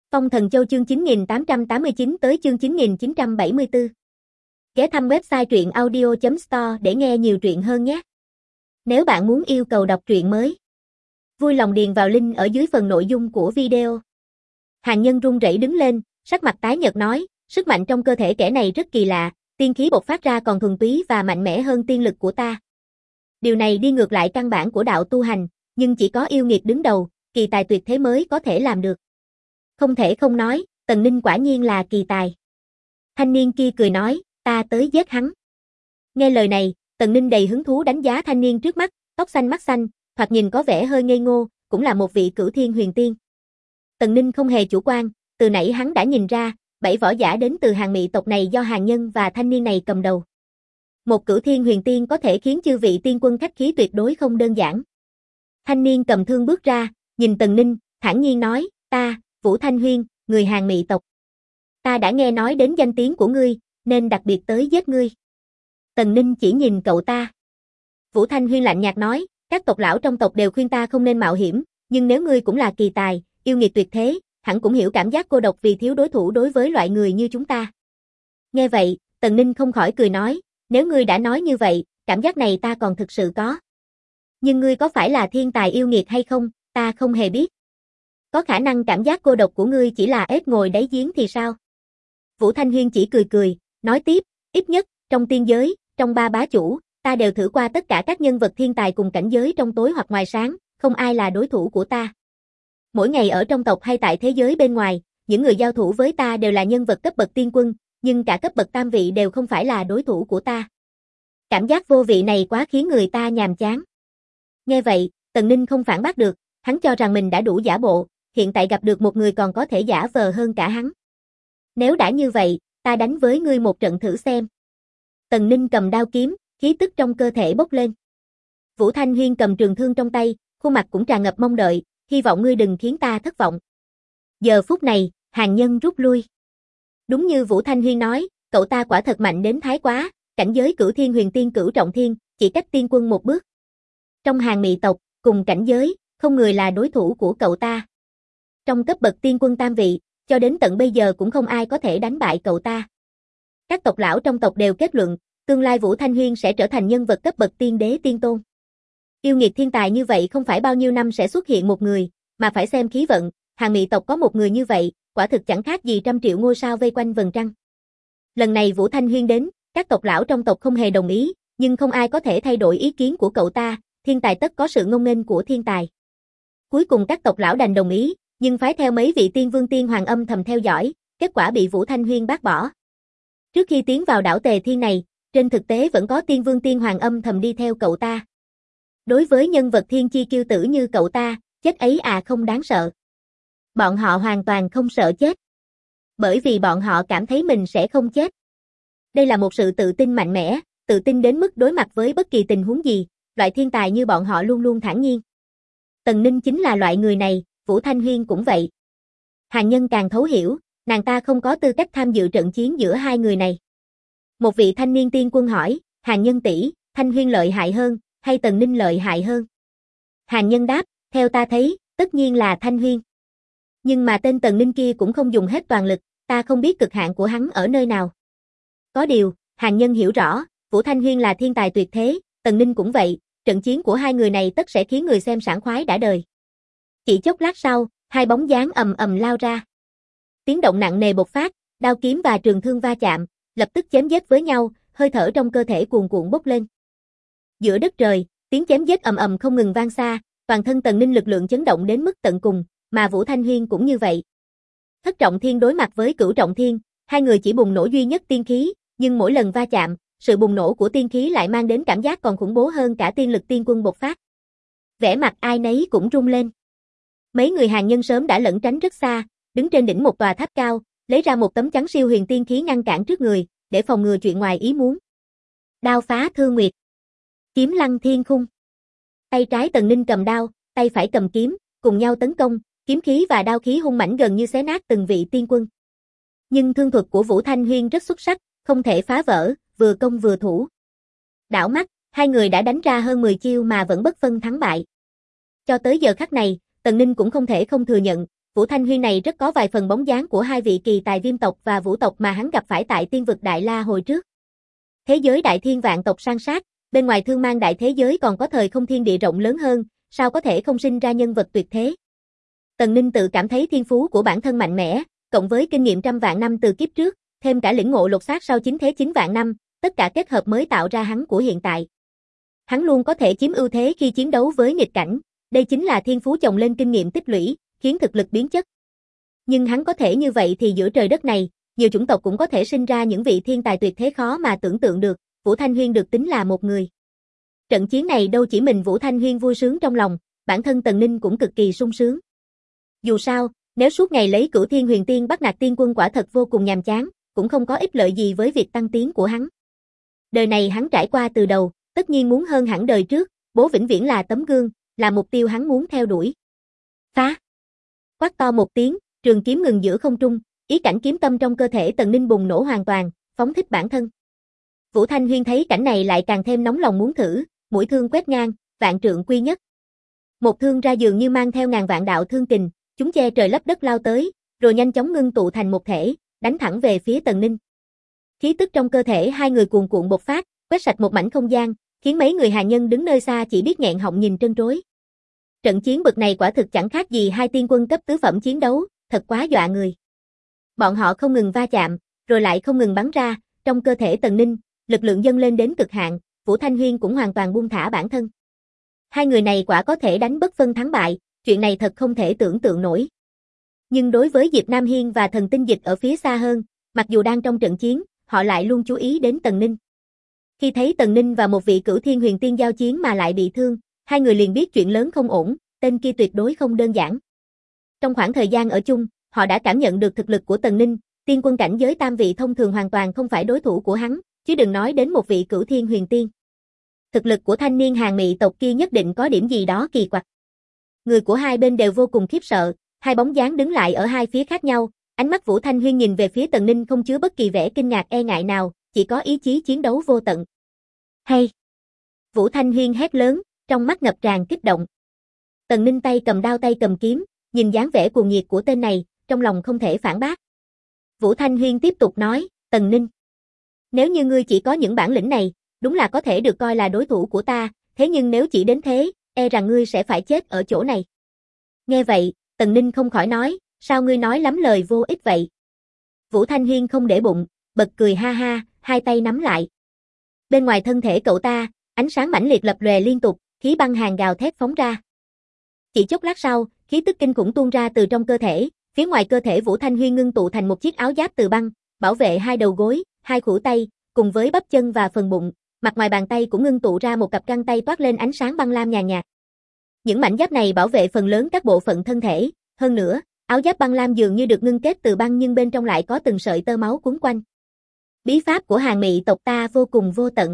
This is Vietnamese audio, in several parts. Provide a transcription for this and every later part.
Phong Thần Châu chương 9889 tới chương 9974. Ghé thăm website truyện audio.store để nghe nhiều truyện hơn nhé. Nếu bạn muốn yêu cầu đọc truyện mới, vui lòng điền vào link ở dưới phần nội dung của video. Hàn Nhân run rẩy đứng lên, sắc mặt tái nhợt nói, sức mạnh trong cơ thể kẻ này rất kỳ lạ, tiên khí bộc phát ra còn thuần túy và mạnh mẽ hơn tiên lực của ta. Điều này đi ngược lại căn bản của đạo tu hành, nhưng chỉ có yêu nghiệt đứng đầu, kỳ tài tuyệt thế mới có thể làm được. Không thể không nói, Tần Ninh quả nhiên là kỳ tài. Thanh niên kia cười nói, ta tới giết hắn. Nghe lời này, Tần Ninh đầy hứng thú đánh giá thanh niên trước mắt, tóc xanh mắt xanh, thoạt nhìn có vẻ hơi ngây ngô, cũng là một vị cửu thiên huyền tiên. Tần Ninh không hề chủ quan, từ nãy hắn đã nhìn ra, 7 võ giả đến từ Hàn Mị tộc này do Hàn Nhân và thanh niên này cầm đầu. Một cửu thiên huyền tiên có thể khiến chư vị tiên quân khách khí tuyệt đối không đơn giản. Thanh niên cầm thương bước ra, nhìn Tần Ninh, thản nhiên nói, ta, Vũ Thanh Huyên, người Hàn Mị tộc. Ta đã nghe nói đến danh tiếng của ngươi, nên đặc biệt tới giết ngươi. Tần Ninh chỉ nhìn cậu ta. Vũ Thanh Huyên lạnh nhạt nói, các tộc lão trong tộc đều khuyên ta không nên mạo hiểm, nhưng nếu ngươi cũng là kỳ tài, yêu nghiệt tuyệt thế, hẳn cũng hiểu cảm giác cô độc vì thiếu đối thủ đối với loại người như chúng ta. Nghe vậy, Tần Ninh không khỏi cười nói, nếu ngươi đã nói như vậy, cảm giác này ta còn thực sự có. Nhưng ngươi có phải là thiên tài yêu nghiệt hay không, ta không hề biết. Có khả năng cảm giác cô độc của ngươi chỉ là ếch ngồi đáy giếng thì sao? Vũ Thanh Huyên chỉ cười cười, nói tiếp, ít nhất, trong tiên giới, trong 3 bá chủ, ta đều thử qua tất cả các nhân vật thiên tài cùng cảnh giới trong tối hoặc ngoài sáng, không ai là đối thủ của ta. Mỗi ngày ở trong tộc hay tại thế giới bên ngoài, những người giao thủ với ta đều là nhân vật cấp bậc tiên quân, nhưng cả cấp bậc tam vị đều không phải là đối thủ của ta. Cảm giác vô vị này quá khiến người ta nhàm chán. Nghe vậy, Tần Ninh không phản bác được, hắn cho rằng mình đã đủ giả bộ, hiện tại gặp được một người còn có thể giả vờ hơn cả hắn. Nếu đã như vậy, ta đánh với ngươi một trận thử xem. Tần Ninh cầm đao kiếm, khí tức trong cơ thể bốc lên. Vũ Thanh Huyên cầm trường thương trong tay, khuôn mặt cũng tràn ngập mong đợi, hy vọng ngươi đừng khiến ta thất vọng. Giờ phút này, Hàn Nhân rút lui. Đúng như Vũ Thanh Huyên nói, cậu ta quả thật mạnh đến thái quá, cảnh giới cửu thiên huyền tiên cửu trọng thiên, chỉ cách tiên quân một bước. Trong Hàn Mị tộc, cùng cảnh giới, không người là đối thủ của cậu ta. Trong cấp bậc tiên quân tam vị, cho đến tận bây giờ cũng không ai có thể đánh bại cậu ta. Các tộc lão trong tộc đều kết luận, tương lai Vũ Thanh Huyên sẽ trở thành nhân vật cấp bậc tiên đế tiên tôn. Yêu nghiệt thiên tài như vậy không phải bao nhiêu năm sẽ xuất hiện một người, mà phải xem khí vận, Hàn Mị tộc có một người như vậy, quả thực chẳng khác gì trăm triệu ngôi sao vây quanh vầng trăng. Lần này Vũ Thanh Huyên đến, các tộc lão trong tộc không hề đồng ý, nhưng không ai có thể thay đổi ý kiến của cậu ta, thiên tài tất có sự ngông nghênh của thiên tài. Cuối cùng các tộc lão đành đồng ý, nhưng phái theo mấy vị tiên vương tiên hoàng âm thầm theo dõi, kết quả bị Vũ Thanh Huyên bác bỏ. Trước khi tiến vào đảo Tề Thiên này, trên thực tế vẫn có tiên vương tiên hoàng âm thầm đi theo cậu ta. Đối với nhân vật thiên chi kiêu tử như cậu ta, chết ấy không đáng sợ. Bọn họ hoàn toàn không sợ chết. Bởi vì bọn họ cảm thấy mình sẽ không chết. Đây là một sự tự tin mạnh mẽ, tự tin đến mức đối mặt với bất kỳ tình huống gì, loại thiên tài như bọn họ luôn luôn thản nhiên. Tần Ninh chính là loại người này, Vũ Thanh Huyên cũng vậy. Hàn Nhân càng thấu hiểu, nàng ta không có tư cách tham dự trận chiến giữa hai người này. Một vị thanh niên tiên quân hỏi, Hàn Nhân tỷ, Thanh Huyên lợi hại hơn, hay Tần Ninh lợi hại hơn? Hàn Nhân đáp, theo ta thấy, tất nhiên là Thanh Huyên. Nhưng mà tên Tần Ninh kia cũng không dùng hết toàn lực, ta không biết cực hạn của hắn ở nơi nào. Có điều, Hàn Nhân hiểu rõ, Vũ Thanh Huyên là thiên tài tuyệt thế, Tần Ninh cũng vậy, trận chiến của hai người này tất sẽ khiến người xem sảng khoái đã đời. Chỉ chốc lát sau, hai bóng dáng ầm ầm lao ra. Tiếng động nặng nề bộc phát, đao kiếm và trường thương va chạm, lập tức chém giết với nhau, hơi thở trong cơ thể cuồn cuộn bốc lên. Giữa đất trời, tiếng chém giết ầm ầm không ngừng vang xa, toàn thân Tần Ninh lực lượng chấn động đến mức tận cùng, mà Vũ Thanh Huyên cũng như vậy. Thất trọng thiên đối mặt với cửu trọng thiên, hai người chỉ bùng nổ duy nhất tiên khí, nhưng mỗi lần va chạm, sự bùng nổ của tiên khí lại mang đến cảm giác còn khủng bố hơn cả tiên lực tiên quân bộc phát. Vẻ mặt ai nấy cũng rung lên. Mấy người Hàn Nhân sớm đã lẩn tránh rất xa, đứng trên đỉnh một tòa tháp cao, lấy ra một tấm chắn siêu huyền tiên khí ngăn cản trước người, để phòng ngừa chuyện ngoài ý muốn. Đao phá thương nguyệt, kiếm lăng thiên khung. Tay trái Tần Ninh cầm đao, tay phải cầm kiếm, cùng nhau tấn công, kiếm khí và đao khí hung mãnh gần như xé nát từng vị tiên quân. Nhưng thương thuật của Vũ Thanh Huyên rất xuất sắc, không thể phá vỡ, vừa công vừa thủ. Đảo mắt, hai người đã đánh ra hơn 10 chiêu mà vẫn bất phân thắng bại. Cho tới giờ khắc này, Tần Ninh cũng không thể không thừa nhận, Vũ Thanh Huyên này rất có vài phần bóng dáng của hai vị kỳ tài Viêm tộc và Vũ tộc mà hắn gặp phải tại tiên vực Đại La hồi trước. Thế giới đại thiên vạn tộc san sát, bên ngoài thương mang đại thế giới còn có thời không thiên địa rộng lớn hơn, sao có thể không sinh ra nhân vật tuyệt thế. Tần Ninh tự cảm thấy thiên phú của bản thân mạnh mẽ, cộng với kinh nghiệm trăm vạn năm từ kiếp trước, thêm cả lĩnh ngộ lột xác sau 9 thế 9 vạn năm, tất cả kết hợp mới tạo ra hắn của hiện tại. Hắn luôn có thể chiếm ưu thế khi chiến đấu với nghịch cảnh, đây chính là thiên phú chồng lên kinh nghiệm tích lũy, khiến thực lực biến chất. Nhưng hắn có thể như vậy thì giữa trời đất này, nhiều chủng tộc cũng có thể sinh ra những vị thiên tài tuyệt thế khó mà tưởng tượng được, Vũ Thanh Huyên được tính là một người. Trận chiến này đâu chỉ mình Vũ Thanh Huyên vui sướng trong lòng, bản thân Tần Ninh cũng cực kỳ sung sướng. Dù sao, nếu suốt ngày lấy Cửu Thiên Huyền Tiên bắt nạt tiên quân quả thật vô cùng nhàm chán, cũng không có ích lợi gì với việc tăng tiến của hắn. Đời này hắn trải qua từ đầu, tất nhiên muốn hơn hẳn đời trước, bố vĩnh viễn là tấm gương, là mục tiêu hắn muốn theo đuổi. Phá! Quát to một tiếng, trường kiếm ngừng giữa không trung, ý cảnh kiếm tâm trong cơ thể Tần Ninh bùng nổ hoàn toàn, phóng thích bản thân. Vũ Thanh Huyên thấy cảnh này lại càng thêm nóng lòng muốn thử, mũi thương quét ngang, vạn trượng quy nhất. Một thương ra dường như mang theo ngàn vạn đạo thương kình, chúng che trời lấp đất lao tới, rồi nhanh chóng ngưng tụ thành một thể, đánh thẳng về phía Tần Ninh. Khí tức trong cơ thể hai người cuồn cuộn bộc phát, quét sạch một mảnh không gian, khiến mấy người Hàn Nhân đứng nơi xa chỉ biết nghẹn họng nhìn trân trối. Trận chiến bực này quả thực chẳng khác gì hai tiên quân cấp tứ phẩm chiến đấu, thật quá dọa người. Bọn họ không ngừng va chạm, rồi lại không ngừng bắn ra, trong cơ thể Tần Ninh, lực lượng dâng lên đến cực hạn, Vũ Thanh Huyên cũng hoàn toàn buông thả bản thân. Hai người này quả có thể đánh bất phân thắng bại, chuyện này thật không thể tưởng tượng nổi. Nhưng đối với Diệp Nam Hiên và Thần Tinh Dịch ở phía xa hơn, mặc dù đang trong trận chiến, họ lại luôn chú ý đến Tần Ninh. Khi thấy Tần Ninh và một vị Cửu Thiên Huyền Tiên giao chiến mà lại bị thương, hai người liền biết chuyện lớn không ổn, tên kia tuyệt đối không đơn giản. Trong khoảng thời gian ở chung, họ đã cảm nhận được thực lực của Tần Ninh, tiên quân cảnh giới tam vị thông thường hoàn toàn không phải đối thủ của hắn, chứ đừng nói đến một vị Cửu Thiên Huyền Tiên. Thực lực của thanh niên Hàn Mị tộc kia nhất định có điểm gì đó kỳ quặc. Người của hai bên đều vô cùng khiếp sợ, hai bóng dáng đứng lại ở hai phía khác nhau, ánh mắt Vũ Thanh Huyên nhìn về phía Tần Ninh không chứa bất kỳ vẻ kinh ngạc e ngại nào, chỉ có ý chí chiến đấu vô tận. Hay! Vũ Thanh Huyên hét lớn, trong mắt ngập tràn kích động. Tần Ninh tay cầm đao tay cầm kiếm, nhìn dáng vẻ cuồng nhiệt của tên này, trong lòng không thể phản bác. Vũ Thanh Huyên tiếp tục nói, Tần Ninh, nếu như ngươi chỉ có những bản lĩnh này, đúng là có thể được coi là đối thủ của ta, thế nhưng nếu chỉ đến thế, e rằng ngươi sẽ phải chết ở chỗ này. Nghe vậy, Tần Ninh không khỏi nói, sao ngươi nói lắm lời vô ích vậy? Vũ Thanh Huyên không để bụng, bật cười ha ha, hai tay nắm lại. Bên ngoài thân thể cậu ta, ánh sáng mãnh liệt lập lòe liên tục, khí băng hàn gào thét phóng ra. Chỉ chốc lát sau, khí tức kinh khủng tuôn ra từ trong cơ thể, phía ngoài cơ thể Vũ Thanh Huyên ngưng tụ thành một chiếc áo giáp từ băng, bảo vệ hai đầu gối, hai khuỷu tay, cùng với bắp chân và phần bụng, mặt ngoài bàn tay cũng ngưng tụ ra một cặp găng tay toát lên ánh sáng băng lam nhàn nhạt. Những mảnh giáp này bảo vệ phần lớn các bộ phận thân thể, hơn nữa, áo giáp băng lam dường như được ngưng kết từ băng nhưng bên trong lại có từng sợi tơ máu quấn quanh. Bí pháp của Hàn Mị tộc ta vô cùng vô tận.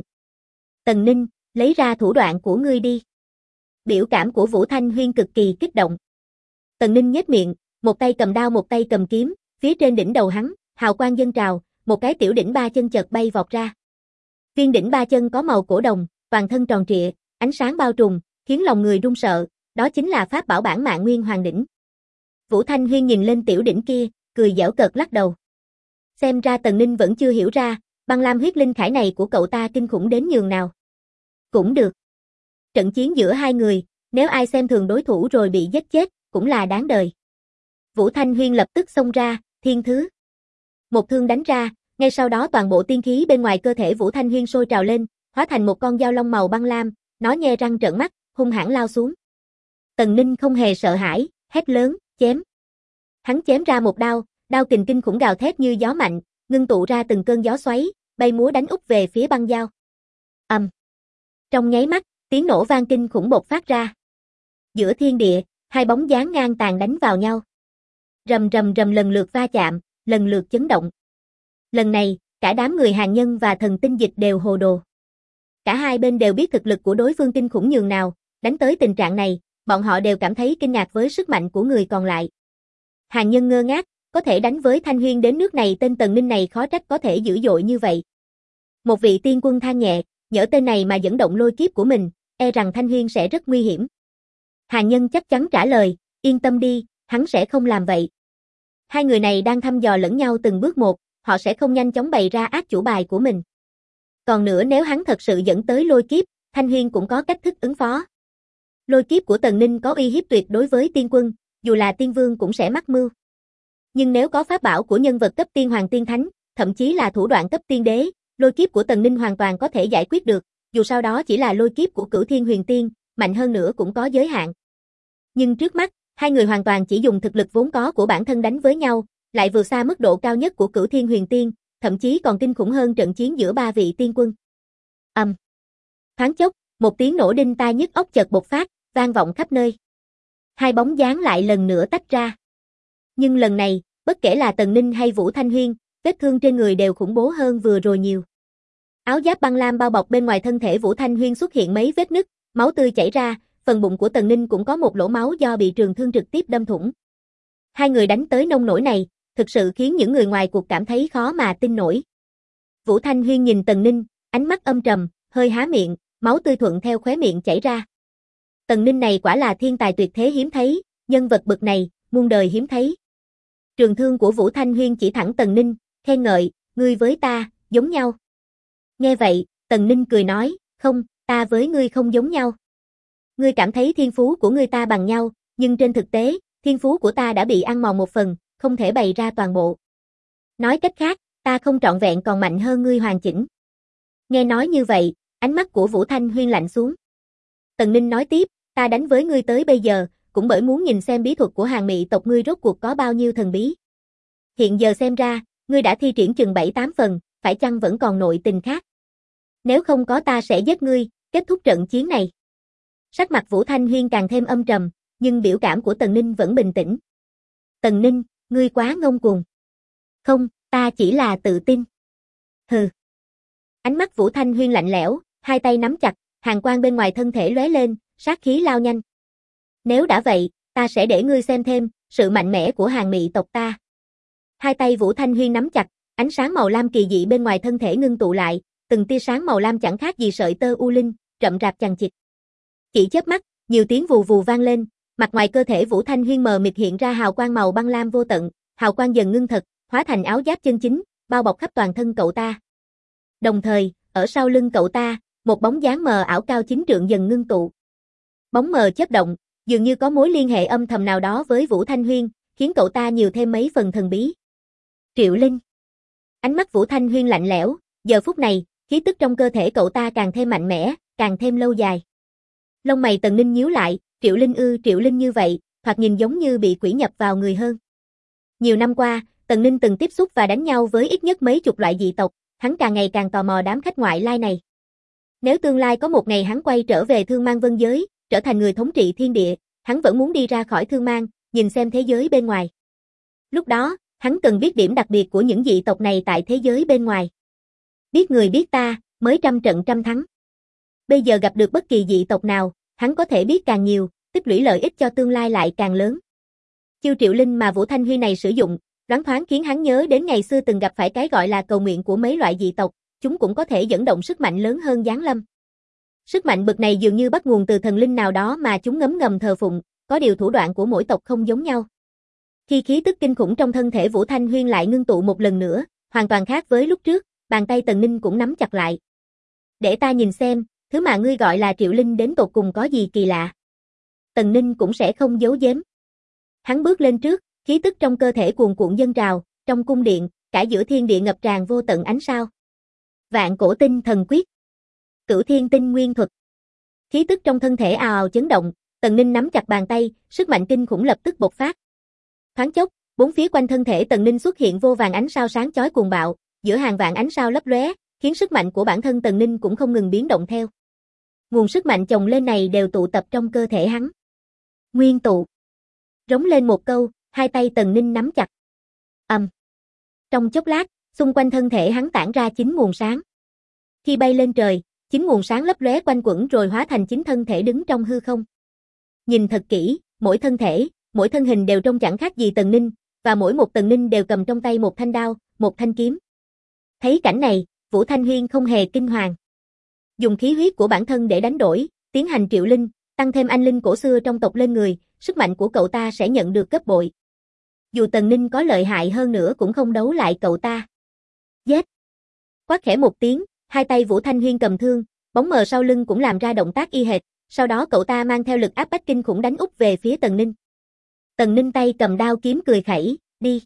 Tần Ninh, lấy ra thủ đoạn của ngươi đi. Biểu cảm của Vũ Thanh Huyên cực kỳ kích động. Tần Ninh nhếch miệng, một tay cầm đao một tay cầm kiếm, phía trên đỉnh đầu hắn, hào quang dâng trào, một cái tiểu đỉnh ba chân chợt bay vọt ra. Viên đỉnh ba chân có màu cổ đồng, toàn thân tròn trịa, ánh sáng bao trùm, khiến lòng người run sợ, đó chính là pháp bảo bản Mạng Nguyên Hoàng đỉnh. Vũ Thanh Huyên nhìn lên tiểu đỉnh kia, cười giễu cợt lắc đầu. Xem ra Tần Ninh vẫn chưa hiểu ra, băng lam huyết linh khải này của cậu ta kinh khủng đến nhường nào. Cũng được. Trận chiến giữa hai người, nếu ai xem thường đối thủ rồi bị giết chết, cũng là đáng đời. Vũ Thanh Huyên lập tức xông ra, thiên thứ. Một thương đánh ra, ngay sau đó toàn bộ tiên khí bên ngoài cơ thể Vũ Thanh Huyên sôi trào lên, hóa thành một con dao long màu băng lam, nó nhe răng trợn mắt, hung hãn lao xuống. Tần Ninh không hề sợ hãi, hét lớn, chém. Hắn chém ra một đao, đao kình kinh khủng gào thét như gió mạnh, ngưng tụ ra từng cơn gió xoáy, bay múa đánh úp về phía băng dao. Trong nháy mắt, tiếng nổ vang kinh khủng bộc phát ra. Giữa thiên địa, hai bóng dáng ngang tàn đánh vào nhau. Rầm rầm rầm lần lượt va chạm, lần lượt chấn động. Lần này, cả đám người Hàn Nhân và Thần Tinh Dịch đều hồ đồ. Cả hai bên đều biết thực lực của đối phương kinh khủng nhường nào, đánh tới tình trạng này, bọn họ đều cảm thấy kinh ngạc với sức mạnh của người còn lại. Hàn Nhân ngơ ngác, có thể đánh với Thanh Huyên đến nước này tên Tần Ninh này khó trách có thể dữ dội như vậy. Một vị tiên quân than nhẹ, nhỡ tên này mà dẫn động lôi kiếp của mình, e rằng Thanh Huyên sẽ rất nguy hiểm. Hàn Nhân chắc chắn trả lời, yên tâm đi, hắn sẽ không làm vậy. Hai người này đang thăm dò lẫn nhau từng bước một, họ sẽ không nhanh chóng bày ra át chủ bài của mình. Còn nữa nếu hắn thật sự dẫn tới lôi kiếp, Thanh Huyên cũng có cách thức ứng phó. Lôi kiếp của Tần Ninh có uy hiếp tuyệt đối với tiên quân, dù là tiên vương cũng sẽ mắc mưu. Nhưng nếu có pháp bảo của nhân vật cấp tiên hoàng tiên thánh, thậm chí là thủ đoạn cấp tiên đế, lôi kiếp của Tần Ninh hoàn toàn có thể giải quyết được, dù sau đó chỉ là lôi kiếp của Cửu Thiên Huyền Tiên, mạnh hơn nữa cũng có giới hạn. Nhưng trước mắt, hai người hoàn toàn chỉ dùng thực lực vốn có của bản thân đánh với nhau, lại vượt xa mức độ cao nhất của Cửu Thiên Huyền Tiên, thậm chí còn kinh khủng hơn trận chiến giữa ba vị tiên quân. Thoáng chốc, một tiếng nổ đinh tai nhức óc chợt bộc phát, vang vọng khắp nơi. Hai bóng dáng lại lần nữa tách ra. Nhưng lần này, bất kể là Tần Ninh hay Vũ Thanh Huyên, vết thương trên người đều khủng bố hơn vừa rồi nhiều. Áo giáp băng lam bao bọc bên ngoài thân thể Vũ Thanh Huyên xuất hiện mấy vết nứt, máu tươi chảy ra, phần bụng của Tần Ninh cũng có một lỗ máu do bị trường thương trực tiếp đâm thủng. Hai người đánh tới nông nỗi này, thực sự khiến những người ngoài cuộc cảm thấy khó mà tin nổi. Vũ Thanh Huyên nhìn Tần Ninh, ánh mắt âm trầm, hơi há miệng, máu tươi thuận theo khóe miệng chảy ra. Tần Ninh này quả là thiên tài tuyệt thế hiếm thấy, nhân vật bậc này, muôn đời hiếm thấy. Trường thương của Vũ Thanh Huyên chỉ thẳng Tần Ninh, khen ngợi, ngươi với ta, giống nhau. Nghe vậy, Tần Ninh cười nói, không, ta với ngươi không giống nhau. Ngươi cảm thấy thiên phú của ngươi ta bằng nhau, nhưng trên thực tế, thiên phú của ta đã bị ăn mòn một phần, không thể bày ra toàn bộ. Nói cách khác, ta không trọn vẹn còn mạnh hơn ngươi hoàn chỉnh. Nghe nói như vậy, ánh mắt của Vũ Thanh Huyên lạnh xuống. Tần Ninh nói tiếp, ta đánh với ngươi tới bây giờ, cũng bởi muốn nhìn xem bí thuật của Hàn Mị tộc ngươi rốt cuộc có bao nhiêu thần bí. Hiện giờ xem ra, ngươi đã thi triển chừng 7-8 phần, phải chăng vẫn còn nội tình khác? Nếu không có ta sẽ giết ngươi, kết thúc trận chiến này. Sắc mặt Vũ Thanh Huyên càng thêm âm trầm, nhưng biểu cảm của Tần Ninh vẫn bình tĩnh. Tần Ninh, ngươi quá ngông cuồng. Không, ta chỉ là tự tin. Hừ. Ánh mắt Vũ Thanh Huyên lạnh lẽo, hai tay nắm chặt, hàn quang bên ngoài thân thể lóe lên, sát khí lao nhanh. Nếu đã vậy, ta sẽ để ngươi xem thêm sự mạnh mẽ của Hàn Mị tộc ta. Hai tay Vũ Thanh Huyên nắm chặt, ánh sáng màu lam kỳ dị bên ngoài thân thể ngưng tụ lại, từng tia sáng màu lam chẳng khác gì sợi tơ u linh, rậm rạp chằng chịt. Chỉ chớp mắt, nhiều tiếng vù vù vang lên, mặt ngoài cơ thể Vũ Thanh Huyên mờ mịt hiện ra hào quang màu băng lam vô tận, hào quang dần ngưng thật, hóa thành áo giáp chân chính, bao bọc khắp toàn thân cậu ta. Đồng thời, ở sau lưng cậu ta, một bóng dáng mờ ảo cao 9 trượng dần ngưng tụ. Bóng mờ chớp động, dường như có mối liên hệ âm thầm nào đó với Vũ Thanh Huyên, khiến cậu ta nhiều thêm mấy phần thần bí. Triệu Linh. Ánh mắt Vũ Thanh Huyên lạnh lẽo, giờ phút này, khí tức trong cơ thể cậu ta càng thêm mạnh mẽ, càng thêm lâu dài. Lông mày Tần Ninh nhíu lại, Triệu Linh Triệu Linh như vậy, thoạt nhìn giống như bị quỷ nhập vào người hơn. Nhiều năm qua, Tần Ninh từng tiếp xúc và đánh nhau với ít nhất mấy chục loại dị tộc, hắn càng ngày càng tò mò đám khách ngoại lai này. Nếu tương lai có một ngày hắn quay trở về Thương Mang Vân giới, trở thành người thống trị thiên địa, hắn vẫn muốn đi ra khỏi Thương Mang, nhìn xem thế giới bên ngoài. Lúc đó, hắn cần biết điểm đặc biệt của những dị tộc này tại thế giới bên ngoài. Biết người biết ta, mới trăm trận trăm thắng. Bây giờ gặp được bất kỳ dị tộc nào, hắn có thể biết càng nhiều, tích lũy lợi ích cho tương lai lại càng lớn. Chiêu Triệu Linh mà Vũ Thanh Huy này sử dụng, loáng thoáng khiến hắn nhớ đến ngày xưa từng gặp phải cái gọi là cầu nguyện của mấy loại dị tộc, chúng cũng có thể dẫn động sức mạnh lớn hơn giáng lâm. Sức mạnh bậc này dường như bắt nguồn từ thần linh nào đó mà chúng ngấm ngầm thờ phụng, có điều thủ đoạn của mỗi tộc không giống nhau. Khi khí tức kinh khủng trong thân thể Vũ Thanh Huyên lại ngưng tụ một lần nữa, hoàn toàn khác với lúc trước, bàn tay Tần Ninh cũng nắm chặt lại. Để ta nhìn xem, thứ mà ngươi gọi là Triệu Linh đến tột cùng có gì kỳ lạ. Tần Ninh cũng sẽ không giấu giếm. Hắn bước lên trước, khí tức trong cơ thể cuồn cuộn dâng trào, trong cung điện, cả giữa thiên địa ngập tràn vô tận ánh sao. Vạn cổ tinh thần quyết. Cửu thiên tinh nguyên thuật. Khí tức trong thân thể ào ào chấn động, Tần Ninh nắm chặt bàn tay, sức mạnh kinh khủng lập tức bộc phát. Thoáng chốc, bốn phía quanh thân thể Tần Ninh xuất hiện vô vàn ánh sao sáng chói cuồng bạo, giữa hàng vạn ánh sao lấp lóe, khiến sức mạnh của bản thân Tần Ninh cũng không ngừng biến động theo. Nguồn sức mạnh chồng lên này đều tụ tập trong cơ thể hắn. Nguyên tụ. Rống lên một câu, hai tay Tần Ninh nắm chặt. Trong chốc lát, xung quanh thân thể hắn tản ra 9 nguồn sáng. Khi bay lên trời, 9 nguồn sáng lấp lóe quanh quẩn rồi hóa thành 9 thân thể đứng trong hư không. Nhìn thật kỹ, mỗi thân thể, mỗi thân hình đều trông chẳng khác gì Tần Ninh, và mỗi một Tần Ninh đều cầm trong tay một thanh đao, một thanh kiếm. Thấy cảnh này, Vũ Thanh Huyên không hề kinh hoàng. Dùng khí huyết của bản thân để đánh đổi, tiến hành Triệu Linh, tăng thêm anh linh cổ xưa trong tộc lên người, sức mạnh của cậu ta sẽ nhận được gấp bội. Dù Tần Ninh có lợi hại hơn nữa cũng không đấu lại cậu ta. Giết! Quát khẽ một tiếng, hai tay Vũ Thanh Huyên cầm thương, bóng mờ sau lưng cũng làm ra động tác y hệt, sau đó cậu ta mang theo lực áp bách kinh khủng đánh úp về phía Tần Ninh. Tần Ninh tay cầm đao kiếm cười khẩy, đi.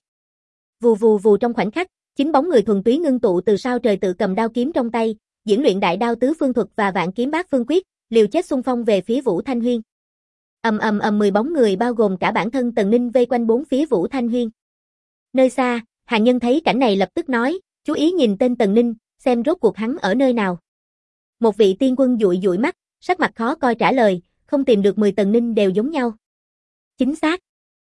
Vù vù vù trong khoảnh khắc, chính bóng người thuần túy ngưng tụ từ sao trời tự cầm đao kiếm trong tay, diễn luyện đại đao tứ phương thuật và vạn kiếm bát phương quyết, liều chết xung phong về phía Vũ Thanh Huyên. Ầm ầm ầm 10 bóng người bao gồm cả bản thân Tần Ninh vây quanh bốn phía Vũ Thanh Huyên. Nơi xa, Hàn Nhân thấy cảnh này lập tức nói, chú ý nhìn tên Tần Ninh, xem rốt cuộc hắn ở nơi nào. Một vị tiên quân dụi dụi mắt, sắc mặt khó coi trả lời, không tìm được 10 Tần Ninh đều giống nhau. Chính xác.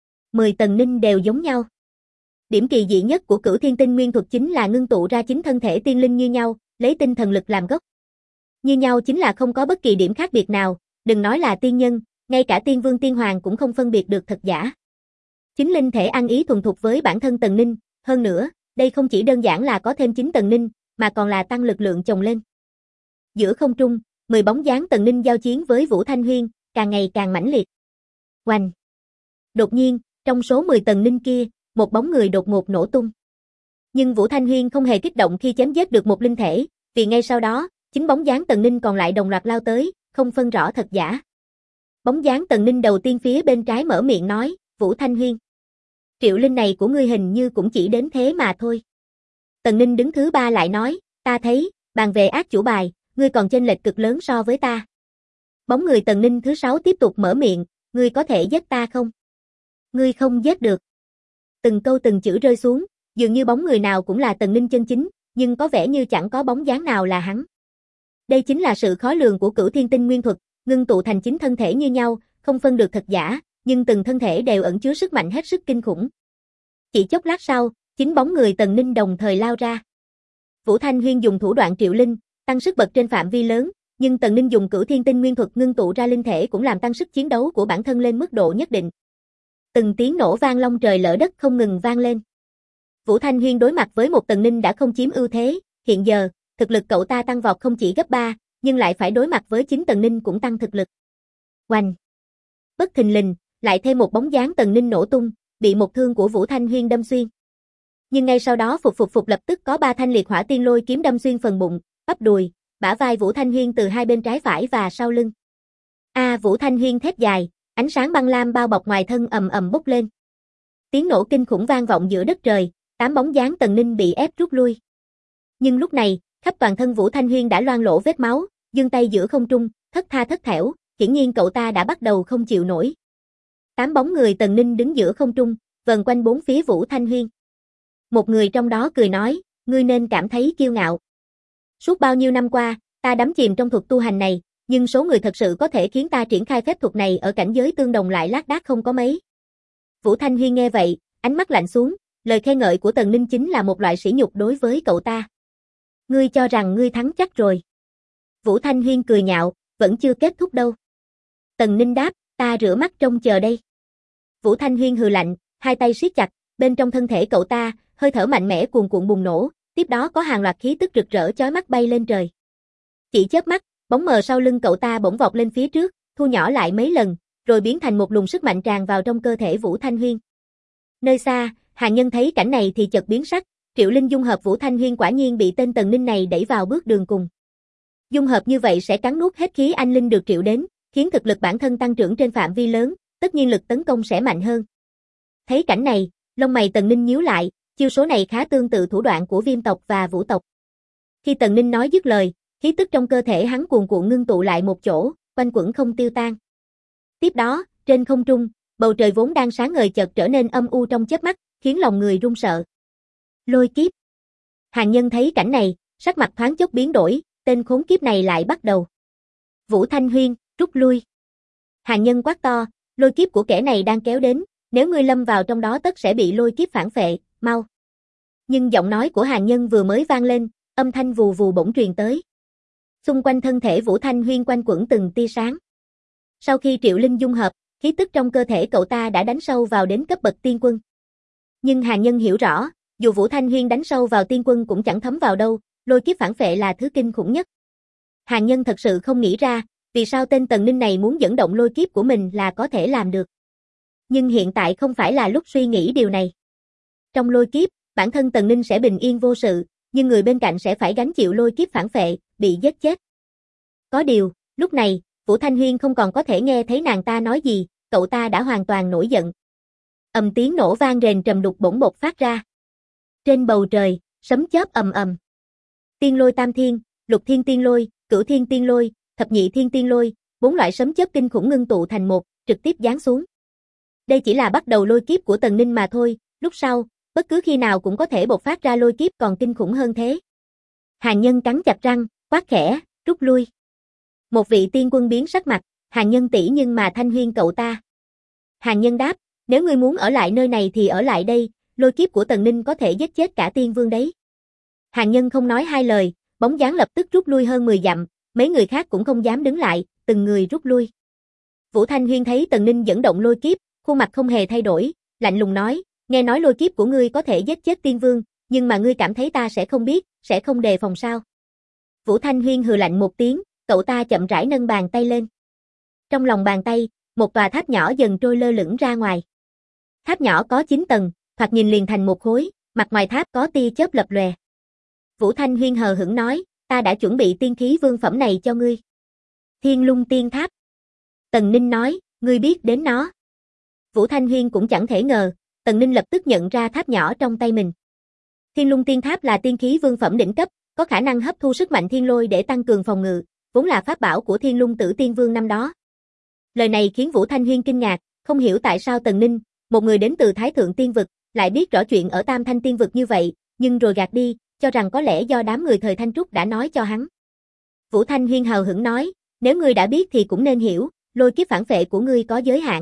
10 Tần Ninh đều giống nhau. Điểm kỳ dị nhất của Cửu Thiên Tinh Nguyên thuật chính là ngưng tụ ra chính thân thể tiên linh như nhau, lấy tinh thần lực làm gốc. Như nhau chính là không có bất kỳ điểm khác biệt nào, đừng nói là tiên nhân, ngay cả tiên vương tiên hoàng cũng không phân biệt được thật giả. Chính linh thể ăn ý thuần thục với bản thân Tần Ninh, hơn nữa, đây không chỉ đơn giản là có thêm 9 Tần Ninh, mà còn là tăng lực lượng chồng lên. Giữa không trung, 10 bóng dáng Tần Ninh giao chiến với Vũ Thanh Huyên, càng ngày càng mãnh liệt. Oanh! Đột nhiên, trong số 10 Tần Ninh kia, một bóng người đột ngột nổ tung. Nhưng Vũ Thanh Huyên không hề kích động khi chém giết được một linh thể, vì ngay sau đó, chính bóng dáng Tần Ninh còn lại đồng loạt lao tới, không phân rõ thật giả. Bóng dáng Tần Ninh đầu tiên phía bên trái mở miệng nói, Vũ Thanh Huyên. Triệu linh này của ngươi hình như cũng chỉ đến thế mà thôi. Tần Ninh đứng thứ ba lại nói, ta thấy, bàn về ác chủ bài, ngươi còn chênh lệch cực lớn so với ta. Bóng người Tần Ninh thứ 6 tiếp tục mở miệng, ngươi có thể giết ta không? Ngươi không giết được. Từng câu từng chữ rơi xuống, dường như bóng người nào cũng là Tần Ninh chân chính, nhưng có vẻ như chẳng có bóng dáng nào là hắn. Đây chính là sự khó lường của Cửu Thiên Tinh Nguyên thuật, ngưng tụ thành chính thân thể như nhau, không phân được thật giả, nhưng từng thân thể đều ẩn chứa sức mạnh hết sức kinh khủng. Chỉ chốc lát sau, chính bóng người Tần Ninh đồng thời lao ra. Vũ Thanh Huyên dùng thủ đoạn triệu linh, tăng sức bật trên phạm vi lớn, nhưng Tần Ninh dùng Cửu Thiên Tinh Nguyên thuật ngưng tụ ra linh thể cũng làm tăng sức chiến đấu của bản thân lên mức độ nhất định. Từng tiếng nổ vang long trời lở đất không ngừng vang lên. Vũ Thanh Huyên đối mặt với một Tần Ninh đã không chiếm ưu thế, hiện giờ, thực lực cậu ta tăng vọt không chỉ gấp 3, nhưng lại phải đối mặt với chính Tần Ninh cũng tăng thực lực. Oanh! Bất thình lình, lại thêm một bóng dáng Tần Ninh nổ tung, bị một thương của Vũ Thanh Huyên đâm xuyên. Nhưng ngay sau đó phục lập tức có 3 thanh liệt hỏa tiên lôi kiếm đâm xuyên phần bụng, bắp đùi, bả vai Vũ Thanh Huyên từ hai bên trái phải và sau lưng. Vũ Thanh Huyên thét dài, ánh sáng băng lam bao bọc ngoài thân ầm ầm bốc lên. Tiếng nổ kinh khủng vang vọng giữa đất trời, 8 bóng dáng Tần Ninh bị ép rút lui. Nhưng lúc này, khắp toàn thân Vũ Thanh Huyên đã loang lổ vết máu, giương tay giữa không trung, thất tha thất thểu, hiển nhiên cậu ta đã bắt đầu không chịu nổi. 8 bóng người Tần Ninh đứng giữa không trung, vần quanh bốn phía Vũ Thanh Huyên. Một người trong đó cười nói, ngươi nên cảm thấy kiêu ngạo. Suốt bao nhiêu năm qua, ta đắm chìm trong thuật tu hành này, nhưng số người thật sự có thể khiến ta triển khai phép thuật này ở cảnh giới tương đồng lại lác đác không có mấy. Vũ Thanh Huyên nghe vậy, ánh mắt lạnh xuống, lời khen ngợi của Tần Ninh chính là một loại sỉ nhục đối với cậu ta. Ngươi cho rằng ngươi thắng chắc rồi. Vũ Thanh Huyên cười nhạo, vẫn chưa kết thúc đâu. Tần Ninh đáp, ta rửa mắt trông chờ đây. Vũ Thanh Huyên hừ lạnh, hai tay siết chặt, bên trong thân thể cậu ta, hơi thở mạnh mẽ cuồn cuộn bùng nổ, tiếp đó có hàng loạt khí tức rực rỡ chói mắt bay lên trời. Chỉ chớp mắt, bóng mờ sau lưng cậu ta bỗng vọt lên phía trước, thu nhỏ lại mấy lần, rồi biến thành một luồng sức mạnh tràn vào trong cơ thể Vũ Thanh Huyên. Nơi xa, Hàn Nhân thấy cảnh này thì chợt biến sắc, Triệu Linh dung hợp Vũ Thanh Huyên quả nhiên bị tên Tần Ninh này đẩy vào bước đường cùng. Dung hợp như vậy sẽ cắn nuốt hết khí anh linh được triệu đến, khiến thực lực bản thân tăng trưởng trên phạm vi lớn, tất nhiên lực tấn công sẽ mạnh hơn. Thấy cảnh này, lông mày Tần Ninh nhíu lại, chiêu số này khá tương tự thủ đoạn của Viêm tộc và Vũ tộc. Khi Tần Ninh nói dứt lời, khí tức trong cơ thể hắn cuồn cuộn ngưng tụ lại một chỗ, quanh quẩn không tiêu tan. Tiếp đó, trên không trung, bầu trời vốn đang sáng ngời chợt trở nên âm u trong chớp mắt, khiến lòng người run sợ. Lôi kiếp. Hàn Nhân thấy cảnh này, sắc mặt thoáng chốc biến đổi, tên khốn kiếp này lại bắt đầu. Vũ Thanh Huyên, rút lui. Hàn Nhân quát to, lôi kiếp của kẻ này đang kéo đến, nếu ngươi lâm vào trong đó tất sẽ bị lôi kiếp phản phệ, mau. Nhưng giọng nói của Hàn Nhân vừa mới vang lên, âm thanh vù vù bỗng truyền tới. Xung quanh thân thể Vũ Thanh Huyên quanh quẩn từng tia sáng. Sau khi Triệu Linh dung hợp, khí tức trong cơ thể cậu ta đã đánh sâu vào đến cấp bậc tiên quân. Nhưng Hàn Nhân hiểu rõ, dù Vũ Thanh Huyên đánh sâu vào tiên quân cũng chẳng thấm vào đâu, lôi kiếp phản phệ là thứ kinh khủng nhất. Hàn Nhân thật sự không nghĩ ra, vì sao tên Tần Ninh này muốn dẫn động lôi kiếp của mình là có thể làm được. Nhưng hiện tại không phải là lúc suy nghĩ điều này. Trong lôi kiếp, bản thân Tần Ninh sẽ bình yên vô sự, nhưng người bên cạnh sẽ phải gánh chịu lôi kiếp phản phệ, bị giết chết. Có điều, lúc này, Vũ Thanh Huyên không còn có thể nghe thấy nàng ta nói gì, cậu ta đã hoàn toàn nổi giận. Tiếng nổ vang rền trầm đục bỗng bộc phát ra. Trên bầu trời, sấm chớp ầm ầm. Tiên lôi tam thiên, lục thiên tiên lôi, cửu thiên tiên lôi, thập nhị thiên tiên lôi, 4 loại sấm chớp kinh khủng ngưng tụ thành một, trực tiếp giáng xuống. Đây chỉ là bắt đầu lôi kiếp của Tần Ninh mà thôi, lúc sau, bất cứ khi nào cũng có thể bộc phát ra lôi kiếp còn kinh khủng hơn thế. Hàn Nhân cắn chặt răng, quát khẽ, rút lui. Một vị tiên quân biến sắc mặt, Hàn Nhân tỷ nhưng mà Thanh Huyên cậu ta. Hàn Nhân đáp, nếu ngươi muốn ở lại nơi này thì ở lại đây, lôi kiếp của Tần Ninh có thể giết chết cả tiên vương đấy. Hàn Nhân không nói hai lời, bóng dáng lập tức rút lui hơn 10 dặm, mấy người khác cũng không dám đứng lại, từng người rút lui. Vũ Thanh Huyên thấy Tần Ninh dẫn động lôi kiếp, khuôn mặt không hề thay đổi, lạnh lùng nói, nghe nói lôi kiếp của ngươi có thể giết chết tiên vương, nhưng mà ngươi cảm thấy ta sẽ không biết, sẽ không đề phòng sao? Vũ Thanh Huyên hừ lạnh một tiếng, cậu ta chậm rãi nâng bàn tay lên. Trong lòng bàn tay, một tòa tháp nhỏ dần trôi lơ lửng ra ngoài. Tháp nhỏ có 9 tầng, thoạt nhìn liền thành một khối, mặt ngoài tháp có tia chớp lập lòe. Vũ Thanh Huyên hờ hững nói, ta đã chuẩn bị tiên khí vương phẩm này cho ngươi. Thiên Lung Tiên Tháp. Tần Ninh nói, ngươi biết đến nó. Vũ Thanh Huyên cũng chẳng thể ngờ, Tần Ninh lập tức nhận ra tháp nhỏ trong tay mình. Thiên Lung Tiên Tháp là tiên khí vương phẩm đỉnh cấp, có khả năng hấp thu sức mạnh thiên lôi để tăng cường phòng ngự, vốn là pháp bảo của Thiên Lung Tử Tiên Vương năm đó. Lời này khiến Vũ Thanh Huyên kinh ngạc, không hiểu tại sao Tần Ninh, một người đến từ Thái Thượng Tiên Vực, lại biết rõ chuyện ở Tam Thanh Tiên Vực như vậy, nhưng rồi gạt đi, cho rằng có lẽ do đám người thời Thanh Trúc đã nói cho hắn. Vũ Thanh Huyên hờ hững nói, nếu ngươi đã biết thì cũng nên hiểu, lôi kiếp phản phệ của ngươi có giới hạn.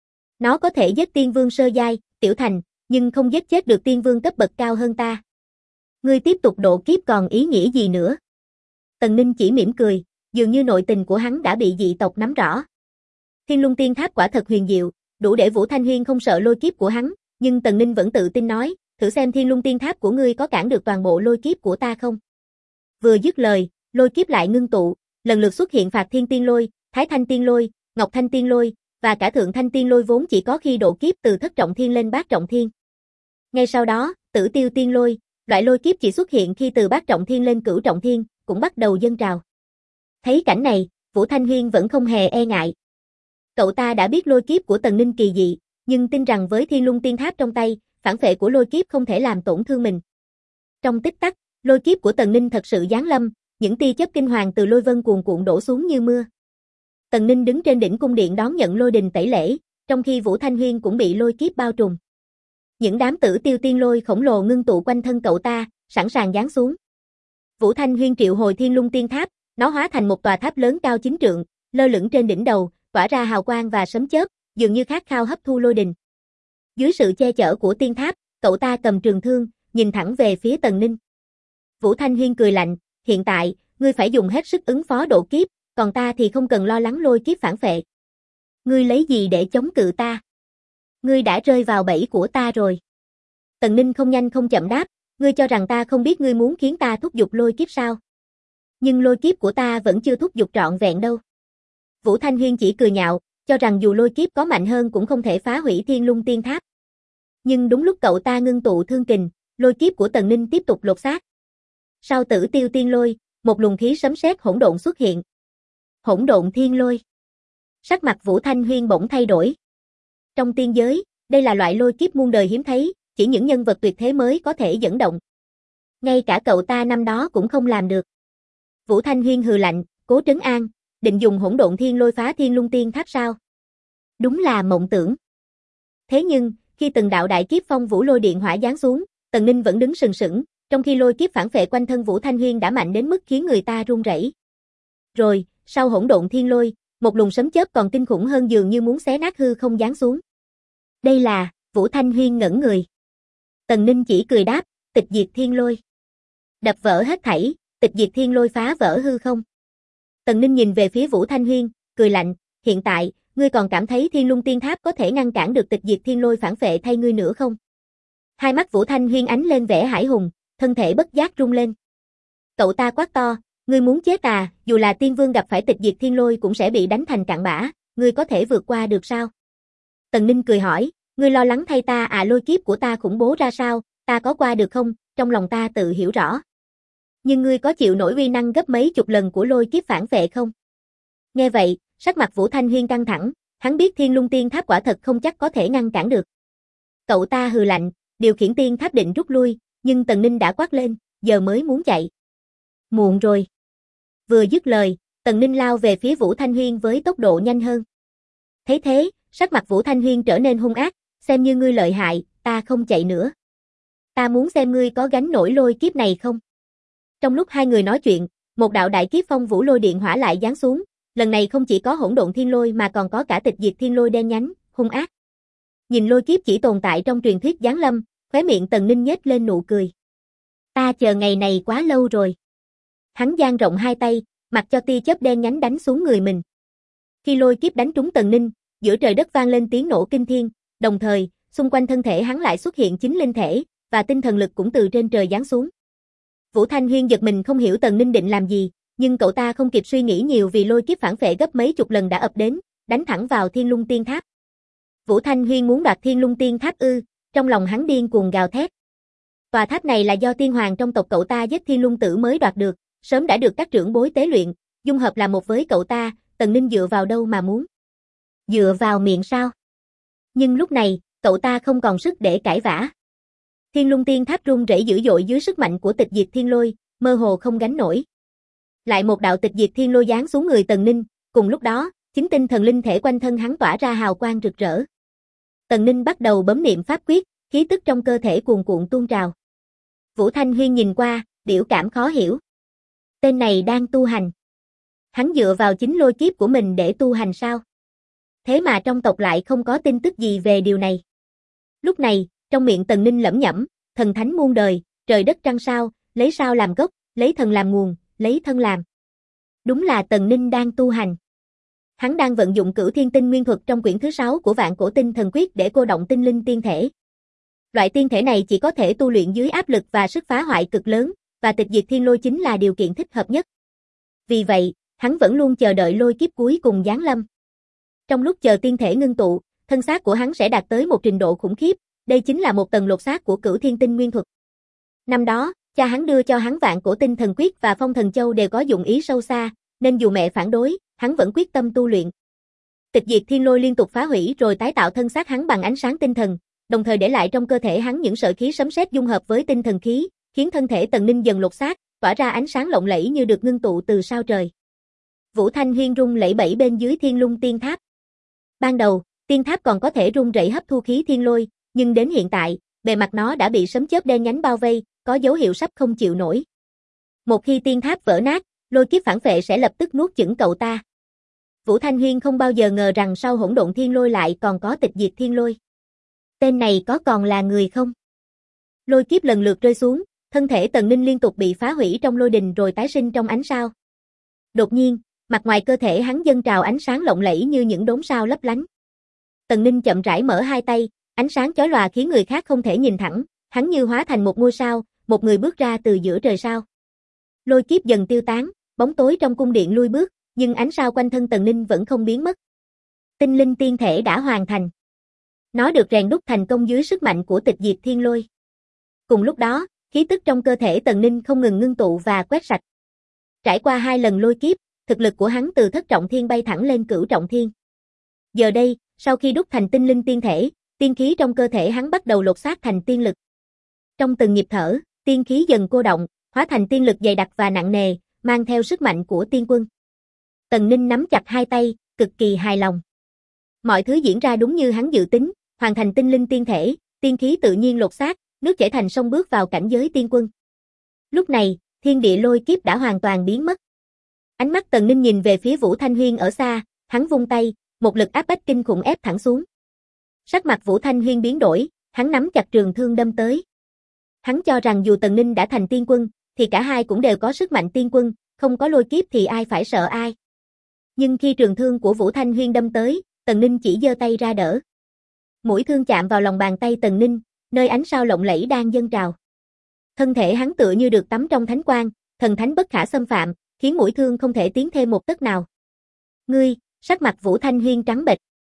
Nó có thể giết tiên vương sơ giai, tiểu thành, nhưng không giết chết được tiên vương cấp bậc cao hơn ta. Ngươi tiếp tục độ kiếp còn ý nghĩa gì nữa? Tần Ninh chỉ mỉm cười, dường như nội tình của hắn đã bị dị tộc nắm rõ. Thiên Lung Tiên Tháp quả thật huyền diệu, đủ để Vũ Thanh Huyên không sợ lôi kiếp của hắn, nhưng Tần Ninh vẫn tự tin nói, thử xem Thiên Lung Tiên Tháp của ngươi có cản được toàn bộ lôi kiếp của ta không? Vừa dứt lời, lôi kiếp lại ngưng tụ, lần lượt xuất hiện Phạt Thiên Tiên Lôi, Thái Thanh Tiên Lôi, Ngọc Thanh Tiên Lôi, và cả Thượng Thanh Tiên Lôi vốn chỉ có khi độ kiếp từ thất trọng thiên lên bát trọng thiên. Ngay sau đó, Tử Tiêu Tiên Lôi, loại lôi kiếp chỉ xuất hiện khi từ bát trọng thiên lên cửu trọng thiên, cũng bắt đầu dâng trào. Thấy cảnh này, Vũ Thanh Huyên vẫn không hề e ngại. Cậu ta đã biết lôi kiếp của Tần Ninh kỳ dị, nhưng tin rằng với Thiên Lung Tiên Tháp trong tay, phản phệ của lôi kiếp không thể làm tổn thương mình. Trong tích tắc, lôi kiếp của Tần Ninh thật sự giáng lâm, những tia chớp kinh hoàng từ lôi vân cuồn cuộn đổ xuống như mưa. Tần Ninh đứng trên đỉnh cung điện đón nhận lôi đình tẩy lễ, trong khi Vũ Thanh Huyên cũng bị lôi kiếp bao trùm. Những đám tử tiêu tiên lôi khổng lồ ngưng tụ quanh thân cậu ta, sẵn sàng giáng xuống. Vũ Thanh Huyên triệu hồi Thiên Lung Tiên Tháp, nó hóa thành một tòa tháp lớn cao 9 trượng, lơ lửng trên đỉnh đầu, tỏa ra hào quang và sấm chớp, dường như khát khao hấp thu lôi đình. Dưới sự che chở của tiên tháp, cậu ta cầm trường thương, nhìn thẳng về phía Tần Ninh. Vũ Thanh Huyên cười lạnh, hiện tại, ngươi phải dùng hết sức ứng phó độ kiếp, còn ta thì không cần lo lắng lôi kiếp phản phệ. Ngươi lấy gì để chống cự ta? Ngươi đã rơi vào bẫy của ta rồi. Tần Ninh không nhanh không chậm đáp, ngươi cho rằng ta không biết ngươi muốn khiến ta thúc giục lôi kiếp sao? Nhưng lôi kiếp của ta vẫn chưa thúc giục trọn vẹn đâu. Vũ Thanh Huyên chỉ cười nhạo, cho rằng dù lôi kiếp có mạnh hơn cũng không thể phá hủy Thiên Lung Tiên Tháp. Nhưng đúng lúc cậu ta ngưng tụ thương kình, lôi kiếp của Tần Ninh tiếp tục lột xác. Sau Tử Tiêu Tiên Lôi, một luồng khí sấm sét hỗn độn xuất hiện. Hỗn độn thiên lôi. Sắc mặt Vũ Thanh Huyên bỗng thay đổi. Trong tiên giới, đây là loại lôi kiếp muôn đời hiếm thấy, chỉ những nhân vật tuyệt thế mới có thể dẫn động. Ngay cả cậu ta năm đó cũng không làm được. Vũ Thanh Huyên hừ lạnh, cố trấn an, định dùng hỗn độn thiên lôi phá Thiên Lung Tiên Tháp sao? Đúng là mộng tưởng. Thế nhưng, khi từng đạo đại kiếp phong vũ lôi điện hỏa giáng xuống, Tần Ninh vẫn đứng sừng sững, trong khi lôi kiếp phản phệ quanh thân Vũ Thanh Huyên đã mạnh đến mức khiến người ta run rẩy. Rồi, sau hỗn độn thiên lôi, một luồng sấm chớp còn kinh khủng hơn dường như muốn xé nát hư không giáng xuống. Đây là, Vũ Thanh Huyên ngẩn người. Tần Ninh chỉ cười đáp, tịch diệt thiên lôi. Đập vỡ hết thảy, tịch diệt thiên lôi phá vỡ hư không. Tần Ninh nhìn về phía Vũ Thanh Huyên, cười lạnh, hiện tại, ngươi còn cảm thấy Thiên Lung Tiên Tháp có thể ngăn cản được tịch diệt thiên lôi phản phệ thay ngươi nữa không? Hai mắt Vũ Thanh Huyên ánh lên vẻ hải hùng, thân thể bất giác rung lên. Cậu ta quát to, ngươi muốn chết à, dù là tiên vương gặp phải tịch diệt thiên lôi cũng sẽ bị đánh thành cặn bã, ngươi có thể vượt qua được sao? Tần Ninh cười hỏi, ngươi lo lắng thay ta à, lôi kiếp của ta khủng bố ra sao, ta có qua được không, trong lòng ta tự hiểu rõ. Nhưng ngươi có chịu nổi uy năng gấp mấy chục lần của lôi kiếp phản phệ không? Nghe vậy, sắc mặt Vũ Thanh Huyên căng thẳng, hắn biết Thiên Lung Tiên Tháp quả thật không chắc có thể ngăn cản được. Cậu ta hừ lạnh, điều khiển tiên tháp định rút lui, nhưng Tần Ninh đã quát lên, giờ mới muốn chạy. Muộn rồi. Vừa dứt lời, Tần Ninh lao về phía Vũ Thanh Huyên với tốc độ nhanh hơn. Thấy thế, sắc mặt Vũ Thanh Huyên trở nên hung ác, xem như ngươi lợi hại, ta không chạy nữa. Ta muốn xem ngươi có gánh nổi lôi kiếp này không. Trong lúc hai người nói chuyện, một đạo đại kiếp phong vũ lôi điện hỏa lại giáng xuống, lần này không chỉ có hỗn độn thiên lôi mà còn có cả tịch diệt thiên lôi đen nhánh, hung ác. Nhìn lôi kiếp chỉ tồn tại trong truyền thuyết giáng lâm, khóe miệng Tần Ninh nhếch lên nụ cười. Ta chờ ngày này quá lâu rồi. Hắn dang rộng hai tay, mặc cho tia chớp đen nhánh đánh xuống người mình. Khi lôi kiếp đánh trúng Tần Ninh, giữa trời đất vang lên tiếng nổ kinh thiên, đồng thời, xung quanh thân thể hắn lại xuất hiện chính linh thể, và tinh thần lực cũng từ trên trời giáng xuống. Vũ Thanh Huyên giật mình không hiểu Tần Ninh định làm gì, nhưng cậu ta không kịp suy nghĩ nhiều vì lôi kiếp phản phệ gấp mấy chục lần đã ập đến, đánh thẳng vào Thiên Lung Tiên Tháp. Vũ Thanh Huyên muốn đoạt Thiên Lung Tiên Tháp ư? Trong lòng hắn điên cuồng gào thét. Tòa tháp này là do tiên hoàng trong tộc cậu ta giết Thiên Lung Tử mới đoạt được, sớm đã được các trưởng bối tế luyện, dung hợp là một với cậu ta, Tần Ninh dựa vào đâu mà muốn? Dựa vào miệng sao? Nhưng lúc này, cậu ta không còn sức để cãi vã. Thiên Lung Tiên Tháp rung rẩy dữ dội dưới sức mạnh của tịch diệt thiên lôi, mơ hồ không gánh nổi. Lại một đạo tịch diệt thiên lôi giáng xuống người Tần Ninh, cùng lúc đó, chính tinh thần linh thể quanh thân hắn tỏa ra hào quang rực rỡ. Tần Ninh bắt đầu bấm niệm pháp quyết, khí tức trong cơ thể cuồn cuộn tuôn trào. Vũ Thanh Huyên nhìn qua, biểu cảm khó hiểu. Tên này đang tu hành. Hắn dựa vào chính lôi kiếp của mình để tu hành sao? Thế mà trong tộc lại không có tin tức gì về điều này. Lúc này, trong miệng Tần Ninh lẩm nhẩm, thần thánh muôn đời, trời đất trăng sao, lấy sao làm gốc, lấy thần làm nguồn, lấy thân làm. Đúng là Tần Ninh đang tu hành. Hắn đang vận dụng Cửu Thiên Tinh Nguyên Thuật trong quyển thứ 6 của Vạn Cổ Tinh Thần Quyết để cô động tinh linh tiên thể. Loại tiên thể này chỉ có thể tu luyện dưới áp lực và sức phá hoại cực lớn, và tịch diệt thiên lôi chính là điều kiện thích hợp nhất. Vì vậy, hắn vẫn luôn chờ đợi lôi kiếp cuối cùng giáng lâm. Trong lúc chờ tiên thể ngưng tụ, thân xác của hắn sẽ đạt tới một trình độ khủng khiếp, đây chính là một tầng lột xác của Cửu Thiên Tinh Nguyên Thuật. Năm đó, cha hắn đưa cho hắn Vạn Cổ Tinh Thần Quyết và Phong Thần Châu đều có dụng ý sâu xa, nên dù mẹ phản đối, hắn vẫn quyết tâm tu luyện. Tịch diệt thiên lôi liên tục phá hủy rồi tái tạo thân xác hắn bằng ánh sáng tinh thần, đồng thời để lại trong cơ thể hắn những sợi khí sấm sét dung hợp với tinh thần khí, khiến thân thể Tần Ninh dần lột xác, tỏa ra ánh sáng lộng lẫy như được ngưng tụ từ sao trời. Vũ Thanh Huyên rung lẩy bẩy bên dưới Thiên Lung Tiên Tháp. Ban đầu, tiên tháp còn có thể rung rẩy hấp thu khí thiên lôi, nhưng đến hiện tại, bề mặt nó đã bị sấm chớp đen nhánh bao vây, có dấu hiệu sắp không chịu nổi. Một khi tiên tháp vỡ nát, lôi kiếp phản phệ sẽ lập tức nuốt chửng cậu ta. Vũ Thanh Huyên không bao giờ ngờ rằng sau hỗn độn thiên lôi lại còn có tịch diệt thiên lôi. Tên này có còn là người không? Lôi kiếp lần lượt rơi xuống, thân thể Tần Ninh liên tục bị phá hủy trong lôi đình rồi tái sinh trong ánh sao. Đột nhiên, mặt ngoài cơ thể hắn dâng trào ánh sáng lộng lẫy như những đốm sao lấp lánh. Tần Ninh chậm rãi mở hai tay, ánh sáng chói lòa khiến người khác không thể nhìn thẳng, hắn như hóa thành một ngôi sao, một người bước ra từ giữa trời sao. Lôi kiếp dần tiêu tán, bóng tối trong cung điện lui bước, nhưng ánh sao quanh thân Tần Ninh vẫn không biến mất. Tinh linh tiên thể đã hoàn thành. Nó được rèn đúc thành công dưới sức mạnh của tịch diệt thiên lôi. Cùng lúc đó, khí tức trong cơ thể Tần Ninh không ngừng ngưng tụ và quét sạch. Trải qua 2 lần lôi kiếp, thực lực của hắn từ thất trọng thiên bay thẳng lên cửu trọng thiên. Giờ đây, sau khi đúc thành tinh linh tiên thể, tiên khí trong cơ thể hắn bắt đầu lột xác thành tiên lực. Trong từng nhịp thở, tiên khí dần cô động, hóa thành tiên lực dày đặc và nặng nề, mang theo sức mạnh của tiên quân. Tần Ninh nắm chặt hai tay, cực kỳ hài lòng. Mọi thứ diễn ra đúng như hắn dự tính, hoàn thành tinh linh tiên thể, tiên khí tự nhiên lột xác, nước chảy thành sông bước vào cảnh giới tiên quân. Lúc này, thiên địa lôi kiếp đã hoàn toàn biến mất. Ánh mắt Tần Ninh nhìn về phía Vũ Thanh Huyên ở xa, hắn vung tay, một lực áp bách kinh khủng ép thẳng xuống. Sắc mặt Vũ Thanh Huyên biến đổi, hắn nắm chặt trường thương đâm tới. Hắn cho rằng dù Tần Ninh đã thành tiên quân, thì cả hai cũng đều có sức mạnh tiên quân, không có lôi kiếp thì ai phải sợ ai. Nhưng khi trường thương của Vũ Thanh Huyên đâm tới, Tần Ninh chỉ giơ tay ra đỡ. Mũi thương chạm vào lòng bàn tay Tần Ninh, nơi ánh sao lộng lẫy đang dâng trào. Thân thể hắn tựa như được tắm trong thánh quang, thần thánh bất khả xâm phạm, khiến mũi thương không thể tiến thêm một tấc nào. Ngươi, sắc mặt Vũ Thanh Huyên trắng bệch.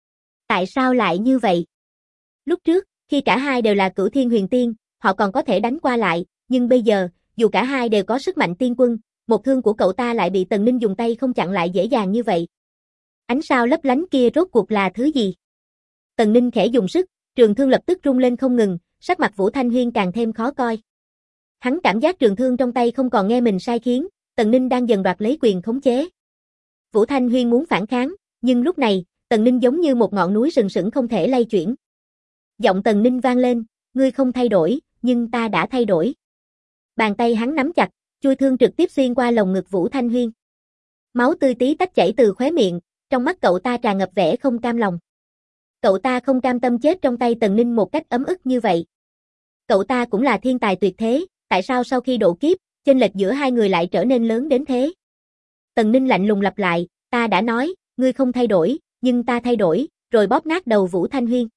Tại sao lại như vậy? Lúc trước, khi cả hai đều là Cửu Thiên Huyền Tiên, họ còn có thể đánh qua lại, nhưng bây giờ, dù cả hai đều có sức mạnh tiên quân, một thương của cậu ta lại bị Tần Ninh dùng tay không chặn lại dễ dàng như vậy. Ánh sao lấp lánh kia rốt cuộc là thứ gì? Tần Ninh khẽ dùng sức, trường thương lập tức rung lên không ngừng, sắc mặt Vũ Thanh Huyên càng thêm khó coi. Hắn cảm giác trường thương trong tay không còn nghe mình sai khiến, Tần Ninh đang dần đoạt lấy quyền khống chế. Vũ Thanh Huyên muốn phản kháng, nhưng lúc này, Tần Ninh giống như một ngọn núi sừng sững không thể lay chuyển. Giọng Tần Ninh vang lên, ngươi không thay đổi, nhưng ta đã thay đổi. Bàn tay hắn nắm chặt, chui thương trực tiếp xuyên qua lồng ngực Vũ Thanh Huyên. Máu tươi tí tách chảy từ khóe miệng, trong mắt cậu ta tràn ngập vẻ không cam lòng. Cậu ta không cam tâm chết trong tay Tần Ninh một cách ấm ức như vậy. Cậu ta cũng là thiên tài tuyệt thế, tại sao sau khi độ kiếp, chênh lệch giữa hai người lại trở nên lớn đến thế? Tần Ninh lạnh lùng lặp lại, ta đã nói, ngươi không thay đổi, nhưng ta thay đổi, rồi bóp nát đầu Vũ Thanh Huyên.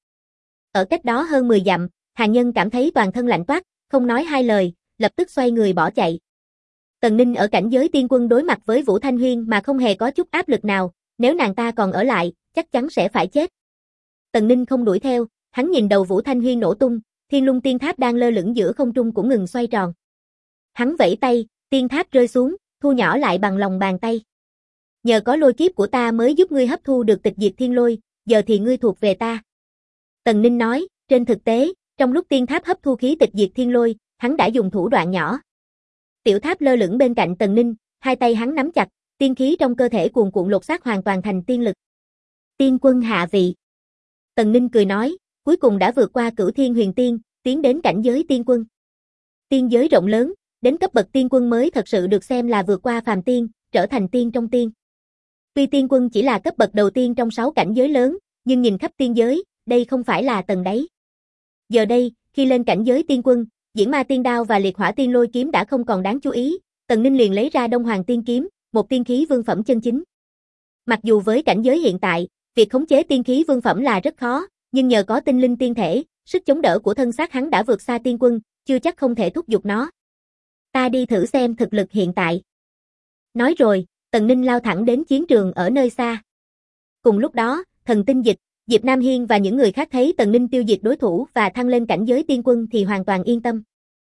Ở cách đó hơn 10 dặm, Hàn Nhân cảm thấy toàn thân lạnh toát, không nói hai lời, lập tức xoay người bỏ chạy. Tần Ninh ở cảnh giới tiên quân đối mặt với Vũ Thanh Huyên mà không hề có chút áp lực nào, nếu nàng ta còn ở lại, chắc chắn sẽ phải chết. Tần Ninh không đuổi theo, hắn nhìn đầu Vũ Thanh Huyên nổ tung, Thiên Lung Tiên Tháp đang lơ lửng giữa không trung cũng ngừng xoay tròn. Hắn vẫy tay, tiên tháp rơi xuống, thu nhỏ lại bằng lòng bàn tay. Nhờ có lôi kiếp của ta mới giúp ngươi hấp thu được tịch diệt thiên lôi, giờ thì ngươi thuộc về ta. Tần Ninh nói, trên thực tế, trong lúc tiên tháp hấp thu khí tịch diệt thiên lôi, hắn đã dùng thủ đoạn nhỏ. Tiểu tháp lơ lửng bên cạnh Tần Ninh, hai tay hắn nắm chặt, tiên khí trong cơ thể cuồn cuộn lột xác hoàn toàn thành tiên lực. Tiên quân hạ vị. Tần Ninh cười nói, cuối cùng đã vượt qua Cửu Thiên Huyền Tiên, tiến đến cảnh giới tiên quân. Tiên giới rộng lớn, đến cấp bậc tiên quân mới thật sự được xem là vượt qua phàm tiên, trở thành tiên trong tiên. Tuy tiên quân chỉ là cấp bậc đầu tiên trong 6 cảnh giới lớn, nhưng nhìn khắp tiên giới, đây không phải là tầng đáy. Giờ đây, khi lên cảnh giới tiên quân, Diễn Ma Tiên Đao và Liệt Hỏa Tiên Lôi Kiếm đã không còn đáng chú ý, Tần Ninh liền lấy ra Đông Hoàng Tiên Kiếm, một tiên khí vương phẩm chân chính. Mặc dù với cảnh giới hiện tại, việc khống chế tiên khí vương phẩm là rất khó, nhưng nhờ có tinh linh tiên thể, sức chống đỡ của thân xác hắn đã vượt xa tiên quân, chưa chắc không thể thúc giục nó. Ta đi thử xem thực lực hiện tại. Nói rồi, Tần Ninh lao thẳng đến chiến trường ở nơi xa. Cùng lúc đó, Thần Tinh Dịch, Diệp Nam Hiên và những người khác thấy Tần Ninh tiêu diệt đối thủ và thăng lên cảnh giới tiên quân thì hoàn toàn yên tâm.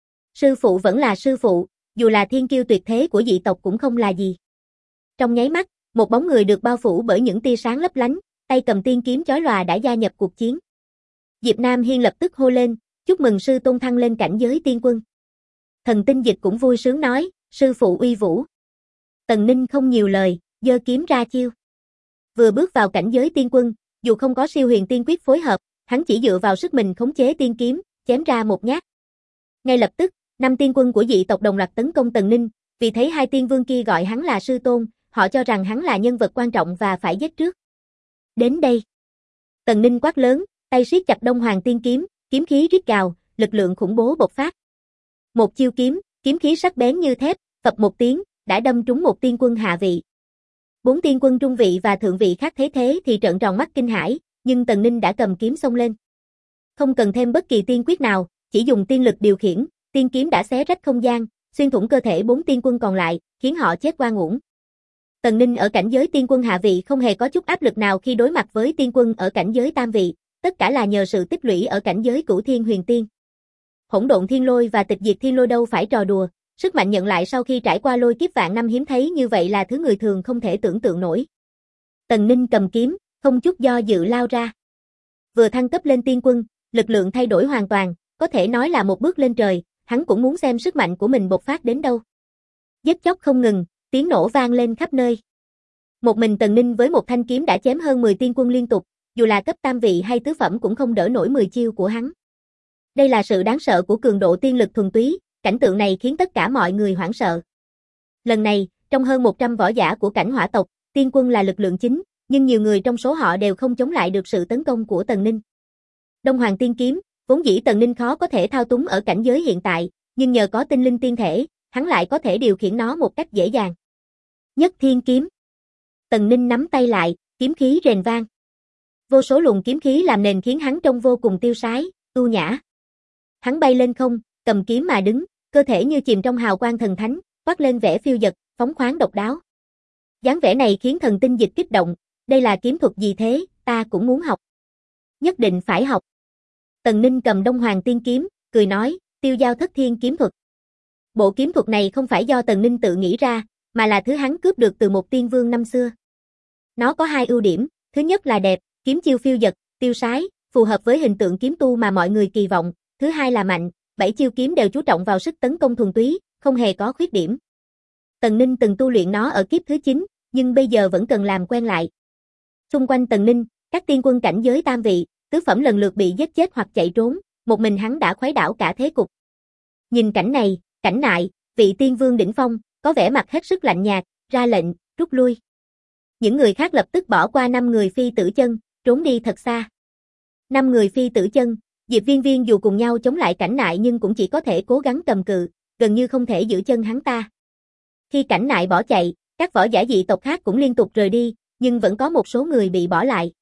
Sư phụ vẫn là sư phụ, dù là thiên kiêu tuyệt thế của dị tộc cũng không là gì. Trong nháy mắt, một bóng người được bao phủ bởi những tia sáng lấp lánh, tay cầm tiên kiếm chói lòa đã gia nhập cuộc chiến. Diệp Nam Hiên lập tức hô lên, chúc mừng sư tôn thăng lên cảnh giới tiên quân. Thần Tinh Dịch cũng vui sướng nói, sư phụ uy vũ. Tần Ninh không nhiều lời, giơ kiếm ra chiêu. Vừa bước vào cảnh giới tiên quân, dù không có siêu huyền tiên quyết phối hợp, hắn chỉ dựa vào sức mình khống chế tiên kiếm, chém ra một nhát. Ngay lập tức, 5 tiên quân của dị tộc đồng loạt tấn công Tần Ninh, vì thấy hai tiên vương kia gọi hắn là sư tôn, họ cho rằng hắn là nhân vật quan trọng và phải giết trước. Đến đây. Tần Ninh quát lớn, tay siết chặt Đông Hoàng Tiên Kiếm, kiếm khí rít gào, lực lượng khủng bố bộc phát. Một chiêu kiếm, kiếm khí sắc bén như thép, phập một tiếng, đã đâm trúng một tiên quân hạ vị. 4 tiên quân trung vị và thượng vị khác thấy thế thì trợn tròn mắt kinh hãi, nhưng Tần Ninh đã cầm kiếm xông lên. Không cần thêm bất kỳ tiên quyết nào, chỉ dùng tiên lực điều khiển, tiên kiếm đã xé rách không gian, xuyên thủng cơ thể 4 tiên quân còn lại, khiến họ chết oan uổng. Tần Ninh ở cảnh giới tiên quân hạ vị không hề có chút áp lực nào khi đối mặt với tiên quân ở cảnh giới tam vị, tất cả là nhờ sự tích lũy ở cảnh giới Cửu Thiên Huyền Tiên. Hỗn Độn Thiên Lôi và Tịch Diệt Thiên Lôi đâu phải trò đùa, sức mạnh nhận lại sau khi trải qua lôi kiếp vạn năm hiếm thấy như vậy là thứ người thường không thể tưởng tượng nổi. Tần Ninh cầm kiếm, không chút do dự lao ra. Vừa thăng cấp lên tiên quân, lực lượng thay đổi hoàn toàn, có thể nói là một bước lên trời, hắn cũng muốn xem sức mạnh của mình bộc phát đến đâu. Giết chóc không ngừng, tiếng nổ vang lên khắp nơi. Một mình Tần Ninh với một thanh kiếm đã chém hơn 10 tiên quân liên tục, dù là cấp tam vị hay tứ phẩm cũng không đỡ nổi 10 chiêu của hắn. Đây là sự đáng sợ của cường độ tiên lực thuần túy, cảnh tượng này khiến tất cả mọi người hoảng sợ. Lần này, trong hơn 100 võ giả của cảnh hỏa tộc, tiên quân là lực lượng chính, nhưng nhiều người trong số họ đều không chống lại được sự tấn công của Tần Ninh. Đông Hoàng Tiên Kiếm, vốn dĩ Tần Ninh khó có thể thao túng ở cảnh giới hiện tại, nhưng nhờ có tinh linh tiên thể, hắn lại có thể điều khiển nó một cách dễ dàng. Nhất Thiên Kiếm. Tần Ninh nắm tay lại, kiếm khí rền vang. Vô số luồng kiếm khí làm nền khiến hắn trông vô cùng tiêu sái, ưu nhã. Hắn bay lên không, cầm kiếm mà đứng, cơ thể như chìm trong hào quang thần thánh, toát lên vẻ phiêu dật, phóng khoáng độc đáo. Dáng vẻ này khiến Thần Tinh Dịch kích động, đây là kiếm thuật gì thế, ta cũng muốn học. nhất định phải học. Tần Ninh cầm Đông Hoàng Tiên Kiếm, cười nói, Tiêu Giao Thất Thiên Kiếm Thuật. Bộ kiếm thuật này không phải do Tần Ninh tự nghĩ ra, mà là thứ hắn cướp được từ một tiên vương năm xưa. Nó có hai ưu điểm, thứ nhất là đẹp, kiếm chiêu phiêu dật, tiêu sái, phù hợp với hình tượng kiếm tu mà mọi người kỳ vọng, thứ hai là mạnh, 7 chiêu kiếm đều chú trọng vào sức tấn công thuần túy, không hề có khuyết điểm. Tần Ninh từng tu luyện nó ở kiếp thứ 9, nhưng bây giờ vẫn cần làm quen lại. Xung quanh Tần Ninh, các tiên quân cảnh giới tam vị, tứ phẩm lần lượt bị giết chết hoặc chạy trốn, một mình hắn đã khuấy đảo cả thế cục. Nhìn cảnh này, Cảnh Nại, vị tiên vương đỉnh phong, có vẻ mặt hết sức lạnh nhạt, ra lệnh, rút lui. Những người khác lập tức bỏ qua 5 người phi tử chân, trốn đi thật xa. 5 người phi tử chân, Diệp Viên Viên dù cùng nhau chống lại Cảnh Nại nhưng cũng chỉ có thể cố gắng cầm cự, gần như không thể giữ chân hắn ta. Khi Cảnh Nại bỏ chạy, các võ giả dị tộc khác cũng liên tục rời đi, nhưng vẫn có một số người bị bỏ lại.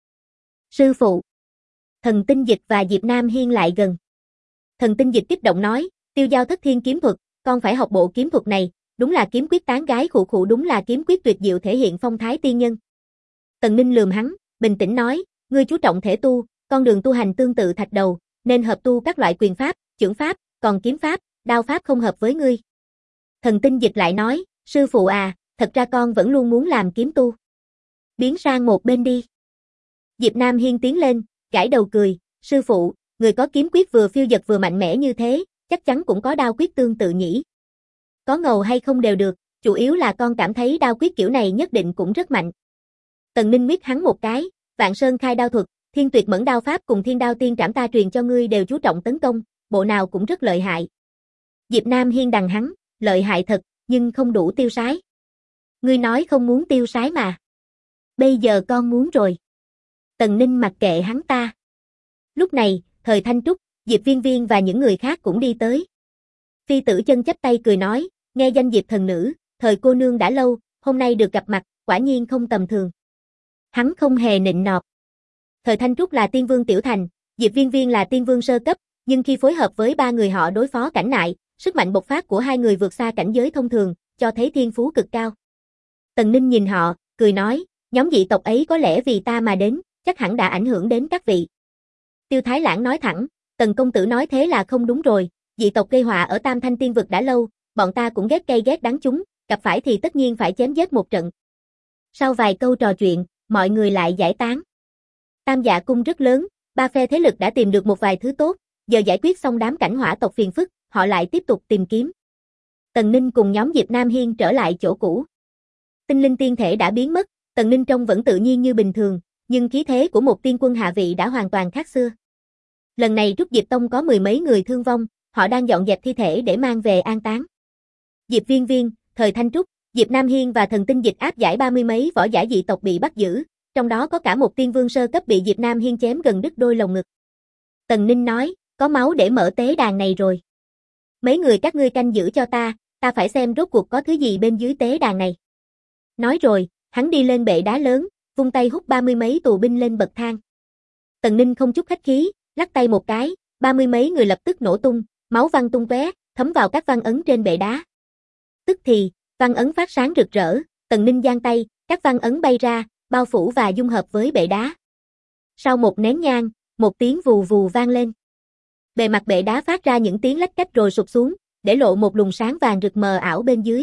Sư phụ. Thần Tinh Dịch và Diệp Nam Hiên lại gần. Thần Tinh Dịch kích động nói, Tiêu Giao Thất Thiên Kiếm Thuật, con phải học bộ kiếm thuật này, đúng là kiếm quyết tán gái khụ khụ, đúng là kiếm quyết tuyệt diệu thể hiện phong thái tiên nhân. Tần Ninh lườm hắn, bình tĩnh nói, ngươi chú trọng thể tu, con đường tu hành tương tự thạch đầu, nên hợp tu các loại quyền pháp, chưởng pháp, còn kiếm pháp, đao pháp không hợp với ngươi. Thần Tinh Dịch lại nói, sư phụ à, thật ra con vẫn luôn muốn làm kiếm tu. Biến sang một bên đi. Diệp Nam Hiên tiến lên, gãi đầu cười, sư phụ, người có kiếm quyết vừa phiêu dật vừa mạnh mẽ như thế, chắc chắn cũng có đao quyết tương tự nhỉ. Có ngầu hay không đều được, chủ yếu là con cảm thấy đao quyết kiểu này nhất định cũng rất mạnh. Tần Ninh miết hắn một cái, Vạn Sơn Khai Đao Thuật, Thiên Tuyệt Mẫn Đao Pháp cùng Thiên Đao Tiên Trảm ta truyền cho ngươi đều chú trọng tấn công, bộ nào cũng rất lợi hại. Diệp Nam Hiên đằng hắn, lợi hại thật, nhưng không đủ tiêu sái. Ngươi nói không muốn tiêu sái mà. Bây giờ con muốn rồi. Tần Ninh mặc kệ hắn ta. Lúc này, Thời Thanh Trúc, Diệp Viên Viên và những người khác cũng đi tới. Phi Tử Chân chắp tay cười nói, nghe danh Diệp thần nữ, Thời cô nương đã lâu, hôm nay được gặp mặt, quả nhiên không tầm thường. Hắn không hề nịnh nọt. Thời Thanh Trúc là tiên vương tiểu thành, Diệp Viên Viên là tiên vương sơ cấp, nhưng khi phối hợp với ba người họ đối phó Cảnh Nại, sức mạnh bộc phát của hai người vượt xa cảnh giới thông thường, cho thấy thiên phú cực cao. Tần Ninh nhìn họ, cười nói, nhóm dị tộc ấy có lẽ vì ta mà đến, chắc hẳn đã ảnh hưởng đến các vị. Tiêu Thái Lãng nói thẳng, Tần công tử nói thế là không đúng rồi, dị tộc gây họa ở Tam Thanh Tiên vực đã lâu, bọn ta cũng ghét cay ghét đắng chúng, gặp phải thì tất nhiên phải chém giết một trận. Sau vài câu trò chuyện, mọi người lại giải tán. Tam Dạ cung rất lớn, ba phe thế lực đã tìm được một vài thứ tốt, giờ giải quyết xong đám cảnh hỏa tộc phiền phức, họ lại tiếp tục tìm kiếm. Tần Ninh cùng nhóm Diệp Nam Hiên trở lại chỗ cũ. Tinh linh tiên thể đã biến mất, Tần Ninh trông vẫn tự nhiên như bình thường, nhưng khí thế của một tiên quân hạ vị đã hoàn toàn khác xưa. Lần này Trúc Diệp Tông có 10 mấy người thương vong, họ đang dọn dẹp thi thể để mang về an táng. Diệp Viên Viên, Thời Thanh Trúc, Diệp Nam Hiên và Thần Tinh Dịch áp giải 30 mấy võ giả dị tộc bị bắt giữ, trong đó có cả một tiên vương sơ cấp bị Diệp Nam Hiên chém gần đứt đôi lồng ngực. Tần Ninh nói, có máu để mở tế đàn này rồi. Mấy người các ngươi canh giữ cho ta phải xem rốt cuộc có thứ gì bên dưới tế đàn này. Nói rồi, hắn đi lên bệ đá lớn, vung tay hút 30 mấy tù binh lên bậc thang. Tần Ninh không chút khách khí, lắc tay một cái, 30 mấy người lập tức nổ tung, máu văng tung tóe, thấm vào các văn ấn trên bệ đá. Tức thì, văn ấn phát sáng rực rỡ, Tần Ninh giang tay, các văn ấn bay ra, bao phủ và dung hợp với bệ đá. Sau một nén nhang, một tiếng vù vù vang lên. Bề mặt bệ đá phát ra những tiếng lách cách rồi sụp xuống, để lộ một luồng sáng vàng rực mờ ảo bên dưới.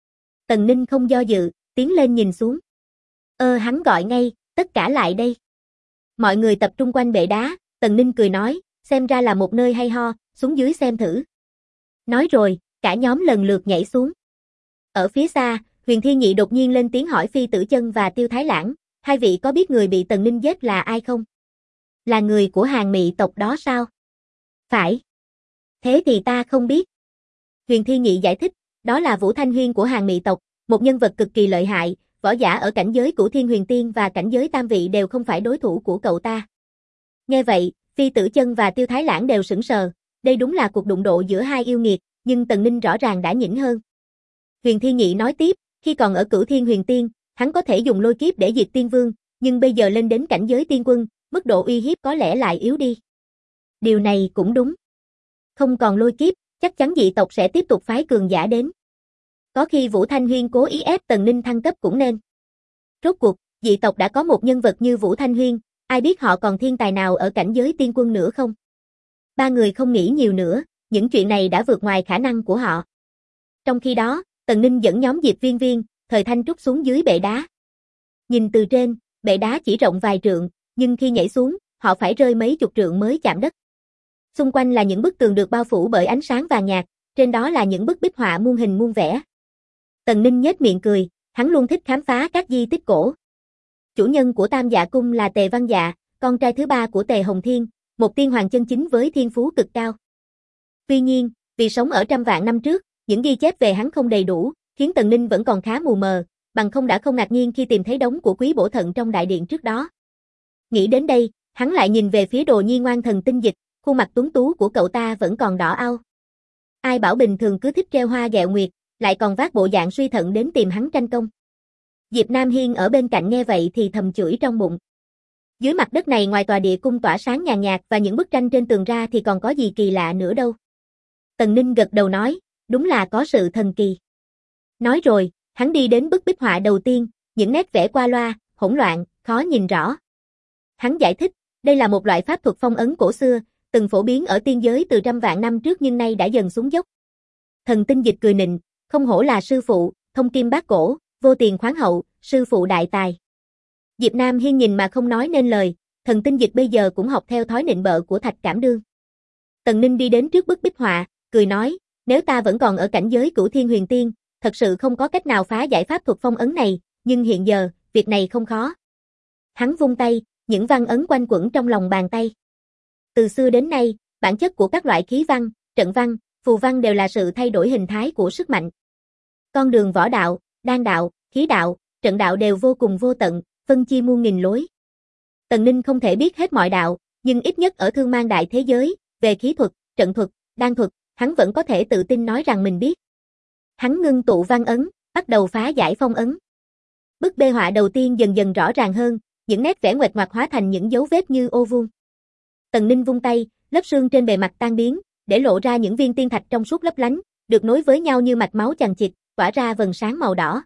Tần Ninh không do dự, tiến lên nhìn xuống. Hắn gọi ngay, tất cả lại đây. Mọi người tập trung quanh bệ đá, Tần Ninh cười nói, xem ra là một nơi hay ho, xuống dưới xem thử. Nói rồi, cả nhóm lần lượt nhảy xuống. Ở phía xa, Huyền Thiên Nhị đột nhiên lên tiếng hỏi Phi Tử Chân và Tiêu Thái Lãng, hai vị có biết người bị Tần Ninh giết là ai không? Là người của Hàn Mị tộc đó sao? Phải. Thế thì ta không biết. Huyền Thiên Nhị giải thích, đó là Vũ Thanh Huyên của Hàn Mị tộc, một nhân vật cực kỳ lợi hại, võ giả ở cảnh giới Cửu Thiên Huyền Tiên và cảnh giới Tam Vị đều không phải đối thủ của cậu ta. Nghe vậy, Phi Tử Chân và Tiêu Thái Lãng đều sững sờ, đây đúng là cuộc đụng độ giữa hai yêu nghiệt, nhưng Tần Ninh rõ ràng đã nhỉnh hơn. Huyền Thiên Nhị nói tiếp, khi còn ở Cửu Thiên Huyền Tiên, hắn có thể dùng lôi kiếp để diệt tiên vương, nhưng bây giờ lên đến cảnh giới tiên quân, mức độ uy hiếp có lẽ lại yếu đi. Điều này cũng đúng. Không còn lôi kiếp, chắc chắn dị tộc sẽ tiếp tục phái cường giả đến. Có khi Vũ Thanh Huyên cố ý ép Tần Ninh thăng cấp cũng nên. Rốt cuộc, dị tộc đã có một nhân vật như Vũ Thanh Huyên, ai biết họ còn thiên tài nào ở cảnh giới tiên quân nữa không? Ba người không nghĩ nhiều nữa, những chuyện này đã vượt ngoài khả năng của họ. Trong khi đó, Tần Ninh dẫn nhóm Diệp Viên Viên, Thời Thanh Trúc xuống dưới bệ đá. Nhìn từ trên, bệ đá chỉ rộng vài trượng, nhưng khi nhảy xuống, họ phải rơi mấy chục trượng mới chạm đất. Xung quanh là những bức tường được bao phủ bởi ánh sáng vàng nhạt, trên đó là những bức bích họa muôn hình muôn vẻ. Tần Ninh nhếch miệng cười, hắn luôn thích khám phá các di tích cổ. Chủ nhân của Tam Dạ Cung là Tề Văn Dạ, con trai thứ ba của Tề Hồng Thiên, một tiên hoàng chân chính với thiên phú cực cao. Tuy nhiên, vì sống ở trăm vạn năm trước, những ghi chép về hắn không đầy đủ, khiến Tần Ninh vẫn còn khá mù mờ, bằng không đã không ngạc nhiên khi tìm thấy đống của quý bổ thận trong đại điện trước đó. Nghĩ đến đây, hắn lại nhìn về phía Đồ Nhi ngoan thần tinh dịch, khuôn mặt tuấn tú của cậu ta vẫn còn đỏ au. Ai bảo bình thường cứ thích treo hoa ghẹo nguyệt, lại còn vác bộ dạng suy thận đến tìm hắn tranh công. Diệp Nam Hiên ở bên cạnh nghe vậy thì thầm chửi trong bụng. Dưới mặt đất này ngoài tòa địa cung tỏa sáng nhàn nhạt và những bức tranh trên tường ra thì còn có gì kỳ lạ nữa đâu. Tần Ninh gật đầu nói, đúng là có sự thần kỳ. Nói rồi, hắn đi đến bức bích họa đầu tiên, những nét vẽ qua loa, hỗn loạn, khó nhìn rõ. Hắn giải thích, đây là một loại pháp thuật phong ấn cổ xưa, từng phổ biến ở tiên giới từ trăm vạn năm trước nhưng nay đã dần xuống dốc. Thần Tinh Dịch cười nịnh, không hổ là sư phụ, thông kim bát cổ, vô tiền khoáng hậu, sư phụ đại tài. Diệp Nam Hiên nhìn mà không nói nên lời, Thần Tinh Dịch bây giờ cũng học theo thói nịnh bợ của Thạch Cảm Đương. Tần Ninh đi đến trước bức bích họa, cười nói, nếu ta vẫn còn ở cảnh giới Cửu Thiên Huyền Tiên, thật sự không có cách nào phá giải pháp thuật phong ấn này, nhưng hiện giờ, việc này không khó. Hắn vung tay, những văn ấn quanh quẩn trong lòng bàn tay. Từ xưa đến nay, bản chất của các loại khí văn, trận văn, phù văn đều là sự thay đổi hình thái của sức mạnh. Con đường võ đạo, đan đạo, khí đạo, trận đạo đều vô cùng vô tận, phân chia muôn nghìn lối. Tần Ninh không thể biết hết mọi đạo, nhưng ít nhất ở thương mang đại thế giới, về khí thuật, trận thuật, đan thuật, hắn vẫn có thể tự tin nói rằng mình biết. Hắn ngưng tụ văn ấn, bắt đầu phá giải phong ấn. Bức bê họa đầu tiên dần dần rõ ràng hơn, những nét vẽ nguệch ngoạc hóa thành những dấu vết như ô vuông. Tần Ninh vung tay, lớp sương trên bề mặt tan biến, để lộ ra những viên tiên thạch trong suốt lấp lánh, được nối với nhau như mạch máu chằng chịt, tỏa ra vầng sáng màu đỏ.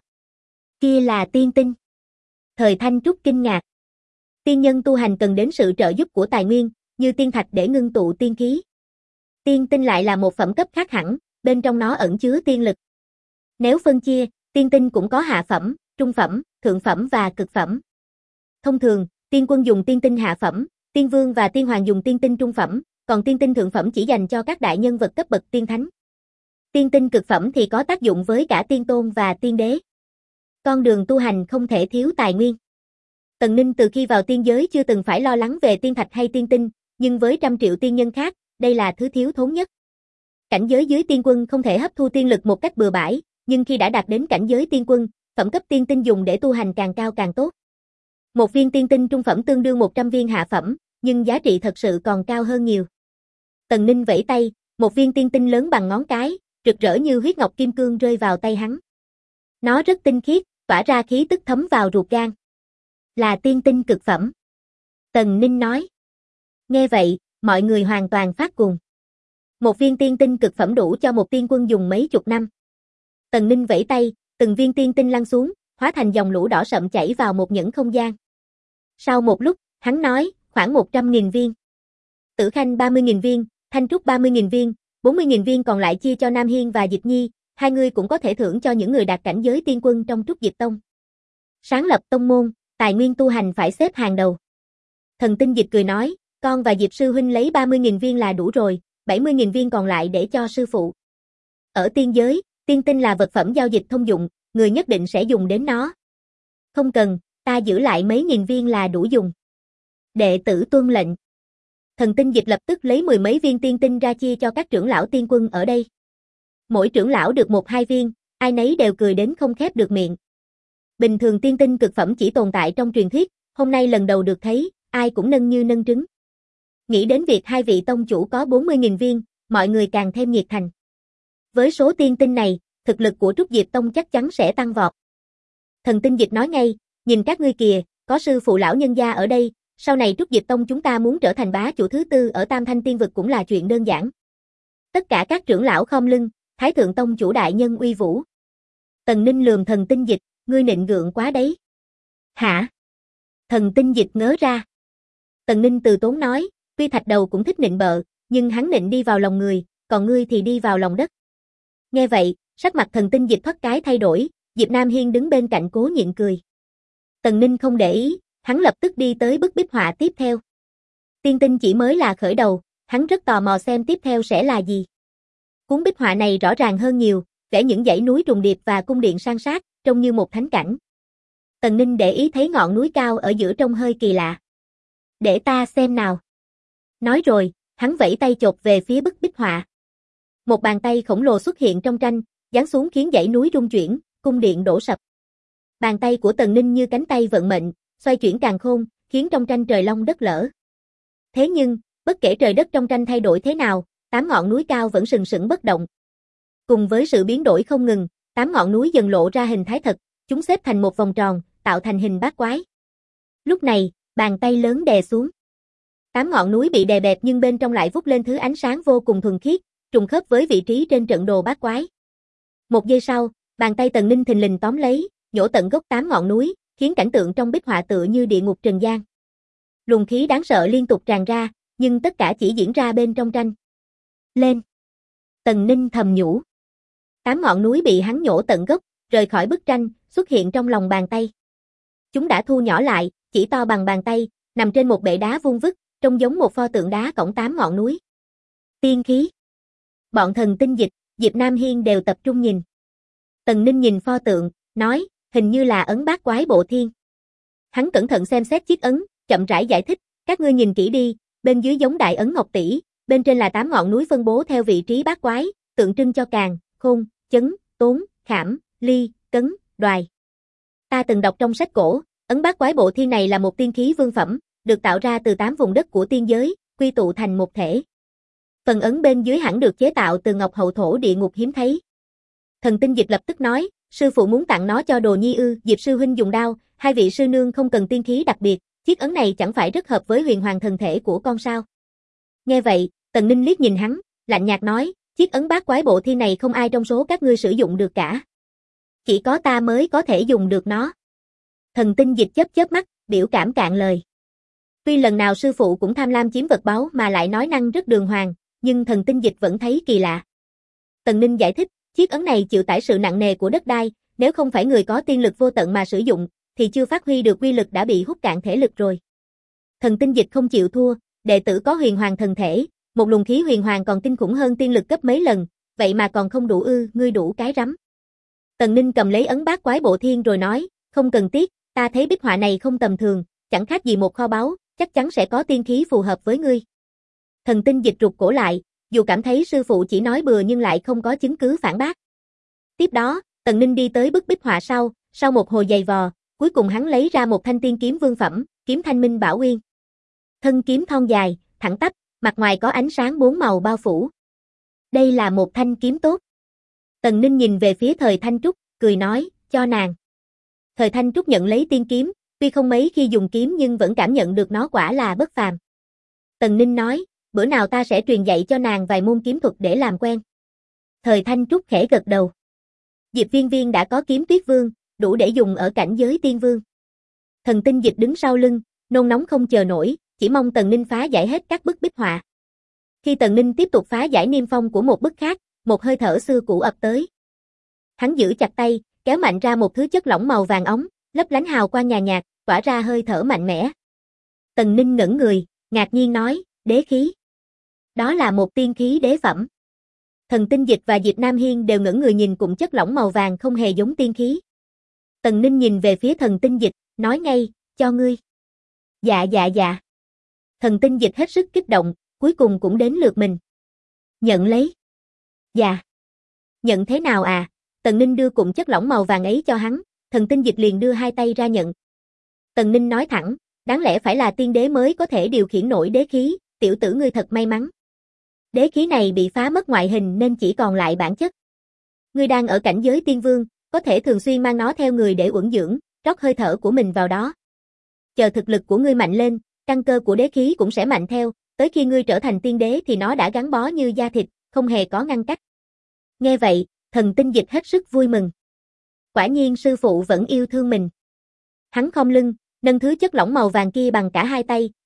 Kia là tiên tinh. Thời Thanh Trúc kinh ngạc. Tiên nhân tu hành cần đến sự trợ giúp của tài nguyên, như tiên thạch để ngưng tụ tiên khí. Tiên tinh lại là một phẩm cấp khác hẳn, bên trong nó ẩn chứa tiên lực. Nếu phân chia, tiên tinh cũng có hạ phẩm, trung phẩm, thượng phẩm và cực phẩm. Thông thường, tiên quân dùng tiên tinh hạ phẩm, tiên vương và tiên hoàng dùng tiên tinh trung phẩm, còn tiên tinh thượng phẩm chỉ dành cho các đại nhân vật cấp bậc tiên thánh. Tiên tinh cực phẩm thì có tác dụng với cả tiên tôn và tiên đế. Con đường tu hành không thể thiếu tài nguyên. Tần Ninh từ khi vào tiên giới chưa từng phải lo lắng về tiên thạch hay tiên tinh, nhưng với trăm triệu tiên nhân khác, đây là thứ thiếu thốn nhất. Cảnh giới dưới tiên quân không thể hấp thu tiên lực một cách bừa bãi, nhưng khi đã đạt đến cảnh giới tiên quân, phẩm cấp tiên tinh dùng để tu hành càng cao càng tốt. Một viên tiên tinh trung phẩm tương đương 100 viên hạ phẩm, nhưng giá trị thật sự còn cao hơn nhiều. Tần Ninh vẫy tay, một viên tiên tinh lớn bằng ngón cái, rực rỡ như huyết ngọc kim cương rơi vào tay hắn. Nó rất tinh khiết, tỏa ra khí tức thấm vào ruột gan. Là tiên tinh cực phẩm. Tần Ninh nói. Nghe vậy, mọi người hoàn toàn phát cuồng. Một viên tiên tinh cực phẩm đủ cho một tiên quân dùng mấy chục năm. Tần Ninh vẫy tay, từng viên tiên tinh lăn xuống, hóa thành dòng lũ đỏ sậm chảy vào một nhẫn không gian. Sau một lúc, hắn nói, khoảng 100.000 viên. Tử Khanh 30.000 viên, Thanh Trúc 30.000 viên, 40.000 viên còn lại chia cho Nam Hiên và Dịch Nhi, hai người cũng có thể thưởng cho những người đạt cảnh giới tiên quân trong Trúc Diệp Tông. Sáng lập tông môn, tài nguyên tu hành phải xếp hàng đầu. Thần Tinh Dịch cười nói, con và Diệp sư huynh lấy 30.000 viên là đủ rồi, 70.000 viên còn lại để cho sư phụ. Ở tiên giới, tiên tinh là vật phẩm giao dịch thông dụng, người nhất định sẽ dùng đến nó. Không cần, ta giữ lại mấy nghìn viên là đủ dùng. Đệ tử tuân lệnh. Thần Tinh Dịch lập tức lấy 10 mấy viên tiên tinh ra chia cho các trưởng lão tiên quân ở đây. Mỗi trưởng lão được 1-2 viên, ai nấy đều cười đến không khép được miệng. Bình thường tiên tinh cực phẩm chỉ tồn tại trong truyền thuyết, hôm nay lần đầu được thấy, ai cũng nâng như nâng trứng. Nghĩ đến việc hai vị tông chủ có 40.000 viên, mọi người càng thêm nhiệt thành. Với số tiên tinh này, thực lực của Trúc Diệp Tông chắc chắn sẽ tăng vọt. Thần Tinh Dịch nói ngay, nhìn các ngươi kìa, có sư phụ lão nhân gia ở đây, sau này Trúc Diệp Tông chúng ta muốn trở thành bá chủ thứ tư ở Tam Thanh Tiên Vực cũng là chuyện đơn giản. Tất cả các trưởng lão khom lưng, Thái Thượng Tông chủ đại nhân uy vũ. Tần Ninh lườm Thần Tinh Dịch, ngươi nịnh gượng quá đấy. Hả? Thần Tinh Dịch ngớ ra. Tần Ninh từ tốn nói, tuy thạch đầu cũng thích nịnh bợ, nhưng hắn nịnh đi vào lòng người, còn ngươi thì đi vào lòng đất. Nghe vậy, sắc mặt Thần Tinh Dịch thoát cái thay đổi, Diệp Nam Hiên đứng bên cạnh cố nhịn cười. Tần Ninh không để ý, hắn lập tức đi tới bức bích họa tiếp theo. Tiên tinh chỉ mới là khởi đầu, hắn rất tò mò xem tiếp theo sẽ là gì. Cuốn bích họa này rõ ràng hơn nhiều, vẽ những dãy núi trùng điệp và cung điện san sát, trông như một thánh cảnh. Tần Ninh để ý thấy ngọn núi cao ở giữa trông hơi kỳ lạ. Để ta xem nào. Nói rồi, hắn vẫy tay chộp về phía bức bích họa. Một bàn tay khổng lồ xuất hiện trong tranh, giáng xuống khiến dãy núi rung chuyển, cung điện đổ sập. Bàn tay của Tần Ninh như cánh tay vận mệnh, xoay chuyển càn khôn, khiến trong tranh trời long đất lở. Thế nhưng, bất kể trời đất trong tranh thay đổi thế nào, 8 ngọn núi cao vẫn sừng sững bất động. Cùng với sự biến đổi không ngừng, 8 ngọn núi dần lộ ra hình thái thật, chúng xếp thành một vòng tròn, tạo thành hình bát quái. Lúc này, bàn tay lớn đè xuống. 8 ngọn núi bị đè bẹp nhưng bên trong lại vút lên thứ ánh sáng vô cùng thuần khiết, trùng khớp với vị trí trên trận đồ bát quái. Một giây sau, bàn tay Tần Ninh thình lình tóm lấy, nhổ tận gốc 8 ngọn núi, khiến cảnh tượng trong bích họa tựa như địa ngục trần gian. Luồng khí đáng sợ liên tục tràn ra, nhưng tất cả chỉ diễn ra bên trong tranh. Lên! Tần Ninh thầm nhủ. 8 ngọn núi bị hắn nhổ tận gốc, rời khỏi bức tranh, xuất hiện trong lòng bàn tay. Chúng đã thu nhỏ lại, chỉ to bằng bàn tay, nằm trên một bệ đá vuông vức, trông giống một pho tượng đá cõng 8 ngọn núi. Tiên khí! Bọn Thần Tinh Dịch, Diệp Nam Hiên đều tập trung nhìn. Tần Ninh nhìn pho tượng, nói, hình như là ấn bát quái bộ thiên. Hắn cẩn thận xem xét chiếc ấn, chậm rãi giải thích, các ngươi nhìn kỹ đi, bên dưới giống đại ấn ngọc tỷ, bên trên là 8 ngọn núi phân bố theo vị trí bát quái, tượng trưng cho càn, khôn, chấn, tốn, khảm, ly, cấn, đoài. Ta từng đọc trong sách cổ, ấn bát quái bộ thiên này là một tiên khí vương phẩm, được tạo ra từ 8 vùng đất của tiên giới, quy tụ thành một thể. Phần ấn bên dưới hẳn được chế tạo từ ngọc hậu thổ địa ngục hiếm thấy. Thần Tinh Dịch lập tức nói, sư phụ muốn tặng nó cho Đồ Nhi ư? Diệp sư huynh dùng đao, hai vị sư nương không cần tiên khí đặc biệt, chiếc ấn này chẳng phải rất hợp với huyền hoàng thần thể của con sao? Nghe vậy, Tần Ninh liếc nhìn hắn, lạnh nhạt nói, chiếc ấn bát quái bộ thiên này không ai trong số các ngươi sử dụng được cả. Chỉ có ta mới có thể dùng được nó. Thần Tinh Dịch chớp mắt, biểu cảm cạn lời. Tuy lần nào sư phụ cũng tham lam chiếm vật báu mà lại nói năng rất đường hoàng, nhưng Thần Tinh Dịch vẫn thấy kỳ lạ. Tần Ninh giải thích, chiếc ấn này chịu tải sự nặng nề của đất đai, nếu không phải người có tiên lực vô tận mà sử dụng, thì chưa phát huy được uy lực đã bị hút cạn thể lực rồi. Thần Tinh Dịch không chịu thua, đệ tử có huyền hoàng thần thể, một luồng khí huyền hoàng còn kinh khủng hơn tiên lực gấp mấy lần, vậy mà còn không đủ ư? Ngươi đủ cái rắm. Tần Ninh cầm lấy ấn bát quái bộ thiên rồi nói, không cần tiếc, ta thấy bích họa này không tầm thường, chẳng khác gì một kho báu, chắc chắn sẽ có tiên khí phù hợp với ngươi. Thần Tinh Dịch rụt cổ lại, dù cảm thấy sư phụ chỉ nói bừa nhưng lại không có chứng cứ phản bác. Tiếp đó, Tần Ninh đi tới bức bích họa sau một hồi giày vò, cuối cùng hắn lấy ra một thanh tiên kiếm vương phẩm, kiếm Thanh Minh Bảo Uyên. Thân kiếm thon dài, thẳng tắp, mặt ngoài có ánh sáng 4 màu bao phủ. Đây là một thanh kiếm tốt. Tần Ninh nhìn về phía Thời Thanh Trúc, cười nói, cho nàng. Thời Thanh Trúc nhận lấy tiên kiếm, tuy không mấy khi dùng kiếm nhưng vẫn cảm nhận được nó quả là bất phàm. Tần Ninh nói, bữa nào ta sẽ truyền dạy cho nàng vài môn kiếm thuật để làm quen. Thời Thanh Trúc khẽ gật đầu. Diệp Viên Viên đã có kiếm Tuyết Vương, đủ để dùng ở cảnh giới tiên vương. Thần Tinh Dịch đứng sau lưng, nôn nóng không chờ nổi, chỉ mong Tần Ninh phá giải hết các bức bích họa. Khi Tần Ninh tiếp tục phá giải niêm phong của một bức khác, một hơi thở xưa cũ ập tới. Hắn giữ chặt tay, kéo mạnh ra một thứ chất lỏng màu vàng óng, lấp lánh hào quang nhàn nhạt, tỏa ra hơi thở mạnh mẽ. Tần Ninh ngẩn người, ngạc nhiên nói, đế khí. Đó là một tiên khí đế phẩm. Thần Tinh Dịch và Diệp Nam Hiên đều ngẩn người nhìn cụm chất lỏng màu vàng không hề giống tiên khí. Tần Ninh nhìn về phía Thần Tinh Dịch, nói ngay, cho ngươi. Dạ. Thần Tinh Dịch hết sức kích động, cuối cùng cũng đến lượt mình. Nhận lấy. Dạ. Nhận thế nào à? Tần Ninh đưa cụm chất lỏng màu vàng ấy cho hắn, Thần Tinh Dịch liền đưa hai tay ra nhận. Tần Ninh nói thẳng, đáng lẽ phải là tiên đế mới có thể điều khiển nổi đế khí, tiểu tử ngươi thật may mắn. Đế khí này bị phá mất ngoại hình nên chỉ còn lại bản chất. Ngươi đang ở cảnh giới tiên vương, có thể thường xuyên mang nó theo người để uẩn dưỡng, rót hơi thở của mình vào đó. Chờ thực lực của ngươi mạnh lên, căn cơ của đế khí cũng sẽ mạnh theo, tới khi ngươi trở thành tiên đế thì nó đã gắn bó như da thịt, không hề có ngăn cách. Nghe vậy, Thần Tinh Dịch hết sức vui mừng. Quả nhiên sư phụ vẫn yêu thương mình. Hắn khom lưng, nâng thứ chất lỏng màu vàng kia bằng cả hai tay,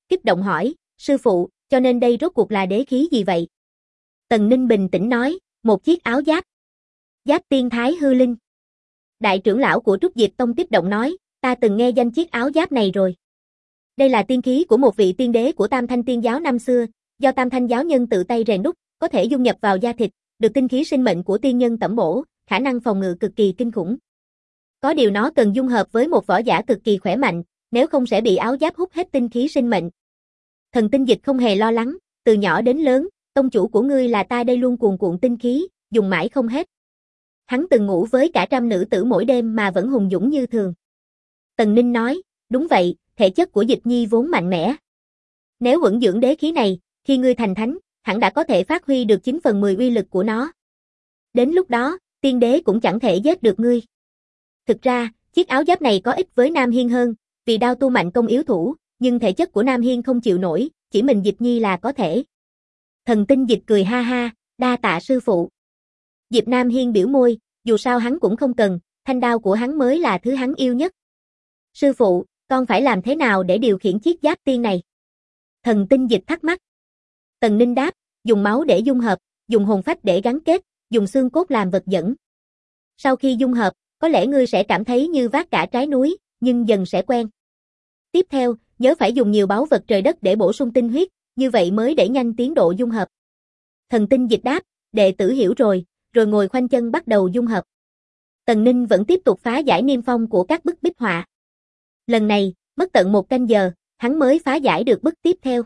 kích động hỏi, sư phụ, cho nên đây rốt cuộc là đế khí gì vậy? Tần Ninh bình tĩnh nói, một chiếc áo giáp. Giáp tiên thái hư linh. Đại trưởng lão của Trúc Diệp Tông kích động nói, ta từng nghe danh chiếc áo giáp này rồi. Đây là tiên khí của một vị tiên đế của Tam Thanh Tiên giáo năm xưa, do Tam Thanh giáo nhân tự tay rèn đúc, có thể dung nhập vào da thịt, được tinh khí sinh mệnh của tiên nhân tẩm bổ, khả năng phòng ngự cực kỳ kinh khủng. Có điều nó cần dung hợp với một võ giả cực kỳ khỏe mạnh, nếu không sẽ bị áo giáp hút hết tinh khí sinh mệnh. Thần Tinh Dịch không hề lo lắng, từ nhỏ đến lớn, tông chủ của ngươi là ta đây luôn cuồn cuộn tinh khí, dùng mãi không hết. Hắn từng ngủ với cả trăm nữ tử mỗi đêm mà vẫn hùng dũng như thường. Tần Ninh nói, đúng vậy, thể chất của Dịch Nhi vốn mạnh mẽ. Nếu ẩn dưỡng đế khí này, khi ngươi thành thánh, hẳn đã có thể phát huy được 9/10 uy lực của nó. Đến lúc đó, tiên đế cũng chẳng thể giết được ngươi. Thực ra, chiếc áo giáp này có ích với Nam Hiên hơn, vì đao tu mạnh công yếu thủ, nhưng thể chất của Nam Hiên không chịu nổi, chỉ mình Dịch Nhi là có thể. Thần Tinh Dịch cười ha ha, đa tạ sư phụ. Diệp Nam Hiên biểu môi, dù sao hắn cũng không cần, thanh đao của hắn mới là thứ hắn yêu nhất. Sư phụ, con phải làm thế nào để điều khiển chiếc giáp tiên này? Thần Tinh Dịch thắc mắc. Tần Ninh đáp, dùng máu để dung hợp, dùng hồn phách để gắn kết, dùng xương cốt làm vật dẫn. Sau khi dung hợp, có lẽ ngươi sẽ cảm thấy như vác cả trái núi, nhưng dần sẽ quen. Tiếp theo, nhớ phải dùng nhiều báu vật trời đất để bổ sung tinh huyết, như vậy mới đẩy nhanh tiến độ dung hợp. Thần Tinh Dịch đáp, đệ tử hiểu rồi ngồi khoanh chân bắt đầu dung hợp. Tần Ninh vẫn tiếp tục phá giải niêm phong của các bức bích họa. Lần này, mất tận 1 canh giờ, hắn mới phá giải được bức tiếp theo.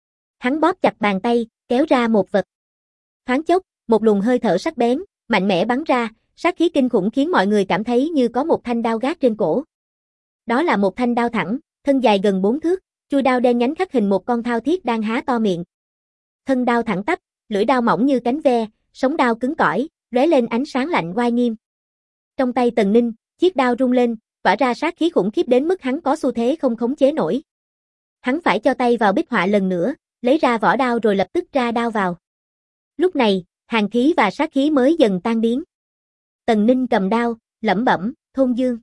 Hắn bóp chặt bàn tay, kéo ra một vật. Thoáng chốc, một luồng hơi thở sắc bén, mạnh mẽ bắn ra, sát khí kinh khủng khiến mọi người cảm thấy như có một thanh đao gác trên cổ. Đó là một thanh đao thẳng, thân dài gần 4 thước, chuôi đao đen nhánh khắc hình một con thao thiết đang há to miệng. Thân đao thẳng tắp, lưỡi đao mỏng như cánh ve, sống đao cứng cỏi, lóe lên ánh sáng lạnh oai nghiêm. Trong tay Tần Ninh, chiếc đao rung lên, tỏa ra sát khí khủng khiếp đến mức hắn có xu thế không khống chế nổi. Hắn phải cho tay vào bích họa lần nữa, lấy ra vỏ đao rồi lập tức ra đao vào. Lúc này, hàn khí và sát khí mới dần tan biến. Tần Ninh cầm đao, lẩm bẩm, thôn dương.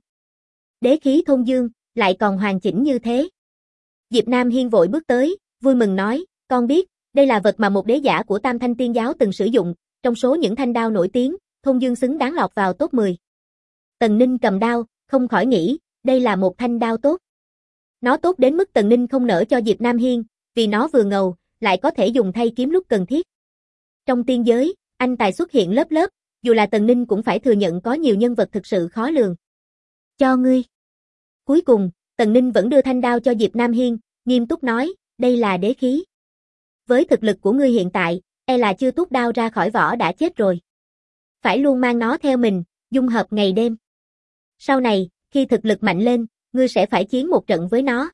Đế khí thôn dương, lại còn hoàn chỉnh như thế. Diệp Nam Hiên vội bước tới, vui mừng nói, con biết, đây là vật mà một đế giả của Tam Thanh Tiên giáo từng sử dụng, trong số những thanh đao nổi tiếng, thôn dương xứng đáng lọt vào top 10. Tần Ninh cầm đao, không khỏi nghĩ, đây là một thanh đao tốt. Nó tốt đến mức Tần Ninh không nỡ cho Diệp Nam Hiên, vì nó vừa ngầu, lại có thể dùng thay kiếm lúc cần thiết. Trong tiên giới, anh tài xuất hiện lớp lớp, dù là Tần Ninh cũng phải thừa nhận có nhiều nhân vật thực sự khó lường. Cho ngươi. Cuối cùng, Tần Ninh vẫn đưa thanh đao cho Diệp Nam Hiên, nghiêm túc nói, đây là đế khí. Với thực lực của ngươi hiện tại, e là chưa tuốt đao ra khỏi vỏ đã chết rồi. Phải luôn mang nó theo mình, dung hợp ngày đêm. Sau này, khi thực lực mạnh lên, ngươi sẽ phải chiến một trận với nó.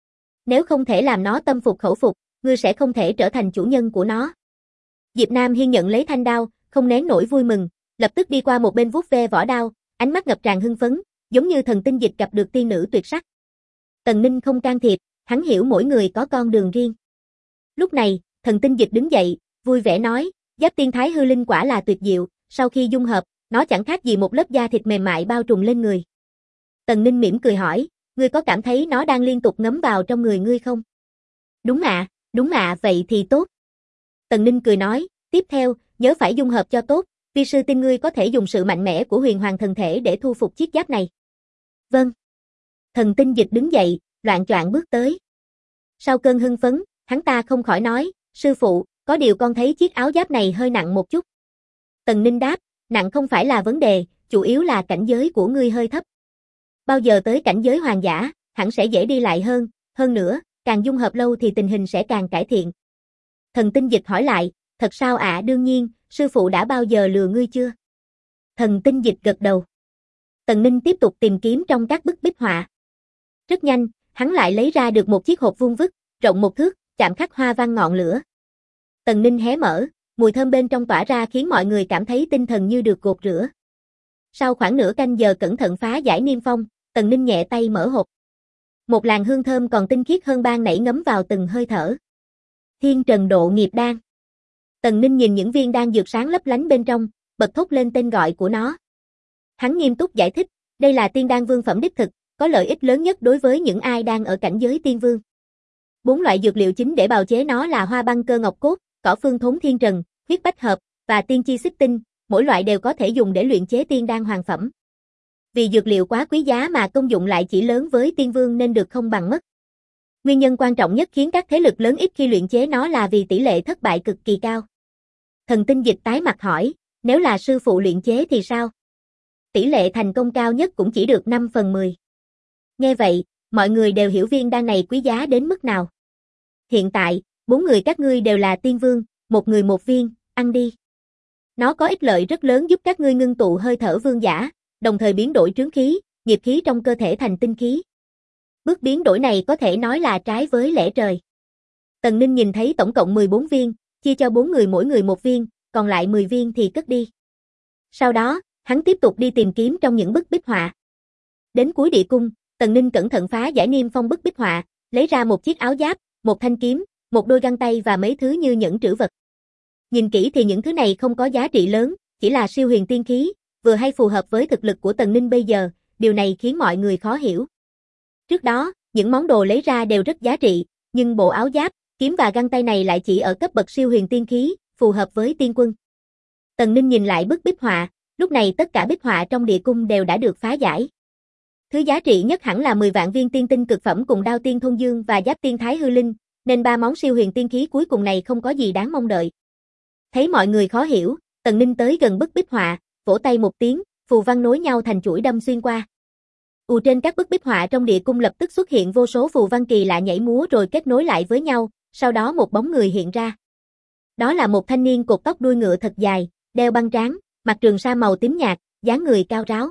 Nếu không thể làm nó tâm phục khẩu phục, ngươi sẽ không thể trở thành chủ nhân của nó. Diệp Nam Hiên nhận lấy thanh đao, không nén nổi vui mừng, lập tức đi qua một bên vuốt ve vỏ đao, ánh mắt ngập tràn hưng phấn, giống như thần tinh dịch gặp được tiên nữ tuyệt sắc. Tần Ninh không can thiệp, hắn hiểu mỗi người có con đường riêng. Lúc này, thần tinh dịch đứng dậy, vui vẻ nói, giáp tiên thái hư linh quả là tuyệt diệu, sau khi dung hợp, nó chẳng khác gì một lớp da thịt mềm mại bao trùm lên người. Tần Ninh mỉm cười hỏi, ngươi có cảm thấy nó đang liên tục ngấm vào trong người ngươi không? Đúng ạ, vậy thì tốt. Tần Ninh cười nói, tiếp theo, nhớ phải dung hợp cho tốt, vi sư tin ngươi có thể dùng sự mạnh mẽ của huyền hoàng thần thể để thu phục chiếc giáp này. Vâng. Thần tinh dịch đứng dậy, loạng choạng bước tới. Sau cơn hưng phấn, hắn ta không khỏi nói, sư phụ, có điều con thấy chiếc áo giáp này hơi nặng một chút. Tần Ninh đáp, nặng không phải là vấn đề, chủ yếu là cảnh giới của ngươi hơi thấp. Bao giờ tới cảnh giới hoàng giả, hẳn sẽ dễ đi lại hơn nữa, càng dung hợp lâu thì tình hình sẽ càng cải thiện. Thần tinh dịch hỏi lại, thật sao ạ? Đương nhiên, sư phụ đã bao giờ lừa ngươi chưa? Thần tinh dịch gật đầu. Tần Ninh tiếp tục tìm kiếm trong các bức bích họa. Rất nhanh, hắn lại lấy ra được một chiếc hộp vuông vức, rộng 1 thước, chạm khắc hoa văn ngọn lửa. Tần Ninh hé mở, mùi thơm bên trong tỏa ra khiến mọi người cảm thấy tinh thần như được gột rửa. Sau khoảng nửa canh giờ cẩn thận phá giải niêm phong, Tần Ninh nhẹ tay mở hộp. Một làn hương thơm còn tinh khiết hơn ban nãy ngấm vào từng hơi thở. Thiên Trần Độ Nghiệp Đan. Tần Ninh nhìn những viên đan dược sáng lấp lánh bên trong, bật thốt lên tên gọi của nó. Hắn nghiêm túc giải thích, đây là tiên đan vương phẩm đích thực, có lợi ích lớn nhất đối với những ai đang ở cảnh giới tiên vương. 4 loại dược liệu chính để bào chế nó là hoa băng cơ ngọc cốt, cỏ phương thốn thiên trần, huyết bách hợp và tiên chi xích tinh, mỗi loại đều có thể dùng để luyện chế tiên đan hoàng phẩm. Vì dược liệu quá quý giá mà công dụng lại chỉ lớn với tiên vương nên được không bằng mất. Nguyên nhân quan trọng nhất khiến các thế lực lớn ít khi luyện chế nó là vì tỷ lệ thất bại cực kỳ cao. Thần Tinh Dịch tái mặt hỏi, nếu là sư phụ luyện chế thì sao? Tỷ lệ thành công cao nhất cũng chỉ được 5/10. Nghe vậy, mọi người đều hiểu viên đan này quý giá đến mức nào. Hiện tại, 4 người các ngươi đều là tiên vương, một người một viên, ăn đi. Nó có ích lợi rất lớn giúp các ngươi ngưng tụ hơi thở vương giả, đồng thời biến đổi trướng khí, nghiệp khí trong cơ thể thành tinh khí. Bước biến đổi này có thể nói là trái với lẽ trời. Tần Ninh nhìn thấy tổng cộng 14 viên, chia cho 4 người mỗi người một viên, còn lại 10 viên thì cất đi. Sau đó, hắn tiếp tục đi tìm kiếm trong những bức bích họa. Đến cuối địa cung, Tần Ninh cẩn thận phá giải niêm phong bức bích họa, lấy ra một chiếc áo giáp, một thanh kiếm, một đôi găng tay và mấy thứ như nhẫn trữ vật. Nhìn kỹ thì những thứ này không có giá trị lớn, chỉ là siêu huyền tiên khí, vừa hay phù hợp với thực lực của Tần Ninh bây giờ, điều này khiến mọi người khó hiểu. Trước đó, những món đồ lấy ra đều rất giá trị, nhưng bộ áo giáp, kiếm và găng tay này lại chỉ ở cấp bậc siêu huyền tiên khí, phù hợp với tiên quân. Tần Ninh nhìn lại bức bích họa, lúc này tất cả bích họa trong địa cung đều đã được phá giải. Thứ giá trị nhất hẳn là 10 vạn viên tiên tinh cực phẩm cùng đao tiên thôn dương và giáp tiên thái hư linh, nên 3 món siêu huyền tiên khí cuối cùng này không có gì đáng mong đợi. Thấy mọi người khó hiểu, Tần Ninh tới gần bức bích họa, vỗ tay một tiếng, phù văn nối nhau thành chuỗi đâm xuyên qua. Trên các bức bích họa trong địa cung lập tức xuất hiện vô số phù văn kỳ lạ nhảy múa rồi kết nối lại với nhau, sau đó một bóng người hiện ra. Đó là một thanh niên cột tóc đuôi ngựa thật dài, đeo băng trán, mặc trường sa màu tím nhạt, dáng người cao ráo.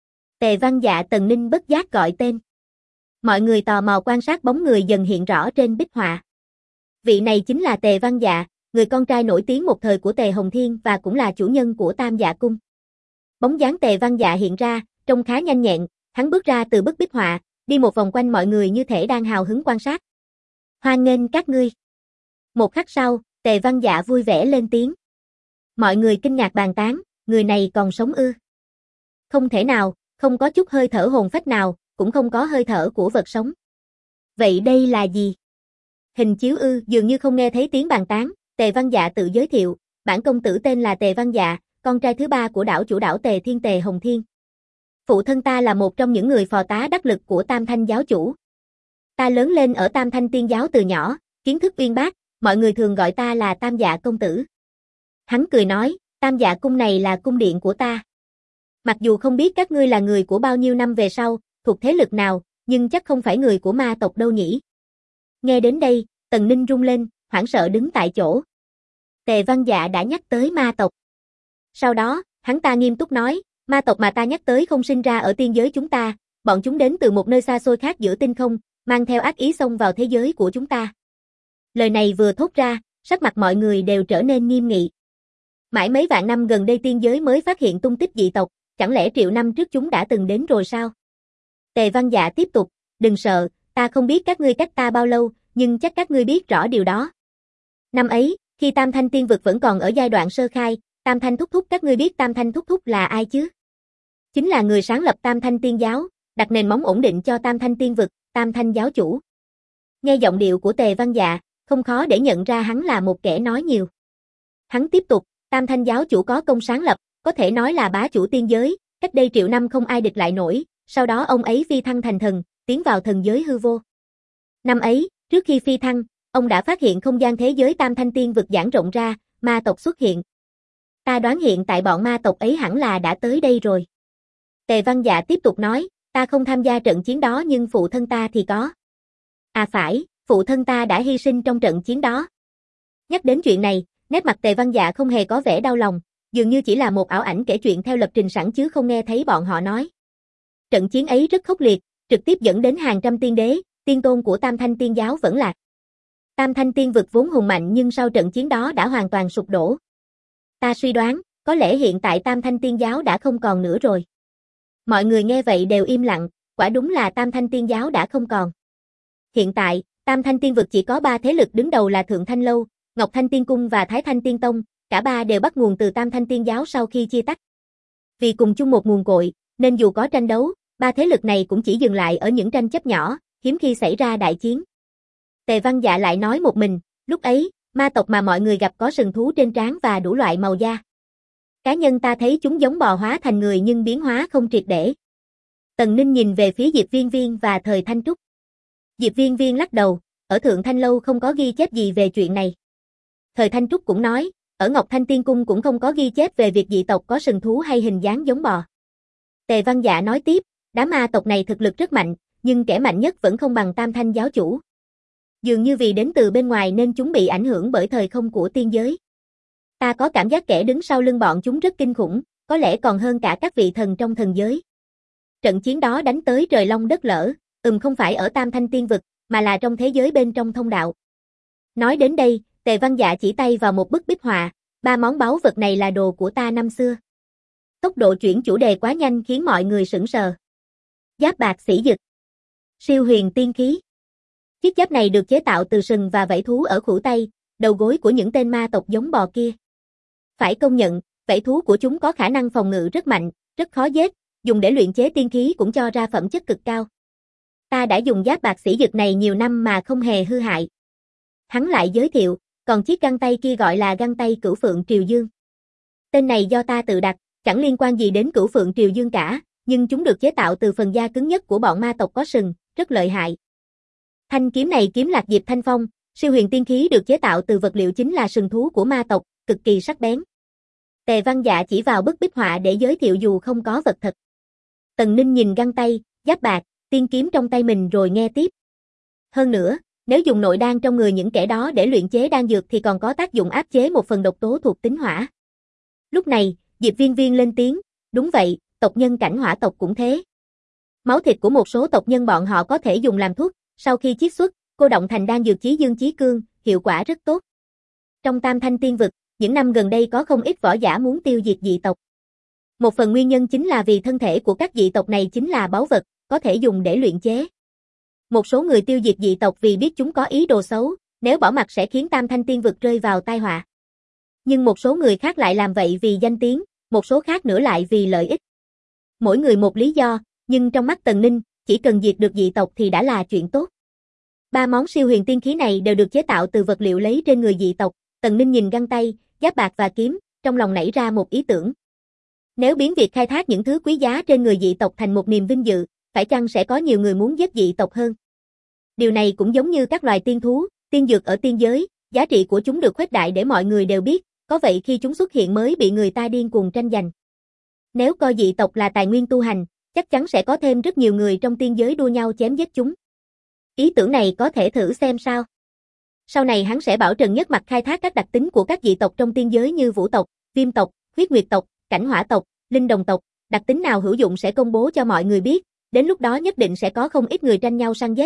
Tề Văn Dạ. Tần Ninh bất giác gọi tên. Mọi người tò mò quan sát bóng người dần hiện rõ trên bích họa. Vị này chính là Tề Văn Dạ, người con trai nổi tiếng một thời của Tề Hồng Thiên và cũng là chủ nhân của Tam Dạ Cung. Bóng dáng Tề Văn Dạ hiện ra, trông khá nhanh nhẹn, hắn bước ra từ bức bích họa, đi một vòng quanh mọi người như thể đang hào hứng quan sát. Hoan nghênh các ngươi. Một khắc sau, Tề Văn Dạ vui vẻ lên tiếng. Mọi người kinh ngạc bàn tán, người này còn sống ư? Không thể nào, không có chút hơi thở hồn phách nào, cũng không có hơi thở của vật sống. Vậy đây là gì? Hình chiếu ư? Dường như không nghe thấy tiếng bàn tán, Tề Văn Dạ tự giới thiệu, bản công tử tên là Tề Văn Dạ, con trai thứ 3 của đảo chủ đảo Tề Thiên Tề Hồng Thiên. Phụ thân ta là một trong những người phò tá đắc lực của Tam Thanh giáo chủ. Ta lớn lên ở Tam Thanh tiên giáo từ nhỏ, kiến thức uyên bác, mọi người thường gọi ta là Tam Dạ công tử. Hắn cười nói, Tam Dạ cung này là cung điện của ta. Mặc dù không biết các ngươi là người của bao nhiêu năm về sau, thuộc thế lực nào, nhưng chắc không phải người của ma tộc đâu nhỉ. Nghe đến đây, Tần Ninh rung lên, hoảng sợ đứng tại chỗ. Tề Văn Dạ đã nhắc tới ma tộc. Sau đó, hắn ta nghiêm túc nói, ma tộc mà ta nhắc tới không sinh ra ở tiên giới chúng ta, bọn chúng đến từ một nơi xa xôi khác giữa tinh không, mang theo ác ý xông vào thế giới của chúng ta. Lời này vừa thốt ra, sắc mặt mọi người đều trở nên nghiêm nghị. Mãi mấy vạn năm gần đây tiên giới mới phát hiện tung tích dị tộc, chẳng lẽ triệu năm trước chúng đã từng đến rồi sao? Tề Văn Dạ tiếp tục, đừng sợ, ta không biết các ngươi cách ta bao lâu, nhưng chắc các ngươi biết rõ điều đó. Năm ấy, khi Tam Thanh tiên vực vẫn còn ở giai đoạn sơ khai, Tam Thanh thúc thúc các ngươi biết Tam Thanh thúc thúc là ai chứ? Chính là người sáng lập Tam Thanh tiên giáo, đặt nền móng ổn định cho Tam Thanh tiên vực, Tam Thanh giáo chủ. Nghe giọng điệu của Tề Văn Dạ, không khó để nhận ra hắn là một kẻ nói nhiều. Hắn tiếp tục, Tam Thanh giáo chủ có công sáng lập, có thể nói là bá chủ tiên giới, cách đây triệu năm không ai địch lại nổi, sau đó ông ấy phi thăng thành thần, tiến vào thần giới hư vô. Năm ấy, trước khi phi thăng, ông đã phát hiện không gian thế giới Tam Thanh tiên vực giãn rộng ra, ma tộc xuất hiện. Ta đoán hiện tại bọn ma tộc ấy hẳn là đã tới đây rồi. Tề Văn Dạ tiếp tục nói, ta không tham gia trận chiến đó nhưng phụ thân ta thì có. À phải, phụ thân ta đã hy sinh trong trận chiến đó. Nhắc đến chuyện này, nét mặt Tề Văn Dạ không hề có vẻ đau lòng, dường như chỉ là một ảo ảnh kể chuyện theo lập trình sẵn chứ không nghe thấy bọn họ nói. Trận chiến ấy rất khốc liệt, trực tiếp dẫn đến hàng trăm tiên đế, tiên tôn của Tam Thanh tiên giáo vẫn lạc. Tam Thanh tiên vực vốn hùng mạnh nhưng sau trận chiến đó đã hoàn toàn sụp đổ. Ta suy đoán, có lẽ hiện tại Tam Thanh tiên giáo đã không còn nữa rồi. Mọi người nghe vậy đều im lặng, quả đúng là Tam Thanh tiên giáo đã không còn. Hiện tại, Tam Thanh tiên vực chỉ có 3 thế lực đứng đầu là Thượng Thanh Lâu, Ngọc Thanh Tiên Cung và Thái Thanh Tiên Tông, cả ba đều bắt nguồn từ Tam Thanh tiên giáo sau khi chia tách. Vì cùng chung một nguồn cội, nên dù có tranh đấu, 3 thế lực này cũng chỉ dừng lại ở những tranh chấp nhỏ, hiếm khi xảy ra đại chiến. Tề Văn Dạ lại nói một mình, lúc ấy, ma tộc mà mọi người gặp có sừng thú trên trán và đủ loại màu da. Cá nhân ta thấy chúng giống bò hóa thành người nhưng biến hóa không triệt để. Tần Ninh nhìn về phía Diệp Viên Viên và Thời Thanh Trúc. Diệp Viên Viên lắc đầu, ở Thượng Thanh Lâu không có ghi chép gì về chuyện này. Thời Thanh Trúc cũng nói, ở Ngọc Thanh Tiên Cung cũng không có ghi chép về việc dị tộc có sừng thú hay hình dáng giống bò. Tề Văn Dạ nói tiếp, đám ma tộc này thực lực rất mạnh, nhưng kẻ mạnh nhất vẫn không bằng Tam Thanh giáo chủ. Dường như vì đến từ bên ngoài nên chúng bị ảnh hưởng bởi thời không của tiên giới. Ta có cảm giác kẻ đứng sau lưng bọn chúng rất kinh khủng, có lẽ còn hơn cả các vị thần trong thần giới. Trận chiến đó đánh tới trời long đất lở, không phải ở Tam Thanh Tiên Vực, mà là trong thế giới bên trong thông đạo. Nói đến đây, Tề Văn Dạ chỉ tay vào một bức bích họa, 3 món báu vật này là đồ của ta năm xưa. Tốc độ chuyển chủ đề quá nhanh khiến mọi người sửng sờ. Giáp bạc xỉ dực. Siêu huyền tiên khí. Chiếc giáp này được chế tạo từ sừng và vảy thú ở khuỷu tay, đầu gối của những tên ma tộc giống bò kia. Phải công nhận, vảy thú của chúng có khả năng phòng ngự rất mạnh, rất khó giết, dùng để luyện chế tiên khí cũng cho ra phẩm chất cực cao. Ta đã dùng giáp bạc xỉ dực này nhiều năm mà không hề hư hại. Hắn lại giới thiệu, còn chiếc găng tay kia gọi là găng tay Cửu Phượng Triều Dương. Tên này do ta tự đặt, chẳng liên quan gì đến Cửu Phượng Triều Dương cả, nhưng chúng được chế tạo từ phần da cứng nhất của bọn ma tộc có sừng, rất lợi hại. Thanh kiếm này kiếm lạc Diệp Thanh Phong, siêu huyền tiên khí được chế tạo từ vật liệu chính là sừng thú của ma tộc, cực kỳ sắc bén. Tề Văn Dạ chỉ vào bức bích họa để giới thiệu dù không có vật thật. Tần Ninh nhìn găng tay, giáp bạc, tiên kiếm trong tay mình rồi nghe tiếp. Hơn nữa, nếu dùng nội đan trong người những kẻ đó để luyện chế đan dược thì còn có tác dụng áp chế một phần độc tố thuộc tính hỏa. Lúc này, Diệp Viên Viên lên tiếng, đúng vậy, tộc nhân cảnh hỏa tộc cũng thế. Máu thịt của một số tộc nhân bọn họ có thể dùng làm thuốc, sau khi chiết xuất, cô động thành đan dược chí dương chí cương, hiệu quả rất tốt. Trong Tam Thanh Tiên Vực, những năm gần đây có không ít võ giả muốn tiêu diệt dị tộc. Một phần nguyên nhân chính là vì thân thể của các dị tộc này chính là báu vật, có thể dùng để luyện chế. Một số người tiêu diệt dị tộc vì biết chúng có ý đồ xấu, nếu bỏ mặc sẽ khiến Tam Thanh Tiên Vực rơi vào tai họa. Nhưng một số người khác lại làm vậy vì danh tiếng, một số khác nữa lại vì lợi ích. Mỗi người một lý do, nhưng trong mắt Tần Ninh, chỉ cần diệt được dị tộc thì đã là chuyện tốt. 3 món siêu huyền tiên khí này đều được chế tạo từ vật liệu lấy trên người dị tộc. Tần Ninh nhìn găng tay, giáp bạc và kiếm, trong lòng nảy ra một ý tưởng. Nếu biến việc khai thác những thứ quý giá trên người dị tộc thành một niềm vinh dự, phải chăng sẽ có nhiều người muốn giết dị tộc hơn? Điều này cũng giống như các loài tiên thú, tiên dược ở tiên giới, giá trị của chúng được khuếch đại để mọi người đều biết, có vậy khi chúng xuất hiện mới bị người ta điên cuồng tranh giành. Nếu coi dị tộc là tài nguyên tu hành, chắc chắn sẽ có thêm rất nhiều người trong tiên giới đua nhau chém giết chúng. Ý tưởng này có thể thử xem sao. Sau này hắn sẽ bảo Trần Nhất Mặc khai thác các đặc tính của các dị tộc trong tiên giới như vũ tộc, viêm tộc, huyết nguyệt tộc, cảnh hỏa tộc, linh đồng tộc, đặc tính nào hữu dụng sẽ công bố cho mọi người biết, đến lúc đó nhất định sẽ có không ít người tranh nhau săn giết.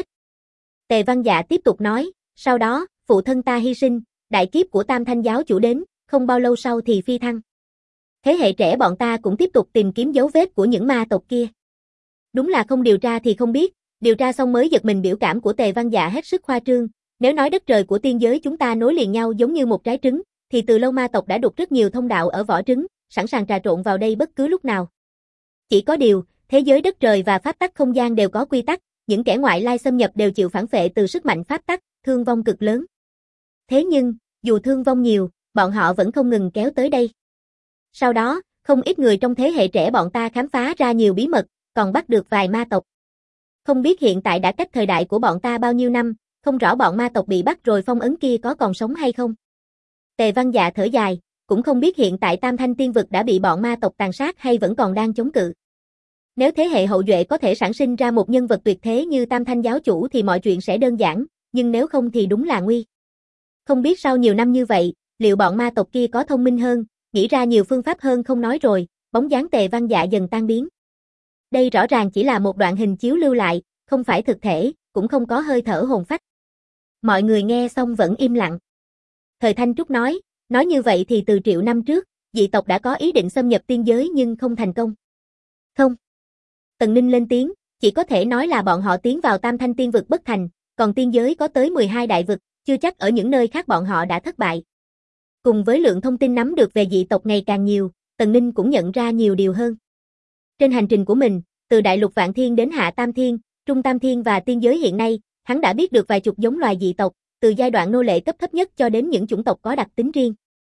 Tề Văn Dạ tiếp tục nói, sau đó, phụ thân ta hy sinh, đại kiếp của Tam Thanh giáo chủ đến, không bao lâu sau thì phi thăng. Thế hệ trẻ bọn ta cũng tiếp tục tìm kiếm dấu vết của những ma tộc kia. Đúng là không điều tra thì không biết, điều tra xong mới giật mình. Biểu cảm của Tề Văn Dạ hết sức khoa trương, nếu nói đất trời của tiên giới chúng ta nối liền nhau giống như một trái trứng, thì từ lâu ma tộc đã đục rất nhiều thông đạo ở vỏ trứng, sẵn sàng trà trộn vào đây bất cứ lúc nào. Chỉ có điều, thế giới đất trời và pháp tắc không gian đều có quy tắc, những kẻ ngoại lai xâm nhập đều chịu phản phệ từ sức mạnh pháp tắc, thương vong cực lớn. Thế nhưng, dù thương vong nhiều, bọn họ vẫn không ngừng kéo tới đây. Sau đó, không ít người trong thế hệ trẻ bọn ta khám phá ra nhiều bí mật, còn bắt được vài ma tộc. Không biết hiện tại đã cách thời đại của bọn ta bao nhiêu năm, không rõ bọn ma tộc bị bắt rồi phong ấn kia có còn sống hay không. Tề Văn Dạ thở dài, cũng không biết hiện tại Tam Thanh Tiên Vực đã bị bọn ma tộc tàn sát hay vẫn còn đang chống cự. Nếu thế hệ hậu duệ có thể sản sinh ra một nhân vật tuyệt thế như Tam Thanh giáo chủ thì mọi chuyện sẽ đơn giản, nhưng nếu không thì đúng là nguy. Không biết sau nhiều năm như vậy, liệu bọn ma tộc kia có thông minh hơn, nghĩ ra nhiều phương pháp hơn không nói rồi, bóng dáng Tề Văn Dạ dần tan biến. Đây rõ ràng chỉ là một đoạn hình chiếu lưu lại, không phải thực thể, cũng không có hơi thở hồn phách. Mọi người nghe xong vẫn im lặng. Thời Thanh Trúc nói như vậy thì từ triệu năm trước, dị tộc đã có ý định xâm nhập tiên giới nhưng không thành công. Không. Tần Ninh lên tiếng, chỉ có thể nói là bọn họ tiến vào Tam Thanh Tiên Vực bất thành, còn tiên giới có tới 12 đại vực, chưa chắc ở những nơi khác bọn họ đã thất bại. Cùng với lượng thông tin nắm được về dị tộc ngày càng nhiều, Tần Ninh cũng nhận ra nhiều điều hơn. Trên hành trình của mình, từ Đại Lục Vạn Thiên đến Hạ Tam Thiên, Trung Tam Thiên và tiên giới hiện nay, hắn đã biết được vài chục giống loài dị tộc, từ giai đoạn nô lệ cấp thấp nhất cho đến những chủng tộc có đặc tính riêng.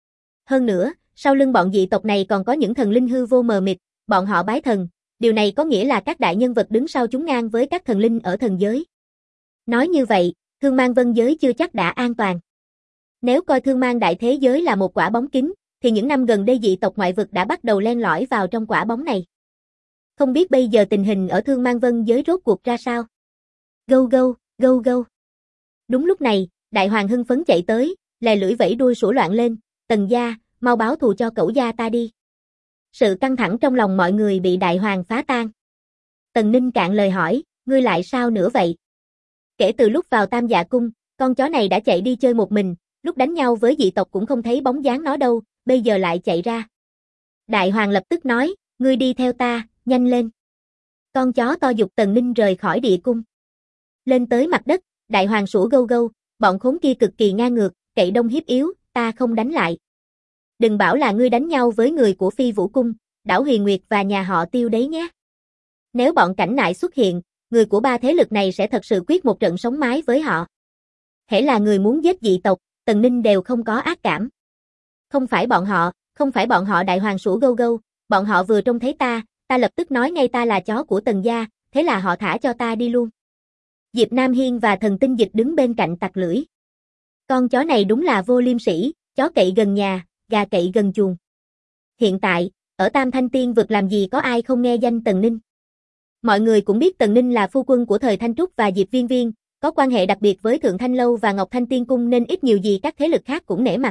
Hơn nữa, sau lưng bọn dị tộc này còn có những thần linh hư vô mờ mịt, bọn họ bái thần, điều này có nghĩa là các đại nhân vật đứng sau chúng ngang với các thần linh ở thần giới. Nói như vậy, Thương Mang Vân giới chưa chắc đã an toàn. Nếu coi Thương Mang đại thế giới là một quả bóng kính, thì những năm gần đây dị tộc ngoại vực đã bắt đầu len lỏi vào trong quả bóng này. Không biết bây giờ tình hình ở Thương Mang Vân giới rốt cuộc ra sao? Gâu gâu, gâu gâu. Đúng lúc này, Đại Hoàng hưng phấn chạy tới, lè lưỡi vẫy đuôi sủa loạn lên, Tần gia, mau báo thù cho cẩu gia ta đi. Sự căng thẳng trong lòng mọi người bị Đại Hoàng phá tan. Tần Ninh cạn lời hỏi, ngươi lại sao nữa vậy? Kể từ lúc vào Tam Dạ Cung, con chó này đã chạy đi chơi một mình, lúc đánh nhau với dị tộc cũng không thấy bóng dáng nó đâu, bây giờ lại chạy ra. Đại Hoàng lập tức nói, ngươi đi theo ta, nhanh lên. Con chó to giục Tần Ninh rời khỏi địa cung. Lên tới mặt đất, Đại Hoàng sủa gâu gâu, bọn khốn kia cực kỳ ngang ngược, cậy đông hiếp yếu, ta không đánh lại. Đừng bảo là ngươi đánh nhau với người của Phi Vũ Cung, Đảo Huyền Nguyệt và nhà họ Tiêu đấy nhé. Nếu bọn cảnh nại xuất hiện, người của ba thế lực này sẽ thật sự quyết một trận sống mái với họ. Hễ là người muốn giết dị tộc, Tần Ninh đều không có ác cảm. Không phải bọn họ Đại Hoàng sủa gâu gâu, bọn họ vừa trông thấy ta lập tức nói ngay ta là chó của Tần gia, thế là họ thả cho ta đi luôn. Diệp Nam Hiên và Thần Tinh Dịch đứng bên cạnh tặc lưỡi. Con chó này đúng là vô liêm sỉ, chó cậy gần nhà, gà cậy gần chuồng. Hiện tại, ở Tam Thanh Tiên vực làm gì có ai không nghe danh Tần Ninh. Mọi người cũng biết Tần Ninh là phu quân của Thời Thanh Trúc và Diệp Viên Viên, có quan hệ đặc biệt với Thượng Thanh Lâu và Ngọc Thanh Tiên Cung nên ít nhiều gì các thế lực khác cũng nể mặt.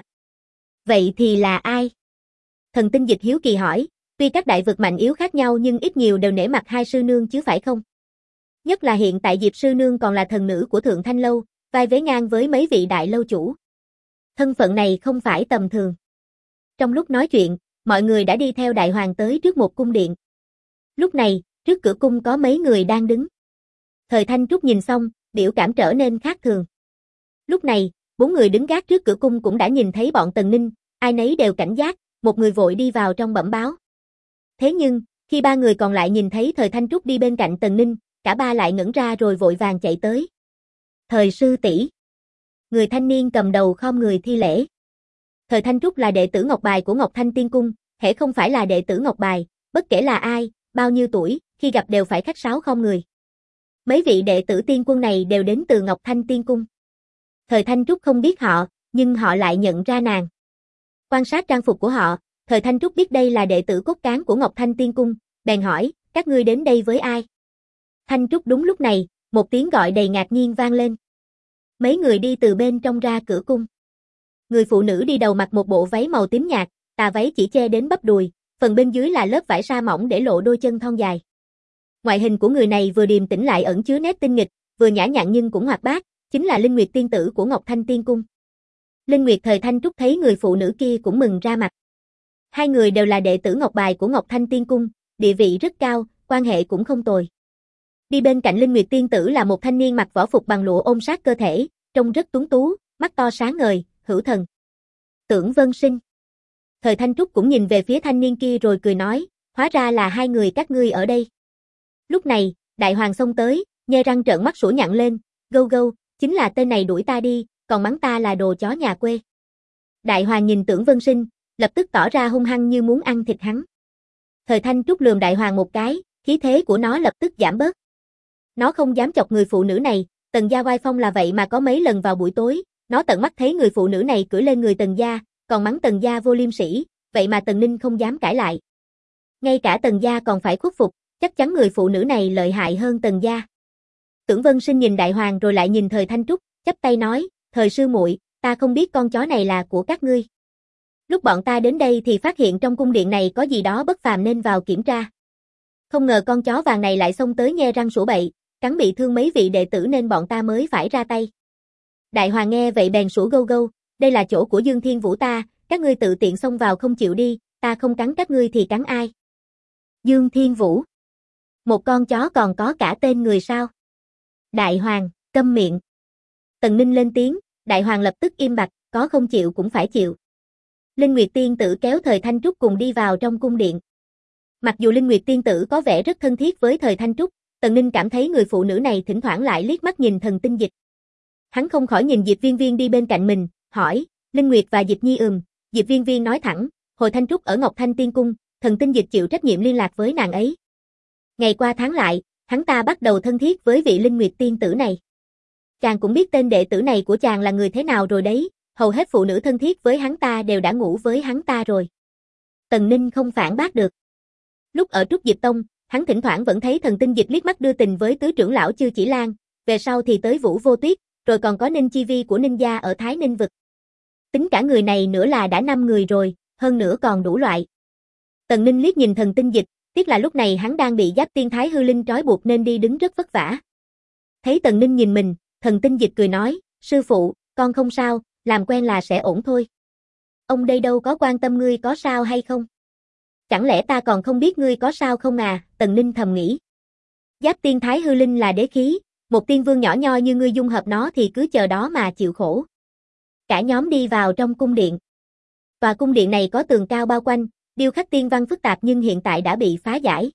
Vậy thì là ai? Thần Tinh Dịch hiếu kỳ hỏi, tuy các đại vực mạnh yếu khác nhau nhưng ít nhiều đều nể mặt hai sư nương chứ phải không? Nhất là hiện tại Diệp sư nương còn là thần nữ của Thượng Thanh Lâu, vai vế ngang với mấy vị đại lâu chủ. Thân phận này không phải tầm thường. Trong lúc nói chuyện, mọi người đã đi theo Đại Hoàng tới trước một cung điện. Lúc này, trước cửa cung có mấy người đang đứng. Thời Thanh Trúc nhìn xong, biểu cảm trở nên khác thường. Lúc này, 4 người đứng gác trước cửa cung cũng đã nhìn thấy bọn Tần Ninh, ai nấy đều cảnh giác, một người vội đi vào trong bẩm báo. Thế nhưng, khi 3 người còn lại nhìn thấy Thời Thanh Trúc đi bên cạnh Tần Ninh, cả ba lại ngẩn ra rồi vội vàng chạy tới. Thời sư tỷ. Người thanh niên cầm đầu khom người thi lễ. Thời Thanh Trúc là đệ tử Ngọc Bài của Ngọc Thanh Tiên Cung, hễ không phải là đệ tử Ngọc Bài, bất kể là ai, bao nhiêu tuổi, khi gặp đều phải khách sáo khom người. Mấy vị đệ tử tiên quân này đều đến từ Ngọc Thanh Tiên Cung. Thời Thanh Trúc không biết họ, nhưng họ lại nhận ra nàng. Quan sát trang phục của họ, Thời Thanh Trúc biết đây là đệ tử cốt cán của Ngọc Thanh Tiên Cung, bèn hỏi, các ngươi đến đây với ai? Thanh Trúc đúng lúc này, một tiếng gọi đầy ngạc nhiên vang lên. Mấy người đi từ bên trong ra cửa cung. Người phụ nữ đi đầu mặc một bộ váy màu tím nhạt, tà váy chỉ che đến bắp đùi, phần bên dưới là lớp vải sa mỏng để lộ đôi chân thon dài. Ngoại hình của người này vừa điềm tĩnh lại ẩn chứa nét tinh nghịch, vừa nhã nhặn nhưng cũng hoạt bát, chính là Linh Nguyệt tiên tử của Ngọc Thanh Tiên Cung. Linh Nguyệt Thời Thanh Trúc thấy người phụ nữ kia cũng mừng ra mặt. Hai người đều là đệ tử Ngọc Bài của Ngọc Thanh Tiên Cung, địa vị rất cao, quan hệ cũng không tồi. Đi bên cạnh Linh Nguyệt tiên tử là một thanh niên mặc võ phục bằng lụa ôm sát cơ thể, trông rất tuấn tú, mắt to sáng ngời, hữu thần. Tưởng Vân Sinh. Thời Thanh Trúc cũng nhìn về phía thanh niên kia rồi cười nói, hóa ra là hai người các ngươi ở đây. Lúc này, Đại Hoàng xông tới, nhe răng trợn mắt sủa nhặng lên, gâu gâu, chính là tên này đuổi ta đi, còn mắng ta là đồ chó nhà quê. Đại Hoàng nhìn Tưởng Vân Sinh, lập tức tỏ ra hung hăng như muốn ăn thịt hắn. Thời Thanh Trúc lườm Đại Hoàng một cái, khí thế của nó lập tức giảm bớt. Nó không dám chọc người phụ nữ này, Tần gia oai phong là vậy mà có mấy lần vào buổi tối, nó tận mắt thấy người phụ nữ này cưỡi lên người Tần gia, còn mắng Tần gia vô liêm sỉ, vậy mà Tần Ninh không dám cãi lại. Ngay cả Tần gia còn phải khuất phục, chắc chắn người phụ nữ này lợi hại hơn Tần gia. Tưởng Vân Sinh nhìn Đại Hoàng rồi lại nhìn Thời Thanh Trúc, chắp tay nói, Thời sư muội, ta không biết con chó này là của các ngươi. Lúc bọn ta đến đây thì phát hiện trong cung điện này có gì đó bất phàm nên vào kiểm tra. Không ngờ con chó vàng này lại xông tới nhe răng sủa bậy, cắn bị thương mấy vị đệ tử nên bọn ta mới phải ra tay. Đại Hoàng nghe vậy bèn sủa gâu gâu, đây là chỗ của Dương Thiên Vũ ta, các ngươi tự tiện xông vào không chịu đi, ta không cắn các ngươi thì cắn ai? Dương Thiên Vũ. Một con chó còn có cả tên người sao? Đại Hoàng, câm miệng. Tần Ninh lên tiếng, Đại Hoàng lập tức im bặt, có không chịu cũng phải chịu. Linh Nguyệt tiên tử kéo Thời Thanh Trúc cùng đi vào trong cung điện. Mặc dù Linh Nguyệt tiên tử có vẻ rất thân thiết với Thời Thanh Trúc, Tần Ninh cảm thấy người phụ nữ này thỉnh thoảng lại liếc mắt nhìn Thần Tinh Dịch. Hắn không khỏi nhìn Diệp Viên Viên đi bên cạnh mình, hỏi, Linh Nguyệt và Diệp Nhi Diệp Viên Viên nói thẳng, hồi Thanh Trúc ở Ngọc Thanh Tiên Cung, Thần Tinh Dịch chịu trách nhiệm liên lạc với nàng ấy. Ngày qua tháng lại, hắn ta bắt đầu thân thiết với vị Linh Nguyệt tiên tử này. Chàng cũng biết tên đệ tử này của chàng là người thế nào rồi đấy, hầu hết phụ nữ thân thiết với hắn ta đều đã ngủ với hắn ta rồi. Tần Ninh không phản bác được. Lúc ở Trúc Diệp Tông, hắn thỉnh thoảng vẫn thấy Thần Tinh Dịch liếc mắt đưa tình với tứ trưởng lão Chư Chỉ Lan, về sau thì tới Vũ Vô Tuyết, rồi còn có Ninh Chi Vi của Ninh gia ở Thái Ninh vực. Tính cả người này nữa là đã 5 người rồi, hơn nữa còn đủ loại. Tần Ninh liếc nhìn Thần Tinh Dịch, tiếc là lúc này hắn đang bị Giáp Tiên Thái Hư Linh trói buộc nên đi đứng rất vất vả. Thấy Tần Ninh nhìn mình, Thần Tinh Dịch cười nói, sư phụ, con không sao, làm quen là sẽ ổn thôi. Ông đây đâu có quan tâm ngươi có sao hay không. Chẳng lẽ ta còn không biết ngươi có sao không à, Tần Ninh thầm nghĩ. Giáp Tiên Thái Hư Linh là đế khí, một tiên vương nhỏ nhoi như ngươi dung hợp nó thì cứ chờ đó mà chịu khổ. Cả nhóm đi vào trong cung điện. Tòa cung điện này có tường cao bao quanh, điêu khắc tiên văn phức tạp nhưng hiện tại đã bị phá giải.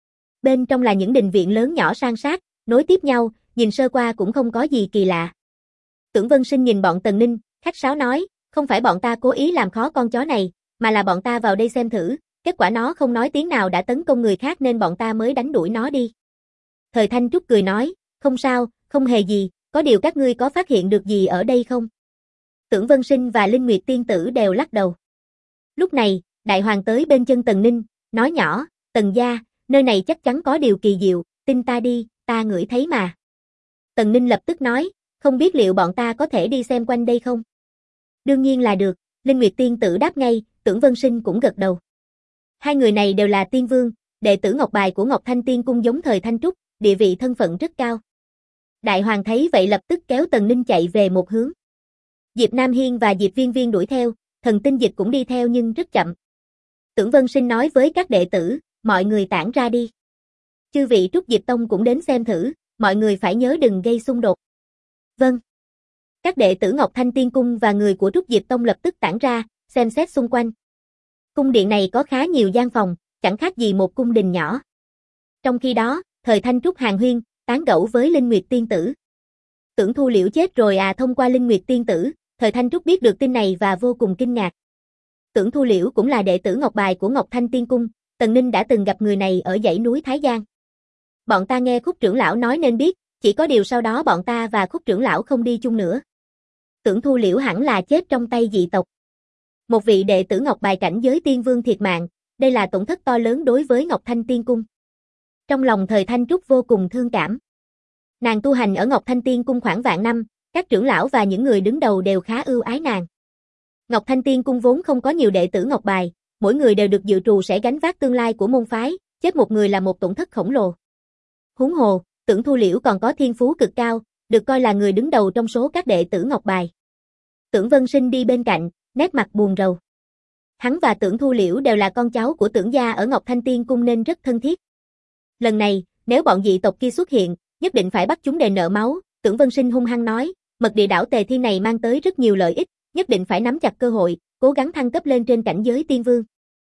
Bên trong là những đình viện lớn nhỏ san sát, nối tiếp nhau, nhìn sơ qua cũng không có gì kỳ lạ. Tưởng Vân Sinh nhìn bọn Tần Ninh, khách sáo nói, không phải bọn ta cố ý làm khó con chó này, mà là bọn ta vào đây xem thử, kết quả nó không nói tiếng nào đã tấn công người khác nên bọn ta mới đánh đuổi nó đi. Thời Thanh Trúc cười nói, không sao, không hề gì, có điều các ngươi có phát hiện được gì ở đây không? Tưởng Vân Sinh và Linh Nguyệt tiên tử đều lắc đầu. Lúc này, Đại Hoàng tới bên chân Tần Ninh, nói nhỏ, Tần gia, nơi này chắc chắn có điều kỳ diệu, tin ta đi, ta ngửi thấy mà. Tần Ninh lập tức nói, không biết liệu bọn ta có thể đi xem quanh đây không? Đương nhiên là được, Linh Nguyệt tiên tử đáp ngay, Tưởng Vân Sinh cũng gật đầu. Hai người này đều là tiên vương, đệ tử ngọc bài của Ngọc Thanh Tiên Cung giống thời Thanh Trúc, địa vị thân phận rất cao. Đại Hoàng thấy vậy lập tức kéo Tần Ninh chạy về một hướng. Diệp Nam Hiên và Diệp Viên Viên đuổi theo, Thần Tinh Dịch cũng đi theo nhưng rất chậm. Tưởng Vân Sinh nói với các đệ tử, mọi người tản ra đi. Chư vị Trúc Diệp Tông cũng đến xem thử, mọi người phải nhớ đừng gây xung đột. Vâng. Các đệ tử Ngọc Thanh Tiên Cung và người của Trúc Diệp Tông lập tức tản ra, xem xét xung quanh. Cung điện này có khá nhiều gian phòng, chẳng khác gì một cung đình nhỏ. Trong khi đó, thời Thanh Trúc hàn huyên, tán gẫu với Linh Nguyệt tiên tử. Tưởng Thu Liễu chết rồi à, thông qua Linh Nguyệt tiên tử, thời Thanh Trúc biết được tin này và vô cùng kinh ngạc. Tưởng Thu Liễu cũng là đệ tử ngọc bài của Ngọc Thanh Tiên Cung, Tần Ninh đã từng gặp người này ở dãy núi Thái Giang. Bọn ta nghe Khúc trưởng lão nói nên biết, chỉ có điều sau đó bọn ta và Khúc trưởng lão không đi chung nữa. Tưởng Thu Liễu hẳn là chết trong tay dị tộc. Một vị đệ tử ngọc bài cảnh giới tiên vương thiệt mạng, đây là tổn thất to lớn đối với Ngọc Thanh Tiên Cung. Trong lòng thời Thanh Trúc vô cùng thương cảm. Nàng tu hành ở Ngọc Thanh Tiên Cung khoảng vạn năm, các trưởng lão và những người đứng đầu đều khá ưu ái nàng. Ngọc Thanh Tiên Cung vốn không có nhiều đệ tử ngọc bài, mỗi người đều được dự trù sẽ gánh vác tương lai của môn phái, chết một người là một tổn thất khổng lồ. Huống hồ, Tưởng Thu Liễu còn có thiên phú cực cao, được coi là người đứng đầu trong số các đệ tử ngọc bài. Tưởng Vân Sinh đi bên cạnh, nét mặt buồn rầu. Hắn và Tưởng Thu Liễu đều là con cháu của Tưởng gia ở Ngọc Thanh Tiên Cung nên rất thân thiết. Lần này, nếu bọn dị tộc kia xuất hiện, nhất định phải bắt chúng đền nợ máu, Tưởng Vân Sinh hung hăng nói, mật địa đảo Tề Thiên này mang tới rất nhiều lợi ích, nhất định phải nắm chặt cơ hội, cố gắng thăng cấp lên trên cảnh giới tiên vương.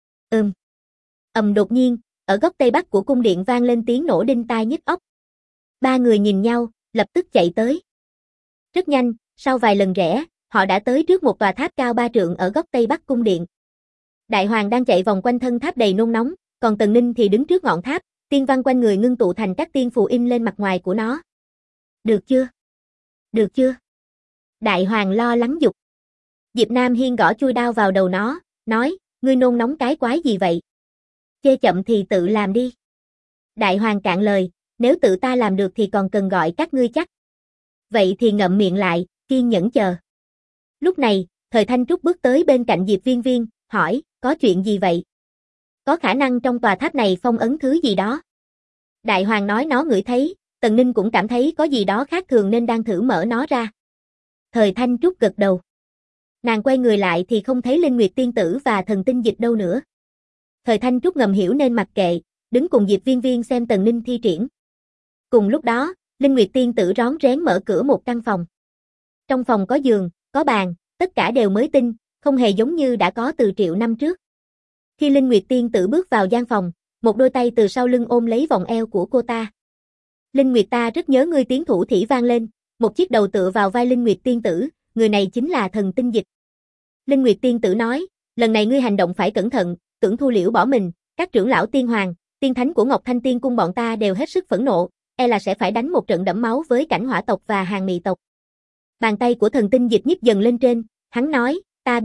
Đột nhiên, ở góc tây bắc của cung điện vang lên tiếng nổ đinh tai nhức óc. Ba người nhìn nhau, lập tức chạy tới. Rất nhanh, sau vài lần rẽ, họ đã tới trước một tòa tháp cao 3 trượng ở góc tây bắc cung điện. Đại Hoàng đang chạy vòng quanh thân tháp đầy nôn nóng, còn Tần Ninh thì đứng trước ngọn tháp, tiên văn quanh người ngưng tụ thành các tiên phù in lên mặt ngoài của nó. Được chưa? Được chưa? Đại Hoàng lo lắng giục. Diệp Nam Hiên gõ chui đao vào đầu nó, nói, ngươi nôn nóng cái quái gì vậy? Chê chậm thì tự làm đi. Đại Hoàng cạn lời, nếu tự ta làm được thì còn cần gọi các ngươi chắc. Vậy thì ngậm miệng lại, kiên nhẫn chờ. Lúc này, thời Thanh Trúc bước tới bên cạnh Diệp Viên Viên, hỏi, có chuyện gì vậy? Có khả năng trong tòa tháp này phong ấn thứ gì đó. Đại Hoàng nói nó ngửi thấy, Tần Ninh cũng cảm thấy có gì đó khác thường nên đang thử mở nó ra. Thời Thanh Trúc gật đầu. Nàng quay người lại thì không thấy Linh Nguyệt tiên tử và Thần Tinh Dịch đâu nữa. Thời Thanh Trúc ngầm hiểu nên mặc kệ, đứng cùng Diệp Viên Viên xem Tần Ninh thi triển. Cùng lúc đó, Linh Nguyệt tiên tử rón rén mở cửa một căn phòng. Trong phòng có giường, có bàn, tất cả đều mới tinh, không hề giống như đã có từ triệu năm trước. Khi Linh Nguyệt tiên tử bước vào gian phòng, một đôi tay từ sau lưng ôm lấy vòng eo của cô ta. Linh Nguyệt ta rất nhớ ngươi tiếng thủ thỉ vang lên, một chiếc đầu tựa vào vai Linh Nguyệt tiên tử, người này chính là Thần Tinh Dịch. Linh Nguyệt tiên tử nói, lần này ngươi hành động phải cẩn thận, tưởng Thu Liễu bỏ mình, các trưởng lão tiên hoàng, tiên thánh của Ngọc Thanh Tiên cung bọn ta đều hết sức phẫn nộ, e là sẽ phải đánh một trận đẫm máu với cảnh hỏa tộc và hàng mị tộc. Bàn tay của Thần Tinh Dịch nhích dần lên trên, hắn nói,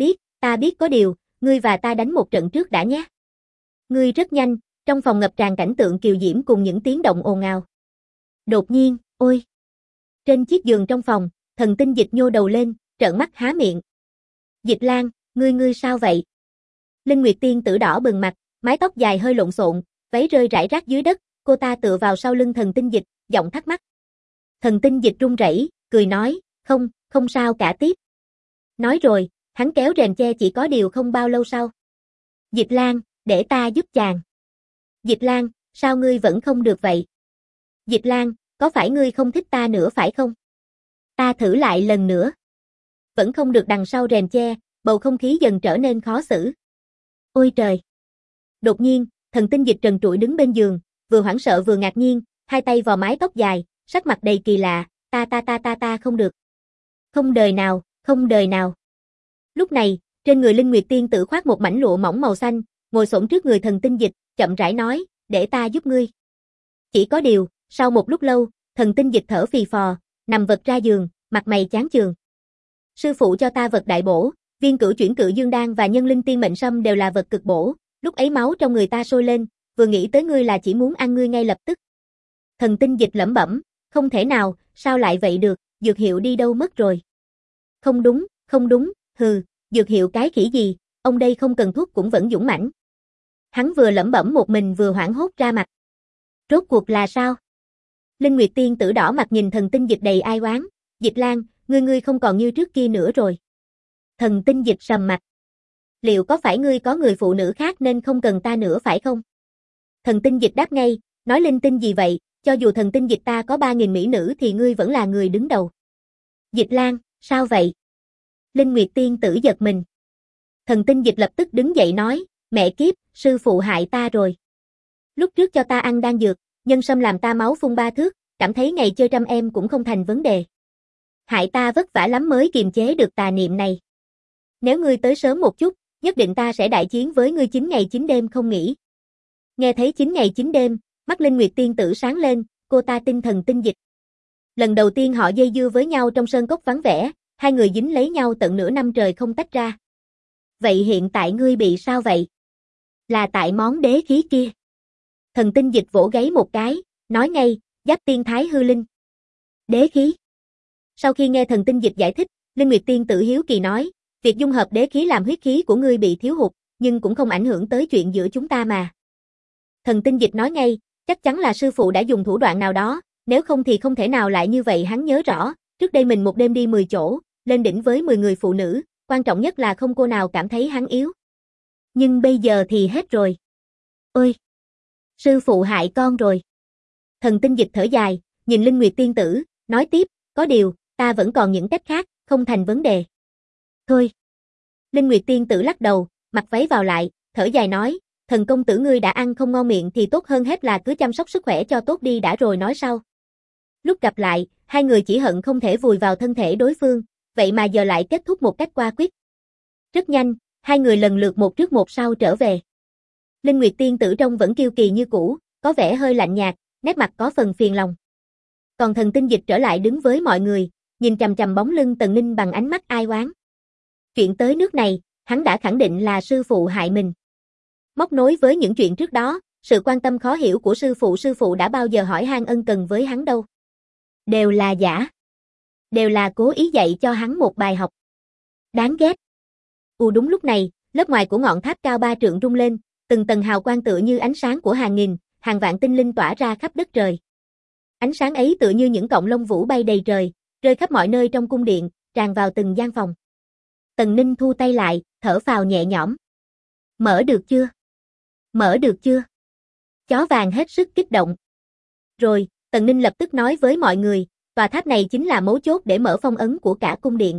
ta biết có điều, ngươi và ta đánh một trận trước đã nhé. Ngươi rất nhanh, trong phòng ngập tràn cảnh tượng kiều diễm cùng những tiếng động ồn ào. Đột nhiên, ôi! Trên chiếc giường trong phòng, Thần Tinh Dịch nhô đầu lên, trợn mắt há miệng. Dịch Lan, ngươi sao vậy? Linh Nguyệt tiên tử đỏ bừng mặt, mái tóc dài hơi lộn xộn, váy rơi rải rác dưới đất, cô ta tựa vào sau lưng Thần Tinh Dịch, giọng thắc mắc. Thần Tinh Dịch run rẩy, cười nói, không sao cả tiếp. Nói rồi, hắn kéo rèm che chỉ có điều không bao lâu sau. Dịch Lan, để ta giúp chàng. Dịch Lan, sao ngươi vẫn không được vậy? Dịch Lan, có phải ngươi không thích ta nữa phải không? Ta thử lại lần nữa. Vẫn không được đằng sau rèm che, bầu không khí dần trở nên khó xử. Ôi trời! Đột nhiên, Thần Tinh Dịch trần trụi đứng bên giường, vừa hoảng sợ vừa ngạc nhiên, hai tay vò mái tóc dài, sắc mặt đầy kỳ lạ, ta không được. Không đời nào. Lúc này, trên người Linh Nguyệt tiên tử khoác một mảnh lụa mỏng màu xanh, ngồi xổm trước người Thần Tinh Dịch, chậm rãi nói, để ta giúp ngươi. Chỉ có điều, sau một lúc lâu, Thần Tinh Dịch thở phì phò, nằm vật ra giường, mặt mày chán chường. Sư phụ cho ta vật đại bổ, viên cửu chuyển cự dương đan và nhân linh tiên mệnh sâm đều là vật cực bổ, lúc ấy máu trong người ta sôi lên, vừa nghĩ tới ngươi là chỉ muốn ăn ngươi ngay lập tức. Thần Tinh Dịch lẩm bẩm, không thể nào, sao lại vậy được, dược hiệu đi đâu mất rồi. Không đúng, hừ, dược hiệu cái khỉ gì, ông đây không cần thuốc cũng vẫn dũng mãnh. Hắn vừa lẩm bẩm một mình vừa hoảng hốt ra mặt. Rốt cuộc là sao? Linh Nguyệt tiên tử đỏ mặt nhìn Thần Tinh Dịch đầy ai oán, Dịch Lan, ngươi không còn như trước kia nữa rồi. Thần Tinh Dịch sầm mặt. Liệu có phải ngươi có người phụ nữ khác nên không cần ta nữa phải không? Thần Tinh Dịch đáp ngay, nói linh tinh gì vậy, cho dù Thần Tinh Dịch ta có 3.000 mỹ nữ thì ngươi vẫn là người đứng đầu. Dịch Lan, sao vậy? Linh Nguyệt tiên tử giật mình. Thần Tinh Dịch lập tức đứng dậy nói, mẹ kiếp, sư phụ hại ta rồi. Lúc trước cho ta ăn đan dược, nhân sâm làm ta máu phun 3 thước, cảm thấy ngày chơi trăm em cũng không thành vấn đề. Hại ta vất vả lắm mới kiềm chế được tà niệm này. Nếu ngươi tới sớm một chút, nhất định ta sẽ đại chiến với ngươi 9 ngày 9 đêm không nghỉ. Nghe thấy 9 ngày 9 đêm, mắt Linh Nguyệt tiên tử sáng lên, cô ta tin Thần Tinh Dịch. Lần đầu tiên họ dây dưa với nhau trong sơn cốc vắng vẻ, hai người dính lấy nhau tận nửa năm trời không tách ra. Vậy hiện tại ngươi bị sao vậy? Là tại món đế khí kia. Thần Tinh Dịch vỗ gáy một cái, nói ngay, Giáp Tiên Thái Hư Linh. Đế khí. Sau khi nghe Thần Tinh Dịch giải thích, Linh Nguyệt tiên tử hiếu kỳ nói, việc dung hợp đế khí làm huyết khí của ngươi bị thiếu hụt, nhưng cũng không ảnh hưởng tới chuyện giữa chúng ta mà. Thần Tinh Dịch nói ngay, chắc chắn là sư phụ đã dùng thủ đoạn nào đó, nếu không thì không thể nào lại như vậy. Hắn nhớ rõ, trước đây mình một đêm đi 10 chỗ, lên đỉnh với 10 người phụ nữ, quan trọng nhất là không cô nào cảm thấy hắn yếu. Nhưng bây giờ thì hết rồi. Ôi! Sư phụ hại con rồi. Thần Tinh Dịch thở dài, nhìn Linh Nguyệt tiên tử, nói tiếp, có điều, ta vẫn còn những cách khác, không thành vấn đề. Thôi. Linh Nguyệt tiên tử lắc đầu, mặc váy vào lại, thở dài nói, thần công tử ngươi đã ăn không ngon miệng thì tốt hơn hết là cứ chăm sóc sức khỏe cho tốt đi đã rồi nói sau. Lúc gặp lại, hai người chỉ hận không thể vùi vào thân thể đối phương, vậy mà giờ lại kết thúc một cách quả quyết. Rất nhanh, hai người lần lượt một trước một sau trở về. Linh Nguyệt tiên tử trông vẫn kiêu kỳ như cũ, có vẻ hơi lạnh nhạt, nét mặt có phần phiền lòng. Còn Thần Tinh Dịch trở lại đứng với mọi người, nhìn chằm chằm bóng lưng Tần Ninh bằng ánh mắt ai oán. Chuyện tới nước này, hắn đã khẳng định là sư phụ hại mình. Móc nối với những chuyện trước đó, sự quan tâm khó hiểu của sư phụ đã bao giờ hỏi han ân cần với hắn đâu. Đều là giả. Đều là cố ý dạy cho hắn một bài học. Đáng ghét. Đúng lúc này, lớp ngoài của ngọn tháp cao 3 trượng rung lên, từng tầng hào quang tựa như ánh sáng của hàng nghìn, hàng vạn tinh linh tỏa ra khắp đất trời. Ánh sáng ấy tựa như những cọng lông vũ bay đầy trời, rơi khắp mọi nơi trong cung điện, tràn vào từng gian phòng. Tần Ninh thu tay lại, thở phào nhẹ nhõm. Mở được chưa? Mở được chưa? Chó vàng hết sức kích động. Rồi, Tần Ninh lập tức nói với mọi người, tòa tháp này chính là mấu chốt để mở phong ấn của cả cung điện.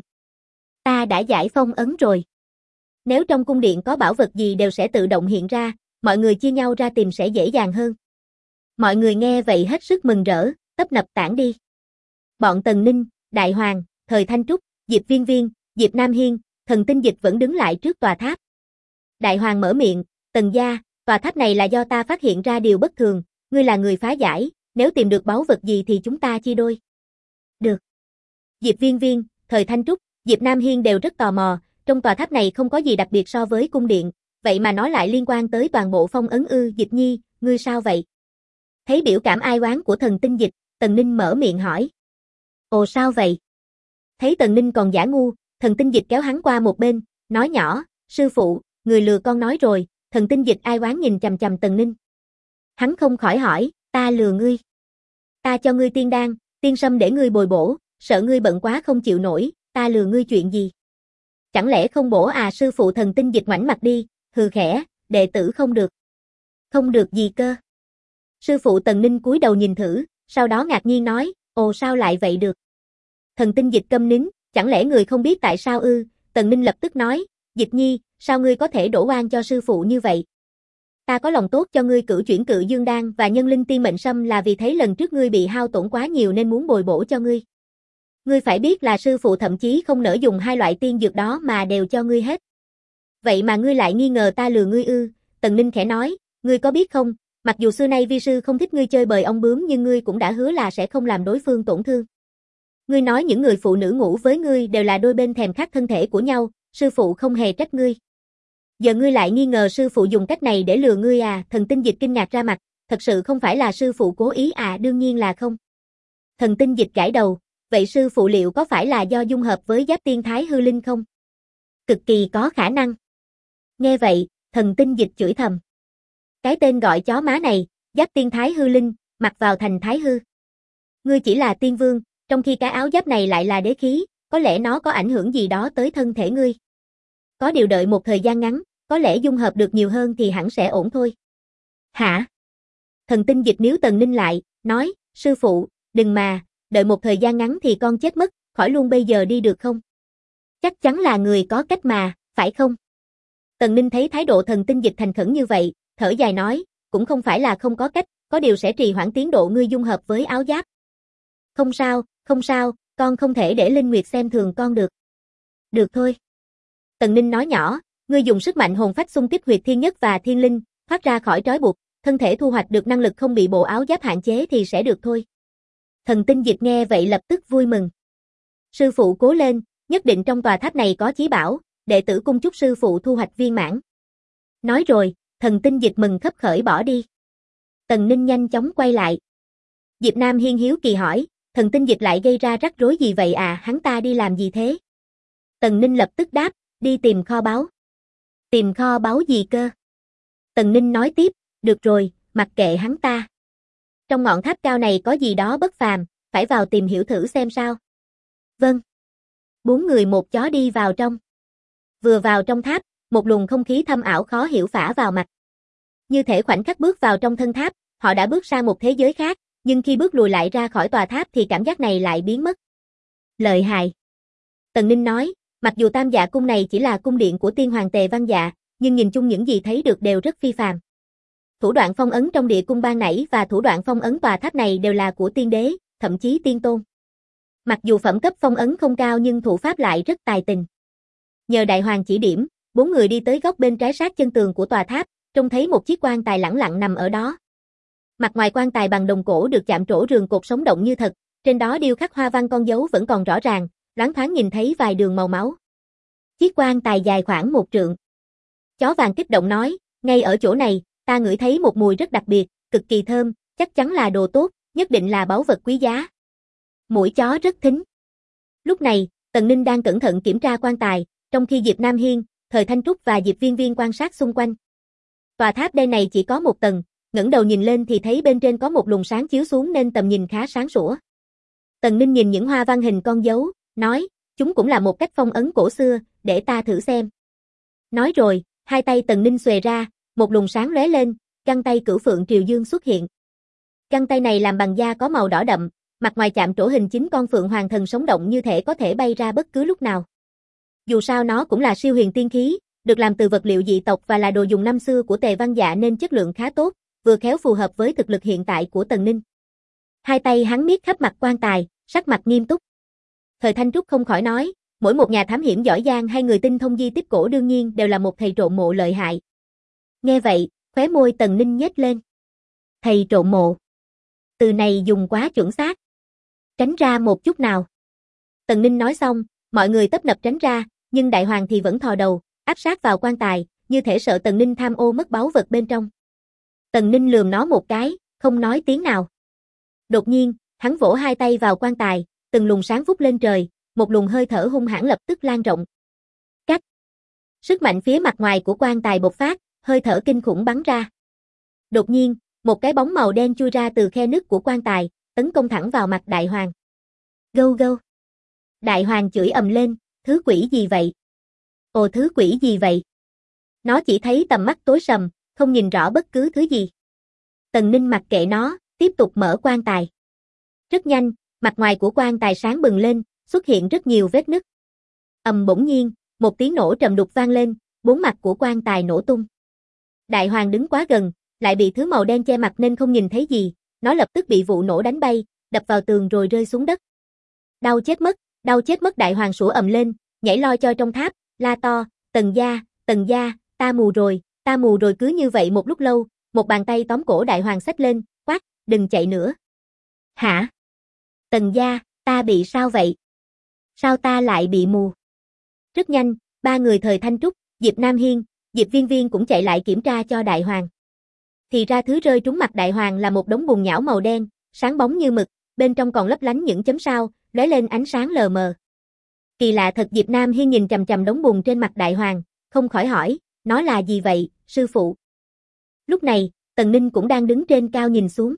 Ta đã giải phong ấn rồi. Nếu trong cung điện có bảo vật gì đều sẽ tự động hiện ra, mọi người chia nhau ra tìm sẽ dễ dàng hơn. Mọi người nghe vậy hết sức mừng rỡ, tấp nập tản đi. Bọn Tần Ninh, Đại Hoàng, Thời Thanh Trúc, Diệp Viên Viên, Diệp Nam Hiên, Thần Tinh Dịch vẫn đứng lại trước tòa tháp. Đại Hoàng mở miệng, Tần gia, tòa tháp này là do ta phát hiện ra điều bất thường, ngươi là người phá giải, nếu tìm được báu vật gì thì chúng ta chia đôi. Được. Diệp Viên Viên, Thời Thanh Trúc, Diệp Nam Hiên đều rất tò mò, trong tòa tháp này không có gì đặc biệt so với cung điện, vậy mà nó lại liên quan tới toàn bộ phong ấn ư? Dịch Nhi, ngươi sao vậy? Thấy biểu cảm ai oán của Thần Tinh Dịch, Tần Ninh mở miệng hỏi. Ồ sao vậy? Thấy Tần Ninh còn giả ngu, Thần Tinh Dịch kéo hắn qua một bên, nói nhỏ, sư phụ, người lừa con nói rồi. Thần Tinh Dịch ai oán nhìn chằm chằm Tần Ninh. Hắn không khỏi hỏi, ta lừa ngươi. Ta cho ngươi tiên đan, tiên sâm để ngươi bồi bổ, sợ ngươi bận quá không chịu nổi, ta lừa ngươi chuyện gì? Chẳng lẽ không bổ à? Sư phụ Thần Tinh Dịch ngoảnh mặt đi, hừ khẽ, đệ tử không được. Không được gì cơ? Sư phụ Tần Ninh cúi đầu nhìn thử, sau đó ngạc nhiên nói, ồ sao lại vậy được? Thần Tinh Dịch câm nín, chẳng lẽ người không biết tại sao ư? Tần Ninh lập tức nói, Dịch Nhi, sao ngươi có thể đổ oan cho sư phụ như vậy? Ta có lòng tốt cho ngươi cửu chuyển cự dương đan và nhân linh tiên mệnh sâm là vì thấy lần trước ngươi bị hao tổn quá nhiều nên muốn bồi bổ cho ngươi. Ngươi phải biết là sư phụ thậm chí không nỡ dùng hai loại tiên dược đó mà đều cho ngươi hết. Vậy mà ngươi lại nghi ngờ ta lừa ngươi ư? Tần Ninh khẽ nói, ngươi có biết không, mặc dù xưa nay vi sư không thích ngươi chơi bời ong bướm nhưng ngươi cũng đã hứa là sẽ không làm đối phương tổn thương. Ngươi nói những người phụ nữ ngủ với ngươi đều là đôi bên thèm khát thân thể của nhau, sư phụ không hề trách ngươi. Giờ ngươi lại nghi ngờ sư phụ dùng cách này để lừa ngươi à? Thần Tinh Dịch kinh ngạc ra mặt, thật sự không phải là sư phụ cố ý à? Đương nhiên là không. Thần Tinh Dịch gãi đầu, vậy sư phụ liệu có phải là do dung hợp với Giáp Tiên Thái Hư Linh không? Cực kỳ có khả năng. Nghe vậy, Thần Tinh Dịch chửi thầm. Cái tên gọi chó má này, Giáp Tiên Thái Hư Linh, mặc vào thành Thái Hư. Ngươi chỉ là tiên vương, trong khi cái áo giáp này lại là đế khí, có lẽ nó có ảnh hưởng gì đó tới thân thể ngươi. Có điều đợi một thời gian ngắn, có lẽ dung hợp được nhiều hơn thì hẳn sẽ ổn thôi. Hả? Thần Tinh Dịch níu Tần Ninh lại, nói, sư phụ, đừng mà, đợi một thời gian ngắn thì con chết mất, khỏi luôn bây giờ đi được không? Chắc chắn là người có cách mà, phải không? Tần Ninh thấy thái độ Thần Tinh Dịch thành khẩn như vậy, thở dài nói, cũng không phải là không có cách, có điều sẽ trì hoãn tiến độ ngươi dung hợp với áo giáp. Không sao, con không thể để Linh Nguyệt xem thường con được. Được thôi. Tần Ninh nói nhỏ, ngươi dùng sức mạnh hồn phách xung kích huyệt thiên nhất và thiên linh, thoát ra khỏi trói buộc, thân thể thu hoạch được năng lực không bị bộ áo giáp hạn chế thì sẽ được thôi. Thần Tinh Dịch nghe vậy lập tức vui mừng. Sư phụ cố lên, nhất định trong tòa tháp này có chí bảo, đệ tử cung chúc sư phụ thu hoạch viên mãn. Nói rồi, Thần Tinh Dịch mừng khấp khởi bỏ đi. Tần Ninh nhanh chóng quay lại. Diệp Nam Hiên hiếu kỳ hỏi, Thần Tinh Dịch lại gây ra rắc rối gì vậy à? Hắn ta đi làm gì thế? Tần Ninh lập tức đáp, đi tìm kho báu. Tìm kho báu gì cơ? Tần Ninh nói tiếp, được rồi, mặc kệ hắn ta. Trong ngọn tháp cao này có gì đó bất phàm, phải vào tìm hiểu thử xem sao. Vâng. 4 người một chó đi vào trong. Vừa vào trong tháp, một luồng không khí thâm ảo khó hiểu phả vào mặt. Như thể khoảnh khắc bước vào trong thân tháp, họ đã bước sang một thế giới khác, nhưng khi bước lùi lại ra khỏi tòa tháp thì cảm giác này lại biến mất. Lợi hại. Tần Ninh nói, mặc dù Tam Dạ Cung này chỉ là cung điện của tiên hoàng Tề Văn Dạ, nhưng nhìn chung những gì thấy được đều rất phi phàm. Thủ đoạn phong ấn trong địa cung ban nãy và thủ đoạn phong ấn tòa tháp này đều là của tiên đế, thậm chí tiên tôn. Mặc dù phẩm cấp phong ấn không cao nhưng thủ pháp lại rất tài tình. Nhờ đại hoàng chỉ điểm, 4 người đi tới góc bên trái sát chân tường của tòa tháp, trông thấy một chiếc quan tài lẳng lặng nằm ở đó. Mặt ngoài quan tài bằng đồng cổ được chạm trổ rường cột sống động như thật, trên đó điêu khắc hoa văn con dấu vẫn còn rõ ràng, loáng thoáng nhìn thấy vài đường màu máu. Chiếc quan tài dài khoảng 1 trượng. Chó vàng kích động nói, ngay ở chỗ này, ta ngửi thấy một mùi rất đặc biệt, cực kỳ thơm, chắc chắn là đồ tốt, nhất định là báu vật quý giá. Mũi chó rất thính. Lúc này, Tần Ninh đang cẩn thận kiểm tra quan tài, trong khi Diệp Nam Hiên, Thời Thanh Trúc và Diệp Viên Viên quan sát xung quanh. Tòa tháp đen này chỉ có 1 tầng, ngẩng đầu nhìn lên thì thấy bên trên có một luồng sáng chiếu xuống nên tầm nhìn khá sáng sủa. Tần Ninh nhìn những hoa văn hình con dấu, nói, chúng cũng là một cách phong ấn cổ xưa, để ta thử xem. Nói rồi, hai tay Tần Ninh xuề ra, một luồng sáng lóe lên, găng tay Cửu Phượng Triều Dương xuất hiện. Găng tay này làm bằng da có màu đỏ đậm, mặt ngoài chạm trổ hình 9 con phượng hoàng thần sống động như thể có thể bay ra bất cứ lúc nào. Dù sao nó cũng là siêu huyền tiên khí, được làm từ vật liệu dị tộc và là đồ dùng năm xưa của Tề Văn Dạ nên chất lượng khá tốt, vừa khéo phù hợp với thực lực hiện tại của Tần Ninh. Hai tay hắn miết khắp mặt quan tài, sắc mặt nghiêm túc. Thời Thanh Trúc không khỏi nói, mỗi một nhà thám hiểm giỏi giang hay người tinh thông di tích cổ đương nhiên đều là một thầy trộm mộ lợi hại. Nghe vậy, khóe môi Tần Ninh nhếch lên. Thầy trộm mộ. Từ này dùng quá chuẩn xác. Tránh ra một chút nào. Tần Ninh nói xong, mọi người tấp nập tránh ra, nhưng Đại Hoàng thì vẫn thò đầu, áp sát vào quan tài, như thể sợ Tần Ninh tham ô mất báu vật bên trong. Tần Ninh lườm nó một cái, không nói tiếng nào. Đột nhiên, hắn vỗ hai tay vào quan tài, từng luồng sáng vút lên trời, một luồng hơi thở hung hãn lập tức lan rộng. Cách. Sức mạnh phía mặt ngoài của quan tài bộc phát, hơi thở kinh khủng bắn ra. Đột nhiên, một cái bóng màu đen chui ra từ khe nứt của quan tài, tấn công thẳng vào mặt Đại Hoàng. Gâu gâu. Đại Hoàng chửi ầm lên, thứ quỷ gì vậy? Ồ, thứ quỷ gì vậy? Nó chỉ thấy tầm mắt tối sầm, không nhìn rõ bất cứ thứ gì. Tần Ninh mặc kệ nó, tiếp tục mở quan tài. Rất nhanh, mặt ngoài của quan tài sáng bừng lên, xuất hiện rất nhiều vết nứt. Bỗng nhiên, một tiếng nổ trầm đục vang lên, bốn mặt của quan tài nổ tung. Đại Hoàng đứng quá gần, lại bị thứ màu đen che mặt nên không nhìn thấy gì, nó lập tức bị vụ nổ đánh bay, đập vào tường rồi rơi xuống đất. Đau chết mất Đại Hoàng sủa ầm lên, nhảy loi choi trong tháp, la to, Tần gia, ta mù rồi, cứ như vậy một lúc lâu, một bàn tay tóm cổ Đại Hoàng xách lên, quát, đừng chạy nữa. Hả? Tần gia, ta bị sao vậy? Sao ta lại bị mù? Rất nhanh, ba người Thời Thanh Trúc, Diệp Nam Hiên, Diệp Viên Viên cũng chạy lại kiểm tra cho Đại Hoàng. Thì ra thứ rơi trúng mặt Đại Hoàng là một đống bùn nhão màu đen, sáng bóng như mực, bên trong còn lấp lánh những chấm sao, lóe lên ánh sáng lờ mờ. Kỳ lạ thật. Diệp Nam Hiên nhìn chằm chằm đống bùn trên mặt Đại Hoàng, không khỏi hỏi, nó là gì vậy, sư phụ? Lúc này, Tần Ninh cũng đang đứng trên cao nhìn xuống.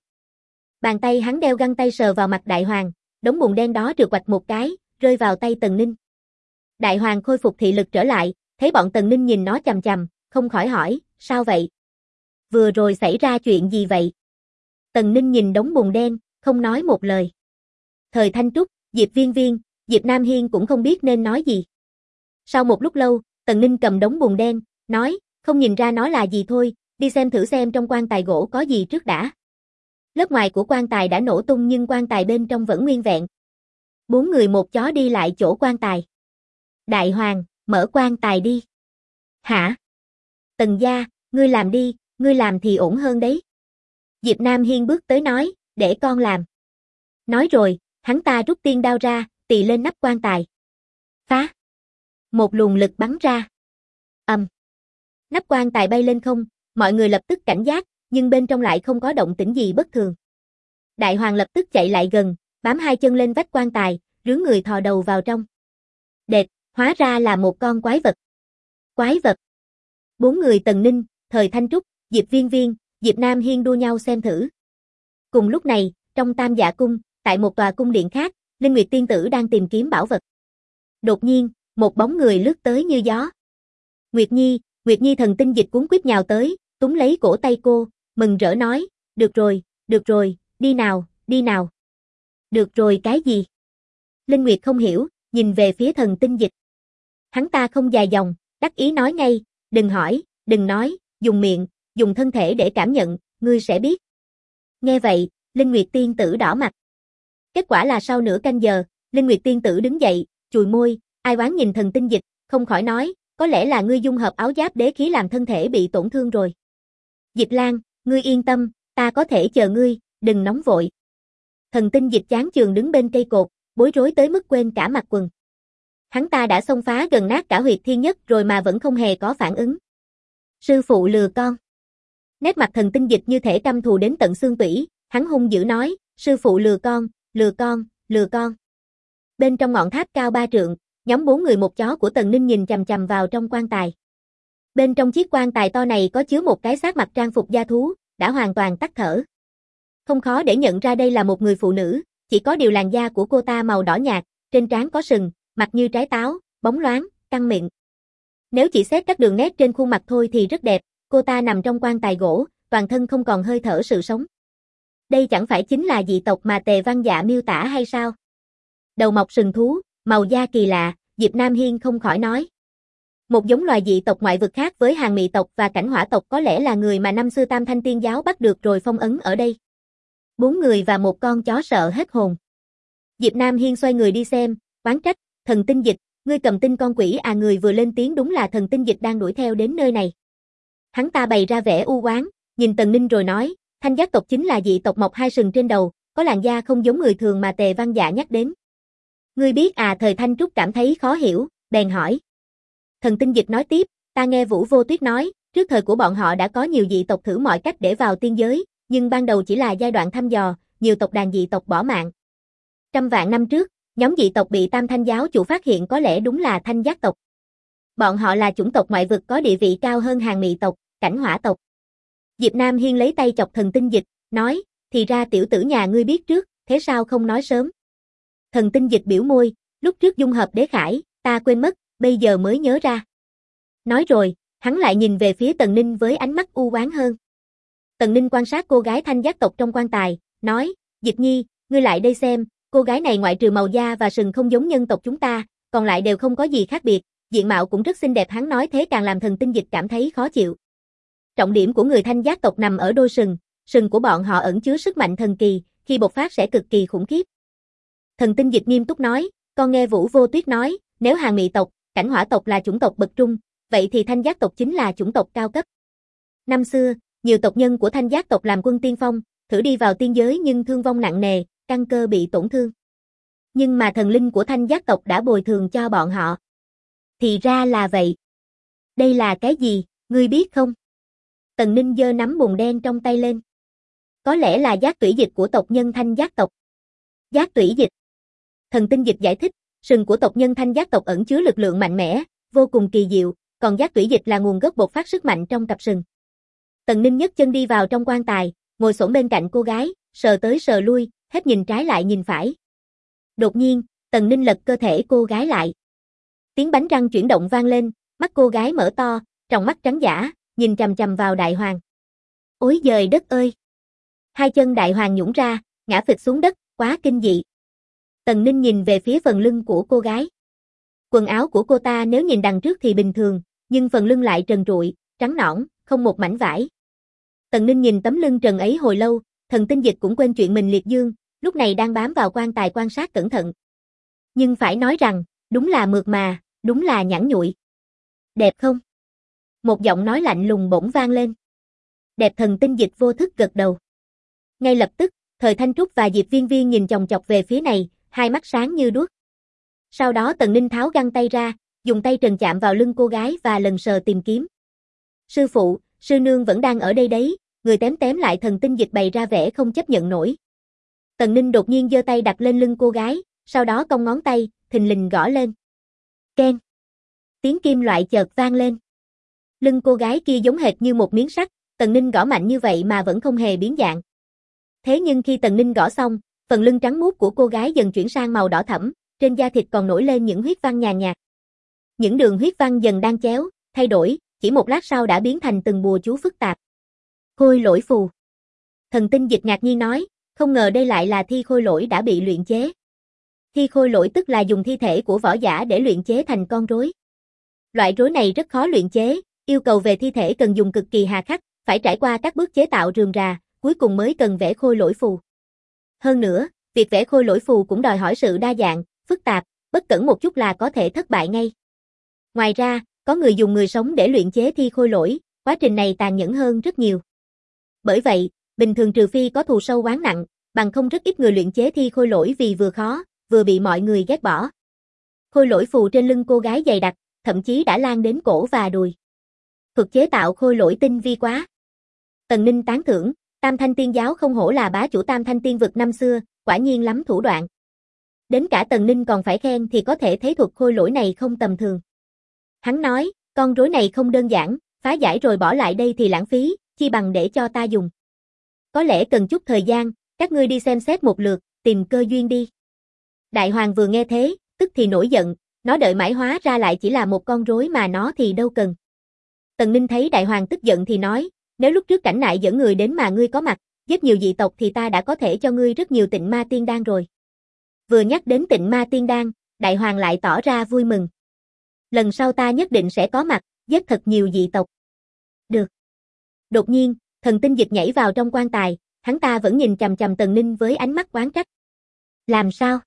Bàn tay hắn đeo găng tay sờ vào mặt Đại Hoàng, đống bùn đen đó trượt quạch một cái, rơi vào tay Tần Ninh. Đại Hoàng khôi phục thị lực trở lại, thấy bọn Tần Ninh nhìn nó chằm chằm, không khỏi hỏi, sao vậy? Vừa rồi xảy ra chuyện gì vậy? Tần Ninh nhìn đống bùn đen, không nói một lời. Thời Thanh Trúc, Diệp Viên Viên, Diệp Nam Hiên cũng không biết nên nói gì. Sau một lúc lâu, Tần Ninh cầm đống bùn đen, nói, không nhìn ra nó là gì thôi, đi xem thử xem trong quan tài gỗ có gì trước đã. Lớp ngoài của quan tài đã nổ tung nhưng quan tài bên trong vẫn nguyên vẹn. Bốn người một chó đi lại chỗ quan tài. Đại Hoàng, mở quan tài đi. Hả? Tần gia, ngươi làm đi, ngươi làm thì ổn hơn đấy. Diệp Nam Hiên bước tới nói, để con làm. Nói rồi, hắn ta rút tiên đao ra, tì lên nắp quan tài. Phá! Một luồng lực bắn ra. Nắp quan tài bay lên không, mọi người lập tức cảnh giác, nhưng bên trong lại không có động tĩnh gì bất thường. Đại Hoàng lập tức chạy lại gần, bám hai chân lên vách quan tài, rướn người thò đầu vào trong. Đệt, hóa ra là một con quái vật. Quái vật. Bốn người Tần Ninh, Thời Thanh Trúc, Diệp Viên Viên, Diệp Nam Hiên đua nhau xem thử. Cùng lúc này, trong Tam Dạ Cung, tại một tòa cung điện khác, Linh Nguyệt Tiên Tử đang tìm kiếm bảo vật. Đột nhiên, một bóng người lướt tới như gió. Nguyệt Nhi thần tinh dịch cuốn quýt nhào tới, túm lấy cổ tay cô, mừng rỡ nói, được rồi, đi nào. Được rồi cái gì? Linh Nguyệt không hiểu, nhìn về phía thần tinh dịch. Hắn ta không dài dòng, đắc ý nói ngay, đừng hỏi, đừng nói, dùng miệng, dùng thân thể để cảm nhận, ngươi sẽ biết. Nghe vậy, Linh Nguyệt Tiên Tử đỏ mặt. Kết quả là sau nửa canh giờ, Linh Nguyệt Tiên Tử đứng dậy, chùi môi, ai oán nhìn thần tinh dịch, không khỏi nói, có lẽ là ngươi dung hợp áo giáp đế khí làm thân thể bị tổn thương rồi. Dịch Lan, ngươi yên tâm, ta có thể chờ ngươi, đừng nóng vội. Thần tinh dịch chán chường đứng bên cây cột, bối rối tới mức quên cả mặc quần. Hắn ta đã xông phá gần nát cả huyệt thiên nhất rồi mà vẫn không hề có phản ứng. Sư phụ lừa con. Nét mặt thần tinh dịch như thể căm thù đến tận xương tủy, hắn hung dữ nói, sư phụ lừa con. Bên trong ngọn tháp cao 3 trượng, nhóm 4 người một chó của Tần Ninh nhìn chằm chằm vào trong quan tài. Bên trong chiếc quan tài to này có chứa một cái xác mặc trang phục da thú, đã hoàn toàn tắt thở. Không khó để nhận ra đây là một người phụ nữ, chỉ có điều làn da của cô ta màu đỏ nhạt, trên trán có sừng, mặt như trái táo, bóng loáng, căng miệng. Nếu chỉ xét các đường nét trên khuôn mặt thôi thì rất đẹp, cô ta nằm trong quan tài gỗ, toàn thân không còn hơi thở sự sống. Đây chẳng phải chính là dị tộc mà Tề Văn Dạ miêu tả hay sao? Đầu mọc sừng thú, màu da kỳ lạ, Diệp Nam Hiên không khỏi nói. Một giống loài dị tộc ngoại vực khác với Hàn Mị tộc và Cảnh Hỏa tộc có lẽ là người mà năm xưa Tam Thanh Tiên giáo bắt được rồi phong ấn ở đây. 4 người và một con chó sợ hết hồn. Diệp Nam Hiên xoay người đi xem, oán trách, thần tinh dịch, ngươi cầm tinh con quỷ à, người vừa lên tiếng đúng là thần tinh dịch đang đuổi theo đến nơi này. Hắn ta bày ra vẻ u oán, nhìn Tần Ninh rồi nói, Thanh giác tộc chính là dị tộc mọc hai sừng trên đầu, có làn da không giống người thường mà Tề Văn Dạ nhắc đến. Ngươi biết à? Thời Thanh Trúc cảm thấy khó hiểu, bèn hỏi. Thần tinh dịch nói tiếp, ta nghe Vũ Vô Tuyết nói, trước thời của bọn họ đã có nhiều dị tộc thử mọi cách để vào tiên giới, nhưng ban đầu chỉ là giai đoạn thăm dò, nhiều tộc đàn dị tộc bỏ mạng. Trăm vạn năm trước, nhóm dị tộc bị Tam Thanh giáo chủ phát hiện có lẽ đúng là Thanh giác tộc. Bọn họ là chủng tộc ngoại vực có địa vị cao hơn hàng Mị tộc, Cảnh Hỏa tộc. Diệp Nam Hiên lấy tay chọc thần tinh dịch, nói, thì ra tiểu tử nhà ngươi biết trước, thế sao không nói sớm? Thần tinh dịch biểu môi, lúc trước dung hợp đế khải, ta quên mất, bây giờ mới nhớ ra. Nói rồi, hắn lại nhìn về phía Tần Ninh với ánh mắt u oán hơn. Tần Ninh quan sát cô gái Thanh giác tộc trong quan tài, nói, Dịch Nhi, ngươi lại đây xem, cô gái này ngoại trừ màu da và sừng không giống nhân tộc chúng ta, còn lại đều không có gì khác biệt, diện mạo cũng rất xinh đẹp. Hắn nói thế càng làm thần tinh dịch cảm thấy khó chịu. Trọng điểm của người Thanh giác tộc nằm ở đôi sừng, sừng của bọn họ ẩn chứa sức mạnh thần kỳ, khi bộc phát sẽ cực kỳ khủng khiếp. Thần tinh dịch nghiêm túc nói, con nghe Vũ Vô Tuyết nói, nếu hàng Mị tộc, Cảnh Hỏa tộc là chủng tộc bậc trung, vậy thì Thanh giác tộc chính là chủng tộc cao cấp. Năm xưa, nhiều tộc nhân của Thanh giác tộc làm quân tiên phong, thử đi vào tiên giới nhưng thương vong nặng nề, căn cơ bị tổn thương. Nhưng mà thần linh của Thanh giác tộc đã bồi thường cho bọn họ. Thì ra là vậy. Đây là cái gì, ngươi biết không? Tần Ninh giơ nắm bùn đen trong tay lên. Có lẽ là giác tủy dịch của tộc nhân Thanh giác tộc. Giác tủy dịch. Thần tinh dịch giải thích, sừng của tộc nhân Thanh giác tộc ẩn chứa lực lượng mạnh mẽ, vô cùng kỳ diệu, còn giác tủy dịch là nguồn gốc bộc phát sức mạnh trong cặp sừng. Tần Ninh nhấc chân đi vào trong quan tài, ngồi xổm bên cạnh cô gái, sờ tới sờ lui, hết nhìn trái lại nhìn phải. Đột nhiên, Tần Ninh lật cơ thể cô gái lại. Tiếng bánh răng chuyển động vang lên, mắt cô gái mở to, tròng mắt trắng dã, nhìn chằm chằm vào Đại Hoàng. Ối giời đất ơi! Hai chân Đại Hoàng nhũn ra, ngã phịch xuống đất, quá kinh dị. Tần Ninh nhìn về phía phần lưng của cô gái. Quần áo của cô ta nếu nhìn đằng trước thì bình thường, nhưng phần lưng lại trần trụi, trắng nõn, không một mảnh vải. Tần Ninh nhìn tấm lưng trần ấy hồi lâu, thần tinh dịch cũng quên chuyện mình liệt dương, lúc này đang bám vào quan tài quan sát cẩn thận. Nhưng phải nói rằng, đúng là mượt mà, đúng là nhẵn nhụi. Đẹp không? Một giọng nói lạnh lùng bỗng vang lên. Đẹp. Thần tinh dịch vô thức gật đầu. Ngay lập tức, Thời Thanh Trúc và Diệp Viên Viên nhìn chòng chọc về phía này, hai mắt sáng như đuốc. Sau đó Tần Ninh tháo găng tay ra, dùng tay trần chạm vào lưng cô gái và lần sờ tìm kiếm. Sư phụ, sư nương vẫn đang ở đây đấy, người tém tém lại. Thần tinh dịch bày ra vẻ không chấp nhận nổi. Tần Ninh đột nhiên giơ tay đặt lên lưng cô gái, sau đó cong ngón tay, thình lình gõ lên. Keng. Tiếng kim loại chợt vang lên. Lưng cô gái kia giống hệt như một miếng sắt, Tần Ninh gõ mạnh như vậy mà vẫn không hề biến dạng. Thế nhưng khi Tần Ninh gõ xong, phần lưng trắng muốt của cô gái dần chuyển sang màu đỏ thẫm, trên da thịt còn nổi lên những huyết văn nhàn nhạt. Những đường huyết văn dần đan chéo, thay đổi, chỉ một lát sau đã biến thành từng bùa chú phức tạp. Khôi lỗi phù. Thần tinh dịch ngạc nhiên nói, không ngờ đây lại là thi khôi lỗi đã bị luyện chế. Thi khôi lỗi tức là dùng thi thể của võ giả để luyện chế thành con rối. Loại rối này rất khó luyện chế, yêu cầu về thi thể cần dùng cực kỳ hà khắc, phải trải qua các bước chế tạo rườm rà, cuối cùng mới cần vẽ khôi lỗi phù. Hơn nữa, việc vẽ khôi lỗi phù cũng đòi hỏi sự đa dạng, phức tạp, bất cẩn một chút là có thể thất bại ngay. Ngoài ra, có người dùng người sống để luyện chế thi khôi lỗi, quá trình này tàn nhẫn hơn rất nhiều. Bởi vậy, bình thường trừ phi có thù sâu oán nặng, bằng không rất ít người luyện chế thi khôi lỗi vì vừa khó, vừa bị mọi người ghét bỏ. Khôi lỗi phù trên lưng cô gái dày đặc, thậm chí đã lan đến cổ và đùi. Thuật chế tạo khôi lỗi tinh vi quá. Tần Ninh tán thưởng, Tam Thanh Tiên giáo không hổ là bá chủ Tam Thanh Tiên vực năm xưa, quả nhiên lắm thủ đoạn. Đến cả Tần Ninh còn phải khen thì có thể thấy thuật khôi lỗi này không tầm thường. Hắn nói, con rối này không đơn giản, phá giải rồi bỏ lại đây thì lãng phí, chi bằng để cho ta dùng. Có lẽ cần chút thời gian, các ngươi đi xem xét một lượt, tìm cơ duyên đi. Đại Hoàng vừa nghe thế, tức thì nổi giận, nó đợi mãi hóa ra lại chỉ là một con rối mà nó thì đâu cần. Tần Ninh thấy Đại Hoàng tức giận thì nói, nếu lúc trước Cảnh Nại dẫn người đến mà ngươi có mặt, giết nhiều dị tộc thì ta đã có thể cho ngươi rất nhiều Tịnh Ma Tiên Đan rồi. Vừa nhắc đến Tịnh Ma Tiên Đan, Đại Hoàng lại tỏ ra vui mừng. Lần sau ta nhất định sẽ có mặt, giết thật nhiều dị tộc. Được. Đột nhiên, thần tinh dịch nhảy vào trong quan tài, hắn ta vẫn nhìn chằm chằm Tần Ninh với ánh mắt oán trách. Làm sao?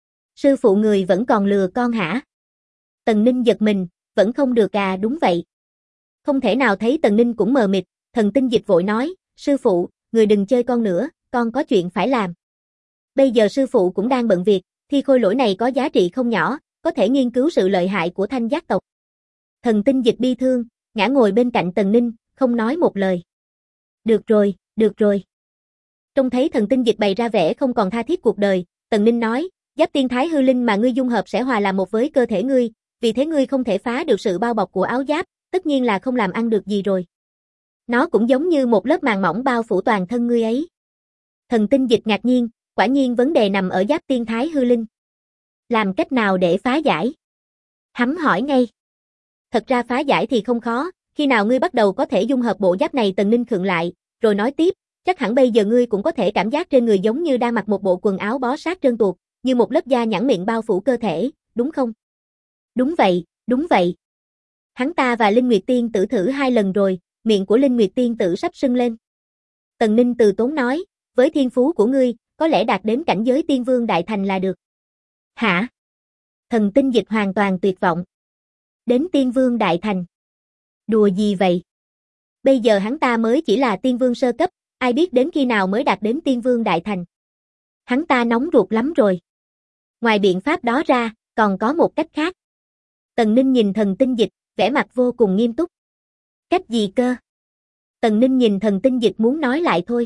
Sư phụ người vẫn còn lừa con hả? Tần Ninh giật mình, vẫn không được à? Đúng vậy. Không thể nào thấy Tần Ninh cũng mờ mịt, Thần Tinh Dịch vội nói, sư phụ, người đừng chơi con nữa, con có chuyện phải làm. Bây giờ sư phụ cũng đang bận việc, thi khôi lỗi này có giá trị không nhỏ, có thể nghiên cứu sự lợi hại của Thanh Giác tộc. Thần Tinh Dịch bi thương, ngã ngồi bên cạnh Tần Ninh, không nói một lời. Được rồi, được rồi. Trông thấy Thần Tinh Dịch bày ra vẻ không còn tha thiết cuộc đời, Tần Ninh nói, giáp tiên thái hư linh mà ngươi dung hợp sẽ hòa làm một với cơ thể ngươi, vì thế ngươi không thể phá được sự bao bọc của áo giáp, tất nhiên là không làm ăn được gì rồi. Nó cũng giống như một lớp màng mỏng bao phủ toàn thân ngươi ấy. Thần Tinh Dịch ngạc nhiên, quả nhiên vấn đề nằm ở giáp tiên thái hư linh. Làm cách nào để phá giải? Hắn hỏi ngay. Thật ra phá giải thì không khó, khi nào ngươi bắt đầu có thể dung hợp bộ giáp này? Tần Ninh khựng lại, rồi nói tiếp, chắc hẳn bây giờ ngươi cũng có thể cảm giác trên người giống như đang mặc một bộ quần áo bó sát trơn tuột, như một lớp da nhẵn mịn bao phủ cơ thể, đúng không? Đúng vậy, đúng vậy. Hắn ta và Linh Nguyệt Tiên Tử thử 2 lần rồi, miệng của Linh Nguyệt Tiên Tử sắp sưng lên. Tần Ninh từ tốn nói, với thiên phú của ngươi, có lẽ đạt đến cảnh giới tiên vương đại thành là được. Hả? Thần Tinh Dịch hoàn toàn tuyệt vọng. Đến tiên vương đại thành? Đùa gì vậy? Bây giờ hắn ta mới chỉ là tiên vương sơ cấp, ai biết đến khi nào mới đạt đến tiên vương đại thành. Hắn ta nóng ruột lắm rồi. Ngoài biện pháp đó ra, còn có một cách khác. Tần Ninh nhìn Thần Tinh Dịch, vẻ mặt vô cùng nghiêm túc. Cách gì cơ? Tần Ninh nhìn Thần Tinh Dịch muốn nói lại thôi.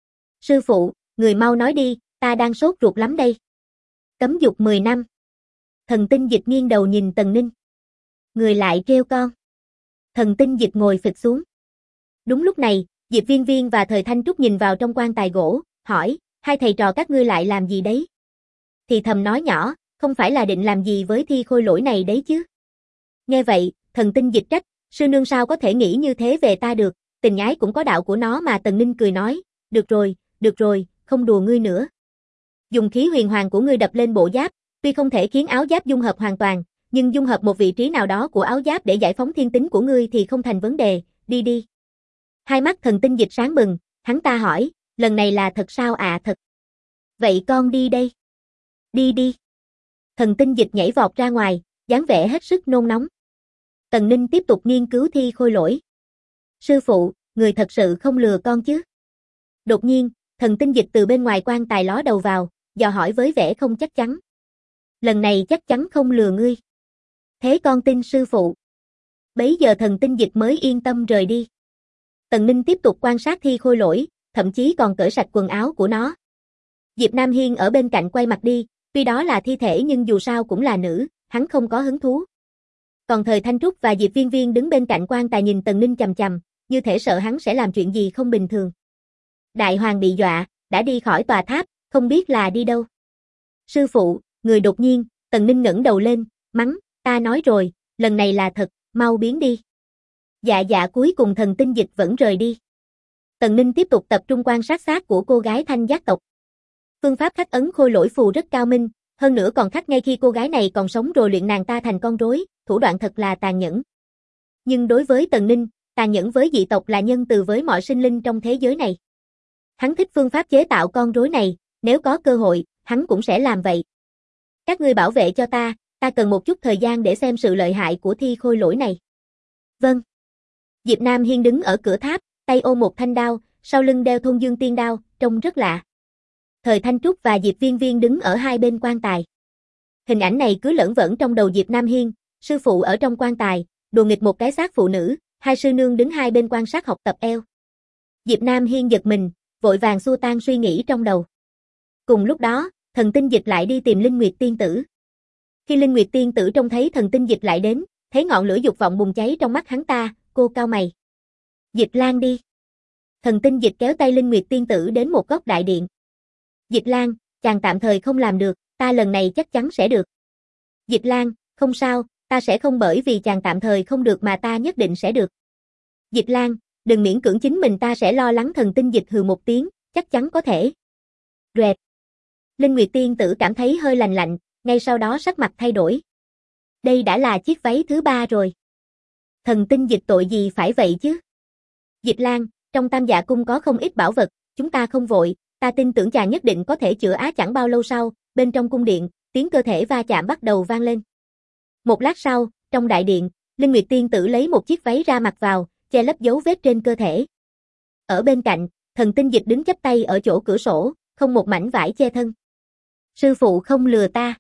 Sư phụ, người mau nói đi, ta đang sốt ruột lắm đây. Cấm dục 10 năm. Thần Tinh Dịch nghiêng đầu nhìn Tần Ninh. Người lại trêu con. Thần Tinh Dịch ngồi phịch xuống. Đúng lúc này, Diệp Viên Viên và Thời Thanh Trúc nhìn vào trong quan tài gỗ, hỏi, hai thầy trò các ngươi lại làm gì đấy? Thì thầm nói nhỏ, không phải là định làm gì với thi khôi lỗi này đấy chứ? Nghe vậy, Thần Tinh Dịch trách, sư nương sao có thể nghĩ như thế về ta được, tình ái cũng có đạo của nó mà. Tần Ninh cười nói, được rồi, không đùa ngươi nữa. Dùng khí huyền hoàng của ngươi đập lên bộ giáp, tuy không thể khiến áo giáp dung hợp hoàn toàn, nhưng dung hợp một vị trí nào đó của áo giáp để giải phóng thiên tính của ngươi thì không thành vấn đề, đi đi. Hai mắt Thần Tinh Dịch sáng bừng, hắn ta hỏi, lần này là thật sao ạ? Thật. Vậy con đi đây. Đi đi. Thần Tinh Dịch nhảy vọt ra ngoài, dáng vẻ hết sức nôn nóng. Tần Ninh tiếp tục nghiên cứu thi khôi lỗi. Sư phụ, người thật sự không lừa con chứ? Đột nhiên, Thần Tinh Dịch từ bên ngoài quan tài ló đầu vào, dò hỏi với vẻ không chắc chắn. Lần này chắc chắn không lừa ngươi. Thế con tin sư phụ. Bấy giờ Thần Tinh Dịch mới yên tâm rời đi. Tần Ninh tiếp tục quan sát thi khôi lỗi, thậm chí còn cởi sạch quần áo của nó. Diệp Nam Hiên ở bên cạnh quay mặt đi, tuy đó là thi thể nhưng dù sao cũng là nữ, hắn không có hứng thú. Còn Thời Thanh Trúc và Diệp Viên Viên đứng bên cạnh quan tài nhìn Tần Ninh chằm chằm, như thể sợ hắn sẽ làm chuyện gì không bình thường. Đại hoàng bị dọa, đã đi khỏi tòa tháp, không biết là đi đâu. Sư phụ, người đột nhiên, Tần Ninh ngẩng đầu lên, mắng, ta nói rồi, lần này là thật, mau biến đi. Dạ cuối cùng Thần Tinh Dịch vẫn rời đi. Tần Ninh tiếp tục tập trung quan sát xác của cô gái Thanh Giác tộc. Phương pháp khắc ấn khôi lỗi phù rất cao minh, hơn nữa còn khắc ngay khi cô gái này còn sống rồi luyện nàng ta thành con rối, thủ đoạn thật là tàn nhẫn. Nhưng đối với Tần Ninh, tàn nhẫn với dị tộc là nhân từ với mọi sinh linh trong thế giới này. Hắn thích phương pháp chế tạo con rối này, nếu có cơ hội, hắn cũng sẽ làm vậy. Các ngươi bảo vệ cho ta cần một chút thời gian để xem sự lợi hại của thi khôi lỗi này. Vâng. Diệp Nam Hiên đứng ở cửa tháp, tay ôm một thanh đao, sau lưng đeo Thôn Dương Tiên đao, trông rất lạ. Thời Thanh Trúc và Diệp Viên Viên đứng ở hai bên quan tài. Hình ảnh này cứ lởn vởn trong đầu Diệp Nam Hiên, sư phụ ở trong quan tài, đùa nghịch một cái xác phụ nữ, hai sư nương đứng hai bên quan sát học tập eo. Diệp Nam Hiên giật mình, vội vàng xua tan suy nghĩ trong đầu. Cùng lúc đó, Thần Tinh Dịch lại đi tìm Linh Nguyệt Tiên Tử. Khi Linh Nguyệt Tiên Tử trông thấy Thần Tinh Dịch lại đến, thấy ngọn lửa dục vọng bùng cháy trong mắt hắn ta, cô cau mày. Dịch Lan đi. Thần Tinh Dịch kéo tay Linh Nguyệt Tiên Tử đến một góc đại điện. Dịch Lan, chàng tạm thời không làm được, ta lần này chắc chắn sẽ được. Dịch Lan, không sao, ta sẽ không bởi vì chàng tạm thời không được mà ta nhất định sẽ được. Dịch Lan, đừng miễn cưỡng chính mình, ta sẽ lo lắng. Thần Tinh Dịch hừ một tiếng, chắc chắn có thể. Rẹt. Linh Nguyệt Tiên Tử cảm thấy hơi lạnh lạnh, ngay sau đó sắc mặt thay đổi. Đây đã là chiếc váy thứ 3 rồi. Thần Tinh Dịch tội gì phải vậy chứ? Dịch Lan, trong Tam Dạ Cung có không ít bảo vật, chúng ta không vội, ta tin tưởng chàng nhất định có thể chữa á. Chẳng bao lâu sau, bên trong cung điện, tiếng cơ thể va chạm bắt đầu vang lên. Một lát sau, trong đại điện, Linh Nguyệt tiên tử lấy một chiếc váy ra mặc vào, che lấp dấu vết trên cơ thể. Ở bên cạnh, Thần Tinh Dịch đứng chắp tay ở chỗ cửa sổ, không một mảnh vải che thân. Sư phụ không lừa ta.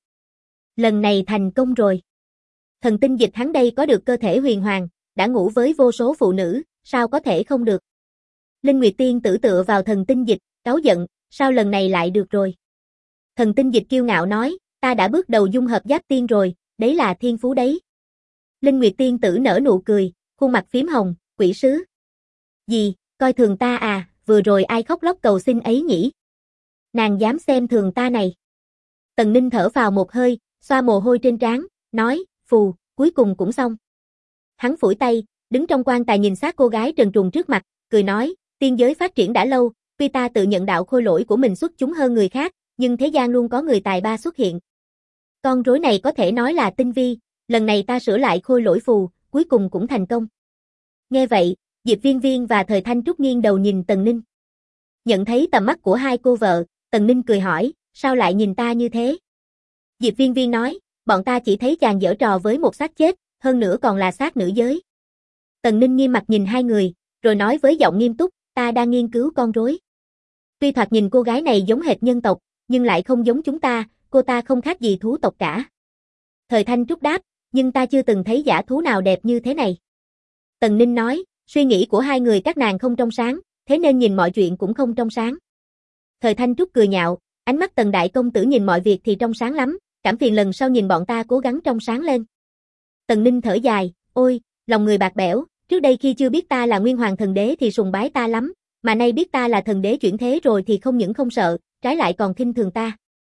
Lần này thành công rồi. Thần Tinh Dịch hắn đây có được cơ thể huyền hoàng, đã ngủ với vô số phụ nữ, sao có thể không được. Linh Nguyệt tiên tử tựa vào Thần Tinh Dịch, cáu giận, sao lần này lại được rồi. Thần Tinh Dịch kiêu ngạo nói, ta đã bước đầu dung hợp giáp tiên rồi, đấy là thiên phú đấy. Linh Nguyệt tiên tử nở nụ cười, khuôn mặt phím hồng, quỷ sứ. Gì, coi thường ta à, vừa rồi ai khóc lóc cầu xin ấy nhỉ? Nàng dám xem thường ta này. Tần Ninh thở vào một hơi, xoa mồ hôi trên trán, nói, phù, cuối cùng cũng xong. Hắn phủi tay, đứng trong quan tài nhìn sát cô gái trần truồng trước mặt, cười nói, tiên giới phát triển đã lâu, tuy ta tự nhận đạo khôi lỗi của mình xuất chúng hơn người khác, nhưng thế gian luôn có người tài ba xuất hiện. Con rối này có thể nói là tinh vi, lần này ta sửa lại khôi lỗi phù, cuối cùng cũng thành công. Nghe vậy, Diệp Viên Viên và Thời Thanh Trúc nghiêng đầu nhìn Tần Ninh. Nhận thấy tầm mắt của hai cô vợ, Tần Ninh cười hỏi, sao lại nhìn ta như thế? Diệp Viên Viên nói, bọn ta chỉ thấy chàng giở trò với một xác chết, hơn nữa còn là xác nữ giới. Tần Ninh nghiêm mặt nhìn hai người, rồi nói với giọng nghiêm túc, ta đang nghiên cứu con rối. Tuy thoạt nhìn cô gái này giống hệt nhân tộc, nhưng lại không giống chúng ta, cô ta không khác gì thú tộc cả. Thời Thanh Trúc đáp, nhưng ta chưa từng thấy dã thú nào đẹp như thế này. Tần Ninh nói, suy nghĩ của hai người các nàng không trong sáng, thế nên nhìn mọi chuyện cũng không trong sáng. Thời Thanh Trúc cười nhạo, ánh mắt Tần đại công tử nhìn mọi việc thì trong sáng lắm, cảm phiền lần sau nhìn bọn ta cố gắng trong sáng lên. Tần Ninh thở dài, ôi, lòng người bạc bẽo, trước đây khi chưa biết ta là Nguyên Hoàng thần đế thì sùng bái ta lắm, mà nay biết ta là thần đế chuyển thế rồi thì không những không sợ, trái lại còn khinh thường ta.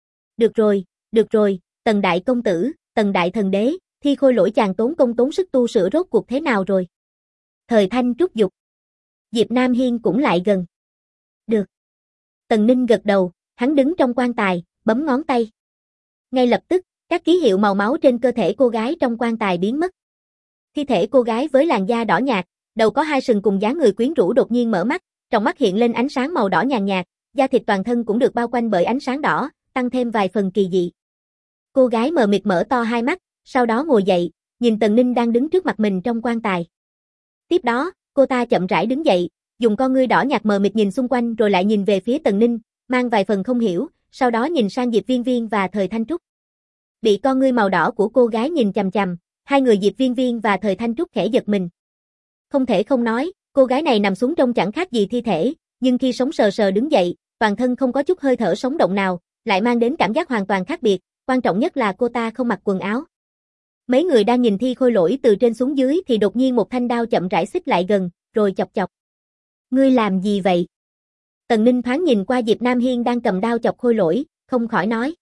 Được rồi, Tần đại công tử, Tần đại thần đế, thi khôi lỗi chàng tốn công tốn sức tu sửa rốt cuộc thế nào rồi? Thời Thanh Trúc giục. Diệp Nam Hiên cũng lại gần. Được. Tần Ninh gật đầu, hắn đứng trong quan tài, bấm ngón tay. Ngay lập tức, các ký hiệu màu máu trên cơ thể cô gái trong quan tài biến mất. Thi thể cô gái với làn da đỏ nhạt, đầu có hai sừng cùng dáng người quyến rũ đột nhiên mở mắt, trong mắt hiện lên ánh sáng màu đỏ nhàn nhạt, da thịt toàn thân cũng được bao quanh bởi ánh sáng đỏ, tăng thêm vài phần kỳ dị. Cô gái mờ mịt mở to hai mắt, sau đó ngồi dậy, nhìn Tần Ninh đang đứng trước mặt mình trong quan tài. Tiếp đó, cô ta chậm rãi đứng dậy, dùng con ngươi đỏ nhạt mờ mịt nhìn xung quanh rồi lại nhìn về phía Tần Ninh, mang vài phần không hiểu, sau đó nhìn sang Diệp Viên Viên và Thời Thanh Trúc. Bị con ngươi màu đỏ của cô gái nhìn chằm chằm, hai người Diệp Viên Viên và Thời Thanh Trúc khẽ giật mình. Không thể không nói, cô gái này nằm xuống trông chẳng khác gì thi thể, nhưng khi sống sờ sờ đứng dậy, toàn thân không có chút hơi thở sống động nào, lại mang đến cảm giác hoàn toàn khác biệt, quan trọng nhất là cô ta không mặc quần áo. Mấy người đang nhìn thi khôi lỗi từ trên xuống dưới thì đột nhiên một thanh đao chậm rãi xích lại gần, rồi chọc chọc. Ngươi làm gì vậy? Tần Ninh thoáng nhìn qua Diệp Nam Hiên đang cầm đao chọc khôi lỗi, không khỏi nói.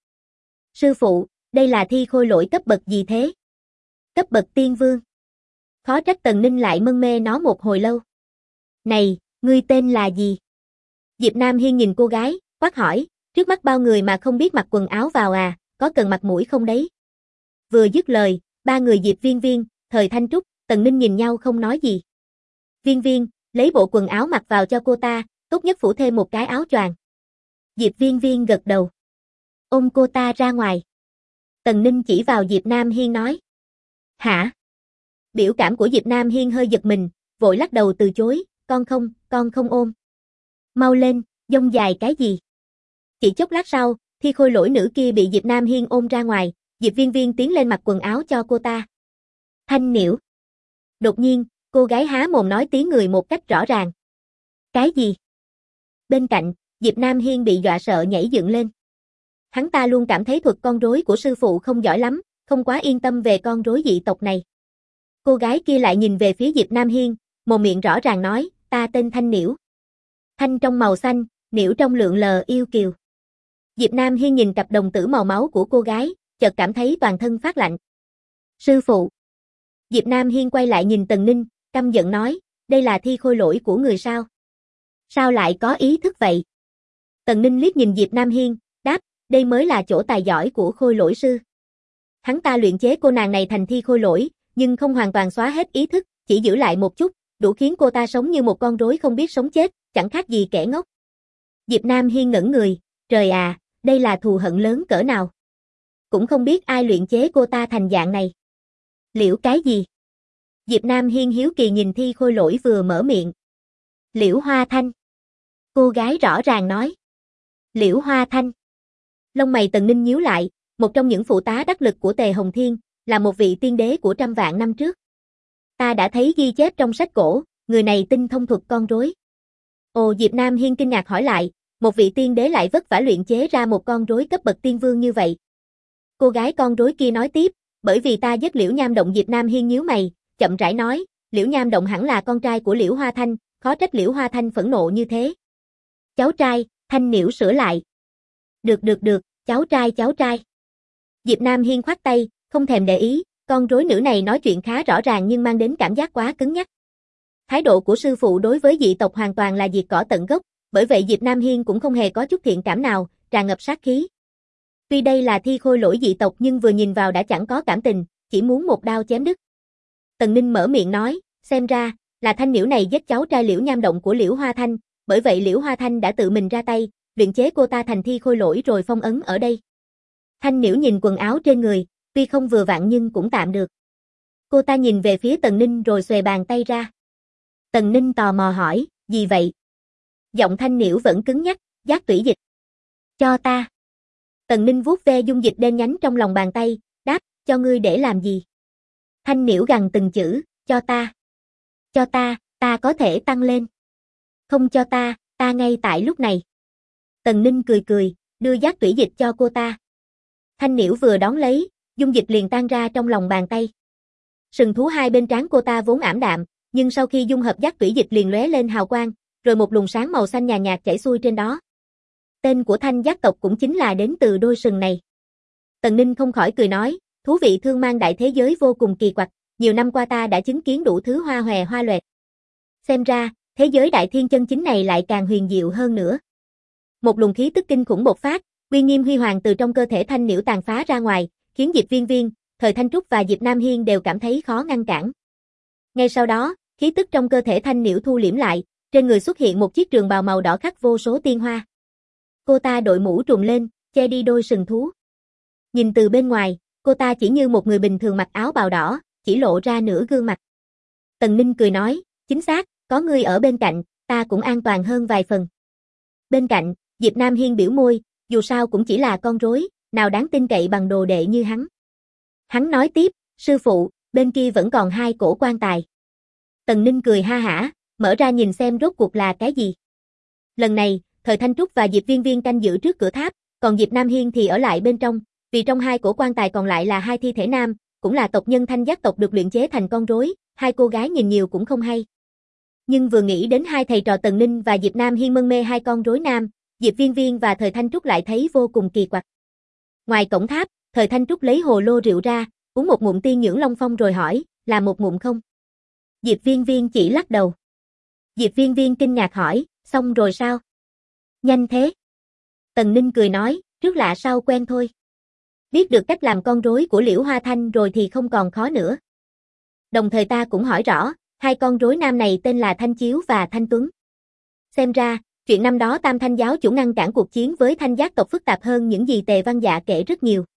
Sư phụ, đây là thi khôi lỗi cấp bậc gì thế? Cấp bậc tiên vương. Khó trách Tần Ninh lại mân mê nó một hồi lâu. Này, ngươi tên là gì? Diệp Nam Hiên nhìn cô gái, quát hỏi, trước mắt bao người mà không biết mặc quần áo vào à, có cần mặt mũi không đấy? Vừa dứt lời, ba người Diệp Viên Viên, Thời Thanh Trúc, Tần Ninh nhìn nhau không nói gì. Viên Viên, lấy bộ quần áo mặc vào cho cô ta, tốt nhất phủ thêm một cái áo choàng. Diệp Viên Viên gật đầu. Ôm cô ta ra ngoài. Tần Ninh chỉ vào Diệp Nam Hiên nói. Hả? Biểu cảm của Diệp Nam Hiên hơi giật mình, vội lắc đầu từ chối, con không ôm. Mau lên, dông dài cái gì? Chỉ chốc lát sau, thi khôi lỗi nữ kia bị Diệp Nam Hiên ôm ra ngoài, Diệp Viên Viên tiến lên mặc quần áo cho cô ta. Thanh Niểu. Đột nhiên, cô gái há mồm nói tiếng người một cách rõ ràng. Cái gì? Bên cạnh, Diệp Nam Hiên bị dọa sợ nhảy dựng lên. Hắn ta luôn cảm thấy thuật con rối của sư phụ không giỏi lắm, không quá yên tâm về con rối dị tộc này. Cô gái kia lại nhìn về phía Diệp Nam Hiên, mồm miệng rõ ràng nói, ta tên Thanh Niểu. Thanh trong màu xanh, Niểu trong lượn lờ yêu kiều. Diệp Nam Hiên nhìn cặp đồng tử màu máu của cô gái, chợt cảm thấy toàn thân phát lạnh. Sư phụ. Diệp Nam Hiên quay lại nhìn Tần Ninh, căm giận nói, đây là thi khôi lỗi của người sao? Sao lại có ý thức vậy? Tần Ninh liếc nhìn Diệp Nam Hiên, đáp, đây mới là chỗ tài giỏi của khôi lỗi sư. Hắn ta luyện chế cô nàng này thành thi khôi lỗi, nhưng không hoàn toàn xóa hết ý thức, chỉ giữ lại một chút, đủ khiến cô ta sống như một con rối không biết sống chết, chẳng khác gì kẻ ngốc. Diệp Nam Hiên ngẩn người, trời à, đây là thù hận lớn cỡ nào. Cũng không biết ai luyện chế cô ta thành dạng này. Liễu cái gì? Diệp Nam Hiên hiếu kỳ nhìn Thi Khôi Lỗi vừa mở miệng. Liễu Hoa Thanh. Cô gái rõ ràng nói. Liễu Hoa Thanh. Lông mày Tần Ninh nhíu lại, một trong những phụ tá đắc lực của Tề Hồng Thiên, là một vị tiên đế của trăm vạn năm trước. Ta đã thấy ghi chép trong sách cổ, người này tinh thông thuật con rối. Ồ, Diệp Nam Hiên kinh ngạc hỏi lại, một vị tiên đế lại vất vả luyện chế ra một con rối cấp bậc tiên vương như vậy. Cô gái con rối kia nói tiếp, bởi vì ta giết Liễu Nham Động. Diệp Nam Hiên nhíu mày, chậm rãi nói, Liễu Nham Động hẳn là con trai của Liễu Hoa Thanh, khó trách Liễu Hoa Thanh phẫn nộ như thế. Cháu trai, Thanh Niểu sửa lại. Được, cháu trai. Diệp Nam Hiên khoát tay, không thèm để ý, con rối nữ này nói chuyện khá rõ ràng nhưng mang đến cảm giác quá cứng nhắc. Thái độ của sư phụ đối với dị tộc hoàn toàn là diệt cỏ tận gốc, bởi vậy Diệp Nam Hiên cũng không hề có chút thiện cảm nào, tràn ngập sát khí. Tuy đây là Thi Khôi Lỗi dị tộc nhưng vừa nhìn vào đã chẳng có cảm tình, chỉ muốn một đao chém đứt. Tần Ninh mở miệng nói, xem ra, là Thanh Niểu này giết cháu trai Liễu Nham Động của Liễu Hoa Thanh, bởi vậy Liễu Hoa Thanh đã tự mình ra tay, luyện chế cô ta thành Thi Khôi Lỗi rồi phong ấn ở đây. Thanh Niểu nhìn quần áo trên người, tuy không vừa vặn nhưng cũng tạm được. Cô ta nhìn về phía Tần Ninh rồi xuề bàn tay ra. Tần Ninh tò mò hỏi, gì vậy? Giọng Thanh Niểu vẫn cứng nhắc, giác tủy dịch. Cho ta. Tần Ninh vuốt ve dung dịch đen nhánh trong lòng bàn tay, đáp, cho ngươi để làm gì? Thanh Niểu gằn từng chữ, cho ta. Cho ta, ta có thể tăng lên. Không cho ta ngay tại lúc này. Tần Ninh cười, đưa giác tủy dịch cho cô ta. Thanh Niểu vừa đón lấy, dung dịch liền tan ra trong lòng bàn tay. Sừng thú hai bên trán cô ta vốn ảm đạm, nhưng sau khi dung hợp giác tủy dịch liền lóe lên hào quang, rồi một luồng sáng màu xanh nhàn nhạt chảy xuôi trên đó. Tên của Thanh giác tộc cũng chính là đến từ đôi sừng này. Tần Ninh không khỏi cười nói, thú vị thương mang đại thế giới vô cùng kỳ quặc, nhiều năm qua ta đã chứng kiến đủ thứ hoa hòe hoa loẹt. Xem ra, thế giới đại thiên chân chính này lại càng huyền diệu hơn nữa. Một luồng khí tức kinh khủng bộc phát, uy nghiêm huy hoàng từ trong cơ thể Thanh Niểu tàn phá ra ngoài, khiến Diệp Viên Viên, Thời Thanh Trúc và Diệp Nam Hiên đều cảm thấy khó ngăn cản. Ngay sau đó, khí tức trong cơ thể Thanh Niểu thu liễm lại, trên người xuất hiện một chiếc trường bào màu đỏ khắc vô số tiên hoa. Cô ta đội mũ trùm lên, che đi đôi sừng thú. Nhìn từ bên ngoài, cô ta chỉ như một người bình thường mặc áo bào đỏ, chỉ lộ ra nửa gương mặt. Tần Ninh cười nói, chính xác, có ngươi ở bên cạnh, ta cũng an toàn hơn vài phần. Bên cạnh, Diệp Nam Hiên biểu môi, dù sao cũng chỉ là con rối, nào đáng tin cậy bằng đồ đệ như hắn. Hắn nói tiếp, sư phụ, bên kia vẫn còn 2 cổ quan tài. Tần Ninh cười ha hả, mở ra nhìn xem rốt cuộc là cái gì. Lần này, Thời Thanh Trúc và Diệp Viên Viên canh giữ trước cửa tháp, còn Diệp Nam Hiên thì ở lại bên trong, vì trong 2 cổ quan tài còn lại là 2 thi thể nam, cũng là tộc nhân Thanh giác tộc được luyện chế thành con rối, 2 cô gái nhìn nhiều cũng không hay. Nhưng vừa nghĩ đến 2 thầy trò Tần Ninh và Diệp Nam Hiên mân mê 2 con rối nam, Diệp Viên Viên và Thời Thanh Trúc lại thấy vô cùng kỳ quặc. Ngoài cổng tháp, Thời Thanh Trúc lấy hồ lô rượu ra, uống một ngụm Tiên Nhưỡng Long Phong rồi hỏi, là một ngụm không? Diệp Viên Viên chỉ lắc đầu. Diệp Viên Viên kinh ngạc hỏi, xong rồi sao? Nhanh thế. Tần Ninh cười nói, trước lạ sau quen thôi. Biết được cách làm con rối của Liễu Hoa Thanh rồi thì không còn khó nữa. Đồng thời ta cũng hỏi rõ, 2 con rối nam này tên là Thanh Chiếu và Thanh Tuấn. Xem ra, chuyện năm đó Tam Thanh giáo chủ ngăn cản cuộc chiến với Thanh giác tộc phức tạp hơn những gì Tề Văn Dạ kể rất nhiều.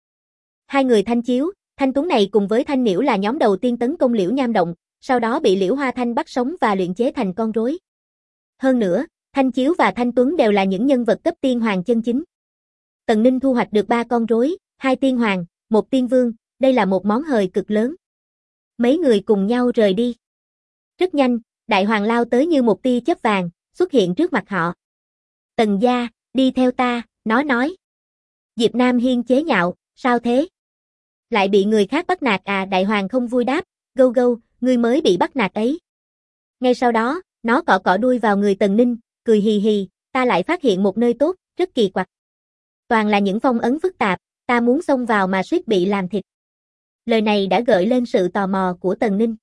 2 người Thanh Chiếu, Thanh Tuấn này cùng với Thanh Niểu là nhóm đầu tiên tấn công Liễu Nham Động, sau đó bị Liễu Hoa Thanh bắt sống và luyện chế thành con rối. Hơn nữa, Thanh Chiếu và Thanh Tuấn đều là những nhân vật cấp tiên hoàng chân chính. Tần Ninh thu hoạch được 3 con rối, 2 tiên hoàng, 1 tiên vương, đây là một món hời cực lớn. Mấy người cùng nhau rời đi. Rất nhanh, đại hoàng lao tới như một tia chớp vàng, xuất hiện trước mặt họ. Tần gia, đi theo ta, nó nói. Diệp Nam Hiên chế nhạo, sao thế? Lại bị người khác bắt nạt à? Đại hoàng không vui đáp, gâu gâu, ngươi mới bị bắt nạt ấy. Ngay sau đó, nó cọ cọ đuôi vào người Tần Ninh, cười hì hì, ta lại phát hiện một nơi tốt, rất kỳ quặc. Toàn là những phong ấn phức tạp, ta muốn xông vào mà suýt bị làm thịt. Lời này đã gợi lên sự tò mò của Tần Ninh.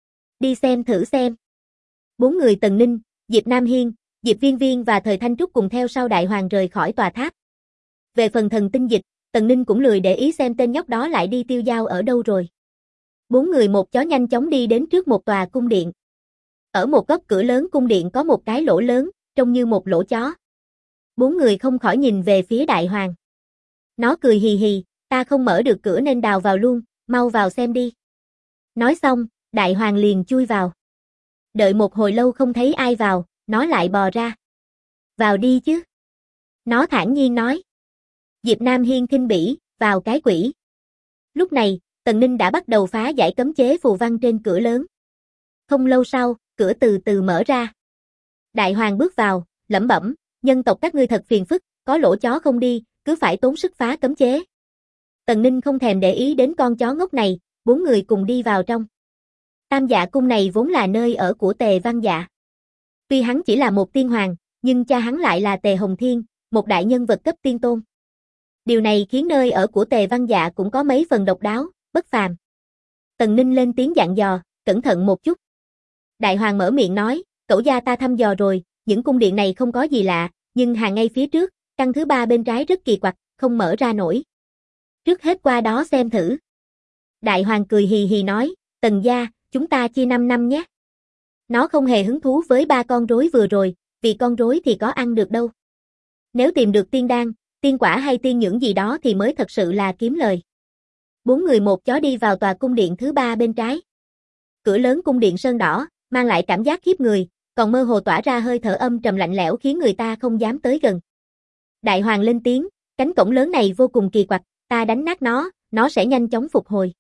Đi xem thử xem. 4 người Tần Ninh, Diệp Nam Hiên, Diệp Viên Viên và Thời Thanh Trúc cùng theo sau đại hoàng rời khỏi tòa tháp. Về phần thần tinh dịch, Tần Ninh cũng lười để ý xem tên nhóc đó lại đi tiêu dao ở đâu rồi. 4 người một chó nhanh chóng đi đến trước một tòa cung điện. Ở một góc cửa lớn cung điện có một cái lỗ lớn, trông như một lỗ chó. Bốn người không khỏi nhìn về phía đại hoàng. Nó cười hì hì, ta không mở được cửa nên đào vào luôn, mau vào xem đi. Nói xong, đại hoàng liền chui vào. Đợi một hồi lâu không thấy ai vào, nó lại bò ra. Vào đi chứ. Nó thản nhiên nói. Diệp Nam Hiên khinh bỉ, vào cái quỷ. Lúc này, Tần Ninh đã bắt đầu phá giải cấm chế phù văn trên cửa lớn. Không lâu sau, cửa từ từ mở ra. Đại hoàng bước vào, lẩm bẩm, nhân tộc các ngươi thật phiền phức, có lỗ chó không đi, cứ phải tốn sức phá cấm chế. Tần Ninh không thèm để ý đến con chó ngốc này, bốn người cùng đi vào trong. Tam Dạ Cung này vốn là nơi ở của Tề Văn Dạ. Tuy hắn chỉ là một tiên hoàng, nhưng cha hắn lại là Tề Hồng Thiên, một đại nhân vật cấp tiên tôn. Điều này khiến nơi ở của Tề Văn Dạ cũng có mấy phần độc đáo, bất phàm. Tần Ninh lên tiếng dặn dò, cẩn thận một chút. Đại hoàng mở miệng nói, cẩu gia ta thăm dò rồi, những cung điện này không có gì lạ, nhưng hàng ngay phía trước, căn thứ ba bên trái rất kỳ quặc, không mở ra nổi. Trước hết qua đó xem thử. Đại hoàng cười hì hì nói, Tần gia, chúng ta chia 5 năm nhé. Nó không hề hứng thú với 3 con rối vừa rồi, vì con rối thì có ăn được đâu. Nếu tìm được tiên đan, tiên quả hay tiên nhưỡng gì đó thì mới thật sự là kiếm lời. 4 người một chó đi vào tòa cung điện thứ 3 bên trái. Cửa lớn cung điện sơn đỏ, mang lại cảm giác khiếp người, còn mơ hồ tỏa ra hơi thở âm trầm lạnh lẽo khiến người ta không dám tới gần. Đại hoàng lên tiếng, cánh cổng lớn này vô cùng kỳ quặc, ta đánh nát nó sẽ nhanh chóng phục hồi.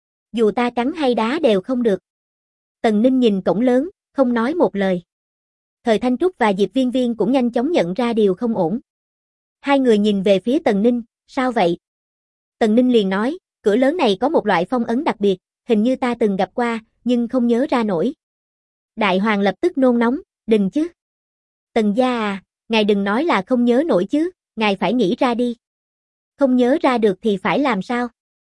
Dù ta cắn hay đá đều không được. Tần Ninh nhìn cổng lớn, không nói một lời. Thời Thanh Trúc và Diệp Viên Viên cũng nhanh chóng nhận ra điều không ổn. Hai người nhìn về phía Tần Ninh, sao vậy? Tần Ninh liền nói, cửa lớn này có một loại phong ấn đặc biệt, hình như ta từng gặp qua, nhưng không nhớ ra nổi. Đại hoàng lập tức nôn nóng, đừng chứ. Tần gia à, ngài đừng nói là không nhớ nổi chứ, ngài phải nghĩ ra đi. Không nhớ ra được thì phải làm sao?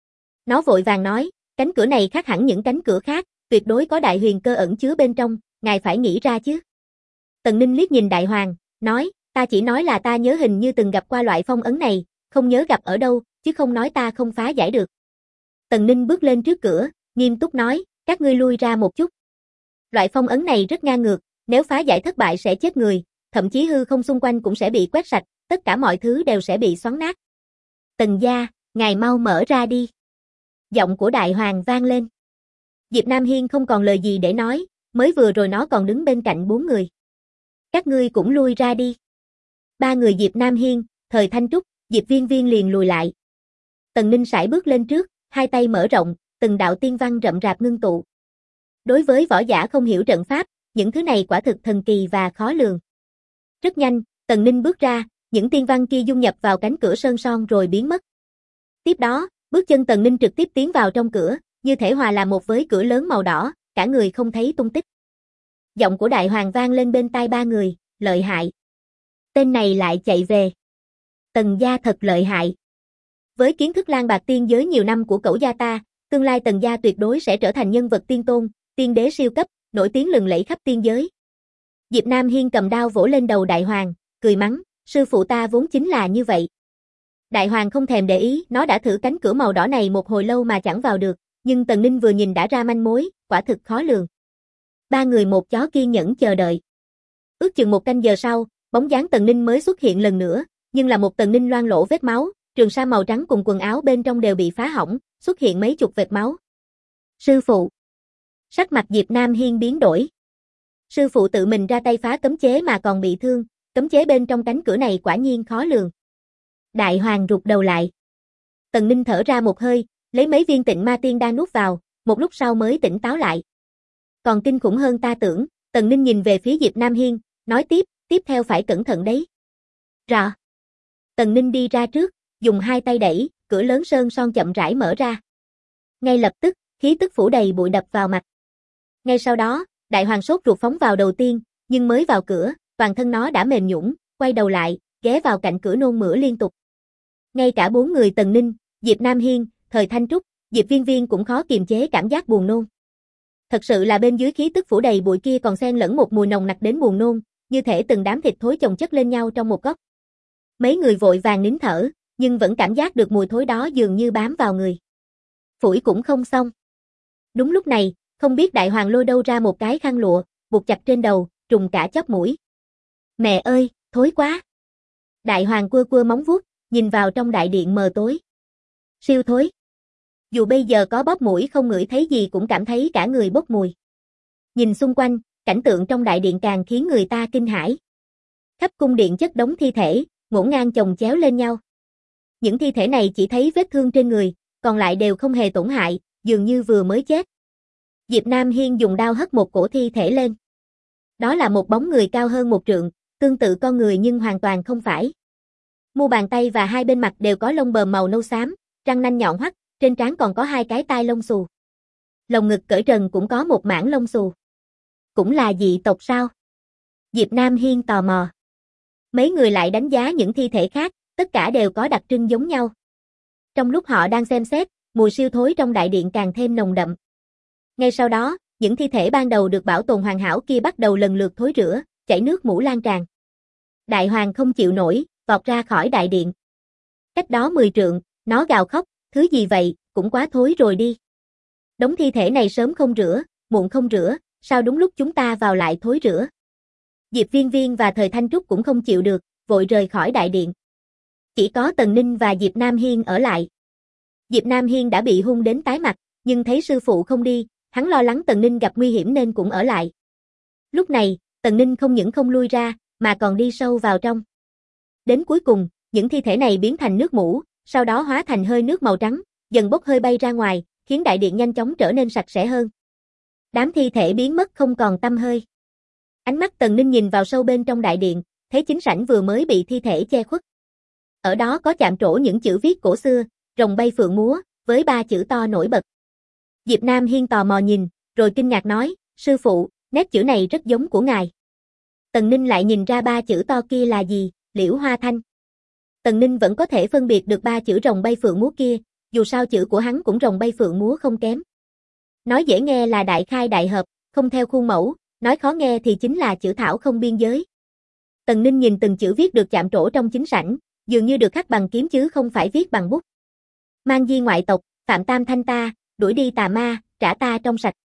Nó vội vàng nói, cánh cửa này khác hẳn những cánh cửa khác, tuyệt đối có đại huyền cơ ẩn chứa bên trong, ngài phải nghĩ ra chứ. Tần Ninh liếc nhìn đại hoàng, nói, ta chỉ nói là ta nhớ hình như từng gặp qua loại phong ấn này, không nhớ gặp ở đâu, chứ không nói ta không phá giải được. Tần Ninh bước lên trước cửa, nghiêm túc nói, các ngươi lui ra một chút. Loại phong ấn này rất ngang ngược, nếu phá giải thất bại sẽ chết người, thậm chí hư không xung quanh cũng sẽ bị quét sạch, tất cả mọi thứ đều sẽ bị xoắn nát. Tần gia, ngài mau mở ra đi. Giọng của đại hoàng vang lên. Diệp Nam Hiên không còn lời gì để nói, mới vừa rồi nó còn đứng bên cạnh 4 người. Các ngươi cũng lui ra đi. 3 người Diệp Nam Hiên, Thời Thanh Trúc, Diệp Viên Viên liền lùi lại. Tần Ninh sải bước lên trước, hai tay mở rộng, từng đạo tiên văn rậm rạp ngưng tụ. Đối với võ giả không hiểu trận pháp, những thứ này quả thực thần kỳ và khó lường. Rất nhanh, Tần Ninh bước ra, những tiên văn kia dung nhập vào cánh cửa sơn son rồi biến mất. Tiếp đó, bước chân Tần Ninh trực tiếp tiến vào trong cửa, như thể hòa làm một với cửa lớn màu đỏ, cả người không thấy tung tích. Giọng của đại hoàng vang lên bên tai 3 người, lợi hại. Tên này lại chạy về. Tần gia thật lợi hại. Với kiến thức lang bạc tiên giới nhiều năm của cẩu gia ta, tương lai Tần gia tuyệt đối sẽ trở thành nhân vật tiên tôn, tiên đế siêu cấp, nổi tiếng lừng lẫy khắp tiên giới. Diệp Nam Hiên cầm đao vỗ lên đầu đại hoàng, cười mắng, sư phụ ta vốn chính là như vậy. Đại hoàng không thèm để ý, nó đã thử cánh cửa màu đỏ này một hồi lâu mà chẳng vào được, nhưng Tần Ninh vừa nhìn đã ra manh mối, quả thực khó lường. 3 người một chó kiên nhẫn chờ đợi. Ước chừng 1 canh giờ sau, bóng dáng Tần Ninh mới xuất hiện lần nữa, nhưng là một Tần Ninh loang lổ vết máu, trường sa màu trắng cùng quần áo bên trong đều bị phá hỏng, xuất hiện mấy chục vệt máu. Sư phụ. Sắc mặt Diệp Nam Hiên biến đổi. Sư phụ tự mình ra tay phá cấm chế mà còn bị thương, cấm chế bên trong cánh cửa này quả nhiên khó lường. Đại hoàng rụt đầu lại. Tần Ninh thở ra một hơi, lấy mấy viên Tịnh Ma Tiên đan nuốt vào, một lúc sau mới tỉnh táo lại. Còn kinh khủng hơn ta tưởng, Tần Ninh nhìn về phía Diệp Nam Hiên, nói tiếp theo phải cẩn thận đấy. Rõ. Tần Ninh đi ra trước, dùng hai tay đẩy, cửa lớn sơn son chậm rãi mở ra. Ngay lập tức, khí tức phủ đầy bụi đập vào mặt. Ngay sau đó, đại hoàng sốt ruột phóng vào đầu tiên, nhưng mới vào cửa, toàn thân nó đã mềm nhũn, quay đầu lại, ghé vào cạnh cửa nôn mửa liên tục. Ngay cả 4 người Tần Ninh, Diệp Nam Hiên, Thời Thanh Trúc, Diệp Viên Viên cũng khó kiềm chế cảm giác buồn nôn. Thật sự là bên dưới khí tức phủ đầy bụi kia còn xen lẫn một mùi nồng nặc đến buồn nôn, như thể từng đám thịt thối chồng chất lên nhau trong một góc. Mấy người vội vàng nín thở, nhưng vẫn cảm giác được mùi thối đó dường như bám vào người. Phủi cũng không xong. Đúng lúc này, không biết đại hoàng lôi đâu ra một cái khăn lụa, buộc chặt trên đầu, trùng cả chóp mũi. Mẹ ơi, thối quá. Đại hoàng cua cua móng vuốt, nhìn vào trong đại điện mờ tối. Siêu thối. Dù bây giờ có bóp mũi không ngửi thấy gì cũng cảm thấy cả người bốc mùi. Nhìn xung quanh, cảnh tượng trong đại điện càng khiến người ta kinh hãi. Khắp cung điện chất đống thi thể, ngổn ngang chồng chéo lên nhau. Những thi thể này chỉ thấy vết thương trên người, còn lại đều không hề tổn hại, dường như vừa mới chết. Diệp Nam Hiên dùng đao hất một cổ thi thể lên. Đó là một bóng người cao hơn 1 trượng, tương tự con người nhưng hoàn toàn không phải. Mu bàn tay và hai bên mặt đều có lông bờm màu nâu xám, răng nanh nhọn hoắt, trên trán còn có 2 cái tai lông xù. Lồng ngực cởi trần cũng có một mảng lông xù. Cũng là dị tộc sao? Diệp Nam Hiên tò mò. Mấy người lại đánh giá những thi thể khác, tất cả đều có đặc trưng giống nhau. Trong lúc họ đang xem xét, mùi siêu thối trong đại điện càng thêm nồng đậm. Ngay sau đó, những thi thể ban đầu được bảo tồn hoàn hảo kia bắt đầu lần lượt thối rữa, chảy nước mủ lan tràn. Đại hoàng không chịu nổi, vọt ra khỏi đại điện. Cách đó 10 trượng, nó gào khóc, thứ gì vậy, cũng quá thối rồi đi. Đống thi thể này sớm không rửa, muộn không rửa, sao đúng lúc chúng ta vào lại thối rữa. Diệp Viên Viên và Thời Thanh Trúc cũng không chịu được, vội rời khỏi đại điện. Chỉ có Tần Ninh và Diệp Nam Hiên ở lại. Diệp Nam Hiên đã bị hung đến tái mặt, nhưng thấy sư phụ không đi, hắn lo lắng Tần Ninh gặp nguy hiểm nên cũng ở lại. Lúc này, Tần Ninh không những không lui ra, mà còn đi sâu vào trong. Đến cuối cùng, những thi thể này biến thành nước mủ, sau đó hóa thành hơi nước màu trắng, dần bốc hơi bay ra ngoài, khiến đại điện nhanh chóng trở nên sạch sẽ hơn. Đám thi thể biến mất không còn tăm hơi. Ánh mắt Tần Ninh nhìn vào sâu bên trong đại điện, thấy chính sảnh vừa mới bị thi thể che khuất. Ở đó có chạm trổ những chữ viết cổ xưa, rồng bay phượng múa, với 3 chữ to nổi bật. Diệp Nam Hiên tò mò nhìn, rồi kinh ngạc nói, sư phụ, nét chữ này rất giống của ngài. Tần Ninh lại nhìn ra 3 chữ to kia là gì, Liễu Hoa Thanh. Tần Ninh vẫn có thể phân biệt được 3 chữ rồng bay phượng múa kia, dù sao chữ của hắn cũng rồng bay phượng múa không kém. Nói dễ nghe là đại khai đại hợp, không theo khuôn mẫu, nói khó nghe thì chính là chữ thảo không biên giới. Tần Ninh nhìn từng chữ viết được chạm trổ trong chính sảnh, dường như được khắc bằng kiếm chứ không phải viết bằng bút. Mang di ngoại tộc, phạm tam thanh ta, đuổi đi tà ma, trả ta trong sạch.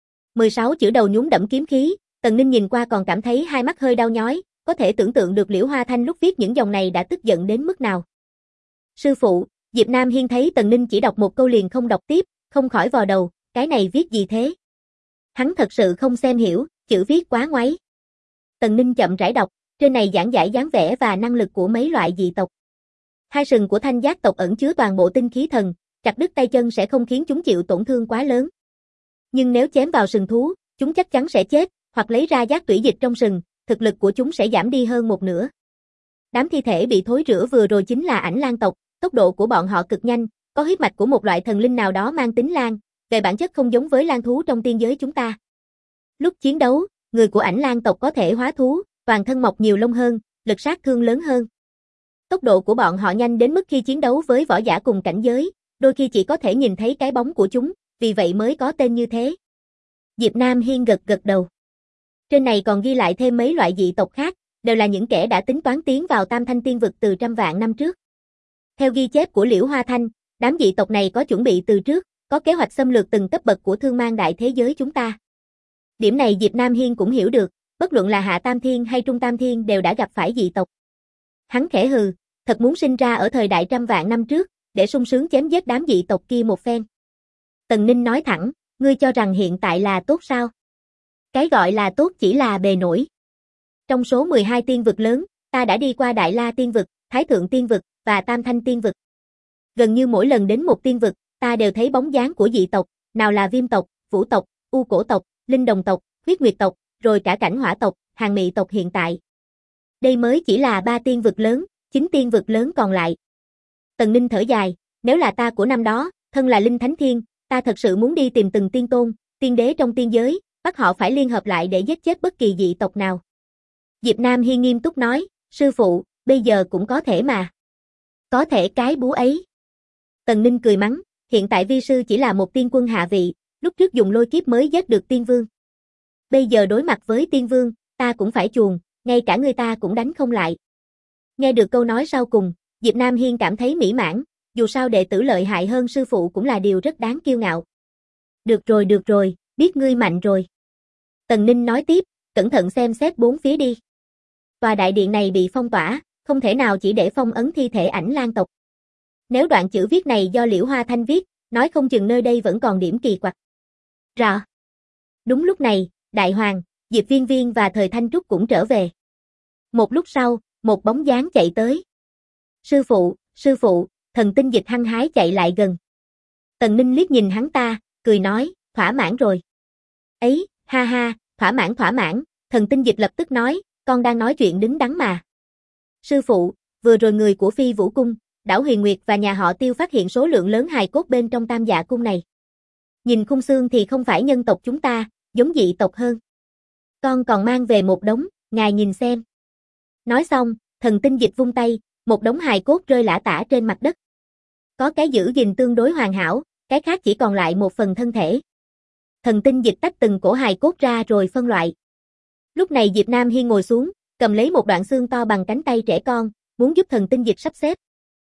16 chữ đầu nhún đẫm kiếm khí, Tần Ninh nhìn qua còn cảm thấy hai mắt hơi đau nhói, có thể tưởng tượng được Liễu Hoa Thanh lúc viết những dòng này đã tức giận đến mức nào. Sư phụ, Diệp Nam Hiên thấy Tần Ninh chỉ đọc một câu liền không đọc tiếp, không khỏi vò đầu, cái này viết gì thế? Hắn thật sự không xem hiểu, chữ viết quá ngoáy. Tần Ninh chậm rãi đọc, trên này giảng giải dáng vẻ và năng lực của mấy loại dị tộc. 2 sừng của thanh giác tộc ẩn chứa toàn bộ tinh khí thần, chặt đứt tay chân sẽ không khiến chúng chịu tổn thương quá lớn. Nhưng nếu chém vào sừng thú, chúng chắc chắn sẽ chết, hoặc lấy ra giác tủy dịch trong sừng, thực lực của chúng sẽ giảm đi hơn 1/2. Đám thi thể bị thối rữa vừa rồi chính là Ảnh Lang tộc, tốc độ của bọn họ cực nhanh, có huyết mạch của một loại thần linh nào đó mang tính lang, về bản chất không giống với lang thú trong tiên giới chúng ta. Lúc chiến đấu, người của Ảnh Lang tộc có thể hóa thú, toàn thân mọc nhiều lông hơn, lực sát thương lớn hơn. Tốc độ của bọn họ nhanh đến mức khi chiến đấu với võ giả cùng cảnh giới, đôi khi chỉ có thể nhìn thấy cái bóng của chúng, vì vậy mới có tên như thế. Diệp Nam Hiên gật gật đầu. Trên này còn ghi lại thêm mấy loại dị tộc khác, đều là những kẻ đã tính toán tiến vào Tam Thanh Tiên vực từ trăm vạn năm trước. Theo ghi chép của Liễu Hoa Thanh, đám dị tộc này có chuẩn bị từ trước, có kế hoạch xâm lược từng cấp bậc của thương mang đại thế giới chúng ta. Điểm này Diệp Nam Hiên cũng hiểu được, bất luận là Hạ Tam Thiên hay Trung Tam Thiên đều đã gặp phải dị tộc. Hắn khẽ hừ, thật muốn sinh ra ở thời đại trăm vạn năm trước, để sung sướng chém giết đám dị tộc kia một phen. Tần Ninh nói thẳng, ngươi cho rằng hiện tại là tốt sao? Cái gọi là tốt chỉ là bề nổi. Trong số 12 tiên vực lớn, ta đã đi qua Đại La Tiên vực, Thái Thượng Tiên vực và Tam Thanh Tiên vực. Gần như mỗi lần đến một tiên vực, ta đều thấy bóng dáng của dị tộc, nào là Viêm tộc, Vũ tộc, U Cổ tộc, Linh Đồng tộc, Huyết Nguyệt tộc, rồi cả Cảnh Hỏa tộc, Hàn Mị tộc hiện tại. Đây mới chỉ là 3 tiên vực lớn, 9 tiên vực lớn còn lại. Tần Ninh thở dài, nếu là ta của năm đó, thân là Linh Thánh Thiên, ta thật sự muốn đi tìm từng tiên tôn, tiên đế trong tiên giới, bắt họ phải liên hợp lại để giết chết bất kỳ dị tộc nào. Diệp Nam Hiên nghiêm túc nói, sư phụ, bây giờ cũng có thể mà. Có thể cái búa ấy. Tần Ninh cười mắng, hiện tại vi sư chỉ là một tiên quân hạ vị, lúc trước dùng lôi kiếp mới giết được tiên vương. Bây giờ đối mặt với tiên vương, ta cũng phải chuồn, ngay cả người ta cũng đánh không lại. Nghe được câu nói sau cùng, Diệp Nam Hiên cảm thấy mỹ mãn, dù sao đệ tử lợi hại hơn sư phụ cũng là điều rất đáng kiêu ngạo. Được rồi, biết ngươi mạnh rồi. Tần Ninh nói tiếp, cẩn thận xem xét bốn phía đi. Tòa đại điện này bị phong tỏa, không thể nào chỉ để phong ấn thi thể ảnh lang tộc. Nếu đoạn chữ viết này do Liễu Hoa Thanh viết, nói không chừng nơi đây vẫn còn điểm kỳ quặc. Rõ. Đúng lúc này, Đại Hoàng, Diệp Viên Viên và Thời Thanh Trúc cũng trở về. Một lúc sau, một bóng dáng chạy tới. Sư phụ, Thần Tinh Dịch hăng hái chạy lại gần. Tần Ninh liếc nhìn hắn ta, cười nói, thỏa mãn rồi. Ấy, ha ha, thỏa mãn, Thần Tinh Dịch lập tức nói, con đang nói chuyện đứng đắn mà. Sư phụ, vừa rồi người của Phi Vũ Cung, Đảo Huyền Nguyệt và nhà họ Tiêu phát hiện số lượng lớn hài cốt bên trong Tam Dạ Cung này. Nhìn khung xương thì không phải nhân tộc chúng ta, giống dị tộc hơn. Con còn mang về một đống, ngài nhìn xem. Nói xong, Thần Tinh Dịch vung tay, một đống hài cốt rơi lả tả trên mặt đất. Có cái giữ gìn tương đối hoàn hảo, cái khác chỉ còn lại một phần thân thể. Thần Tinh Dịch tách từng cổ hài cốt ra rồi phân loại. Lúc này Diệp Nam Hiên ngồi xuống, cầm lấy một đoạn xương to bằng cánh tay trẻ con, muốn giúp Thần Tinh Dịch sắp xếp.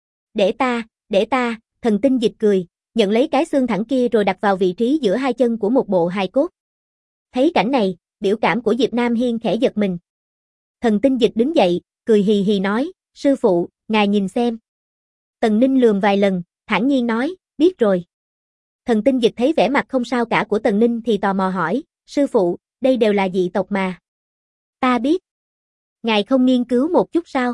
Để ta, Thần Tinh Dịch cười, nhận lấy cái xương thẳng kia rồi đặt vào vị trí giữa hai chân của một bộ hài cốt. Thấy cảnh này, biểu cảm của Diệp Nam Hiên khẽ giật mình. Thần Tinh Dịch đứng dậy, cười hì hì nói, sư phụ, ngài nhìn xem. Tần Ninh lườm vài lần, thản nhiên nói, biết rồi. Thần Tinh Dịch thấy vẻ mặt không sao cả của Tần Ninh thì tò mò hỏi, sư phụ, đây đều là dị tộc mà. Ta biết. Ngài không nghiên cứu một chút sao?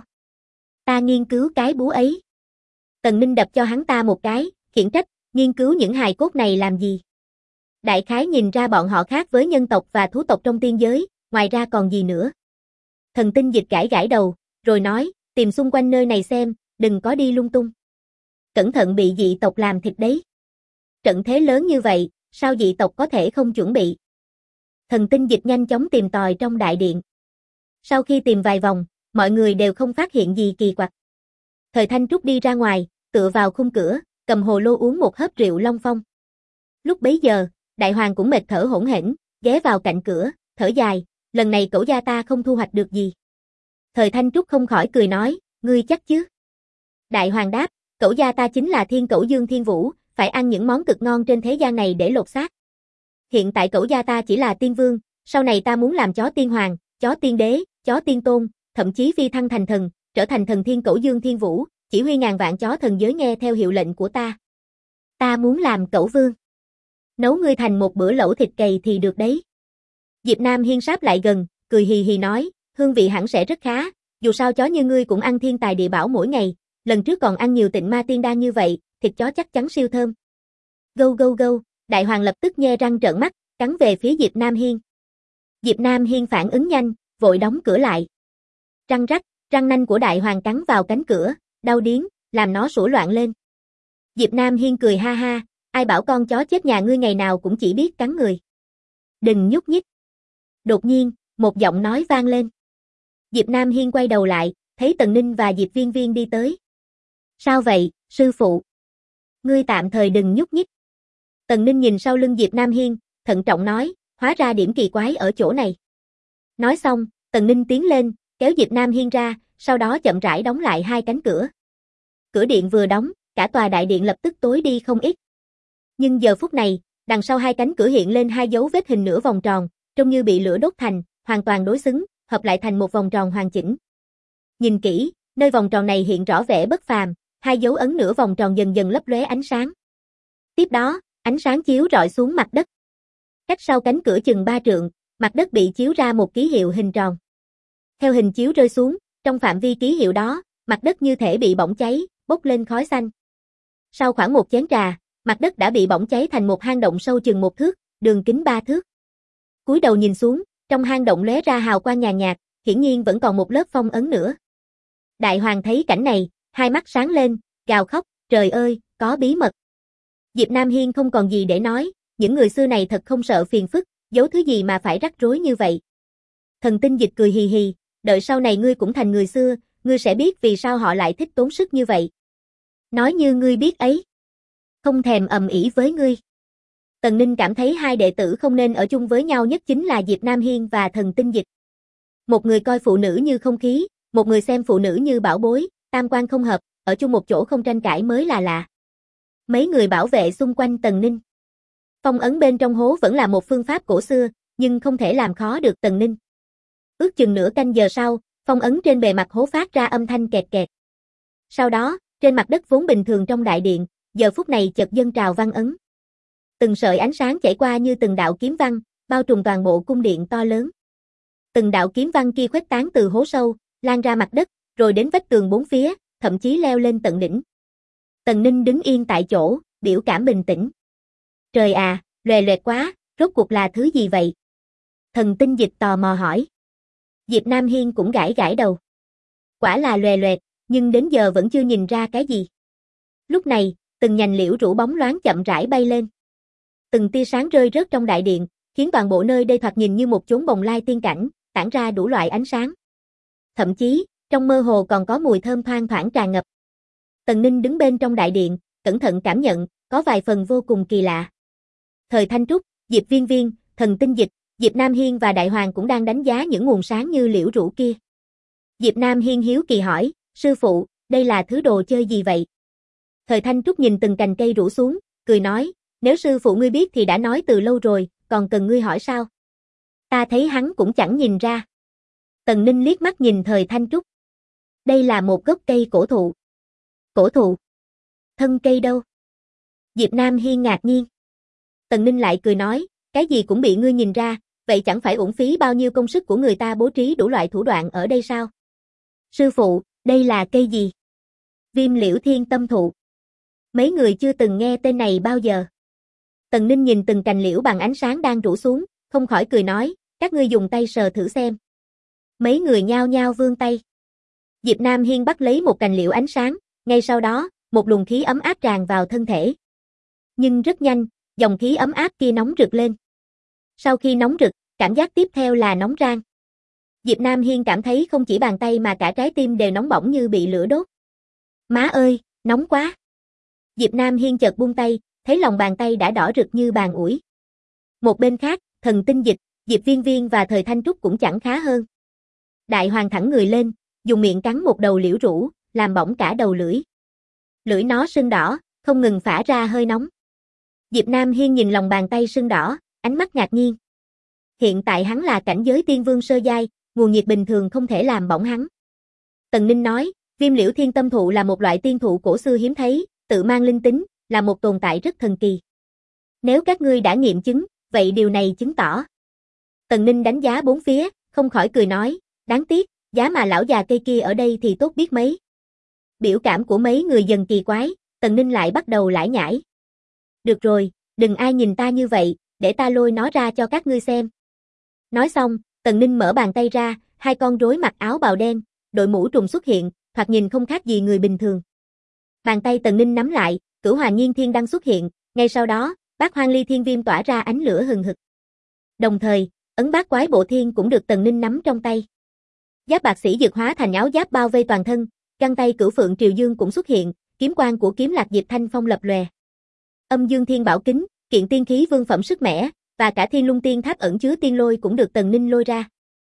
Ta nghiên cứu cái búa ấy. Tần Ninh đập cho hắn ta một cái, khiển trách, nghiên cứu những hài cốt này làm gì? Đại khái nhìn ra bọn họ khác với nhân tộc và thú tộc trong tiên giới, ngoài ra còn gì nữa? Thần Tinh Dịch gãi gãi đầu, rồi nói, tìm xung quanh nơi này xem, đừng có đi lung tung. Cẩn thận bị dị tộc làm thịt đấy. Trận thế lớn như vậy, sao dị tộc có thể không chuẩn bị? Thần Tinh Dịch nhanh chóng tìm tòi trong đại điện. Sau khi tìm vài vòng, mọi người đều không phát hiện gì kỳ quặc. Thời Thanh Trúc đi ra ngoài, tựa vào khung cửa, cầm hồ lô uống một hớp rượu Long Phong. Lúc bấy giờ, Đại Hoàng cũng mệt thở hổn hển, ghé vào cạnh cửa, thở dài, lần này cẩu gia ta không thu hoạch được gì. Thời Thanh Trúc không khỏi cười nói, ngươi chắc chứ? Đại Hoàng đáp, cẩu gia ta chính là Thiên Cẩu Dương Thiên Vũ, phải ăn những món cực ngon trên thế gian này để lột xác. Hiện tại cẩu gia ta chỉ là tiên vương, sau này ta muốn làm chó tiên hoàng, chó tiên đế, chó tiên tôn, thậm chí phi thăng thành thần, trở thành thần Thiên Cẩu Dương Thiên Vũ, chỉ huy ngàn vạn chó thần giới nghe theo hiệu lệnh của ta. Ta muốn làm cẩu vương. Nấu ngươi thành một bữa lẩu thịt cầy thì được đấy. Diệp Nam Hiên sáp lại gần, cười hì hì nói, hương vị hẳn sẽ rất khá, dù sao chó như ngươi cũng ăn thiên tài địa bảo mỗi ngày, lần trước còn ăn nhiều tịnh ma tiên đan như vậy, thịt chó chắc chắn siêu thơm. Gâu gâu gâu, Đại Hoàng lập tức nhe răng trợn mắt, cắn về phía Diệp Nam Hiên. Diệp Nam Hiên phản ứng nhanh, vội đóng cửa lại. Răng rắc, răng nanh của Đại Hoàng cắn vào cánh cửa, đau điếng, làm nó sủa loạn lên. Diệp Nam Hiên cười ha ha, ai bảo con chó chết nhà ngươi ngày nào cũng chỉ biết cắn người. Đừng nhúc nhích. Đột nhiên, một giọng nói vang lên. Diệp Nam Hiên quay đầu lại, thấy Tần Ninh và Diệp Viên Viên đi tới. Sao vậy, sư phụ? Ngươi tạm thời đừng nhúc nhích. Tần Ninh nhìn sau lưng Diệp Nam Hiên, thận trọng nói, hóa ra điểm kỳ quái ở chỗ này. Nói xong, Tần Ninh tiến lên, kéo Diệp Nam Hiên ra, sau đó chậm rãi đóng lại hai cánh cửa. Cửa điện vừa đóng, cả tòa đại điện lập tức tối đi không ít. Nhưng giờ phút này, đằng sau hai cánh cửa hiện lên hai dấu vết hình nửa vòng tròn, trông như bị lửa đốt thành, hoàn toàn đối xứng, hợp lại thành một vòng tròn hoàn chỉnh. Nhìn kỹ, nơi vòng tròn này hiện rõ vẻ bất phàm, hai dấu ấn nửa vòng tròn dần dần lấp lóe ánh sáng. Tiếp đó, ánh sáng chiếu rọi xuống mặt đất. Cách sau cánh cửa chừng 3 trượng, mặt đất bị chiếu ra một ký hiệu hình tròn. Theo hình chiếu rơi xuống, trong phạm vi ký hiệu đó, mặt đất như thể bị bỏng cháy, bốc lên khói xanh. Sau khoảng một chén trà, mặt đất đã bị bỏng cháy thành một hang động sâu chừng 1 thước, đường kính 3 thước. Cúi đầu nhìn xuống, trong hang động lóe ra hào quang nhàn nhạt, hiển nhiên vẫn còn một lớp phong ấn nữa. Đại Hoàng thấy cảnh này, hai mắt sáng lên, gào khóc, trời ơi, có bí mật. Diệp Nam Hiên không còn gì để nói, những người xưa này thật không sợ phiền phức, giấu thứ gì mà phải rắc rối như vậy. Thần Tinh Dịch cười hì hì, đợi sau này ngươi cũng thành người xưa, ngươi sẽ biết vì sao họ lại thích tốn sức như vậy. Nói như ngươi biết ấy. Không thèm ầm ĩ với ngươi. Tần Ninh cảm thấy hai đệ tử không nên ở chung với nhau nhất chính là Diệp Nam Hiên và Thần Tinh Dịch. Một người coi phụ nữ như không khí, một người xem phụ nữ như bảo bối, tam quan không hợp, ở chung một chỗ không tranh cãi mới là lạ. Mấy người bảo vệ xung quanh Tần Ninh. Phong ấn bên trong hố vẫn là một phương pháp cổ xưa, nhưng không thể làm khó được Tần Ninh. Ước chừng nửa canh giờ sau, Phong ấn trên bề mặt hố phát ra âm thanh kẹt kẹt. Sau đó, trên mặt đất vốn bình thường trong đại điện, giờ phút này chợt dâng trào văn ấn. Từng sợi ánh sáng chảy qua như từng đạo kiếm văn, bao trùm toàn bộ cung điện to lớn. Từng đạo kiếm văn kia khuếch tán từ hố sâu, lan ra mặt đất, rồi đến vách tường bốn phía, thậm chí leo lên tận đỉnh. Tần Ninh đứng yên tại chỗ, biểu cảm bình tĩnh. Trời à, loè loẹt quá, rốt cuộc là thứ gì vậy? Thần Tinh Dịch tò mò hỏi. Diệp Nam Hiên cũng gãi gãi đầu. Quả là loè loẹt, nhưng đến giờ vẫn chưa nhìn ra cái gì. Lúc này, từng nhành liễu rủ bóng loáng chậm rãi bay lên. Từng tia sáng rơi rớt trong đại điện, khiến toàn bộ nơi đây thoạt nhìn như một chốn bồng lai tiên cảnh, tản ra đủ loại ánh sáng. Thậm chí, trong mơ hồ còn có mùi thơm thoang thoảng tràn ngập. Tần Ninh đứng bên trong đại điện, cẩn thận cảm nhận, có vài phần vô cùng kỳ lạ. Thời Thanh Trúc, Diệp Viên Viên, Thần Tinh Dịch, Diệp Nam Hiên và Đại Hoàng cũng đang đánh giá những nguồn sáng như liễu rủ kia. Diệp Nam Hiên hiếu kỳ hỏi, sư phụ, đây là thứ đồ chơi gì vậy? Thời Thanh Trúc nhìn từng cành cây rủ xuống, cười nói, nếu sư phụ ngươi biết thì đã nói từ lâu rồi, còn cần ngươi hỏi sao? Ta thấy hắn cũng chẳng nhìn ra. Tần Ninh liếc mắt nhìn Thời Thanh Trúc. Đây là một gốc cây cổ thụ. Cổ thụ? Thân cây đâu? Diệp Nam Hiên ngạc nhiên. Tần Ninh lại cười nói, cái gì cũng bị ngươi nhìn ra, vậy chẳng phải uổng phí bao nhiêu công sức của người ta bố trí đủ loại thủ đoạn ở đây sao? Sư phụ, đây là cây gì? Viêm liễu thiên tâm thụ. Mấy người chưa từng nghe tên này bao giờ. Tần Ninh nhìn từng cành liễu bằng ánh sáng đang rủ xuống, không khỏi cười nói, các ngươi dùng tay sờ thử xem. Mấy người nhao nhao vươn tay. Diệp Nam Hiên bắt lấy một cành liễu ánh sáng, ngay sau đó, một luồng khí ấm áp tràn vào thân thể. Nhưng rất nhanh, dòng khí ấm áp kia nóng rực lên. Sau khi nóng rực, cảm giác tiếp theo là nóng rang. Diệp Nam Hiên cảm thấy không chỉ bàn tay mà cả trái tim đều nóng bỏng như bị lửa đốt. Má ơi, nóng quá. Diệp Nam Hiên chợt buông tay, thấy lòng bàn tay đã đỏ rực như bàn ủi. Một bên khác, Thần Tinh Dịch, Diệp Viên Viên và Thời Thanh Trúc cũng chẳng khá hơn. Đại Hoàng thẳng người lên, dùng miệng cắn một đầu liễu rủ, làm bỏng cả đầu lưỡi. Lưỡi nó sưng đỏ, không ngừng phả ra hơi nóng. Diệp Nam Hiên nhìn lòng bàn tay sưng đỏ, ánh mắt ngạc nhiên. Hiện tại hắn là cảnh giới tiên vương sơ giai, nguồn nhiệt bình thường không thể làm bỏng hắn. Tần Ninh nói, Viêm liễu thiên tâm thụ là một loại tiên thụ cổ xưa hiếm thấy, tự mang linh tính, là một tồn tại rất thần kỳ. Nếu các ngươi đã nghiệm chứng, vậy điều này chứng tỏ. Tần Ninh đánh giá bốn phía, không khỏi cười nói, đáng tiếc, giá mà lão già cây kia ở đây thì tốt biết mấy. Biểu cảm của mấy người dần kỳ quái, Tần Ninh lại bắt đầu lải nhải. Được rồi, đừng ai nhìn ta như vậy, để ta lôi nó ra cho các ngươi xem. Nói xong, Tần Ninh mở bàn tay ra, hai con rối mặc áo bào đen, đội mũ trùng xuất hiện, thoạt nhìn không khác gì người bình thường. Bàn tay Tần Ninh nắm lại, Cửu Hoàng Nhiên Thiên Đăng xuất hiện, ngay sau đó, Bát Hoang Ly Thiên Viêm tỏa ra ánh lửa hừng hực. Đồng thời, ấn Bát Quái Bộ Thiên cũng được Tần Ninh nắm trong tay. Giáp bạc sĩ dược hóa thành áo giáp bao vây toàn thân, găng tay Cửu Phượng Triều Dương cũng xuất hiện, kiếm quang của kiếm Lạc Diệp Thanh Phong lập lòe. Âm Dương Thiên Bảo Kính, kiện tiên khí vương phẩm sức mẻ, và cả Thiên Lung Tiên Tháp ẩn chứa tiên lôi cũng được Tần Ninh lôi ra.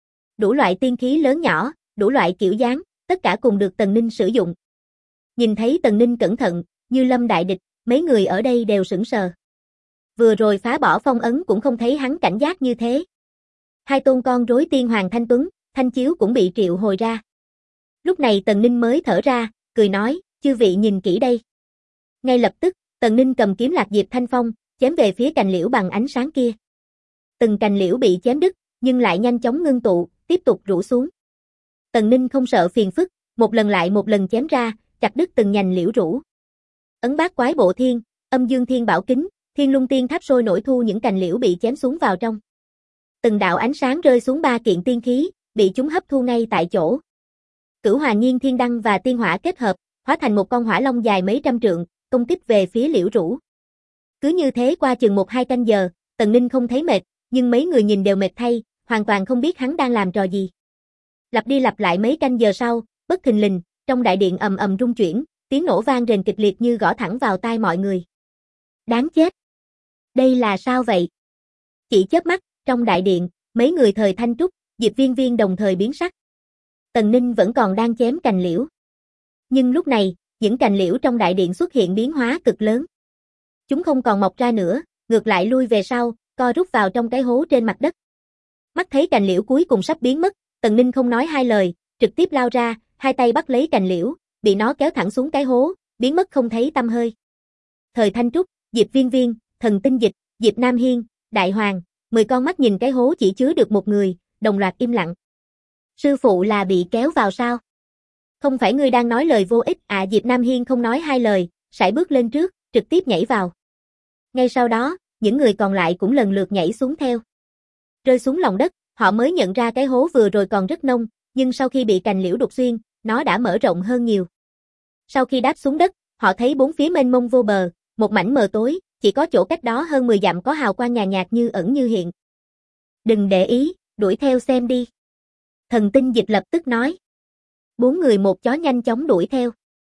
Đủ loại tiên khí lớn nhỏ, đủ loại kiểu dáng, tất cả cùng được Tần Ninh sử dụng. Nhìn thấy Tần Ninh cẩn thận, như lâm đại địch, mấy người ở đây đều sững sờ. Vừa rồi phá bỏ phong ấn cũng không thấy hắn cảnh giác như thế. Hai tôn con rối tiên hoàng Thanh Tuấn, Thanh Chiếu cũng bị triệu hồi ra. Lúc này Tần Ninh mới thở ra, cười nói, chư vị nhìn kỹ đây. Ngay lập tức, Tần Ninh cầm kiếm Lạc Diệp Thanh Phong, chém về phía cành liễu bằng ánh sáng kia. Từng cành liễu bị chém đứt, nhưng lại nhanh chóng ngưng tụ, tiếp tục rủ xuống. Tần Ninh không sợ phiền phức, một lần lại một lần chém ra, chặt đứt từng nhành liễu rủ. Ấn Bát Quái Bộ Thiên, Âm Dương Thiên Bảo Kính, Thiên Lung Tiên Tháp sôi nổi thu những cành liễu bị chém xuống vào trong. Từng đạo ánh sáng rơi xuống ba kiện tiên khí, bị chúng hấp thu ngay tại chỗ. Cửu Hoàng Nhiên Thiên Đăng và tiên hỏa kết hợp, hóa thành một con hỏa long dài mấy trăm trượng, công kích về phía liễu rủ. Cứ như thế qua chừng 1-2 canh giờ, Tần Ninh không thấy mệt, nhưng mấy người nhìn đều mệt thay, hoàn toàn không biết hắn đang làm trò gì. Lặp đi lặp lại mấy canh giờ sau, bất thình lình, trong đại điện ầm ầm rung chuyển, tiếng nổ vang rền kịch liệt như gõ thẳng vào tai mọi người. Đáng chết! Đây là sao vậy? Chỉ chớp mắt, trong đại điện, mấy người Thời Thanh Trúc, Diệp Viên Viên đồng thời biến sắc. Tần Ninh vẫn còn đang chém cành liễu. Nhưng lúc này, những cành liễu trong đại điện xuất hiện biến hóa cực lớn. Chúng không còn mọc ra nữa, ngược lại lui về sau, co rút vào trong cái hố trên mặt đất. Mắt thấy cành liễu cuối cùng sắp biến mất, Tần Ninh không nói hai lời, trực tiếp lao ra, hai tay bắt lấy cành liễu, bị nó kéo thẳng xuống cái hố, biến mất không thấy tăm hơi. Thời Thanh Trúc, Diệp Viên Viên, Thần Tinh Dịch, Diệp Nam Hiên, Đại Hoàng, 10 con mắt nhìn cái hố chỉ chứa được một người, đồng loạt im lặng. Sư phụ là bị kéo vào sao? Không phải ngươi đang nói lời vô ích à? Diệp Nam Hiên không nói hai lời, sải bước lên trước, trực tiếp nhảy vào. Ngay sau đó, những người còn lại cũng lần lượt nhảy xuống theo. Rơi xuống lòng đất, họ mới nhận ra cái hố vừa rồi còn rất nông, nhưng sau khi bị cành liễu đục xuyên, nó đã mở rộng hơn nhiều. Sau khi đáp xuống đất, họ thấy bốn phía mênh mông vô bờ, một mảnh mờ tối, chỉ có chỗ cách đó hơn 10 dặm có hào quang nhàn nhạt như ẩn như hiện. Đừng để ý, đuổi theo xem đi. Thần Tinh Dịch lập tức nói. 4 người một chó nhanh chóng đuổi theo.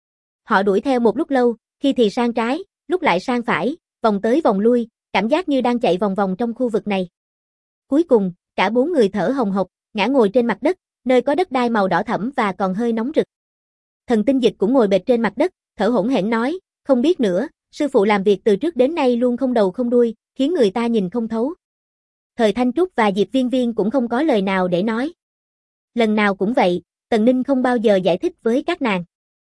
Họ đuổi theo một lúc lâu, khi thì sang trái, lúc lại sang phải, vòng tới vòng lui, cảm giác như đang chạy vòng vòng trong khu vực này. Cuối cùng, cả 4 người thở hồng hộc, ngã ngồi trên mặt đất, nơi có đất đai màu đỏ thẫm và còn hơi nóng rực. Thần Tinh Dịch cũng ngồi bệt trên mặt đất, thở hổn hển nói, không biết nữa, sư phụ làm việc từ trước đến nay luôn không đầu không đuôi, khiến người ta nhìn không thấu. Thời Thanh Trúc và Diệp Viên Viên cũng không có lời nào để nói. Lần nào cũng vậy, Tần Ninh không bao giờ giải thích với các nàng.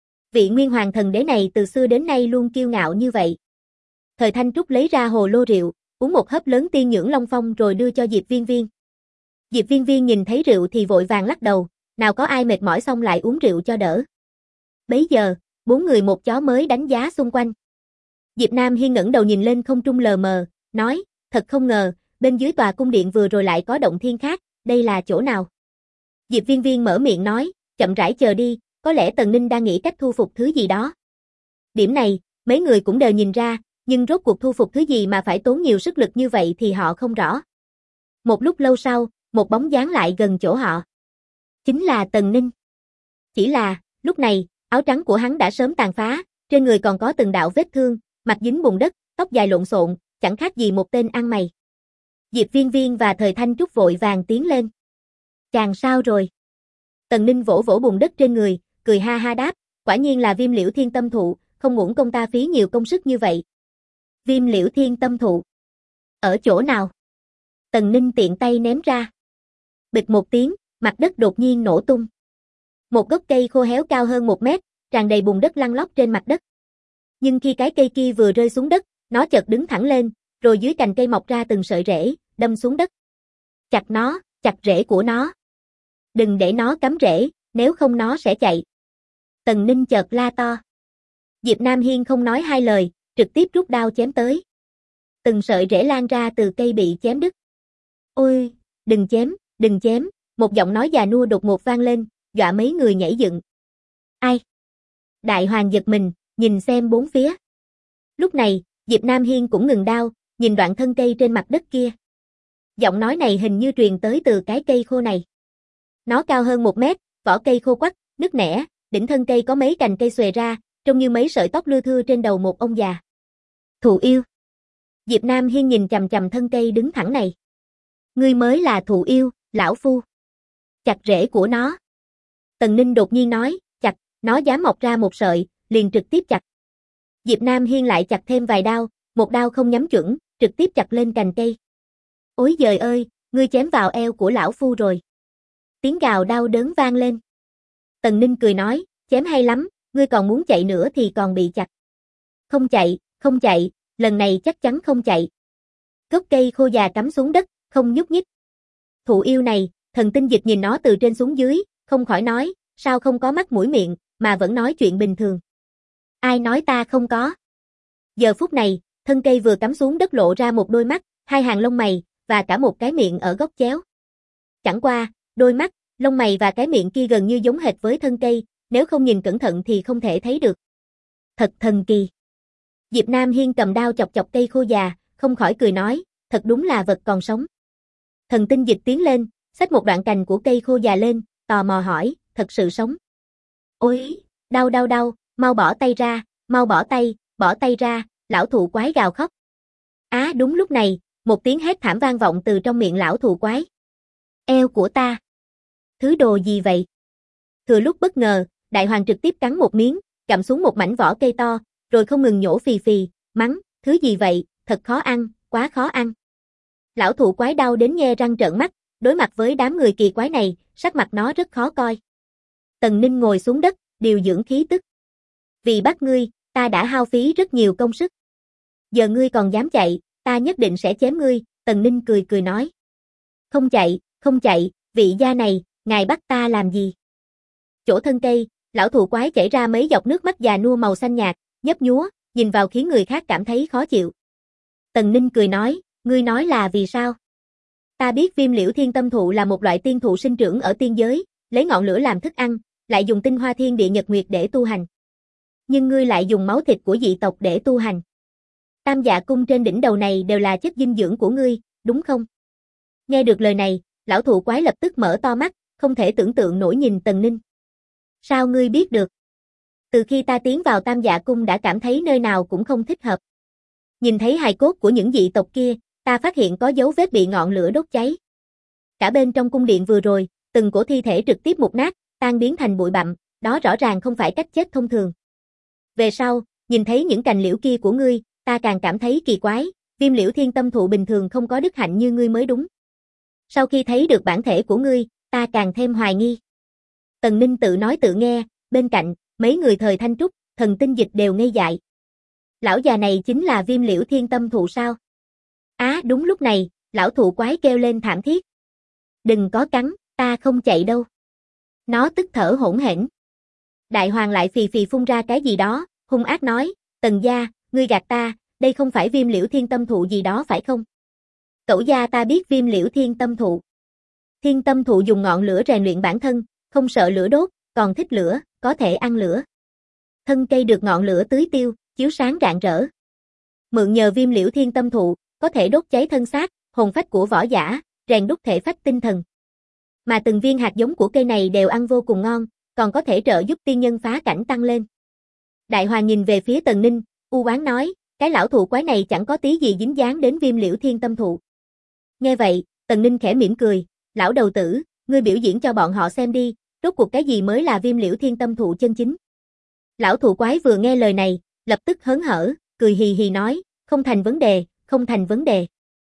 Vị Nguyên Hoàng Thần Đế này từ xưa đến nay luôn kiêu ngạo như vậy. Thời Thanh Trúc lấy ra hồ lô rượu, uống một hớp lớn tiên nhưỡng Long Phong rồi đưa cho Diệp Viên Viên. Diệp Viên Viên nhìn thấy rượu thì vội vàng lắc đầu, nào có ai mệt mỏi xong lại uống rượu cho đỡ. Bấy giờ, 4 người một chó mới đánh giá xung quanh. Diệp Nam Hiên ngẩng đầu nhìn lên không trung lờ mờ, nói, thật không ngờ, bên dưới tòa cung điện vừa rồi lại có động thiên khác, đây là chỗ nào? Diệp Viên Viên mở miệng nói, chậm rãi chờ đi, có lẽ Tần Ninh đang nghĩ cách thu phục thứ gì đó. Điểm này, mấy người cũng đều nhìn ra, nhưng rốt cuộc thu phục thứ gì mà phải tốn nhiều sức lực như vậy thì họ không rõ. Một lúc lâu sau, một bóng dáng lại gần chỗ họ. Chính là Tần Ninh. Chỉ là, lúc này, áo trắng của hắn đã sớm tàn phá, trên người còn có từng đạo vết thương, mặt dính bùn đất, tóc dài lộn xộn, chẳng khác gì một tên ăn mày. Diệp Viên Viên và Thời Thanh Trúc vội vàng tiến lên. Chàng sao rồi? Tần Ninh vỗ vỗ bùn đất trên người, cười ha ha đáp, quả nhiên là Viêm Liễu Thiên Tâm Thụ, không uổng công ta phí nhiều công sức như vậy. Viêm Liễu Thiên Tâm Thụ? Ở chỗ nào? Tần Ninh tiện tay ném ra. Bịch một tiếng, mặt đất đột nhiên nổ tung. Một gốc cây khô héo cao hơn 1 mét, tràn đầy bùn đất lăn lóc trên mặt đất. Nhưng khi cái cây kia vừa rơi xuống đất, nó chợt đứng thẳng lên, rồi dưới cành cây mọc ra từng sợi rễ, đâm xuống đất. Chặt nó, chặt rễ của nó. Đừng để nó cắm rễ, nếu không nó sẽ chạy. Tần Ninh chợt la to. Diệp Nam Hiên không nói hai lời, trực tiếp rút đao chém tới. Từng sợi rễ lan ra từ cây bị chém đứt. Ôi, đừng chém, một giọng nói già nua đột ngột vang lên, dọa mấy người nhảy dựng. Ai? Đại Hoàng giật mình, nhìn xem bốn phía. Lúc này, Diệp Nam Hiên cũng ngừng đao, nhìn đoạn thân cây trên mặt đất kia. Giọng nói này hình như truyền tới từ cái cây khô này. Nó cao hơn 1 mét, vỏ cây khô quắt, nứt nẻ, đỉnh thân cây có mấy cành cây xòe ra, trông như mấy sợi tóc lưa thưa trên đầu một ông già. Thụ yêu. Diệp Nam Hiên nhìn chằm chằm thân cây đứng thẳng này. Ngươi mới là thụ yêu, lão phu. Chặt rễ của nó. Tần Ninh đột nhiên nói, chặt, nó dám mọc ra một sợi, liền trực tiếp chặt. Diệp Nam Hiên lại chặt thêm vài đao, một đao không nhắm chuẩn, trực tiếp chặt lên cành cây. Ôi giời ơi, ngươi chém vào eo của lão phu rồi. Tiếng gào đau đớn vang lên. Tần Ninh cười nói, chém hay lắm, ngươi còn muốn chạy nữa thì còn bị chặt. Không chạy, lần này chắc chắn không chạy. Gốc cây khô già cắm xuống đất, không nhúc nhích. Thụ yêu này, Thần Tinh Dịch nhìn nó từ trên xuống dưới, không khỏi nói, sao không có mắt mũi miệng, mà vẫn nói chuyện bình thường. Ai nói ta không có? Giờ phút này, thân cây vừa cắm xuống đất lộ ra một đôi mắt, 2 hàng lông mày, và cả một cái miệng ở góc chéo. Chẳng qua, đôi mắt, lông mày và cái miệng kia gần như giống hệt với thân cây, nếu không nhìn cẩn thận thì không thể thấy được. Thật thần kỳ. Diệp Nam Hiên cầm đao chọc chọc cây khô già, không khỏi cười nói, thật đúng là vật còn sống. Thần Tinh Dịch tiến lên, xách một đoạn cành của cây khô già lên, tò mò hỏi, thật sự sống. Ôi, đau, mau bỏ tay ra, bỏ tay ra, lão thụ quái gào khóc. Á đúng lúc này, một tiếng hét thảm vang vọng từ trong miệng lão thụ quái. Eo của ta. Thứ đồ gì vậy? Thừa lúc bất ngờ, Đại Hoàng trực tiếp cắn một miếng, gặm xuống một mảnh vỏ cây to, rồi không ngừng nhổ phì phì, mắng, thứ gì vậy, thật khó ăn, quá khó ăn. Lão thụ quái đau đến nhe răng trợn mắt, đối mặt với đám người kỳ quái này, sắc mặt nó rất khó coi. Tần Ninh ngồi xuống đất, điều dưỡng khí tức. Vì bắt ngươi, ta đã hao phí rất nhiều công sức. Giờ ngươi còn dám chạy, ta nhất định sẽ chém ngươi, Tần Ninh cười cười nói. Không chạy, vị gia này, ngài bắt ta làm gì? Chỗ thân cây, lão thụ quái chảy ra mấy giọt nước mắt già nua màu xanh nhạt, nhấp nhúa, nhìn vào khiến người khác cảm thấy khó chịu. Tần Ninh cười nói, ngươi nói là vì sao? Ta biết Viêm Liễu Thiên Tâm Thụ là một loại tiên thụ sinh trưởng ở tiên giới, lấy ngọn lửa làm thức ăn, lại dùng tinh hoa thiên địa nhật nguyệt để tu hành. Nhưng ngươi lại dùng máu thịt của dị tộc để tu hành. Tam Dạ Cung trên đỉnh đầu này đều là chất dinh dưỡng của ngươi, đúng không? Nghe được lời này, lão thụ quái lập tức mở to mắt, không thể tưởng tượng nổi nhìn Tần Ninh. Sao ngươi biết được? Từ khi ta tiến vào Tam Dạ Cung đã cảm thấy nơi nào cũng không thích hợp. Nhìn thấy hài cốt của những dị tộc kia, ta phát hiện có dấu vết bị ngọn lửa đốt cháy. Cả bên trong cung điện vừa rồi, từng cổ thi thể trực tiếp mục nát, tan biến thành bụi bặm, đó rõ ràng không phải cách chết thông thường. Về sau, nhìn thấy những cành liễu kia của ngươi, ta càng cảm thấy kỳ quái, Viêm Liễu Thiên Tâm Thụ bình thường không có đức hạnh như ngươi mới đúng. Sau khi thấy được bản thể của ngươi, ta càng thêm hoài nghi. Tần Ninh tự nói tự nghe, bên cạnh, mấy người thời Thanh Trúc, Thần Tinh Dịch đều ngây dại. Lão già này chính là Viêm Liễu Thiên Tâm Thụ sao? Đúng lúc này, lão thụ quái kêu lên thảm thiết. Đừng có cắn, ta không chạy đâu. Nó tức thở hỗn hển. Đại hoàng lại phì phì phun ra cái gì đó, hung ác nói, Tần gia, ngươi gạt ta, đây không phải Viêm Liễu Thiên Tâm Thụ gì đó phải không? Cẩu gia ta biết Viêm Liễu Thiên Tâm Thụ. Thiên Tâm Thụ dùng ngọn lửa rèn luyện bản thân, không sợ lửa đốt, còn thích lửa, có thể ăn lửa. Thân cây được ngọn lửa tưới tiêu, chiếu sáng rạng rỡ. Mượn nhờ Viêm Liễu Thiên Tâm Thụ, có thể đốt cháy thân xác, hồn phách của võ giả, rèn đúc thể phách tinh thần. Mà từng viên hạt giống của cây này đều ăn vô cùng ngon, còn có thể trợ giúp tiên nhân phá cảnh tăng lên. Đại Hoàng nhìn về phía Tần Ninh, u oán nói, cái lão thụ quái này chẳng có tí gì dính dáng đến Viêm Liễu Thiên Tâm Thụ. Nghe vậy, Tần Ninh khẽ mỉm cười, lão đầu tử, ngươi biểu diễn cho bọn họ xem đi, rốt cuộc cái gì mới là Viêm Liễu Thiên Tâm Thụ chân chính. Lão thụ quái vừa nghe lời này, lập tức hớn hở, cười hì hì nói, không thành vấn đề, không thành vấn đề.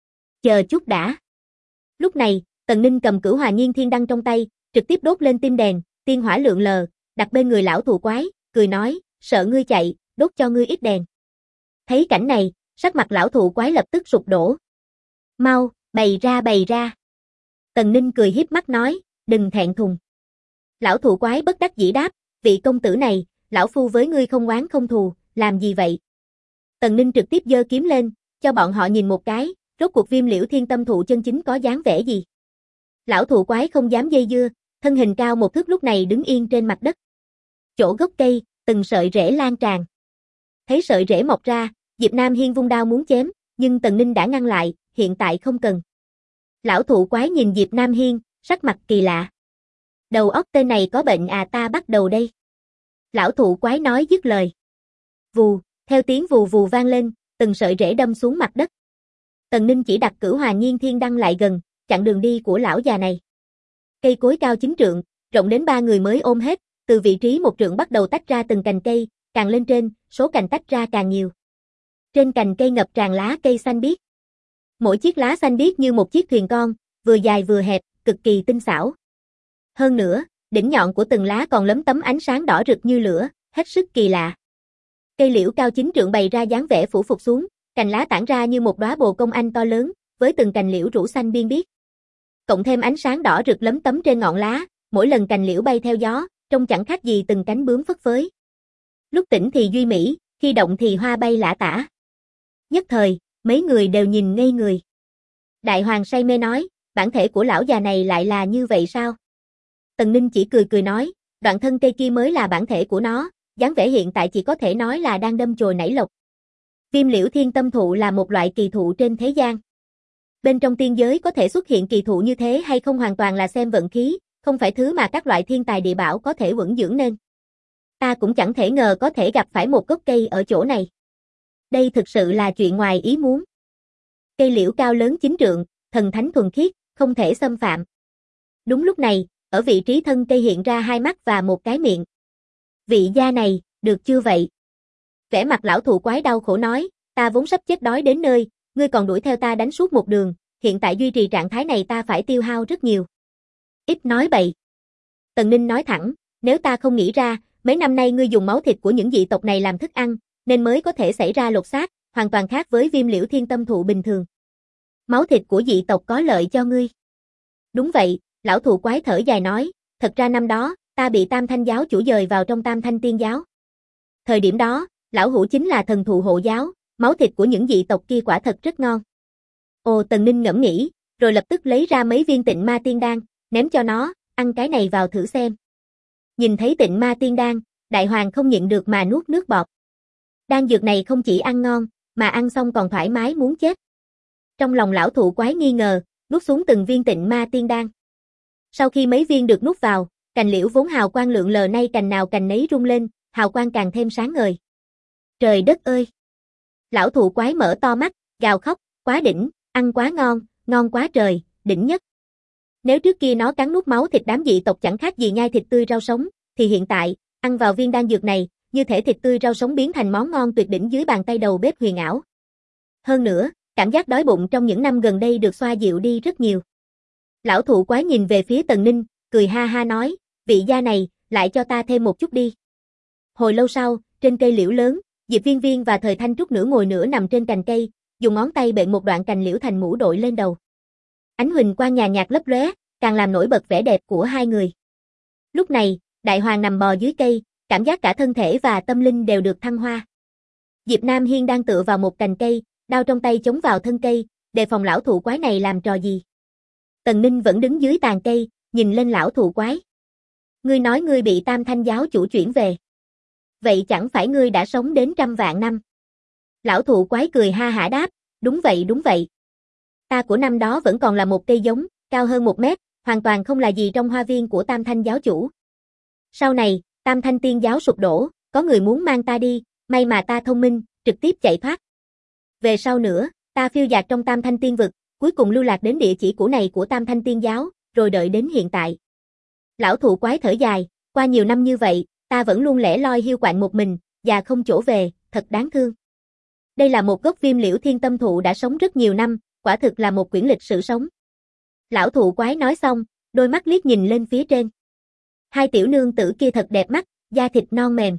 Chờ chút đã. Lúc này, Tần Ninh cầm Cửu Hòa Nhiên Thiên Đăng trong tay, trực tiếp đốt lên tim đèn, tiên hỏa lượn lờ, đặt bên người lão thụ quái, cười nói, sợ ngươi chạy, đốt cho ngươi ít đèn. Thấy cảnh này, sắc mặt lão thụ quái lập tức sụp đổ. Mau, bày ra. Tần Ninh cười hiếp mắt nói, đừng thẹn thùng. Lão thụ quái bất đắc dĩ đáp, vị công tử này, lão phu với ngươi không oán không thù, làm gì vậy? Tần Ninh trực tiếp giơ kiếm lên, cho bọn họ nhìn một cái, rốt cuộc Viêm Liễu Thiên Tâm Thụ chân chính có dáng vẻ gì. Lão thụ quái không dám dây dưa, thân hình cao một thước lúc này đứng yên trên mặt đất. Chỗ gốc cây, từng sợi rễ lan tràn. Thấy sợi rễ mọc ra, Diệp Nam Hiên vung đao muốn chém, nhưng Tần Ninh đã ngăn lại, hiện tại không cần. Lão thụ quái nhìn Diệp Nam Hiên, sắc mặt kỳ lạ. Đầu óc tên này có bệnh à, ta bắt đầu đây. Lão thụ quái nói dứt lời. Vù, theo tiếng vù vù vang lên, từng sợi rễ đâm xuống mặt đất. Tần Ninh chỉ đặt Cửu Hòa Nhiên Thiên Đăng lại gần, chặn đường đi của lão già này. Cây cối cao 9 trượng, rộng đến 3 người mới ôm hết, từ vị trí 1 trượng bắt đầu tách ra từng cành cây, càng lên trên, số cành tách ra càng nhiều. Trên cành cây ngập tràn lá cây xanh biếc. Mỗi chiếc lá xanh biếc như một chiếc thuyền con, vừa dài vừa hẹp, cực kỳ tinh xảo. Hơn nữa, đỉnh nhọn của từng lá còn lấm tấm ánh sáng đỏ rực như lửa, hết sức kỳ lạ. Cây liễu cao 9 trượng bày ra dáng vẻ phủ phục xuống, cành lá tản ra như một đóa bồ công anh to lớn, với từng cành liễu rủ xanh biên biếc. Cộng thêm ánh sáng đỏ rực lấm tấm trên ngọn lá, mỗi lần cành liễu bay theo gió, trông chẳng khác gì từng cánh bướm phất phới. Lúc tỉnh thì duy mỹ, khi động thì hoa bay lả tả. Nhất thời, mấy người đều nhìn ngây người. Đại Hoàng say mê nói, bản thể của lão già này lại là như vậy sao? Tần Ninh chỉ cười cười nói, đoạn thân cây kia mới là bản thể của nó, dáng vẻ hiện tại chỉ có thể nói là đang đâm chồi nảy lộc. Viêm Liễu Thiên Tâm Thụ là một loại kỳ thụ trên thế gian. Bên trong tiên giới có thể xuất hiện kỳ thụ như thế hay không hoàn toàn là xem vận khí, không phải thứ mà các loại thiên tài địa bảo có thể vững dưỡng nên. Ta cũng chẳng thể ngờ có thể gặp phải một gốc cây ở chỗ này. Đây thực sự là chuyện ngoài ý muốn. Cây liễu cao lớn 9 trượng, thần thánh thuần khiết, không thể xâm phạm. Đúng lúc này, ở vị trí thân cây hiện ra 2 mắt và một cái miệng. Vị gia này, được chưa vậy? Vẻ mặt lão thụ quái đau khổ nói, ta vốn sắp chết đói đến nơi, ngươi còn đuổi theo ta đánh suốt một đường, hiện tại duy trì trạng thái này ta phải tiêu hao rất nhiều. Ít nói bậy. Tần Ninh nói thẳng, Nếu ta không nghĩ ra, mấy năm nay ngươi dùng máu thịt của những dị tộc này làm thức ăn, nên mới có thể xảy ra lột xác, hoàn toàn khác với viêm liễu thiên tâm thụ bình thường. Máu thịt của dị tộc có lợi cho ngươi. Đúng vậy, lão thụ quái thở dài nói, thật ra năm đó, ta bị Tam Thanh giáo chủ dời vào trong Tam Thanh tiên giáo. Thời điểm đó, lão hủ chính là thần thụ hộ giáo, máu thịt của những dị tộc kia quả thật rất ngon. Ồ, Tần Ninh ngẫm nghĩ, rồi lập tức lấy ra mấy viên Tịnh Ma Tiên Đan, ném cho nó, ăn cái này vào thử xem. Nhìn thấy Tịnh Ma Tiên Đan, đại hoàng không nhịn được mà nuốt nước bọt. Đan dược này không chỉ ăn ngon, mà ăn xong còn thoải mái muốn chết. Trong lòng lão thụ quái nghi ngờ, nuốt xuống từng viên Tịnh Ma Tiên Đan. Sau khi mấy viên được nuốt vào, cành liễu vốn hào quang lượn lờ nay cành nào cành nấy rung lên, hào quang càng thêm sáng ngời. Trời đất ơi! Lão thụ quái mở to mắt, gào khóc, quá đỉnh, ăn quá ngon, ngon quá trời, đỉnh nhất. Nếu trước kia nó cắn nuốt máu thịt đám dị tộc chẳng khác gì nhai thịt tươi rau sống, thì hiện tại, ăn vào viên đan dược này, như thể thịt tươi rau sống biến thành món ngon tuyệt đỉnh dưới bàn tay đầu bếp huyền ảo. Hơn nữa, cảm giác đói bụng trong những năm gần đây được xoa dịu đi rất nhiều. Lão thụ quái nhìn về phía Tần Ninh, cười ha ha nói, vị gia này, lại cho ta thêm một chút đi. Hồi lâu sau, trên cây liễu lớn, Diệp Viên Viên và Thời Thanh Trúc nửa ngồi nửa nằm trên cành cây, dùng ngón tay bện một đoạn cành liễu thành mũ đội lên đầu. Ánh huỳnh quang nhàn nhạt lấp lóe, càng làm nổi bật vẻ đẹp của hai người. Lúc này, đại hoàng nằm bò dưới cây, cảm giác cả thân thể và tâm linh đều được thăng hoa. Diệp Nam Hiên đang tựa vào một cành cây, đao trong tay chống vào thân cây, đề phòng lão thụ quái này làm trò gì. Tần Ninh vẫn đứng dưới tàn cây, nhìn lên lão thụ quái. Ngươi nói ngươi bị Tam Thanh giáo chủ chuyển về. Vậy chẳng phải ngươi đã sống đến 100 vạn năm? Lão thụ quái cười ha hả đáp, đúng vậy đúng vậy. Ta của năm đó vẫn còn là một cây giống, cao hơn 1 mét, hoàn toàn không là gì trong hoa viên của Tam Thanh giáo chủ. Sau này, Tam Thanh tiên giáo sụp đổ, có người muốn mang ta đi, may mà ta thông minh, trực tiếp chạy thoát. Về sau nữa, ta phiêu dạt trong Tam Thanh tiên vực, cuối cùng lưu lạc đến địa chỉ cũ này của Tam Thanh tiên giáo, rồi đợi đến hiện tại. Lão thụ quái thở dài, qua nhiều năm như vậy, ta vẫn luôn lẻ loi hiu quạnh một mình, và không chỗ về, thật đáng thương. Đây là một gốc viêm liễu thiên tâm thụ đã sống rất nhiều năm, quả thực là một quyển lịch sử sống. Lão thụ quái nói xong, đôi mắt liếc nhìn lên phía trên. Hai tiểu nương tử kia thật đẹp mắt, da thịt non mềm.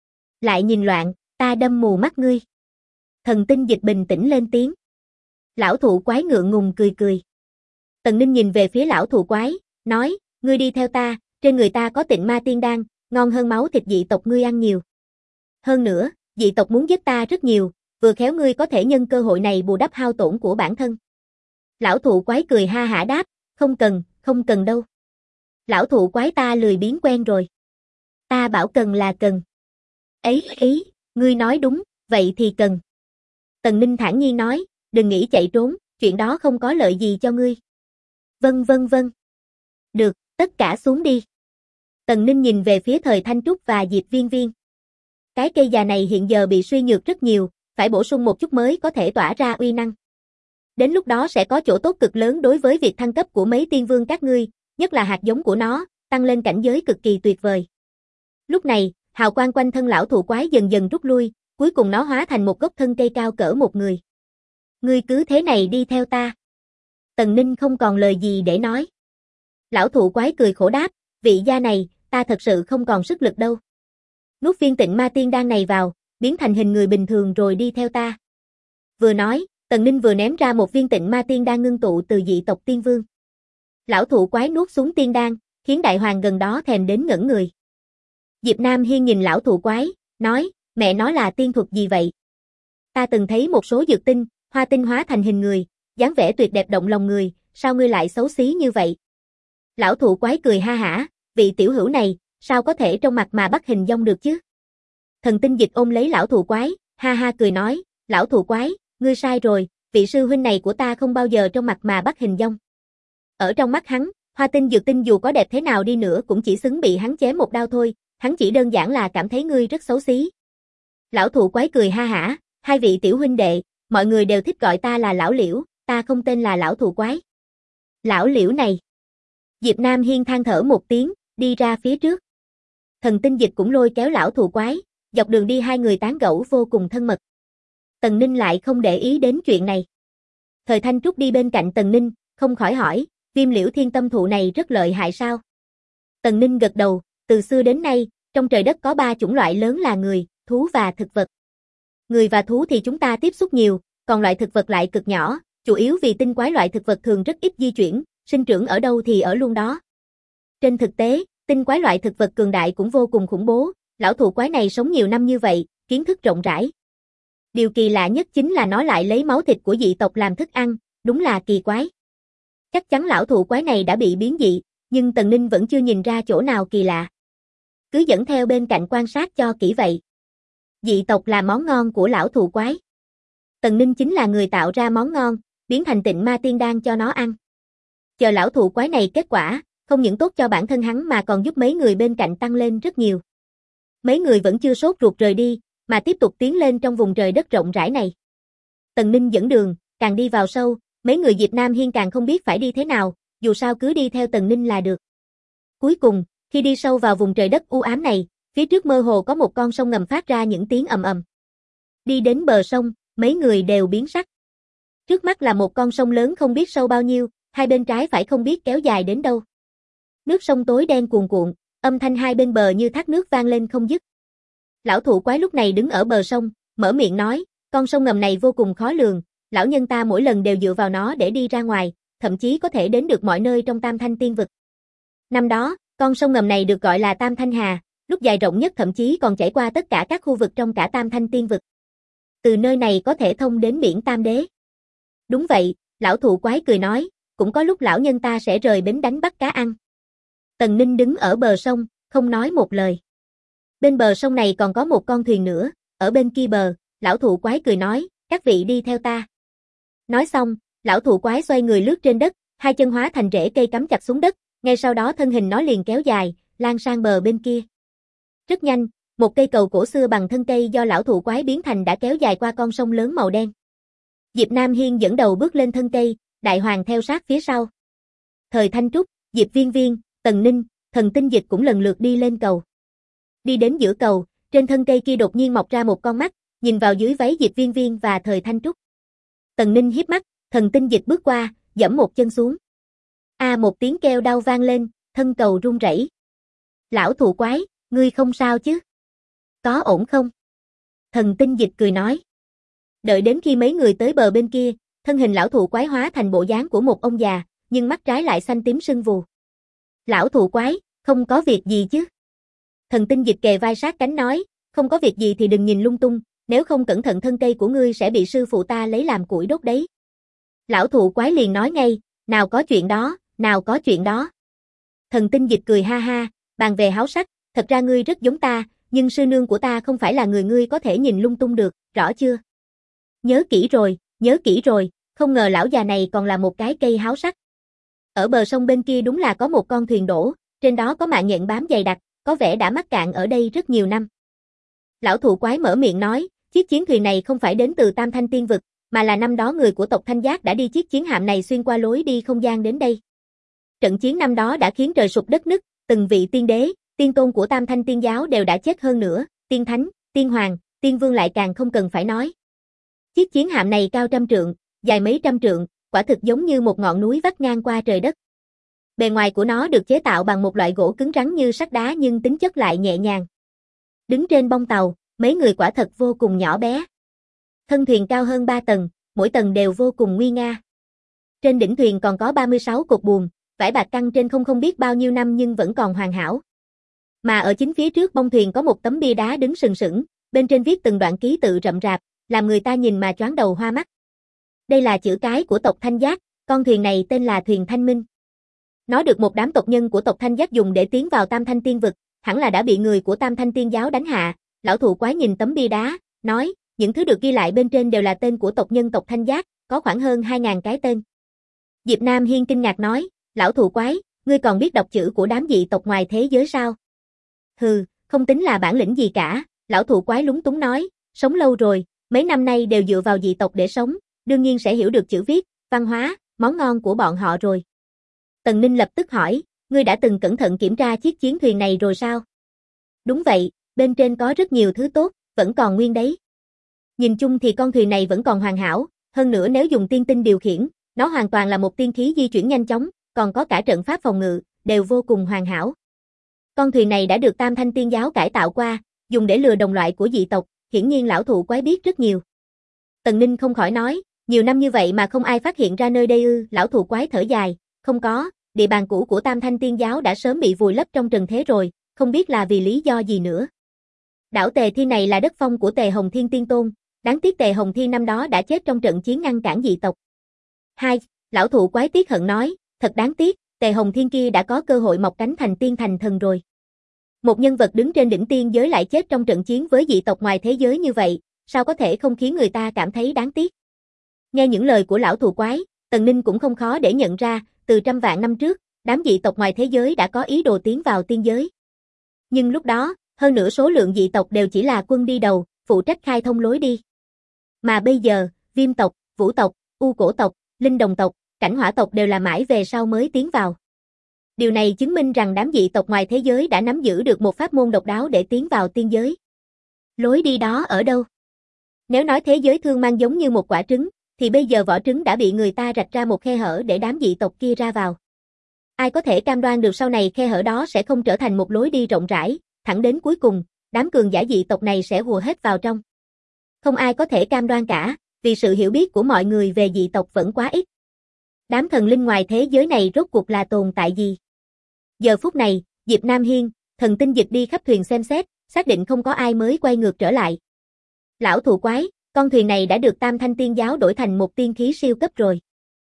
Lại nhìn loạn, ta đâm mù mắt ngươi. Thần tinh dịch bình tĩnh lên tiếng. Lão thụ quái ngượng ngùng cười cười. Tần Ninh nhìn về phía lão thụ quái, nói, ngươi đi theo ta, trên người ta có Tịnh Ma Tiên Đan, ngon hơn máu thịt dị tộc ngươi ăn nhiều. Hơn nữa, dị tộc muốn giết ta rất nhiều, vừa khéo ngươi có thể nhân cơ hội này bù đắp hao tổn của bản thân. Lão thụ quái cười ha hả đáp, không cần đâu. Lão thụ quái ta lười biếng quen rồi. Ta bảo cần là cần. Ấy, ngươi nói đúng, vậy thì cần. Tần Ninh thản nhiên nói, đừng nghĩ chạy trốn, chuyện đó không có lợi gì cho ngươi. Vâng. Được, tất cả xuống đi. Tần Ninh nhìn về phía Thời Thanh Trúc và Diệp Viên Viên. Cái cây già này hiện giờ bị suy nhược rất nhiều, phải bổ sung một chút mới có thể tỏa ra uy năng. Đến lúc đó sẽ có chỗ tốt cực lớn đối với việc thăng cấp của mấy tiên vương các ngươi, nhất là hạt giống của nó, tăng lên cảnh giới cực kỳ tuyệt vời. Lúc này, hào quang quanh thân lão thụ quái dần dần rút lui, cuối cùng nó hóa thành một gốc thân cây cao cỡ một người. Ngươi cứ thế này đi theo ta. Tần Ninh không còn lời gì để nói. Lão thụ quái cười khổ đáp, vị gia này, ta thật sự không còn sức lực đâu. Nuốt viên Tịnh Ma Tiên Đan này vào, biến thành hình người bình thường rồi đi theo ta. Vừa nói, Tần Ninh vừa ném ra một viên Tịnh Ma Tiên Đan ngưng tụ từ dị tộc tiên vương. Lão thụ quái nuốt xuống tiên đan, khiến đại hoàng gần đó thèm đến ngẩn người. Diệp Nam Hiên nhìn lão thụ quái, nói, mẹ nói là tiên thuật gì vậy? Ta từng thấy một số dược tinh, hoa tinh hóa thành hình người, dáng vẻ tuyệt đẹp động lòng người, sao ngươi lại xấu xí như vậy? Lão thụ quái cười ha hả, vị tiểu hữu này, sao có thể trong mặt mà bắt hình dong được chứ? Thần tinh dịch ôm lấy lão thụ quái, ha ha cười nói, lão thụ quái, ngươi sai rồi, vị sư huynh này của ta không bao giờ trong mặt mà bắt hình dong. Ở trong mắt hắn, hoa tinh dược tinh dù có đẹp thế nào đi nữa cũng chỉ xứng bị hắn chém một đao thôi, hắn chỉ đơn giản là cảm thấy ngươi rất xấu xí. Lão thụ quái cười ha hả, hai vị tiểu huynh đệ, mọi người đều thích gọi ta là lão liễu, ta không tên là lão thụ quái. Lão liễu này. Diệp Nam Hiên than thở một tiếng, đi ra phía trước. Thần tinh dịch cũng lôi kéo lão thụ quái, dọc đường đi hai người tán gẫu vô cùng thân mật. Tần Ninh lại không để ý đến chuyện này. Thời Thanh Trúc đi bên cạnh Tần Ninh, không khỏi hỏi, viêm liễu thiên tâm thụ này rất lợi hại sao? Tần Ninh gật đầu, Từ xưa đến nay, trong trời đất có 3 chủng loại lớn là người, thú và thực vật. Người và thú thì chúng ta tiếp xúc nhiều, còn loại thực vật lại cực nhỏ, chủ yếu vì tinh quái loại thực vật thường rất ít di chuyển, sinh trưởng ở đâu thì ở luôn đó. Trên thực tế, tinh quái loại thực vật cường đại cũng vô cùng khủng bố, lão thụ quái này sống nhiều năm như vậy, kiến thức rộng rãi. Điều kỳ lạ nhất chính là nó lại lấy máu thịt của dị tộc làm thức ăn, đúng là kỳ quái. Chắc chắn lão thụ quái này đã bị biến dị, nhưng Tần Ninh vẫn chưa nhìn ra chỗ nào kỳ lạ. Cứ dẫn theo bên cạnh quan sát cho kỹ vậy. Dị tộc là món ngon của lão thụ quái. Tần Ninh chính là người tạo ra món ngon, biến thành tịnh ma tiên đan cho nó ăn. Chờ lão thụ quái này kết quả, không những tốt cho bản thân hắn mà còn giúp mấy người bên cạnh tăng lên rất nhiều. Mấy người vẫn chưa sốt ruột rời đi, mà tiếp tục tiến lên trong vùng trời đất rộng rãi này. Tần Ninh dẫn đường, càng đi vào sâu, mấy người Diệp Nam Hiên càng không biết phải đi thế nào, dù sao cứ đi theo Tần Ninh là được. Cuối cùng, khi đi sâu vào vùng trời đất u ám này, phía trước mơ hồ có một con sông ngầm phát ra những tiếng ầm ầm. Đi đến bờ sông, mấy người đều biến sắc. Trước mắt là một con sông lớn không biết sâu bao nhiêu, hai bên trái phải không biết kéo dài đến đâu. Nước sông tối đen cuồn cuộn, âm thanh hai bên bờ như thác nước vang lên không dứt. Lão thụ quái lúc này đứng ở bờ sông, mở miệng nói, con sông ngầm này vô cùng khó lường, lão nhân ta mỗi lần đều dựa vào nó để đi ra ngoài, thậm chí có thể đến được mọi nơi trong Tam Thanh Tiên Vực. Năm đó, con sông ngầm này được gọi là Tam Thanh Hà, lúc dài rộng nhất thậm chí còn chảy qua tất cả các khu vực trong cả Tam Thanh Tiên Vực. Từ nơi này có thể thông đến biển Tam Đế. Đúng vậy, lão thụ quái cười nói, cũng có lúc lão nhân ta sẽ rời bến đánh bắt cá ăn. Tần Ninh đứng ở bờ sông, không nói một lời. Bên bờ sông này còn có một con thuyền nữa, ở bên kia bờ, lão thụ quái cười nói, các vị đi theo ta. Nói xong, lão thụ quái xoay người lướt trên đất, hai chân hóa thành rễ cây cắm chặt xuống đất, ngay sau đó thân hình nó liền kéo dài, lan sang bờ bên kia. Rất nhanh, một cây cầu cổ xưa bằng thân cây do lão thụ quái biến thành đã kéo dài qua con sông lớn màu đen. Diệp Nam Hiên dẫn đầu bước lên thân cây, Đại Hoàng theo sát phía sau. Thời Thanh Trúc, Diệp Viên Viên, Tần Ninh, Thần Tinh Dịch cũng lần lượt đi lên cầu. Đi đến giữa cầu, trên thân cây kia đột nhiên mọc ra một con mắt, nhìn vào dưới váy Diệp Viên Viên và Thời Thanh Trúc. Tần Ninh híp mắt, Thần Tinh Dịch bước qua, giẫm một chân xuống. Một tiếng kêu đau vang lên, thân cầu rung rẩy. Lão thụ quái, ngươi không sao chứ? Có ổn không? Thần Tinh Dịch cười nói. Đợi đến khi mấy người tới bờ bên kia, thân hình lão thụ quái hóa thành bộ dáng của một ông già, nhưng mắt trái lại xanh tím sưng vù. Lão thụ quái, không có việc gì chứ? Thần Tinh Dịch kề vai sát cánh nói, không có việc gì thì đừng nhìn lung tung, nếu không cẩn thận thân cây của ngươi sẽ bị sư phụ ta lấy làm củi đốt đấy. Lão thụ quái liền nói ngay, nào có chuyện đó, nào có chuyện đó. Thần Tinh Dịch cười ha ha, bàn về háo sắc, thật ra ngươi rất giống ta, nhưng sư nương của ta không phải là người ngươi có thể nhìn lung tung được, rõ chưa? Nhớ kỹ rồi, không ngờ lão già này còn là một cái cây háo sắc. Ở bờ sông bên kia đúng là có một con thuyền đổ, trên đó có mạng nhện bám dày đặc, có vẻ đã mắc cạn ở đây rất nhiều năm. Lão thụ quái mở miệng nói, chiếc chiến thuyền này không phải đến từ Tam Thanh Tiên Vực, mà là năm đó người của tộc Thanh Giác đã đi chiếc chiến hạm này xuyên qua lối đi không gian đến đây. Trận chiến năm đó đã khiến trời sụp đất nứt, từng vị tiên đế, tiên tôn của Tam Thanh Tiên Giáo đều đã chết hơn nữa, tiên thánh, tiên hoàng, tiên vương lại càng không cần phải nói. Chiếc chiến hạm này cao trăm trượng, dài mấy trăm trượng, quả thực giống như một ngọn núi vắt ngang qua trời đất. Bề ngoài của nó được chế tạo bằng một loại gỗ cứng rắn như sắt đá nhưng tính chất lại nhẹ nhàng. Đứng trên bông tàu, mấy người quả thật vô cùng nhỏ bé. Thân thuyền cao hơn 3 tầng, mỗi tầng đều vô cùng nguy nga. Trên đỉnh thuyền còn có 36 cột buồm, vải bạc căng trên không biết bao nhiêu năm nhưng vẫn còn hoàn hảo. Mà ở chính phía trước bông thuyền có một tấm bia đá đứng sừng sững, bên trên viết từng đoạn ký tự rậm rạp, làm người ta nhìn mà choáng đầu hoa mắt. Đây là chữ cái của tộc Thanh Giác, con thuyền này tên là thuyền Thanh Minh. Nó được một đám tộc nhân của tộc Thanh Giác dùng để tiến vào Tam Thanh Tiên Vực, hẳn là đã bị người của Tam Thanh Tiên Giáo đánh hạ. Lão thụ quái nhìn tấm bia đá, nói, những thứ được ghi lại bên trên đều là tên của tộc nhân tộc Thanh Giác, có khoảng hơn 2.000 cái tên. Diệp Nam Hiên kinh ngạc nói, lão thụ quái, ngươi còn biết đọc chữ của đám dị tộc ngoài thế giới sao? Hừ, không tính là bản lĩnh gì cả, lão thụ quái lúng túng nói, sống lâu rồi, mấy năm nay đều dựa vào dị tộc để sống, đương nhiên sẽ hiểu được chữ viết, văn hóa, món ngon của bọn họ rồi. Tần Ninh lập tức hỏi, ngươi đã từng cẩn thận kiểm tra chiếc chiến thuyền này rồi sao? Đúng vậy, bên trên có rất nhiều thứ tốt, vẫn còn nguyên đấy. Nhìn chung thì con thuyền này vẫn còn hoàn hảo, hơn nữa nếu dùng tiên tinh điều khiển, nó hoàn toàn là một tiên khí di chuyển nhanh chóng, còn có cả trận pháp phòng ngự, đều vô cùng hoàn hảo. Con thuyền này đã được Tam Thanh Tiên Giáo cải tạo qua, dùng để lừa đồng loại của dị tộc, hiển nhiên lão thụ quái biết rất nhiều. Tần Ninh không khỏi nói, nhiều năm như vậy mà không ai phát hiện ra nơi đây ư? Lão thụ quái thở dài, không có, địa bàn cũ của Tam Thanh Tiên Giáo đã sớm bị vùi lấp trong trần thế rồi, không biết là vì lý do gì nữa. Đảo Tề Thiên này là đất phong của Tề Hồng Thiên Tiên Tôn, đáng tiếc Tề Hồng Thiên năm đó đã chết trong trận chiến ngăn cản dị tộc. Hai, lão thụ quái tiếc hận nói, thật đáng tiếc, Tề Hồng Thiên kia đã có cơ hội mọc cánh thành tiên thành thần rồi. Một nhân vật đứng trên đỉnh tiên giới lại chết trong trận chiến với dị tộc ngoài thế giới như vậy, sao có thể không khiến người ta cảm thấy đáng tiếc. Nghe những lời của lão thụ quái, Tần Ninh cũng không khó để nhận ra, từ trăm vạn năm trước, đám dị tộc ngoài thế giới đã có ý đồ tiến vào tiên giới. Nhưng lúc đó, hơn nửa số lượng dị tộc đều chỉ là quân đi đầu, phụ trách khai thông lối đi. Mà bây giờ, Viêm tộc, Vũ tộc, U Cổ tộc, Linh Đồng tộc, Cảnh Hỏa tộc đều là mãi về sau mới tiến vào. Điều này chứng minh rằng đám dị tộc ngoài thế giới đã nắm giữ được một pháp môn độc đáo để tiến vào tiên giới. Lối đi đó ở đâu? Nếu nói thế giới thương mang giống như một quả trứng, thì bây giờ vỏ trứng đã bị người ta rạch ra một khe hở để đám dị tộc kia ra vào. Ai có thể cam đoan được sau này khe hở đó sẽ không trở thành một lối đi rộng rãi, thẳng đến cuối cùng, đám cường giả dị tộc này sẽ hùa hết vào trong. Không ai có thể cam đoan cả, vì sự hiểu biết của mọi người về dị tộc vẫn quá ít. Đám thần linh ngoài thế giới này rốt cuộc là tồn tại gì? Giờ phút này, Diệp Nam Hiên, thần tinh dịch đi khắp thuyền xem xét, xác định không có ai mới quay ngược trở lại. Lão thụ quái, con thuyền này đã được Tam Thanh Tiên Giáo đổi thành một tiên khí siêu cấp rồi.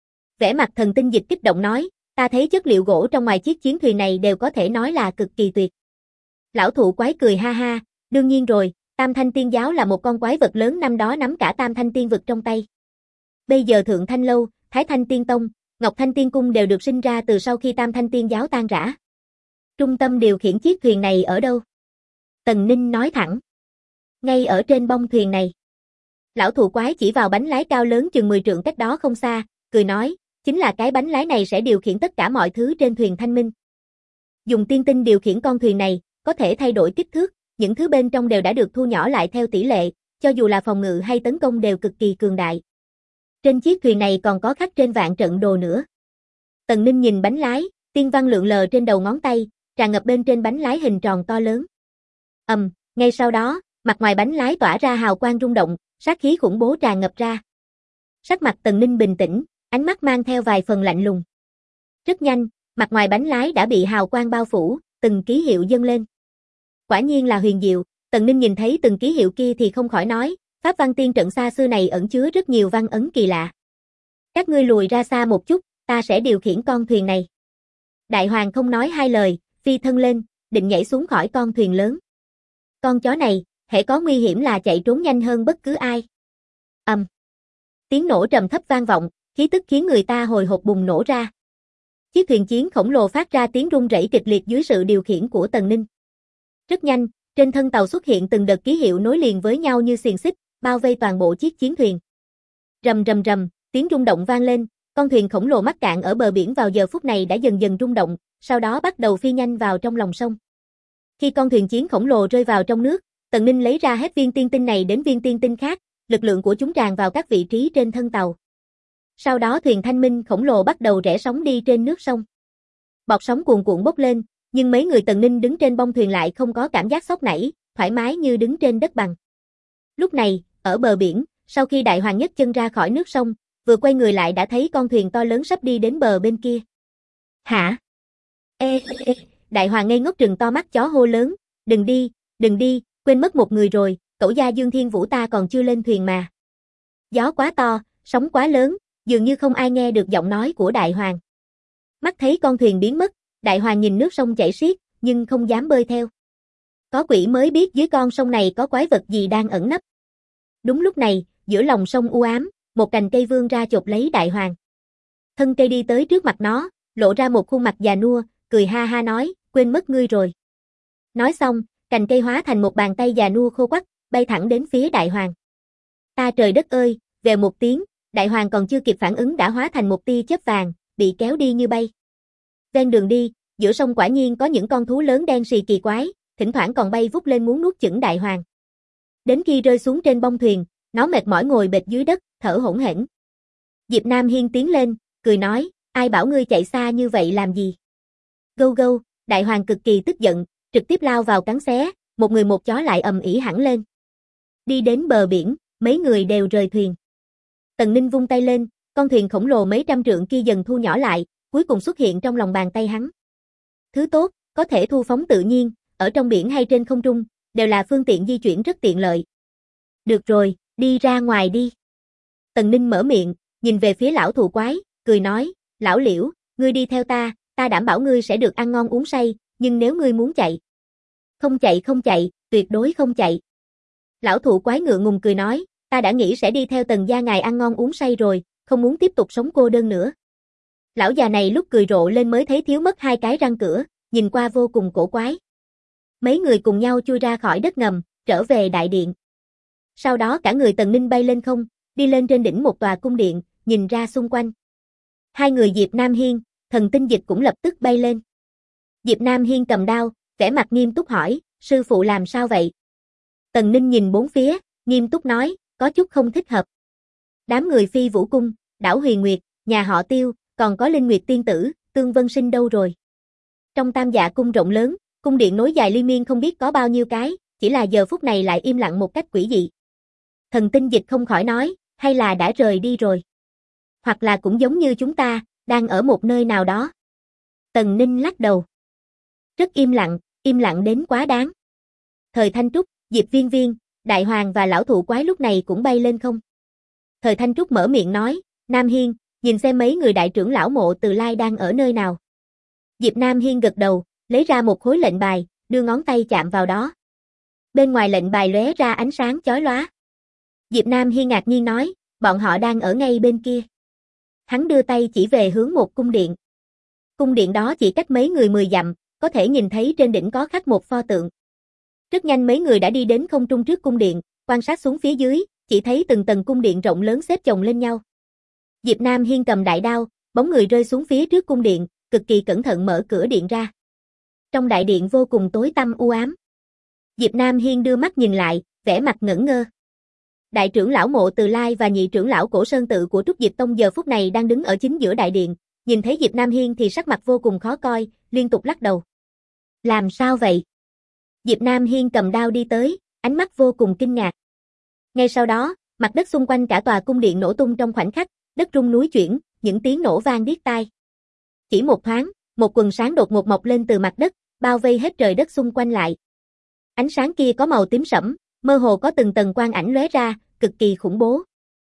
Vẻ mặt thần tinh dịch kích động nói, ta thấy chất liệu gỗ trong ngoài chiếc chiến thuyền này đều có thể nói là cực kỳ tuyệt. Lão thụ quái cười ha ha, đương nhiên rồi, Tam Thanh Tiên Giáo là một con quái vật lớn năm đó nắm cả Tam Thanh Tiên vực trong tay. Bây giờ Thượng Thanh Lâu, Thái Thanh Tiên Tông, Ngọc Thanh Tiên Cung đều được sinh ra từ sau khi Tam Thanh Tiên Giáo tan rã. Trung tâm điều khiển chiếc thuyền này ở đâu? Tần Ninh nói thẳng. Ngay ở trên bông thuyền này. Lão thụ quái chỉ vào bánh lái cao lớn chừng 10 trượng cách đó không xa, cười nói, chính là cái bánh lái này sẽ điều khiển tất cả mọi thứ trên thuyền Thanh Minh. Dùng tiên tinh điều khiển con thuyền này, có thể thay đổi kích thước, những thứ bên trong đều đã được thu nhỏ lại theo tỷ lệ, cho dù là phòng ngự hay tấn công đều cực kỳ cường đại. Trên chiếc thuyền này còn có khắc trên vạn trận đồ nữa. Tần Ninh nhìn bánh lái, tiên văn lượn lờ trên đầu ngón tay, tràn ngập bên trên bánh lái hình tròn to lớn. Ngay sau đó, mặt ngoài bánh lái tỏa ra hào quang rung động, sát khí khủng bố tràn ngập ra. Sắc mặt Tần Ninh bình tĩnh, ánh mắt mang theo vài phần lạnh lùng. Rất nhanh, mặt ngoài bánh lái đã bị hào quang bao phủ, từng ký hiệu dâng lên. Quả nhiên là huyền diệu, Tần Ninh nhìn thấy từng ký hiệu kia thì không khỏi nói, pháp văn tiên trận xa xưa này ẩn chứa rất nhiều văn ấn kỳ lạ. Các ngươi lùi ra xa một chút, ta sẽ điều khiển con thuyền này. Đại hoàng không nói hai lời, phi thân lên, định nhảy xuống khỏi con thuyền lớn. Con chó này, hễ có nguy hiểm là chạy trốn nhanh hơn bất cứ ai. Tiếng nổ trầm thấp vang vọng, khí tức khiến người ta hồi hộp bùng nổ ra. Chiếc thuyền chiến khổng lồ phát ra tiếng rung rẩy kịch liệt dưới sự điều khiển của Tần Ninh. Rất nhanh, trên thân tàu xuất hiện từng đợt ký hiệu nối liền với nhau như xiềng xích, bao vây toàn bộ chiếc chiến thuyền. Rầm rầm rầm, tiếng rung động vang lên, con thuyền khổng lồ mắc cạn ở bờ biển vào giờ phút này đã dần dần rung động, sau đó bắt đầu phi nhanh vào trong lòng sông. Khi con thuyền chiến khổng lồ rơi vào trong nước, Tần Ninh lấy ra hết viên tiên tinh này đến viên tiên tinh khác, lực lượng của chúng tràn vào các vị trí trên thân tàu. Sau đó thuyền Thanh Minh khổng lồ bắt đầu rẽ sóng đi trên nước sông. Bọt sóng cuồn cuộn bốc lên, nhưng mấy người Tần Ninh đứng trên bông thuyền lại không có cảm giác sốc nảy, thoải mái như đứng trên đất bằng. Lúc này, ở bờ biển, sau khi đại hoàng nhấc chân ra khỏi nước sông, vừa quay người lại đã thấy con thuyền to lớn sắp đi đến bờ bên kia. Hả? Đại hoàng ngây ngốc trừng to mắt chó hô lớn, đừng đi, quên mất một người rồi, cẩu gia Dương Thiên Vũ ta còn chưa lên thuyền mà. Gió quá to, sóng quá lớn, dường như không ai nghe được giọng nói của đại hoàng. Mắt thấy con thuyền biến mất, đại hoàng nhìn nước sông chảy xiết, nhưng không dám bơi theo. Có quỷ mới biết dưới con sông này có quái vật gì đang ẩn nấp. Đúng lúc này, giữa lòng sông u ám, một cành cây vươn ra chộp lấy đại hoàng. Thân cây đi tới trước mặt nó, lộ ra một khuôn mặt già nua, cười ha ha nói, quên mất ngươi rồi. Nói xong, cành cây hóa thành một bàn tay già nua khô quắt, bay thẳng đến phía đại hoàng. Ta trời đất ơi, vèo một tiếng, đại hoàng còn chưa kịp phản ứng đã hóa thành một tia chớp vàng, bị kéo đi như bay. Ven đường đi, giữa sông quả nhiên có những con thú lớn đen xì kỳ quái, thỉnh thoảng còn bay vút lên muốn nuốt chửng đại hoàng. Đến khi rơi xuống trên bông thuyền, nó mệt mỏi ngồi bệt dưới đất, thở hổn hển. Diệp Nam Hiên tiến lên, cười nói, ai bảo ngươi chạy xa như vậy làm gì? Gâu gâu, đại hoàng cực kỳ tức giận, trực tiếp lao vào cắn xé, một người một chó lại ầm ĩ hẳn lên. Đi đến bờ biển, mấy người đều rời thuyền. Tần Ninh vung tay lên, con thuyền khổng lồ mấy trăm trượng kia dần thu nhỏ lại, cuối cùng xuất hiện trong lòng bàn tay hắn. Thứ tốt, có thể thu phóng tự nhiên, ở trong biển hay trên không trung, đều là phương tiện di chuyển rất tiện lợi. Được rồi, đi ra ngoài đi. Tần Ninh mở miệng, nhìn về phía lão thù quái, cười nói, lão Liễu, ngươi đi theo ta đảm bảo ngươi sẽ được ăn ngon uống say, nhưng nếu ngươi muốn chạy. Không chạy, tuyệt đối không chạy. Lão thụ quái ngượng ngùng cười nói, ta đã nghĩ sẽ đi theo Tần gia ngài ăn ngon uống say rồi, không muốn tiếp tục sống cô đơn nữa. Lão già này lúc cười rộ lên mới thấy thiếu mất hai cái răng cửa, nhìn qua vô cùng cổ quái. Mấy người cùng nhau chui ra khỏi đất ngầm, trở về đại điện. Sau đó cả người Tần Ninh bay lên không, đi lên trên đỉnh một tòa cung điện, nhìn ra xung quanh. Hai người Diệp Nam Hiên, Thần Tinh Dịch cũng lập tức bay lên. Diệp Nam Hiên cầm đao, vẻ mặt nghiêm túc hỏi, sư phụ làm sao vậy? Tần Ninh nhìn bốn phía, nghiêm túc nói, có chút không thích hợp. Đám người Phi Vũ Cung, đảo Huyền Nguyệt, nhà họ Tiêu, còn có Linh Nguyệt Tiên Tử, Tương Vân Sinh đâu rồi? Trong Tam Dạ Cung rộng lớn, cung điện nối dài liên miên không biết có bao nhiêu cái, chỉ là giờ phút này lại im lặng một cách quỷ dị. Thần Tinh Dịch không khỏi nói, hay là đã rời đi rồi? Hoặc là cũng giống như chúng ta, đang ở một nơi nào đó. Tần Ninh lắc đầu. Rất im lặng đến quá đáng. Thời Thanh Trúc, Diệp Viên Viên, Đại Hoàng và lão thụ quái lúc này cũng bay lên không. Thời Thanh Trúc mở miệng nói, Nam Hiên, nhìn xem mấy người đại trưởng lão Mộ Từ Lai đang ở nơi nào. Diệp Nam Hiên gật đầu, lấy ra một khối lệnh bài, đưa ngón tay chạm vào đó. Bên ngoài lệnh bài lóe ra ánh sáng chói lóa. Diệp Nam Hiên ngạc nhiên nói, bọn họ đang ở ngay bên kia. Hắn đưa tay chỉ về hướng một cung điện. Cung điện đó chỉ cách mấy người 10 dặm, có thể nhìn thấy trên đỉnh có khắc một pho tượng. Rất nhanh mấy người đã đi đến không trung trước cung điện, quan sát xuống phía dưới, chỉ thấy từng tầng cung điện rộng lớn xếp chồng lên nhau. Diệp Nam Hiên cầm đại đao, bóng người rơi xuống phía trước cung điện, cực kỳ cẩn thận mở cửa điện ra. Trong đại điện vô cùng tối tăm u ám. Diệp Nam Hiên đưa mắt nhìn lại, vẻ mặt ngẩn ngơ. Đại trưởng lão Mộ Từ Lai và nhị trưởng lão Cổ Sơn Tự của Trúc Diệp Tông giờ phút này đang đứng ở chính giữa đại điện, nhìn thấy Diệp Nam Hiên thì sắc mặt vô cùng khó coi, liên tục lắc đầu. Làm sao vậy? Diệp Nam Hiên cầm đao đi tới, ánh mắt vô cùng kinh ngạc. Ngay sau đó, mặt đất xung quanh cả tòa cung điện nổ tung trong khoảnh khắc, đất rung núi chuyển, những tiếng nổ vang điếc tai. Chỉ một thoáng, một quần sáng đột ngột mọc lên từ mặt đất, bao vây hết trời đất xung quanh lại. Ánh sáng kia có màu tím sẫm, mơ hồ có từng tầng quang ảnh lóe ra, cực kỳ khủng bố.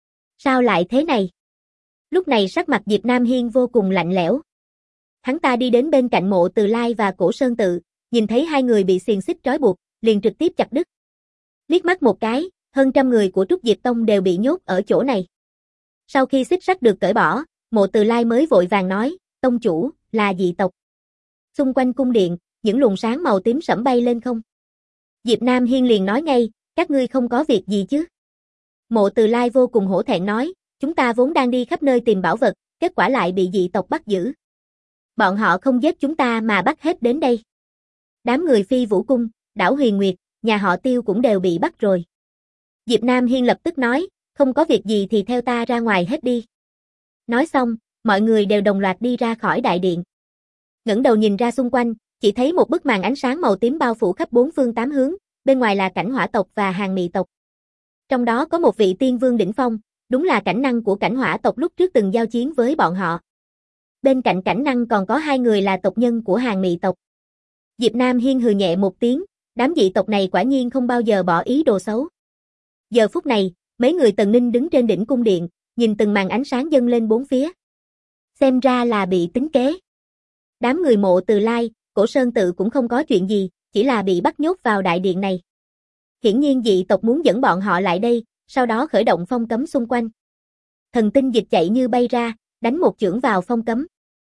Sao lại thế này? Lúc này sắc mặt Diệp Nam Hiên vô cùng lạnh lẽo. Hắn ta đi đến bên cạnh Mộ Từ Lai và Cổ Sơn Tự, nhìn thấy hai người bị xiềng xích trói buộc, liền trực tiếp chặt đứt. Liếc mắt một cái, hơn trăm người của Trúc Diệp Tông đều bị nhốt ở chỗ này. Sau khi xích sắt được cởi bỏ, Mộ Từ Lai mới vội vàng nói, tông chủ, là dị tộc. Xung quanh cung điện, những luồng sáng màu tím sẫm bay lên không. Diệp Nam Hiên liền nói ngay, các ngươi không có việc gì chứ? Mộ Từ Lai vô cùng hổ thẹn nói, chúng ta vốn đang đi khắp nơi tìm bảo vật, kết quả lại bị dị tộc bắt giữ. Bọn họ không giết chúng ta mà bắt hết đến đây. Đám người Phi Vũ Cung, đảo Huyền Nguyệt, nhà họ Tiêu cũng đều bị bắt rồi. Diệp Nam Hiên lập tức nói, không có việc gì thì theo ta ra ngoài hết đi. Nói xong, mọi người đều đồng loạt đi ra khỏi đại điện. Ngẩng đầu nhìn ra xung quanh, chỉ thấy một bức màn ánh sáng màu tím bao phủ khắp bốn phương tám hướng, bên ngoài là cảnh hỏa tộc và hàng mị tộc. Trong đó có một vị tiên vương đỉnh phong, đúng là cảnh năng của cảnh hỏa tộc lúc trước từng giao chiến với bọn họ. Bên cạnh cảnh năng còn có hai người là tộc nhân của hàng mị tộc. Diệp Nam Hiên hừ nhẹ một tiếng, đám dị tộc này quả nhiên không bao giờ bỏ ý đồ xấu. Giờ phút này, mấy người Tần Ninh đứng trên đỉnh cung điện, nhìn từng màn ánh sáng dâng lên bốn phía. Xem ra là bị tính kế. Đám người Mộ Từ Lai, Cổ Sơn Tự cũng không có chuyện gì, chỉ là bị bắt nhốt vào đại điện này. Hiển nhiên dị tộc muốn dẫn bọn họ lại đây, sau đó khởi động phong cấm xung quanh. Thần Tinh Dịch chạy như bay ra, đánh một chưởng vào phong cấm.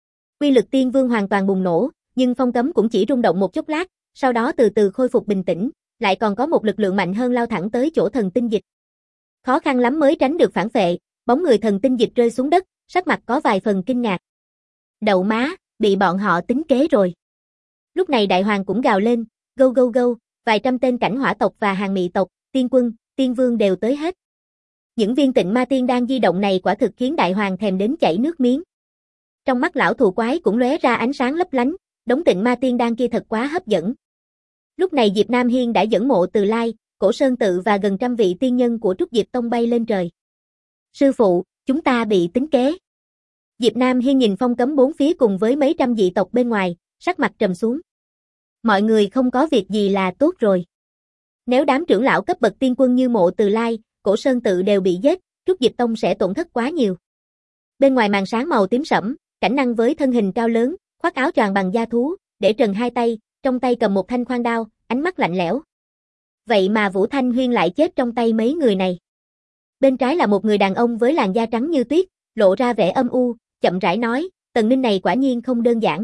Uy lực tiên vương hoàn toàn bùng nổ, nhưng phong cấm cũng chỉ rung động một chốc lát, sau đó từ từ khôi phục bình tĩnh, lại còn có một lực lượng mạnh hơn lao thẳng tới chỗ Thần Tinh Dịch. Khó khăn lắm mới tránh được phản phệ, bóng người Thần Tinh Dịch rơi xuống đất, sắc mặt có vài phần kinh ngạc. Đậu má, bị bọn họ tính kế rồi. Lúc này Đại Hoàng cũng gào lên, gâu gâu gâu, vài trăm tên cảnh hỏa tộc và hàng mị tộc, tiên quân, tiên vương đều tới hết. Những viên tịnh ma tiên đang di động này quả thực khiến Đại Hoàng thèm đến chảy nước miếng. Trong mắt lão thù quái cũng lóe ra ánh sáng lấp lánh, đống tịnh ma tiên đan kia thật quá hấp dẫn. Lúc này Diệp Nam Hiên đã dẫn Mộ Từ Lai, Cổ Sơn Tự và gần trăm vị tiên nhân của Trúc Diệp Tông bay lên trời. Sư phụ, chúng ta bị tính kế. Diệp Nam Hiên nhìn phong cấm bốn phía cùng với mấy trăm dị tộc bên ngoài, sắc mặt trầm xuống. Mọi người không có việc gì là tốt rồi. Nếu đám trưởng lão cấp bậc tiên quân như Mộ Từ Lai, Cổ Sơn Tự đều bị giết, Trúc Diệp Tông sẽ tổn thất quá nhiều. Bên ngoài màn sáng màu tím sẫm, Cảnh Năng với thân hình cao lớn, khoác áo choàng bằng da thú, để trần hai tay, trong tay cầm một thanh khoan đao, ánh mắt lạnh lẽo. Vậy mà Vũ Thanh Huyên lại chết trong tay mấy người này. Bên trái là một người đàn ông với làn da trắng như tuyết, lộ ra vẻ âm u, chậm rãi nói, Tần Ninh này quả nhiên không đơn giản.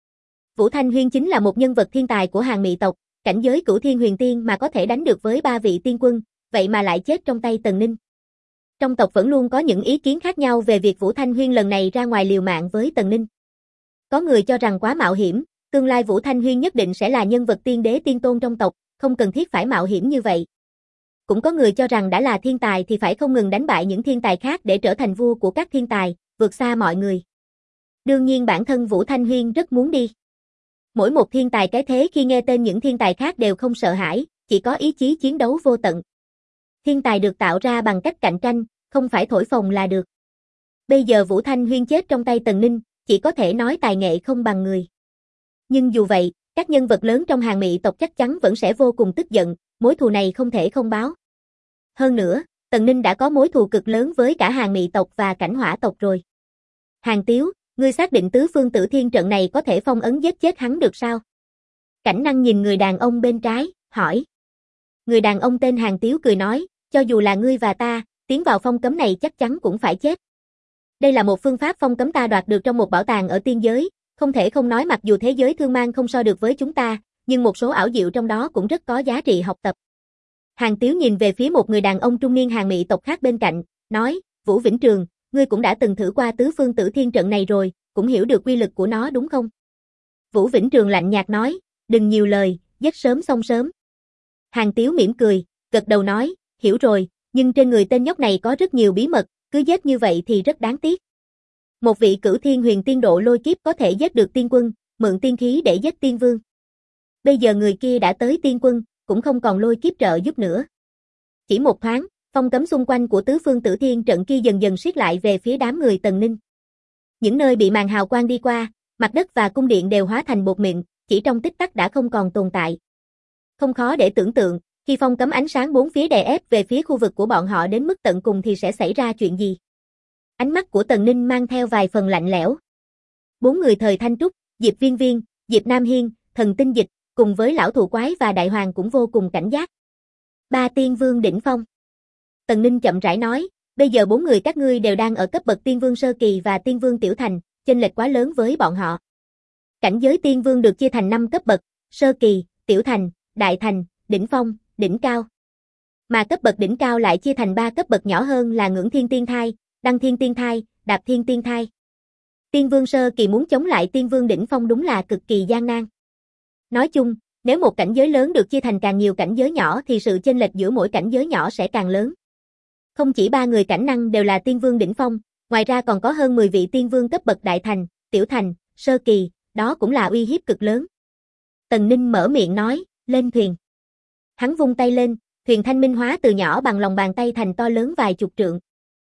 Vũ Thanh Huyên chính là một nhân vật thiên tài của hàng Mị tộc, cảnh giới Cửu Thiên Huyền Tiên mà có thể đánh được với 3 vị tiên quân, vậy mà lại chết trong tay Tần Ninh. Trong tộc vẫn luôn có những ý kiến khác nhau về việc Vũ Thanh Huyên lần này ra ngoài liều mạng với Tần Ninh. Có người cho rằng quá mạo hiểm, tương lai Vũ Thanh Huyên nhất định sẽ là nhân vật tiên đế tiên tôn trong tộc, không cần thiết phải mạo hiểm như vậy. Cũng có người cho rằng đã là thiên tài thì phải không ngừng đánh bại những thiên tài khác để trở thành vua của các thiên tài, vượt xa mọi người. Đương nhiên bản thân Vũ Thanh Huyên rất muốn đi. Mỗi một thiên tài cái thế khi nghe tên những thiên tài khác đều không sợ hãi, chỉ có ý chí chiến đấu vô tận. Thiên tài được tạo ra bằng cách cạnh tranh, không phải thổi phồng là được. Bây giờ Vũ Thanh Huyên chết trong tay Tần Ninh, chỉ có thể nói tài nghệ không bằng người. Nhưng dù vậy, các nhân vật lớn trong hàng Mị tộc chắc chắn vẫn sẽ vô cùng tức giận, mối thù này không thể không báo. Hơn nữa, Tần Ninh đã có mối thù cực lớn với cả hàng Mị tộc và Cảnh Hỏa tộc rồi. Hàng Tiếu, ngươi xác định tứ phương tử thiên trận này có thể phong ấn giết chết hắn được sao? Cảnh Năng nhìn người đàn ông bên trái, hỏi. Người đàn ông tên Hàng Tiếu cười nói, cho dù là ngươi và ta, tiến vào phong cấm này chắc chắn cũng phải chết. Đây là một phương pháp phong cấm ta đoạt được trong một bảo tàng ở tiên giới, không thể không nói mặc dù thế giới thương mang không so được với chúng ta, nhưng một số ảo diệu trong đó cũng rất có giá trị học tập. Hàng Tiếu nhìn về phía một người đàn ông trung niên hàng Mị tộc khác bên cạnh, nói, Vũ Vĩnh Trường, ngươi cũng đã từng thử qua tứ phương tử thiên trận này rồi, cũng hiểu được quy lực của nó đúng không? Vũ Vĩnh Trường lạnh nhạt nói, đừng nhiều lời, giết sớm xong sớm. Hàng Tiếu mỉm cười, gật đầu nói, hiểu rồi, nhưng trên người tên nhóc này có rất nhiều bí mật, cứ giết như vậy thì rất đáng tiếc. Một vị Cửu Thiên Huyền Tiên độ lôi kiếp có thể giết được tiên quân, mượn tiên khí để giết tiên vương. Bây giờ người kia đã tới tiên quân, cũng không còn lôi kiếp trợ giúp nữa. Chỉ một thoáng, phong cấm xung quanh của tứ phương tử thiên trận kia dần dần siết lại về phía đám người Tần Ninh. Những nơi bị màn hào quang đi qua, mặt đất và cung điện đều hóa thành bột mịn, chỉ trong tích tắc đã không còn tồn tại. Không khó để tưởng tượng, khi phong cấm ánh sáng bốn phía đè ép về phía khu vực của bọn họ đến mức tận cùng thì sẽ xảy ra chuyện gì. Ánh mắt của Tần Ninh mang theo vài phần lạnh lẽo. 4 người thời Thanh Trúc, Diệp Viên Viên, Diệp Nam Hiên, Thần Tinh Dịch, cùng với lão thù quái và đại hoàng cũng vô cùng cảnh giác. 3 tiên vương đỉnh phong. Tần Ninh chậm rãi nói, bây giờ 4 người các ngươi đều đang ở cấp bậc tiên vương sơ kỳ và tiên vương tiểu thành, chênh lệch quá lớn với bọn họ. Cảnh giới tiên vương được chia thành 5 cấp bậc, sơ kỳ, tiểu thành, đại thành, đỉnh phong, đỉnh cao. Mà cấp bậc đỉnh cao lại chia thành 3 cấp bậc nhỏ hơn là Ngưỡng Thiên Tiên Thai, Đăng Thiên Tiên Thai, Đạp Thiên Tiên Thai. Tiên vương sơ kỳ muốn chống lại tiên vương đỉnh phong đúng là cực kỳ gian nan. Nói chung, nếu một cảnh giới lớn được chia thành càng nhiều cảnh giới nhỏ thì sự chênh lệch giữa mỗi cảnh giới nhỏ sẽ càng lớn. Không chỉ 3 người Cảnh Năng đều là tiên vương đỉnh phong, ngoài ra còn có hơn 10 vị tiên vương cấp bậc đại thành, tiểu thành, sơ kỳ, đó cũng là uy hiếp cực lớn. Tần Ninh mở miệng nói, lên thuyền. Hắn vung tay lên, thuyền thanh minh hóa từ nhỏ bằng lòng bàn tay thành to lớn vài chục trượng.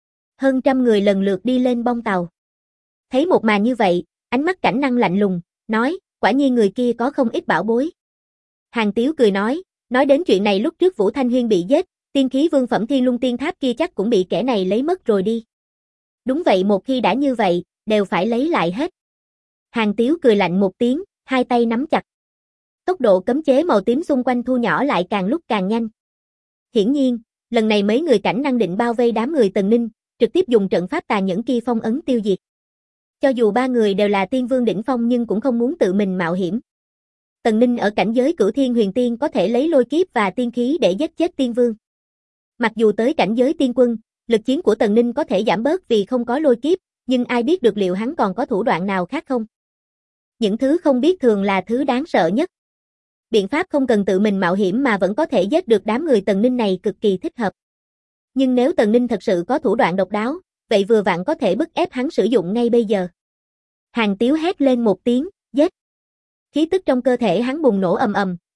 Hơn trăm người lần lượt đi lên bông tàu. Thấy một màn như vậy, ánh mắt Cảnh Năng lạnh lùng, nói, quả nhiên người kia có không ít bảo bối. Hàng Tiếu cười nói đến chuyện này lúc trước Vũ Thanh Huyên bị giết, tiên khí vương phẩm Thiên Lung Tiên Tháp kia chắc cũng bị kẻ này lấy mất rồi đi. Đúng vậy, một khi đã như vậy, đều phải lấy lại hết. Hàng Tiếu cười lạnh một tiếng, hai tay nắm chặt. Tốc độ cấm chế màu tím xung quanh thu nhỏ lại càng lúc càng nhanh. Hiển nhiên, lần này mấy người Cảnh Năng định bao vây đám người Tần Ninh, trực tiếp dùng trận pháp tà nhẫn kia phong ấn tiêu diệt. Cho dù 3 người đều là tiên vương đỉnh phong nhưng cũng không muốn tự mình mạo hiểm. Tần Ninh ở cảnh giới Cửu Thiên Huyền Tiên có thể lấy lôi kiếp và tiên khí để giết chết tiên vương. Mặc dù tới cảnh giới tiên quân, lực chiến của Tần Ninh có thể giảm bớt vì không có lôi kiếp, nhưng ai biết được liệu hắn còn có thủ đoạn nào khác không? Những thứ không biết thường là thứ đáng sợ nhất. Biện pháp không cần tự mình mạo hiểm mà vẫn có thể giết được đám người Tần Ninh này cực kỳ thích hợp. Nhưng nếu Tần Ninh thật sự có thủ đoạn độc đáo, vậy vừa vặn có thể bức ép hắn sử dụng ngay bây giờ. Hàng Tiếu hét lên một tiếng, giết. Khí tức trong cơ thể hắn bùng nổ ầm ầm,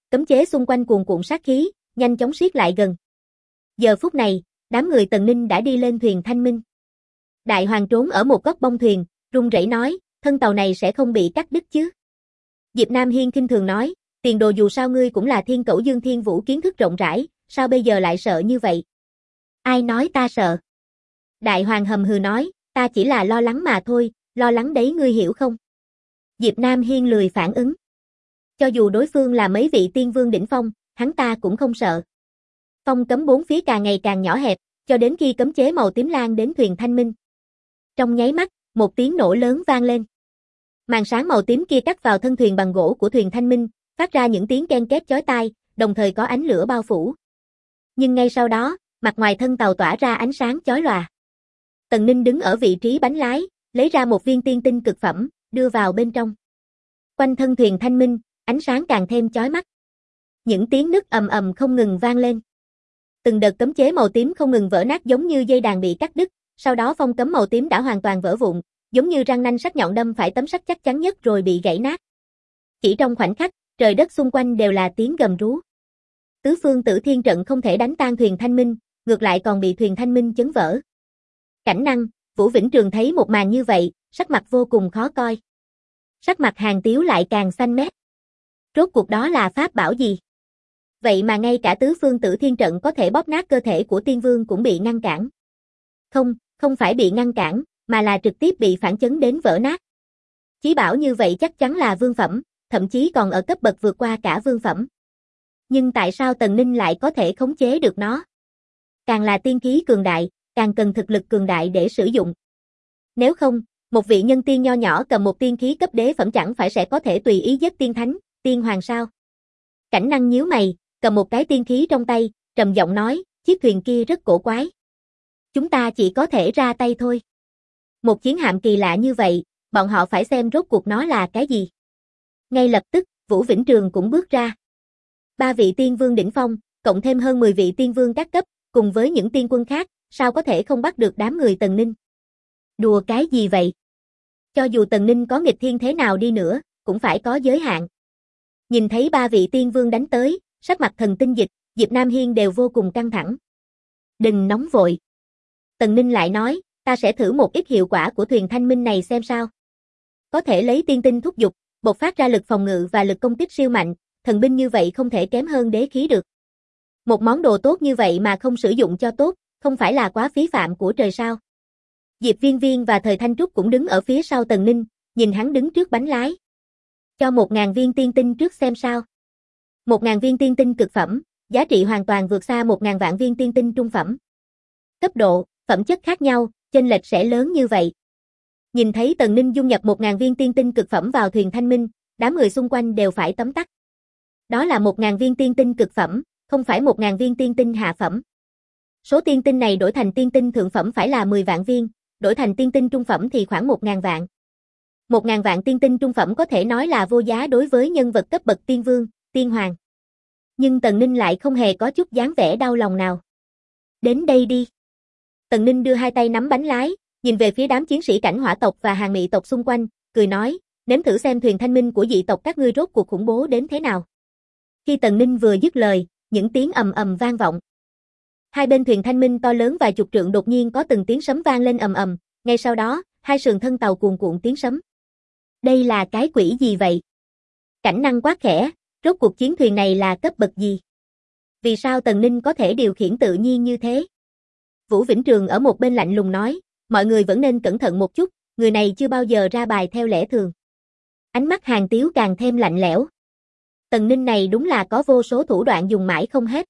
Cấm chế xung quanh cuồn cuộn sát khí, nhanh chóng siết lại gần. Giờ phút này, đám người Tần Ninh đã đi lên thuyền Thanh Minh. Đại Hoàng trốn ở một góc bông thuyền, run rẩy nói, thân tàu này sẽ không bị cắt đứt chứ? Diệp Nam Hiên khinh thường nói, tiền đồ dù sao ngươi cũng là thiên cẩu Dương Thiên Vũ kiến thức rộng rãi, sao bây giờ lại sợ như vậy? Ai nói ta sợ? Đại Hoàng hầm hừ nói, ta chỉ là lo lắng mà thôi, lo lắng đấy ngươi hiểu không? Diệp Nam Hiên lười phản ứng. Cho dù đối phương là mấy vị tiên vương đỉnh phong, hắn ta cũng không sợ. Phong cấm bốn phía càng ngày càng nhỏ hẹp, cho đến khi cấm chế màu tím lan đến thuyền Thanh Minh. Trong nháy mắt, một tiếng nổ lớn vang lên. Màn sáng màu tím kia cắt vào thân thuyền bằng gỗ của thuyền Thanh Minh, phát ra những tiếng ken két chói tai, đồng thời có ánh lửa bao phủ. Nhưng ngay sau đó, mặt ngoài thân tàu tỏa ra ánh sáng chói lòa. Tần Ninh đứng ở vị trí bánh lái, lấy ra một viên tiên tinh cực phẩm, đưa vào bên trong. Quanh thân thuyền Thanh Minh, ánh sáng càng thêm chói mắt. Những tiếng nứt ầm ầm không ngừng vang lên. Từng đợt cấm chế màu tím không ngừng vỡ nát giống như dây đàn bị cắt đứt, sau đó phong cấm màu tím đã hoàn toàn vỡ vụn, giống như răng nanh sắc nhọn đâm phải tấm sắt chắc chắn nhất rồi bị gãy nát. Chỉ trong khoảnh khắc, trời đất xung quanh đều là tiếng gầm rú. Tứ phương Tử Thiên trận không thể đánh tan thuyền Thanh Minh, ngược lại còn bị thuyền Thanh Minh chấn vỡ. Cảnh Năng, Vũ Vĩnh Trường thấy một màn như vậy, sắc mặt vô cùng khó coi. Sắc mặt Hàn Tiếu lại càng xanh mét. Rốt cuộc đó là pháp bảo gì? Vậy mà ngay cả tứ phương Tử Thiên trận có thể bóp nát cơ thể của tiên vương cũng bị ngăn cản. Không phải bị ngăn cản, mà là trực tiếp bị phản chấn đến vỡ nát. Chí bảo như vậy chắc chắn là vương phẩm, thậm chí còn ở cấp bậc vượt qua cả vương phẩm. Nhưng tại sao Tần Ninh lại có thể khống chế được nó? Càng là tiên khí cường đại, càng cần thực lực cường đại để sử dụng. Nếu không, một vị nhân tiên nho nhỏ cầm một tiên khí cấp đế phẩm chẳng phải sẽ có thể tùy ý giết tiên thánh, tiên hoàng sao? Cảnh Năng nhíu mày, cầm một cái tiên khí trong tay, trầm giọng nói, chiếc thuyền kia rất cổ quái. Chúng ta chỉ có thể ra tay thôi. Một chiến hạm kỳ lạ như vậy, bọn họ phải xem rốt cuộc nó là cái gì. Ngay lập tức, Vũ Vĩnh Trường cũng bước ra. 3 vị tiên vương đỉnh phong, cộng thêm hơn 10 vị tiên vương các cấp, cùng với những tiên quân khác, sao có thể không bắt được đám người Tần Ninh? Đùa cái gì vậy? Cho dù Tần Ninh có nghịch thiên thế nào đi nữa, cũng phải có giới hạn. Nhìn thấy 3 vị tiên vương đánh tới, sắc mặt Thần Tinh Dịch, Diệp Nam Hiên đều vô cùng căng thẳng. Đừng nóng vội. Tần Ninh lại nói, ta sẽ thử một ít hiệu quả của thuyền Thanh Minh này xem sao. Có thể lấy tiên tinh thúc dục, bộc phát ra lực phòng ngự và lực công kích siêu mạnh, thần binh như vậy không thể kém hơn đế khí được. Một món đồ tốt như vậy mà không sử dụng cho tốt, không phải là quá phí phạm của trời sao? Diệp Viên Viên và Thời Thanh Trúc cũng đứng ở phía sau Tần Ninh, nhìn hắn đứng trước bánh lái. Cho 1000 viên tiên tinh trước xem sao. 1000 viên tiên tinh cực phẩm, giá trị hoàn toàn vượt xa 1000 vạn viên tiên tinh trung phẩm. Cấp độ, phẩm chất khác nhau, chênh lệch sẽ lớn như vậy. Nhìn thấy Tần Ninh dung nhập 1000 viên tiên tinh cực phẩm vào thuyền Thanh Minh, đám người xung quanh đều phải tấm tắc. Đó là 1000 viên tiên tinh cực phẩm, không phải 1000 viên tiên tinh hạ phẩm. Số tiên tinh này đổi thành tiên tinh thượng phẩm phải là 10 vạn viên, đổi thành tiên tinh trung phẩm thì khoảng 1000 vạn. 1000 vạn tiên tinh trung phẩm có thể nói là vô giá đối với nhân vật cấp bậc tiên vương, tiên hoàng. Nhưng Tần Ninh lại không hề có chút dáng vẻ đau lòng nào. Đến đây đi. Tần Ninh đưa hai tay nắm bánh lái, nhìn về phía đám chiến sĩ cảnh hỏa tộc và hàng mị tộc xung quanh, cười nói, nếm thử xem thuyền Thanh Minh của dị tộc các ngươi rốt cuộc khủng bố đến thế nào. Khi Tần Ninh vừa dứt lời, những tiếng ầm ầm vang vọng. Hai bên thuyền Thanh Minh to lớn vài chục trượng đột nhiên có từng tiếng sấm vang lên ầm ầm, ngay sau đó, hai sườn thân tàu cuồn cuộn tiếng sấm. Đây là cái quỷ gì vậy? Cảnh Năng quát khẽ, rốt cuộc chiến thuyền này là cấp bậc gì? Vì sao Tần Ninh có thể điều khiển tự nhiên như thế? Vũ Vĩnh Trường ở một bên lạnh lùng nói, mọi người vẫn nên cẩn thận một chút, người này chưa bao giờ ra bài theo lẽ thường. Ánh mắt Hàn Tiếu càng thêm lạnh lẽo. Tần Ninh này đúng là có vô số thủ đoạn dùng mãi không hết.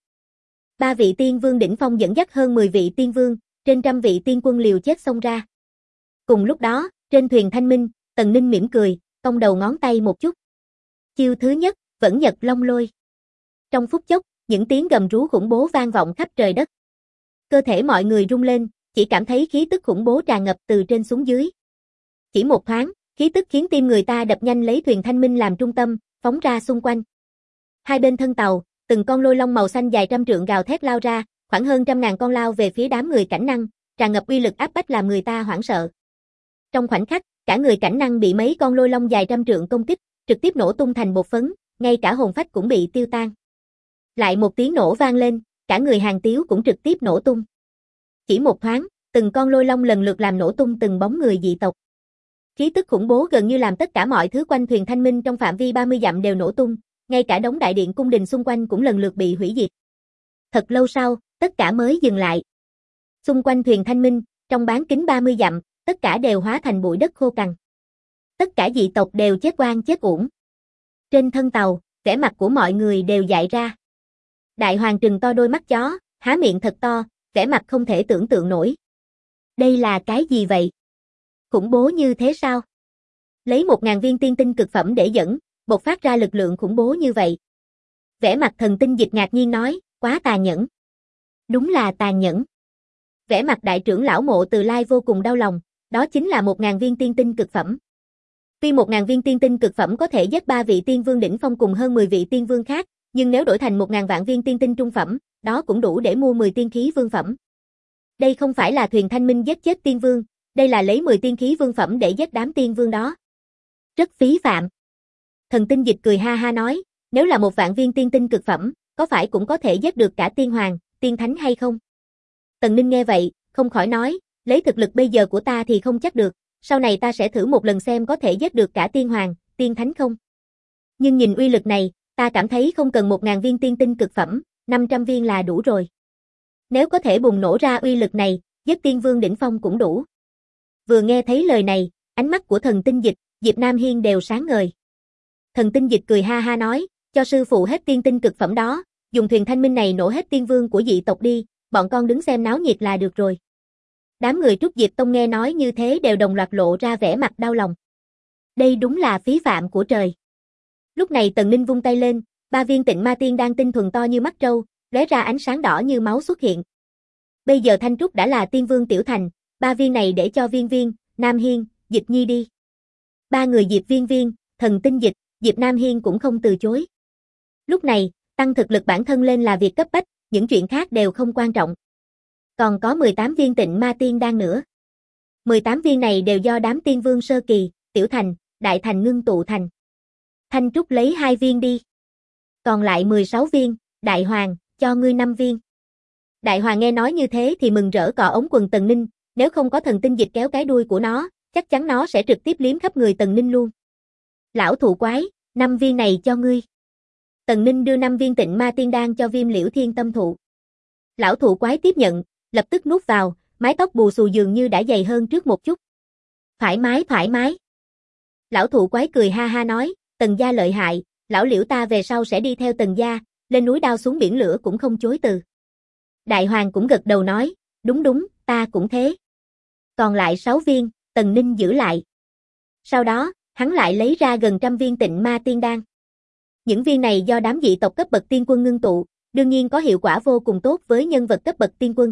3 vị tiên vương đỉnh phong dẫn dắt hơn 10 vị tiên vương, trên trăm vị tiên quân liều chết xông ra. Cùng lúc đó, trên thuyền Thanh Minh, Tần Ninh mỉm cười, cong đầu ngón tay một chút. Chiêu thứ nhất, Vẫn Nhật Long Lôi. Trong phút chốc, những tiếng gầm rú khủng bố vang vọng khắp trời đất. Cơ thể mọi người rung lên, chỉ cảm thấy khí tức khủng bố tràn ngập từ trên xuống dưới. Chỉ một thoáng, khí tức khiến tim người ta đập nhanh lấy thuyền Thanh Minh làm trung tâm, phóng ra xung quanh. Hai bên thân tàu, từng con lôi long màu xanh dài trăm trượng gào thét lao ra, khoảng hơn 100.000 con lao về phía đám người Cảnh Năng, tràn ngập uy lực áp bách làm người ta hoảng sợ. Trong khoảnh khắc, cả người Cảnh Năng bị mấy con lôi long dài trăm trượng công kích, trực tiếp nổ tung thành bột phấn, ngay cả hồn phách cũng bị tiêu tan. Lại một tiếng nổ vang lên, cả người Hàn Tiếu cũng trực tiếp nổ tung. Chỉ một thoáng, từng con lôi long lần lượt làm nổ tung từng bóng người dị tộc. Khí tức khủng bố gần như làm tất cả mọi thứ quanh thuyền Thanh Minh trong phạm vi 30 dặm đều nổ tung, ngay cả đống đại điện cung đình xung quanh cũng lần lượt bị hủy diệt. Thật lâu sau, tất cả mới dừng lại. Xung quanh thuyền Thanh Minh, trong bán kính 30 dặm, tất cả đều hóa thành bụi đất khô cằn. Tất cả dị tộc đều chết oan chết uổng. Trên thân tàu, vẻ mặt của mọi người đều dại ra. Đại hoàng trừng to đôi mắt chó, há miệng thật to, vẻ mặt không thể tưởng tượng nổi. Đây là cái gì vậy? Khủng bố như thế sao? Lấy 1000 viên tiên tinh cực phẩm để dẫn, bộc phát ra lực lượng khủng bố như vậy. Vẻ mặt Thần Tinh Dịch ngạc nhiên nói, quá tàn nhẫn. Đúng là tàn nhẫn. Vẻ mặt đại trưởng lão Mộ Từ Lai vô cùng đau lòng, đó chính là 1000 viên tiên tinh cực phẩm. Tuy 1000 viên tiên tinh cực phẩm có thể giết 3 vị tiên vương đỉnh phong cùng hơn 10 vị tiên vương khác, nhưng nếu đổi thành 1000 vạn viên tiên tinh trung phẩm, đó cũng đủ để mua 10 tiên khí vương phẩm. Đây không phải là thuyền Thanh Minh giết chết tiên vương, đây là lấy 10 tiên khí vương phẩm để giết đám tiên vương đó. Rất phí phạm. Thần Tinh Dịch cười ha ha nói, nếu là 1 vạn viên tiên tinh cực phẩm, có phải cũng có thể giết được cả tiên hoàng, tiên thánh hay không? Tần Ninh nghe vậy, không khỏi nói, lấy thực lực bây giờ của ta thì không chắc được, sau này ta sẽ thử một lần xem có thể giết được cả tiên hoàng, tiên thánh không. Nhưng nhìn uy lực này, ta cảm thấy không cần 1000 viên tiên tinh cực phẩm, 500 viên là đủ rồi. Nếu có thể bùng nổ ra uy lực này, giết tiên vương đỉnh phong cũng đủ. Vừa nghe thấy lời này, ánh mắt của Thần Tinh Dịch, Diệp Nam Hiên đều sáng ngời. Thần Tinh Dịch cười ha ha nói, cho sư phụ hết tiên tinh cực phẩm đó, dùng thuyền Thanh Minh này nổ hết tiên vương của dị tộc đi, bọn con đứng xem náo nhiệt là được rồi. Đám người Trúc Diệp Tông nghe nói như thế đều đồng loạt lộ ra vẻ mặt đau lòng. Đây đúng là phí phạm của trời. Lúc này Tần Ninh vung tay lên, 3 viên Tịnh Ma Tiên Đan tinh thuần to như mắt trâu, lóe ra ánh sáng đỏ như máu xuất hiện. Bây giờ Thanh Trúc đã là tiên vương tiểu thành, 3 viên này để cho Viên Viên, Nam Hiên, Dịch Nhi đi. 3 người Diệp Viên Viên, Thần Tinh Dịch, Diệp Nam Hiên cũng không từ chối. Lúc này, tăng thực lực bản thân lên là việc cấp bách, những chuyện khác đều không quan trọng. Còn có 18 viên Tịnh Ma Tiên Đan nữa. 18 viên này đều do đám tiên vương sơ kỳ, tiểu thành, đại thành ngưng tụ thành. Thanh Trúc lấy 2 viên đi. Còn lại 16 viên, Đại Hoàng, cho ngươi 5 viên. Đại Hoàng nghe nói như thế thì mừng rỡ cọ ống quần Tần Ninh, nếu không có Thần Tinh Dịch kéo cái đuôi của nó, chắc chắn nó sẽ trực tiếp liếm khắp người Tần Ninh luôn. Lão thụ quái, 5 viên này cho ngươi. Tần Ninh đưa 5 viên Tịnh Ma Tiên Đan cho Viêm Liễu Thiên Tâm thụ. Lão thụ quái tiếp nhận, lập tức nuốt vào, mái tóc bù xù dường như đã dày hơn trước một chút. Thoải mái thoải mái. Lão thụ quái cười ha ha nói, Tần gia lợi hại, lão Liễu ta về sau sẽ đi theo Tần gia, lên núi đao xuống biển lửa cũng không chối từ. Đại Hoàng cũng gật đầu nói, đúng đúng, ta cũng thế. Còn lại 6 viên, Tần Ninh giữ lại. Sau đó, hắn lại lấy ra gần 100 viên Tịnh Ma Tiên Đan. Những viên này do đám dị tộc cấp bậc tiên quân ngưng tụ, đương nhiên có hiệu quả vô cùng tốt với nhân vật cấp bậc tiên quân.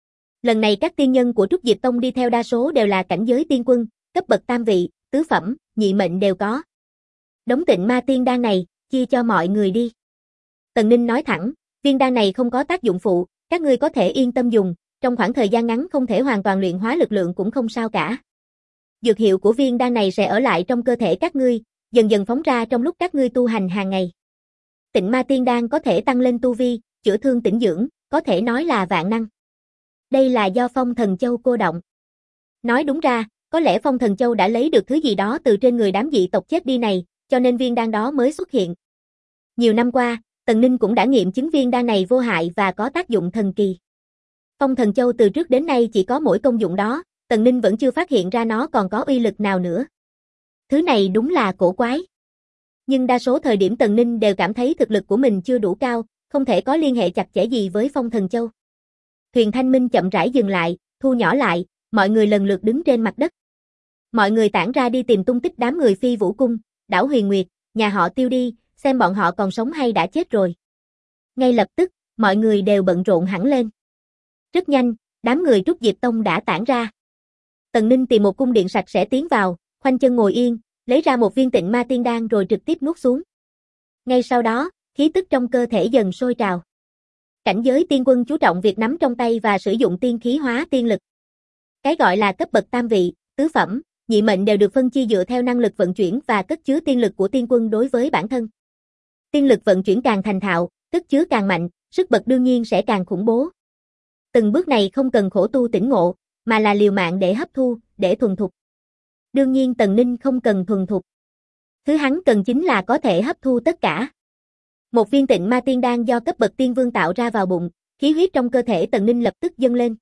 Lần này các tiên nhân của Trúc Diệp Tông đi theo đa số đều là cảnh giới tiên quân, cấp bậc tam vị, tứ phẩm, nhị mệnh đều có. Đống Tịnh Ma Tiên Đan này, chia cho mọi người đi. Tần Ninh nói thẳng, viên đan này không có tác dụng phụ, các ngươi có thể yên tâm dùng, trong khoảng thời gian ngắn không thể hoàn toàn luyện hóa lực lượng cũng không sao cả. Dược hiệu của viên đan này sẽ ở lại trong cơ thể các ngươi, dần dần phóng ra trong lúc các ngươi tu hành hàng ngày. Tịnh Ma Tiên Đan có thể tăng lên tu vi, chữa thương tĩnh dưỡng, có thể nói là vạn năng. Đây là do Phong Thần Châu cô động. Nói đúng ra, có lẽ Phong Thần Châu đã lấy được thứ gì đó từ trên người đám dị tộc chết đi này, cho nên viên đan đó mới xuất hiện. Nhiều năm qua, Tần Ninh cũng đã nghiệm chứng viên đan này vô hại và có tác dụng thần kỳ. Phong Thần Châu từ trước đến nay chỉ có mỗi công dụng đó, Tần Ninh vẫn chưa phát hiện ra nó còn có uy lực nào nữa. Thứ này đúng là cổ quái. Nhưng đa số thời điểm Tần Ninh đều cảm thấy thực lực của mình chưa đủ cao, không thể có liên hệ chặt chẽ gì với Phong Thần Châu. Thuyền Thanh Minh chậm rãi dừng lại, thu nhỏ lại, mọi người lần lượt đứng trên mặt đất. Mọi người tản ra đi tìm tung tích đám người Phi Vũ Cung, đảo Huyền Nguyệt, nhà họ Tiêu đi, xem bọn họ còn sống hay đã chết rồi. Ngay lập tức, mọi người đều bận rộn hẳn lên. Rất nhanh, đám người Trúc Diệp Tông đã tản ra. Tần Ninh tìm một cung điện sạch sẽ tiến vào, khoanh chân ngồi yên, lấy ra một viên Tịnh Ma Tiên Đan rồi trực tiếp nuốt xuống. Ngay sau đó, khí tức trong cơ thể dần sôi trào. Cảnh giới tiên quân chú trọng việc nắm trong tay và sử dụng tiên khí hóa tiên lực. Cái gọi là cấp bậc tam vị, tứ phẩm, nhị mệnh đều được phân chia dựa theo năng lực vận chuyển và cất chứa tiên lực của tiên quân đối với bản thân. Tiên lực vận chuyển càng thành thạo, cất chứa càng mạnh, sức bật đương nhiên sẽ càng khủng bố. Từng bước này không cần khổ tu tỉnh ngộ, mà là liều mạng để hấp thu, để thuần thục. Đương nhiên Tần Ninh không cần thuần thục. Thứ hắn cần chính là có thể hấp thu tất cả. Một viên Tịnh Ma Tiên Đan do cấp bậc tiên vương tạo ra vào bụng, khí huyết trong cơ thể Tần Ninh lập tức dâng lên.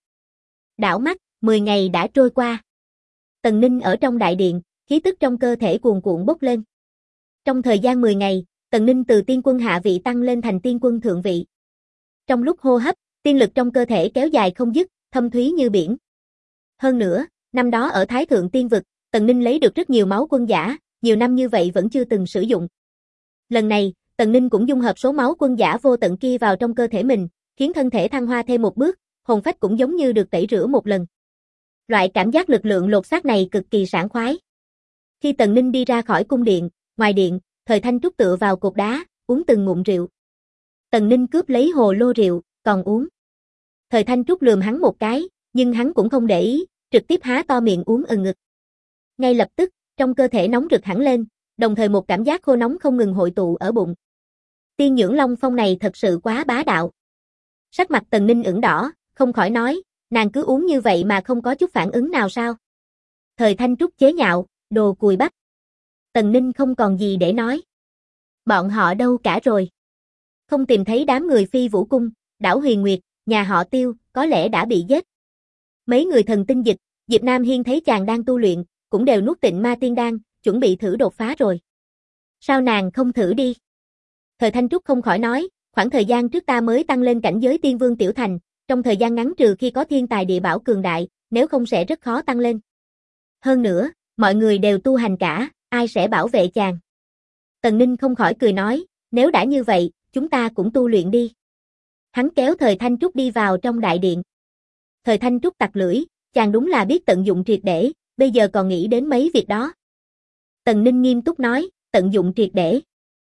Đảo mắt, 10 ngày đã trôi qua. Tần Ninh ở trong đại điện, khí tức trong cơ thể cuồn cuộn bốc lên. Trong thời gian 10 ngày, Tần Ninh từ tiên quân hạ vị tăng lên thành tiên quân thượng vị. Trong lúc hô hấp, tiên lực trong cơ thể kéo dài không dứt, thâm thúy như biển. Hơn nữa, năm đó ở Thái Thượng Tiên Vực, Tần Ninh lấy được rất nhiều máu quân giả, nhiều năm như vậy vẫn chưa từng sử dụng. Lần này, Tần Ninh cũng dung hợp số máu quân giả vô tận kia vào trong cơ thể mình, khiến thân thể thăng hoa thêm một bước, hồn phách cũng giống như được tẩy rửa một lần. Loại cảm giác lực lượng lột xác này cực kỳ sảng khoái. Khi Tần Ninh đi ra khỏi cung điện, ngoài điện, Thời Thanh Trúc tựa vào cột đá, uống từng ngụm rượu. Tần Ninh cướp lấy hồ lô rượu, còn uống. Thời Thanh Trúc lườm hắn một cái, nhưng hắn cũng không để ý, trực tiếp há to miệng uống ngực. Ngay lập tức, trong cơ thể nóng rực hẳn lên, đồng thời một cảm giác khô nóng không ngừng hội tụ ở bụng. Tiên Nhưỡng Long Phong này thật sự quá bá đạo. Sắc mặt Tần Ninh ửng đỏ, không khỏi nói, nàng cứ uống như vậy mà không có chút phản ứng nào sao? Thời Thanh Trúc chế nhạo, đồ cùi bắp. Tần Ninh không còn gì để nói. Bọn họ đâu cả rồi? Không tìm thấy đám người Phi Vũ Cung, đảo Huyền Nguyệt, nhà họ Tiêu, có lẽ đã bị giết. Mấy người thần tinh dịch, Diệp Nam Hiên thấy chàng đang tu luyện, cũng đều nuốt Tịnh Ma Tiên Đan, chuẩn bị thử đột phá rồi. Sao nàng không thử đi? Thời Thanh Trúc không khỏi nói, khoảng thời gian trước ta mới tăng lên cảnh giới Tiên Vương Tiểu Thành, trong thời gian ngắn trừ khi có thiên tài địa bảo cường đại, nếu không sẽ rất khó tăng lên. Hơn nữa, mọi người đều tu hành cả, ai sẽ bảo vệ chàng? Tần Ninh không khỏi cười nói, nếu đã như vậy, chúng ta cũng tu luyện đi. Hắn kéo Thời Thanh Trúc đi vào trong đại điện. Thời Thanh Trúc tặc lưỡi, chàng đúng là biết tận dụng triệt để, bây giờ còn nghĩ đến mấy việc đó. Tần Ninh nghiêm túc nói, tận dụng triệt để.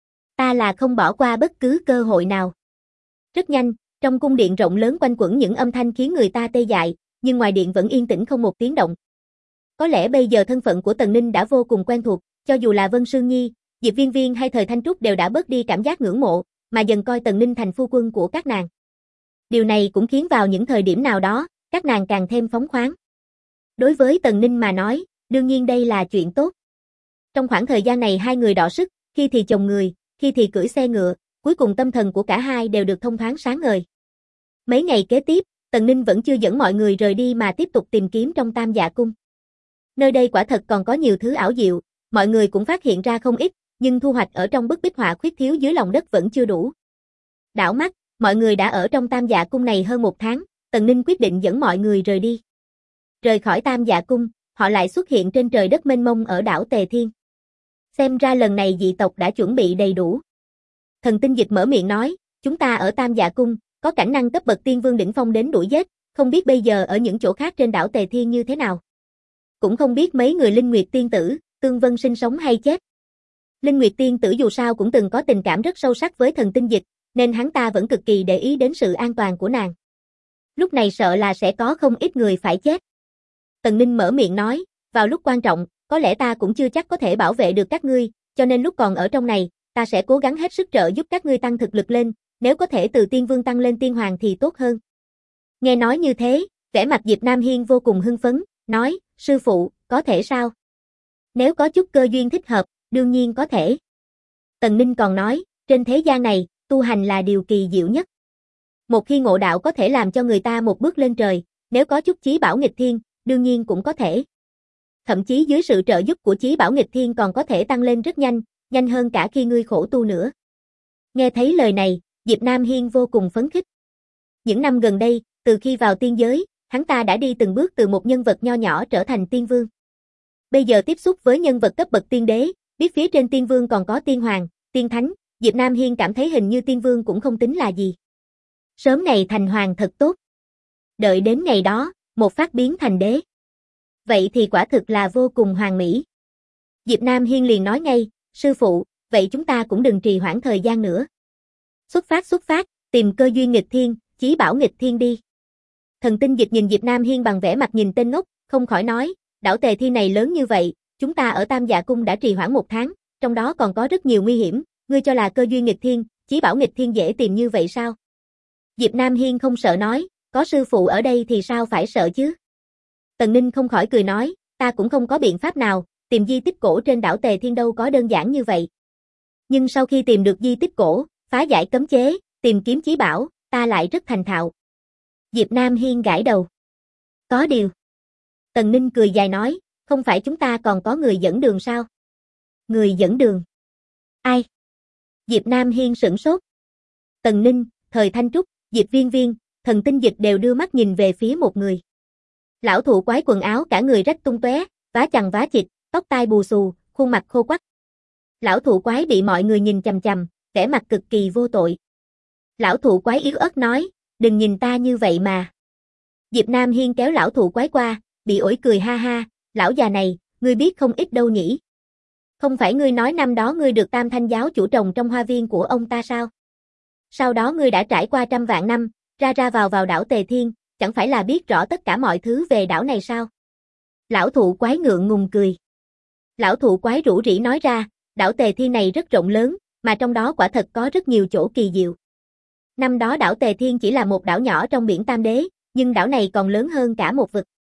Ta là không bỏ qua bất cứ cơ hội nào. Rất nhanh, trong cung điện rộng lớn quanh quẩn những âm thanh khiến người ta tê dại, nhưng ngoài điện vẫn yên tĩnh không một tiếng động. Có lẽ bây giờ thân phận của Tần Ninh đã vô cùng quen thuộc, cho dù là Vân Sương Nhi, Diệp Viên Viên hay Thời Thanh Trúc đều đã bớt đi cảm giác ngưỡng mộ, mà dần coi Tần Ninh thành phu quân của các nàng. Điều này cũng khiến vào những thời điểm nào đó, các nàng càng thêm phóng khoáng. Đối với Tần Ninh mà nói, đương nhiên đây là chuyện tốt. Trong khoảng thời gian này hai người đọ sức, khi thì chồng người, khi thì cưỡi xe ngựa, cuối cùng tâm thần của cả hai đều được thông thoáng sáng ngời. Mấy ngày kế tiếp, Tần Ninh vẫn chưa dẫn mọi người rời đi mà tiếp tục tìm kiếm trong Tam Dạ Cung. Nơi đây quả thật còn có nhiều thứ ảo diệu, mọi người cũng phát hiện ra không ít, nhưng thu hoạch ở trong bức bích họa khuyết thiếu dưới lòng đất vẫn chưa đủ. Đảo mắt, mọi người đã ở trong Tam Dạ Cung này hơn một tháng, Tần Ninh quyết định dẫn mọi người rời đi. Rời khỏi Tam Dạ Cung, họ lại xuất hiện trên trời đất mênh mông ở đảo Tề Thiên. Xem ra lần này dị tộc đã chuẩn bị đầy đủ. Thần Tinh Dịch mở miệng nói, chúng ta ở Tam Dạ Cung, có cảnh năng cấp bậc tiên vương đỉnh phong đến đuổi giết, không biết bây giờ ở những chỗ khác trên đảo Tề Thiên như thế nào. Cũng không biết mấy người Linh Nguyệt tiên tử, Tương Vân sinh sống hay chết. Linh Nguyệt tiên tử dù sao cũng từng có tình cảm rất sâu sắc với Thần Tinh Dịch, nên hắn ta vẫn cực kỳ để ý đến sự an toàn của nàng. Lúc này sợ là sẽ có không ít người phải chết. Tần Ninh mở miệng nói, vào lúc quan trọng, có lẽ ta cũng chưa chắc có thể bảo vệ được các ngươi, cho nên lúc còn ở trong này, ta sẽ cố gắng hết sức trợ giúp các ngươi tăng thực lực lên, nếu có thể từ tiên vương tăng lên tiên hoàng thì tốt hơn. Nghe nói như thế, vẻ mặt Diệp Nam Hiên vô cùng hưng phấn, nói, sư phụ, có thể sao? Nếu có chút cơ duyên thích hợp, đương nhiên có thể. Tần Ninh còn nói, trên thế gian này, tu hành là điều kỳ diệu nhất. Một khi ngộ đạo có thể làm cho người ta một bước lên trời, nếu có chút chí bảo nghịch thiên, đương nhiên cũng có thể. Thậm chí dưới sự trợ giúp của chí bảo nghịch thiên còn có thể tăng lên rất nhanh, nhanh hơn cả khi ngươi khổ tu nữa. Nghe thấy lời này, Diệp Nam Hiên vô cùng phấn khích. Những năm gần đây, từ khi vào tiên giới, hắn ta đã đi từng bước từ một nhân vật nho nhỏ trở thành tiên vương. Bây giờ tiếp xúc với nhân vật cấp bậc tiên đế, biết phía trên tiên vương còn có tiên hoàng, tiên thánh, Diệp Nam Hiên cảm thấy hình như tiên vương cũng không tính là gì. Sớm ngày thành hoàng thật tốt. Đợi đến ngày đó, một phát biến thành đế. Vậy thì quả thực là vô cùng hoàn mỹ. Diệp Nam Hiên liền nói ngay, sư phụ, vậy chúng ta cũng đừng trì hoãn thời gian nữa. Xuất phát, tìm cơ duyên nghịch thiên, chí bảo nghịch thiên đi. Thần Tinh Dịch nhìn Diệp Nam Hiên bằng vẻ mặt nhìn tên ngốc, không khỏi nói, đảo Tề Thiên này lớn như vậy, chúng ta ở Tam Dạ Cung đã trì hoãn một tháng, trong đó còn có rất nhiều nguy hiểm, ngươi cho là cơ duyên nghịch thiên, chí bảo nghịch thiên dễ tìm như vậy sao? Diệp Nam Hiên không sợ nói, có sư phụ ở đây thì sao phải sợ chứ? Tần Ninh không khỏi cười nói, ta cũng không có biện pháp nào, tìm di tích cổ trên đảo Tề Thiên đâu có đơn giản như vậy. Nhưng sau khi tìm được di tích cổ, phá giải cấm chế, tìm kiếm chí bảo, ta lại rất thành thạo. Diệp Nam Hiên gãi đầu. Có điều. Tần Ninh cười dài nói, không phải chúng ta còn có người dẫn đường sao? Người dẫn đường? Ai? Diệp Nam Hiên sửng sốt. Tần Ninh, Thời Thanh Trúc, Diệp Viên Viên, Thần Tinh Dịch đều đưa mắt nhìn về phía một người. Lão thụ quái quần áo cả người rách tung tóe, vá chằng vá chịt, tóc tai bù xù, khuôn mặt khô quắt. Lão thụ quái bị mọi người nhìn chằm chằm, vẻ mặt cực kỳ vô tội. Lão thụ quái yếu ớt nói, đừng nhìn ta như vậy mà. Diệp Nam Hiên kéo lão thụ quái qua, bị ổi cười ha ha, lão già này, ngươi biết không ít đâu nhỉ? Không phải ngươi nói năm đó ngươi được Tam Thanh giáo chủ trồng trong hoa viên của ông ta sao? Sau đó ngươi đã trải qua trăm vạn năm, ra ra vào đảo Tề Thiên, chẳng phải là biết rõ tất cả mọi thứ về đảo này sao? Lão thụ quái ngượng ngùng cười. Lão thụ quái rủ rỉ nói ra, đảo Tề Thiên này rất rộng lớn, mà trong đó quả thật có rất nhiều chỗ kỳ diệu. Năm đó đảo Tề Thiên chỉ là một đảo nhỏ trong biển Tam Đế, nhưng đảo này còn lớn hơn cả một vực.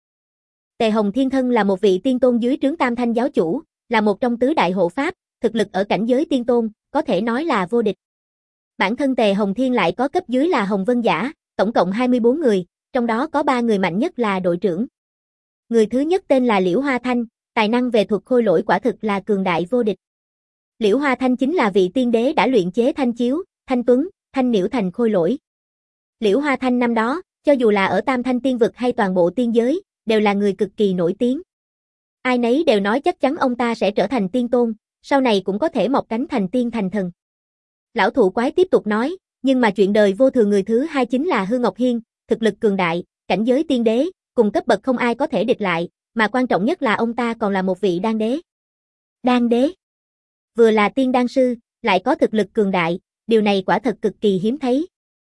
Tề Hồng Thiên Thân là một vị tiên tôn dưới trướng Tam Thanh giáo chủ, là một trong tứ đại hộ pháp, thực lực ở cảnh giới tiên tôn, có thể nói là vô địch. Bản thân Tề Hồng Thiên lại có cấp dưới là Hồng Vân Giả, tổng cộng 24 người, trong đó có 3 người mạnh nhất là đội trưởng. Người thứ nhất tên là Liễu Hoa Thanh, tài năng về thuật khôi lỗi quả thực là cường đại vô địch. Liễu Hoa Thanh chính là vị tiên đế đã luyện chế Thanh Chiếu, Thanh Tuấn, Thanh Niễu thành khôi lỗi. Liễu Hoa Thanh năm đó, cho dù là ở Tam Thanh tiên vực hay toàn bộ tiên giới, đều là người cực kỳ nổi tiếng. Ai nấy đều nói chắc chắn ông ta sẽ trở thành tiên tôn, sau này cũng có thể mọc cánh thành tiên thành thần. Lão thụ quái tiếp tục nói, nhưng mà chuyện đời vô thường người thứ hai chính là Hư Ngọc Hiên, thực lực cường đại, cảnh giới tiên đế, cùng cấp bậc không ai có thể địch lại, mà quan trọng nhất là ông ta còn là một vị đan đế. Đan đế? Vừa là tiên đan sư, lại có thực lực cường đại, điều này quả thật cực kỳ hiếm thấy.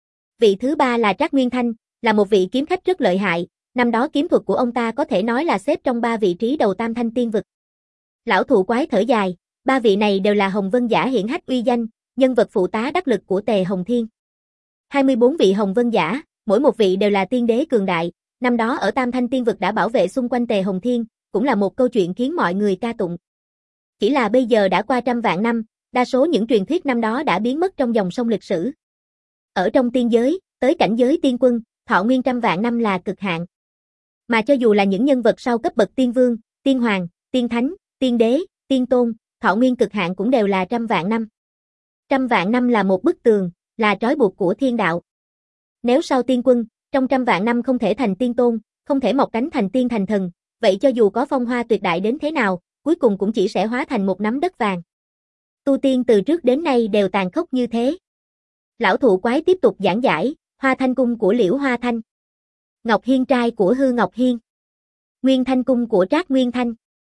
Vị thứ ba là Trác Nguyên Thanh, là một vị kiếm khách rất lợi hại, năm đó kiếm thuật của ông ta có thể nói là xếp trong 3 vị trí đầu Tam Thanh tiên vực. Lão thụ quái thở dài, 3 vị này đều là Hồng Vân Giả hiển hách uy danh, nhân vật phụ tá đắc lực của Tề Hồng Thiên. 24 vị Hồng Vân Giả, mỗi một vị đều là tiên đế cường đại, năm đó ở Tam Thanh tiên vực đã bảo vệ xung quanh Tề Hồng Thiên, cũng là một câu chuyện khiến mọi người ca tụng. Chỉ là bây giờ đã qua trăm vạn năm, đa số những truyền thuyết năm đó đã biến mất trong dòng sông lịch sử. Ở trong tiên giới, tới cảnh giới tiên quân, thọ nguyên trăm vạn năm là cực hạn. Mà cho dù là những nhân vật sau cấp bậc tiên vương, tiên hoàng, tiên thánh, tiên đế, tiên tôn, thọ nguyên cực hạn cũng đều là trăm vạn năm. Trăm vạn năm là một bức tường, là trói buộc của thiên đạo. Nếu sau tiên quân, trong trăm vạn năm không thể thành tiên tôn, không thể mọc cánh thành tiên thành thần, vậy cho dù có phong hoa tuyệt đại đến thế nào, cuối cùng cũng chỉ sẽ hóa thành một nắm đất vàng. Tu tiên từ trước đến nay đều tàn khốc như thế. Lão thụ quái tiếp tục giảng giải, Hoa Thanh Cung của Liễu Hoa Thanh, Ngọc Hiên Trai của Hư Ngọc Hiên, Nguyên Thanh Cung của Trác Nguyên Thanh.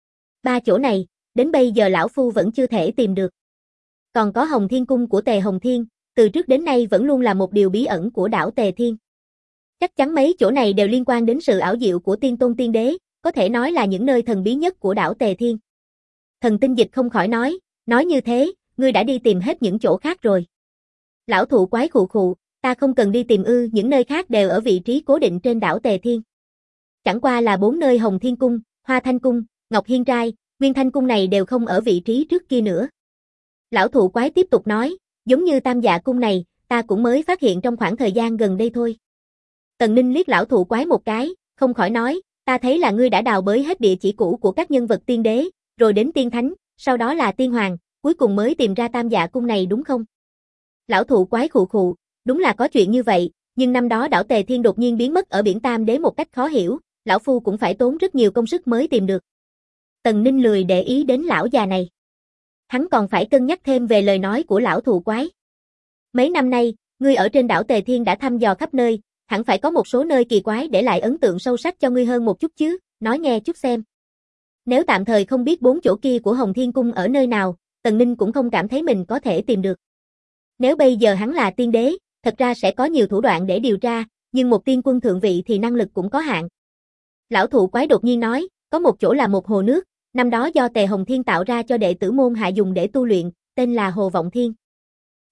3 chỗ này, đến bây giờ lão phu vẫn chưa thể tìm được. Còn có Hồng Thiên Cung của Tề Hồng Thiên, từ trước đến nay vẫn luôn là một điều bí ẩn của đảo Tề Thiên. Chắc chắn mấy chỗ này đều liên quan đến sự ảo diệu của tiên tôn tiên đế, có thể nói là những nơi thần bí nhất của đảo Tề Thiên. Thần Tinh Dịch không khỏi nói như thế, ngươi đã đi tìm hết những chỗ khác rồi. Lão thụ quái khụ khụ, ta không cần đi tìm những nơi khác đều ở vị trí cố định trên đảo Tề Thiên. Chẳng qua là 4 nơi Hồng Thiên Cung, Hoa Thanh Cung, Ngọc Hiên Trai, Nguyên Thanh Cung này đều không ở vị trí trước kia nữa. Lão thụ quái tiếp tục nói, giống như Tam Dạ Cung này, ta cũng mới phát hiện trong khoảng thời gian gần đây thôi. Tần Ninh liếc lão thụ quái một cái, không khỏi nói, ta thấy là ngươi đã đào bới hết địa chỉ cũ của các nhân vật tiên đế, rồi đến tiên thánh, sau đó là tiên hoàng, cuối cùng mới tìm ra Tam Dạ Cung này đúng không? Lão thụ quái khụ khụ, đúng là có chuyện như vậy, nhưng năm đó đảo Tề Thiên đột nhiên biến mất ở biển Tam Đế một cách khó hiểu, lão phu cũng phải tốn rất nhiều công sức mới tìm được. Tần Ninh lười để ý đến lão già này. Hắn còn phải cân nhắc thêm về lời nói của lão thụ quái. Mấy năm nay, ngươi ở trên đảo Tề Thiên đã thăm dò khắp nơi, hẳn phải có một số nơi kỳ quái để lại ấn tượng sâu sắc cho ngươi hơn một chút chứ, nói nghe chút xem. Nếu tạm thời không biết 4 chỗ kia của Hồng Thiên Cung ở nơi nào, Tần Ninh cũng không cảm thấy mình có thể tìm được. Nếu bây giờ hắn là tiên đế, thật ra sẽ có nhiều thủ đoạn để điều tra, nhưng một tiên quân thượng vị thì năng lực cũng có hạn. Lão thụ quái đột nhiên nói, có một chỗ là một hồ nước, năm đó do Tề Hồng Thiên tạo ra cho đệ tử môn hạ dùng để tu luyện, tên là Hồ Vọng Thiên.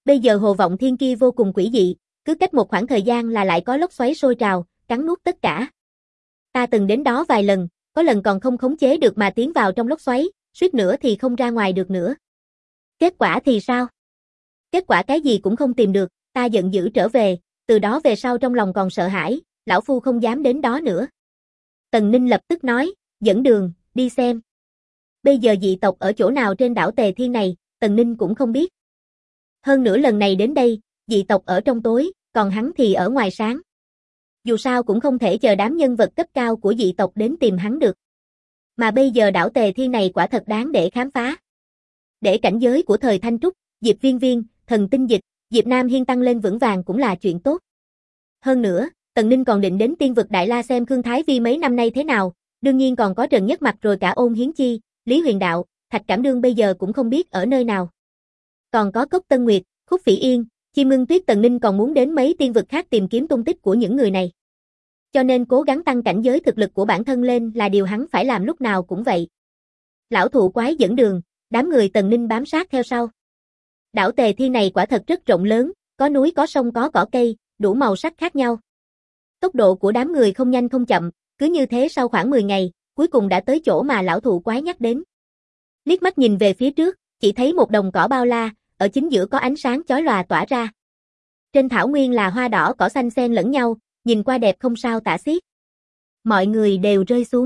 Bây giờ hồ vọng thiên kia vô cùng quỷ dị, cứ cách một khoảng thời gian là lại có lốc xoáy sôi trào, cắn nuốt tất cả. Ta từng đến đó vài lần, có lần còn không khống chế được mà tiến vào trong lốc xoáy, suýt nữa thì không ra ngoài được nữa. Kết quả thì sao? Kết quả cái gì cũng không tìm được, ta giận dữ trở về, từ đó về sau trong lòng còn sợ hãi, lão phu không dám đến đó nữa. Tần Ninh lập tức nói, dẫn đường, đi xem. Bây giờ dị tộc ở chỗ nào trên đảo Tề Thiên này, Tần Ninh cũng không biết. Hơn nữa lần này đến đây, dị tộc ở trong tối, còn hắn thì ở ngoài sáng. Dù sao cũng không thể chờ đám nhân vật cấp cao của dị tộc đến tìm hắn được. Mà bây giờ đảo Tề Thiên này quả thật đáng để khám phá. Để cảnh giới của thời Thanh Trúc, Diệp Viên Viên, Thần Tinh Dịch, Diệp Nam Hiên tăng lên vững vàng cũng là chuyện tốt. Hơn nữa, Tần Ninh còn định đến Tiên vực Đại La xem Khương Thái Vi mấy năm nay thế nào, đương nhiên còn có Trần Nhất Mặc rồi cả Ôn Hiến Chi, Lý Huyền Đạo, Thạch Cảm Đương bây giờ cũng không biết ở nơi nào. Còn có Cốc Tân Nguyệt, Khúc Phỉ Yên, Chim Ngưng Tuyết, Tần Ninh còn muốn đến mấy tiên vực khác tìm kiếm tung tích của những người này. Cho nên cố gắng tăng cảnh giới thực lực của bản thân lên là điều hắn phải làm lúc nào cũng vậy. Lão thụ quái dẫn đường, đám người Tần Ninh bám sát theo sau. Đảo Tề Thiên này quả thật rất rộng lớn, có núi có sông có cỏ cây, đủ màu sắc khác nhau. Tốc độ của đám người không nhanh không chậm, cứ như thế sau khoảng 10 ngày, cuối cùng đã tới chỗ mà lão thụ quái nhắc đến. Liếc mắt nhìn về phía trước, chỉ thấy một đồng cỏ bao la, ở chính giữa có ánh sáng chói lòa tỏa ra. Trên thảo nguyên là hoa đỏ cỏ xanh xen lẫn nhau, nhìn qua đẹp không sao tả xiết. Mọi người đều rơi xuống.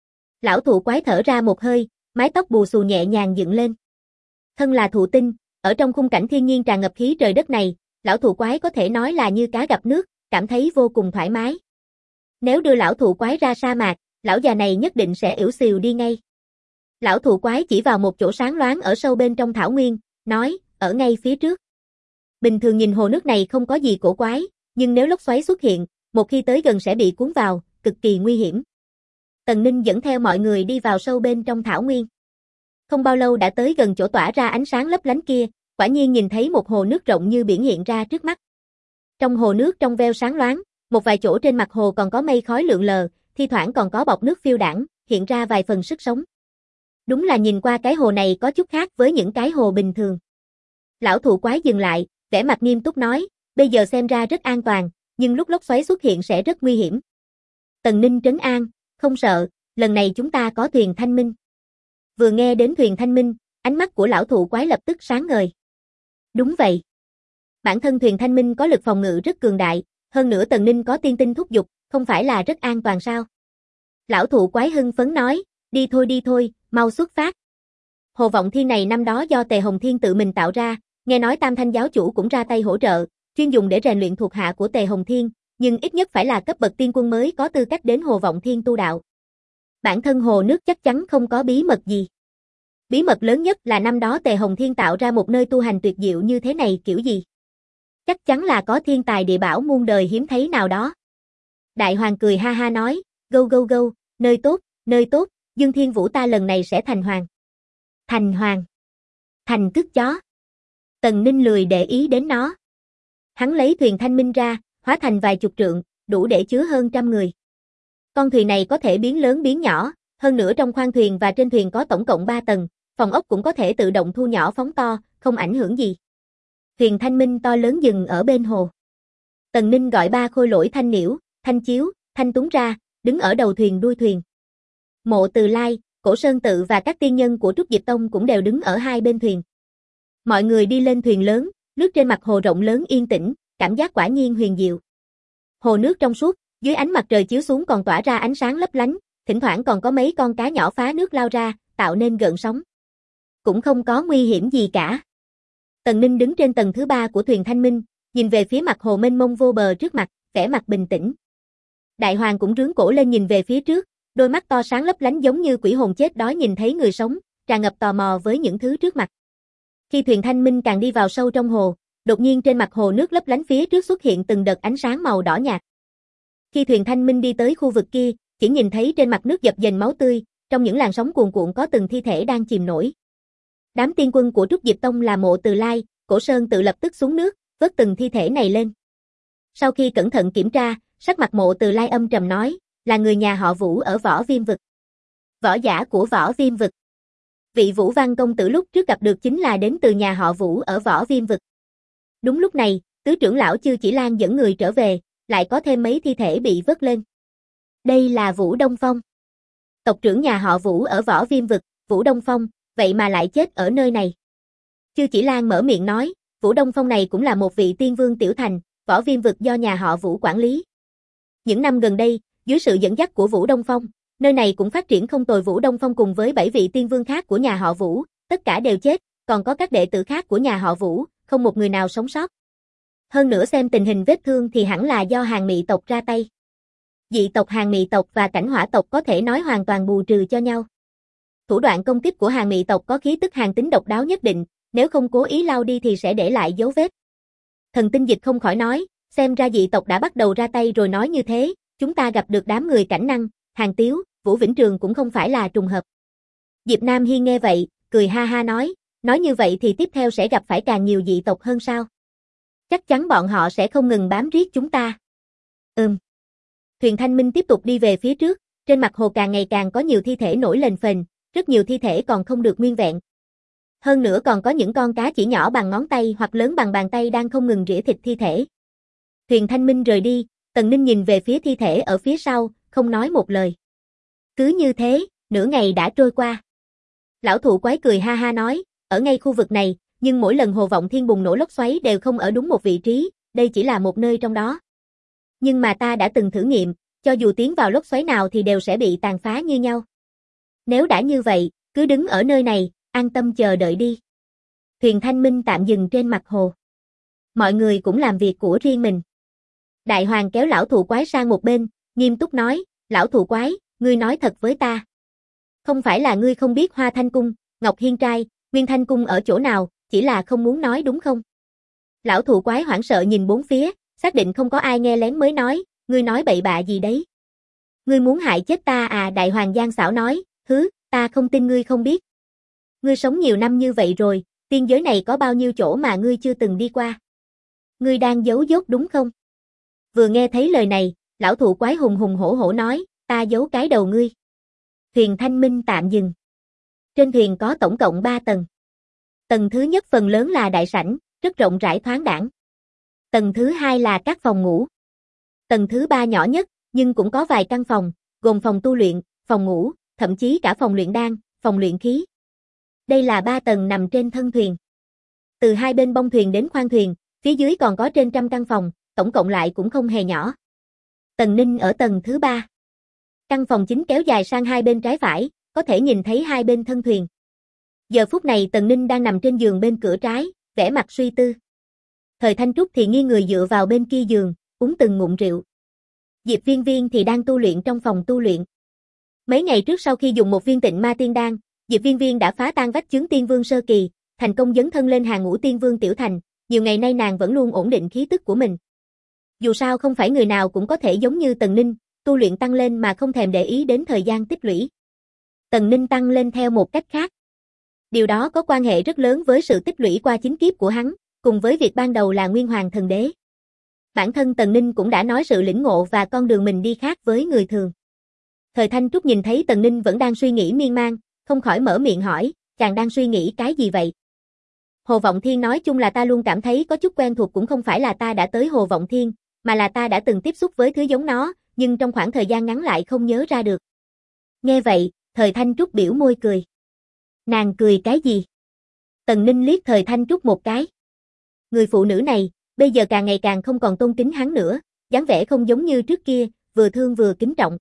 Lão thụ quái thở ra một hơi, mái tóc bù xù nhẹ nhàng dựng lên. Thân là thụ tinh, ở trong khung cảnh thiên nhiên tràn ngập khí trời đất này, lão thụ quái có thể nói là như cá gặp nước, cảm thấy vô cùng thoải mái. Nếu đưa lão thụ quái ra sa mạc, lão già này nhất định sẽ ỉu xìu đi ngay. Lão thụ quái chỉ vào một chỗ sáng loáng ở sâu bên trong thảo nguyên, nói, ở ngay phía trước. Bình thường nhìn hồ nước này không có gì cổ quái, nhưng nếu lốc xoáy xuất hiện, một khi tới gần sẽ bị cuốn vào, cực kỳ nguy hiểm. Tần Ninh dẫn theo mọi người đi vào sâu bên trong thảo nguyên. Không bao lâu đã tới gần chỗ tỏa ra ánh sáng lấp lánh kia, quả nhiên nhìn thấy một hồ nước rộng như biển hiện ra trước mắt. Trong hồ nước trong veo sáng loáng, một vài chỗ trên mặt hồ còn có mây khói lượn lờ, thi thoảng còn có bọt nước phiêu đãng, hiện ra vài phần sức sống. Đúng là nhìn qua cái hồ này có chút khác với những cái hồ bình thường. Lão thụ quái dừng lại, vẻ mặt nghiêm túc nói, bây giờ xem ra rất an toàn, nhưng lúc lốc xoáy xuất hiện sẽ rất nguy hiểm. Tần Ninh trấn an, không sợ, lần này chúng ta có thuyền thanh minh. Vừa nghe đến thuyền thanh minh, ánh mắt của lão thụ quái lập tức sáng ngời. Đúng vậy. Bản thân thuyền thanh minh có lực phòng ngự rất cường đại, hơn nữa Tần Ninh có tiên tinh thúc giục, không phải là rất an toàn sao? Lão thụ quái hưng phấn nói, đi thôi, mau xuất phát. Hồ Vọng Thiên này năm đó do Tề Hồng Thiên tự mình tạo ra, nghe nói Tam Thanh giáo chủ cũng ra tay hỗ trợ, chuyên dùng để rèn luyện thuộc hạ của Tề Hồng Thiên, nhưng ít nhất phải là cấp bậc tiên quân mới có tư cách đến Hồ Vọng Thiên tu đạo. Bản thân hồ nước chắc chắn không có bí mật gì. Bí mật lớn nhất là năm đó Tề Hồng Thiên tạo ra một nơi tu hành tuyệt diệu như thế này kiểu gì? Chắc chắn là có thiên tài địa bảo muôn đời hiếm thấy nào đó. Đại Hoàng cười ha ha nói, gâu, nơi tốt, Dương Thiên Vũ ta lần này sẽ thành hoàng. Thành hoàng. Thành cứt chó. Tần Ninh lười để ý đến nó. Hắn lấy thuyền thanh minh ra, hóa thành vài chục trượng, đủ để chứa hơn 100 người. Con thuyền này có thể biến lớn biến nhỏ, hơn nữa trong khoang thuyền và trên thuyền có tổng cộng 3 tầng, phòng ốc cũng có thể tự động thu nhỏ phóng to, không ảnh hưởng gì. Thuyền thanh minh to lớn dừng ở bên hồ. Tần Ninh gọi 3 khôi lỗi Thanh Niễu, Thanh Chiếu, Thanh Tuấn ra, đứng ở đầu thuyền đuôi thuyền. Mộ Từ Lai, Cổ Sơn Tự và các tiên nhân của Trúc Diệp Tông cũng đều đứng ở hai bên thuyền. Mọi người đi lên thuyền lớn, lướt trên mặt hồ rộng lớn yên tĩnh, cảm giác quả nhiên huyền diệu. Hồ nước trong suốt, dưới ánh mặt trời chiếu xuống còn tỏa ra ánh sáng lấp lánh, thỉnh thoảng còn có mấy con cá nhỏ phá nước lao ra, tạo nên gợn sóng. Cũng không có nguy hiểm gì cả. Tần Ninh đứng trên tầng thứ 3 của thuyền thanh minh, nhìn về phía mặt hồ mênh mông vô bờ trước mặt, vẻ mặt bình tĩnh. Đại Hoàng cũng rướn cổ lên nhìn về phía trước, đôi mắt to sáng lấp lánh giống như quỷ hồn chết đói nhìn thấy người sống, tràn ngập tò mò với những thứ trước mặt. Khi thuyền thanh minh càng đi vào sâu trong hồ, đột nhiên trên mặt hồ nước lấp lánh phía trước xuất hiện từng đợt ánh sáng màu đỏ nhạt. Khi thuyền thanh minh đi tới khu vực kia, chỉ nhìn thấy trên mặt nước dập dềnh máu tươi, trong những làn sóng cuồn cuộn có từng thi thể đang chìm nổi. Đám tiên quân của Trúc Diệp Tông là Mộ Từ Lai, Cổ Sơn Tự lập tức xuống nước, vớt từng thi thể này lên. Sau khi cẩn thận kiểm tra, sắc mặt Mộ Từ Lai âm trầm nói, là người nhà họ Vũ ở Võ Viêm Vực. Võ giả của Võ Viêm Vực. Vị Vũ Văn công tử lúc trước gặp được chính là đến từ nhà họ Vũ ở Võ Viêm Vực. Đúng lúc này, tứ trưởng lão Chư Chỉ Lan dẫn người trở về, lại có thêm mấy thi thể bị vớt lên. Đây là Vũ Đông Phong. Tộc trưởng nhà họ Vũ ở Võ Viêm Vực, Vũ Đông Phong, vậy mà lại chết ở nơi này. Chư Chỉ Lan mở miệng nói, Vũ Đông Phong này cũng là một vị tiên vương tiểu thành, Võ Viêm Vực do nhà họ Vũ quản lý. Những năm gần đây, dưới sự dẫn dắt của Vũ Đông Phong, nơi này cũng phát triển không tồi. Vũ Đông Phong cùng với 7 vị tiên vương khác của nhà họ Vũ, tất cả đều chết, còn có các đệ tử khác của nhà họ Vũ, không một người nào sống sót. Hơn nữa xem tình hình vết thương thì hẳn là do Hàn Mị tộc ra tay. Dị tộc Hàn Mị tộc và Cảnh Hỏa tộc có thể nói hoàn toàn bù trừ cho nhau. Thủ đoạn công kích của Hàn Mị tộc có khí tức hàn tính độc đáo nhất định, nếu không cố ý lau đi thì sẽ để lại dấu vết. Thần Tinh Dịch không khỏi nói, xem ra dị tộc đã bắt đầu ra tay rồi. Nói như thế, chúng ta gặp được đám người Cảnh Năng, Hàn Tiếu, Vũ Vĩnh Trường cũng không phải là trùng hợp. Diệp Nam Hiên nghe vậy, cười ha ha nói như vậy thì tiếp theo sẽ gặp phải càng nhiều dị tộc hơn sao? Chắc chắn bọn họ sẽ không ngừng bám riết chúng ta. Thuyền Thanh Minh tiếp tục đi về phía trước, trên mặt hồ càng ngày càng có nhiều thi thể nổi lên phềnh, rất nhiều thi thể còn không được nguyên vẹn. Hơn nữa còn có những con cá chỉ nhỏ bằng ngón tay hoặc lớn bằng bàn tay đang không ngừng rỉa thịt thi thể. Thuyền Thanh Minh rời đi, Tần Ninh nhìn về phía thi thể ở phía sau, không nói một lời. Cứ như thế, nửa ngày đã trôi qua. Lão thụ quái cười ha ha nói, ở ngay khu vực này, nhưng mỗi lần Hồ Vọng Thiên bùng nổ lốc xoáy đều không ở đúng một vị trí, đây chỉ là một nơi trong đó. Nhưng mà ta đã từng thử nghiệm, cho dù tiến vào lốc xoáy nào thì đều sẽ bị tàn phá như nhau. Nếu đã như vậy, cứ đứng ở nơi này, an tâm chờ đợi đi. Thuyền Thanh Minh tạm dừng trên mặt hồ. Mọi người cũng làm việc của riêng mình. Đại Hoàng kéo lão thụ quái sang một bên, nghiêm túc nói, lão thụ quái, ngươi nói thật với ta. Không phải là ngươi không biết Hoa Thanh Cung, Ngọc Hiên Trai, Nguyên Thanh Cung ở chỗ nào, chỉ là không muốn nói đúng không? Lão thụ quái hoảng sợ nhìn bốn phía, xác định không có ai nghe lén mới nói, ngươi nói bậy bạ gì đấy? Ngươi muốn hại chết ta à? Đại Hoàng gian xảo nói, ta không tin ngươi không biết. Ngươi sống nhiều năm như vậy rồi, tiên giới này có bao nhiêu chỗ mà ngươi chưa từng đi qua? Ngươi đang giấu dốt đúng không? Vừa nghe thấy lời này, lão thụ quái hùng hùng hổ hổ nói, ta giấu cái đầu ngươi. Thuyền Thanh Minh tạm dừng. Trên thuyền có tổng cộng 3 tầng. Tầng thứ nhất phần lớn là đại sảnh, rất rộng rãi thoáng đãng. Tầng thứ hai là các phòng ngủ. Tầng thứ 3 nhỏ nhất, nhưng cũng có vài căn phòng, gồm phòng tu luyện, phòng ngủ, thậm chí cả phòng luyện đan, phòng luyện khí. Đây là 3 tầng nằm trên thân thuyền. Từ hai bên bông thuyền đến khoang thuyền, phía dưới còn có trên trăm căn phòng, tổng cộng lại cũng không hề nhỏ. Tần Ninh ở tầng thứ 3. Căn phòng chính kéo dài sang hai bên trái phải, có thể nhìn thấy hai bên thân thuyền. Giờ phút này Tần Ninh đang nằm trên giường bên cửa trái, vẻ mặt suy tư. Thời Thanh Trúc thì nghiêng người dựa vào bên kia giường, uống từng ngụm rượu. Diệp Viên Viên thì đang tu luyện trong phòng tu luyện. Mấy ngày trước sau khi dùng một viên Tịnh Ma Tiên Đan, Diệp Viên Viên đã phá tan vách chướng Tiên Vương sơ kỳ, thành công dấn thân lên hàng ngũ Tiên Vương tiểu thành, nhiều ngày nay nàng vẫn luôn ổn định khí tức của mình. Dù sao không phải người nào cũng có thể giống như Tần Ninh, tu luyện tăng lên mà không thèm để ý đến thời gian tích lũy. Tần Ninh tăng lên theo một cách khác. Điều đó có quan hệ rất lớn với sự tích lũy qua chính kiếp của hắn, cùng với việc ban đầu là Nguyên Hoàng Thần Đế. Bản thân Tần Ninh cũng đã nói sự lĩnh ngộ và con đường mình đi khác với người thường. Thời Thanh Trúc nhìn thấy Tần Ninh vẫn đang suy nghĩ miên man, không khỏi mở miệng hỏi, chàng đang suy nghĩ cái gì vậy? Hồ Vọng Thiên nói chung là ta luôn cảm thấy có chút quen thuộc, cũng không phải là ta đã tới Hồ Vọng Thiên, mà là ta đã từng tiếp xúc với thứ giống nó, nhưng trong khoảng thời gian ngắn lại không nhớ ra được. Nghe vậy, Thời Thanh Trúc biểu môi cười. Nàng cười cái gì? Tần Ninh liếc Thời Thanh Trúc một cái. Người phụ nữ này, bây giờ càng ngày càng không còn tôn kính hắn nữa, dáng vẻ không giống như trước kia, vừa thương vừa kính trọng.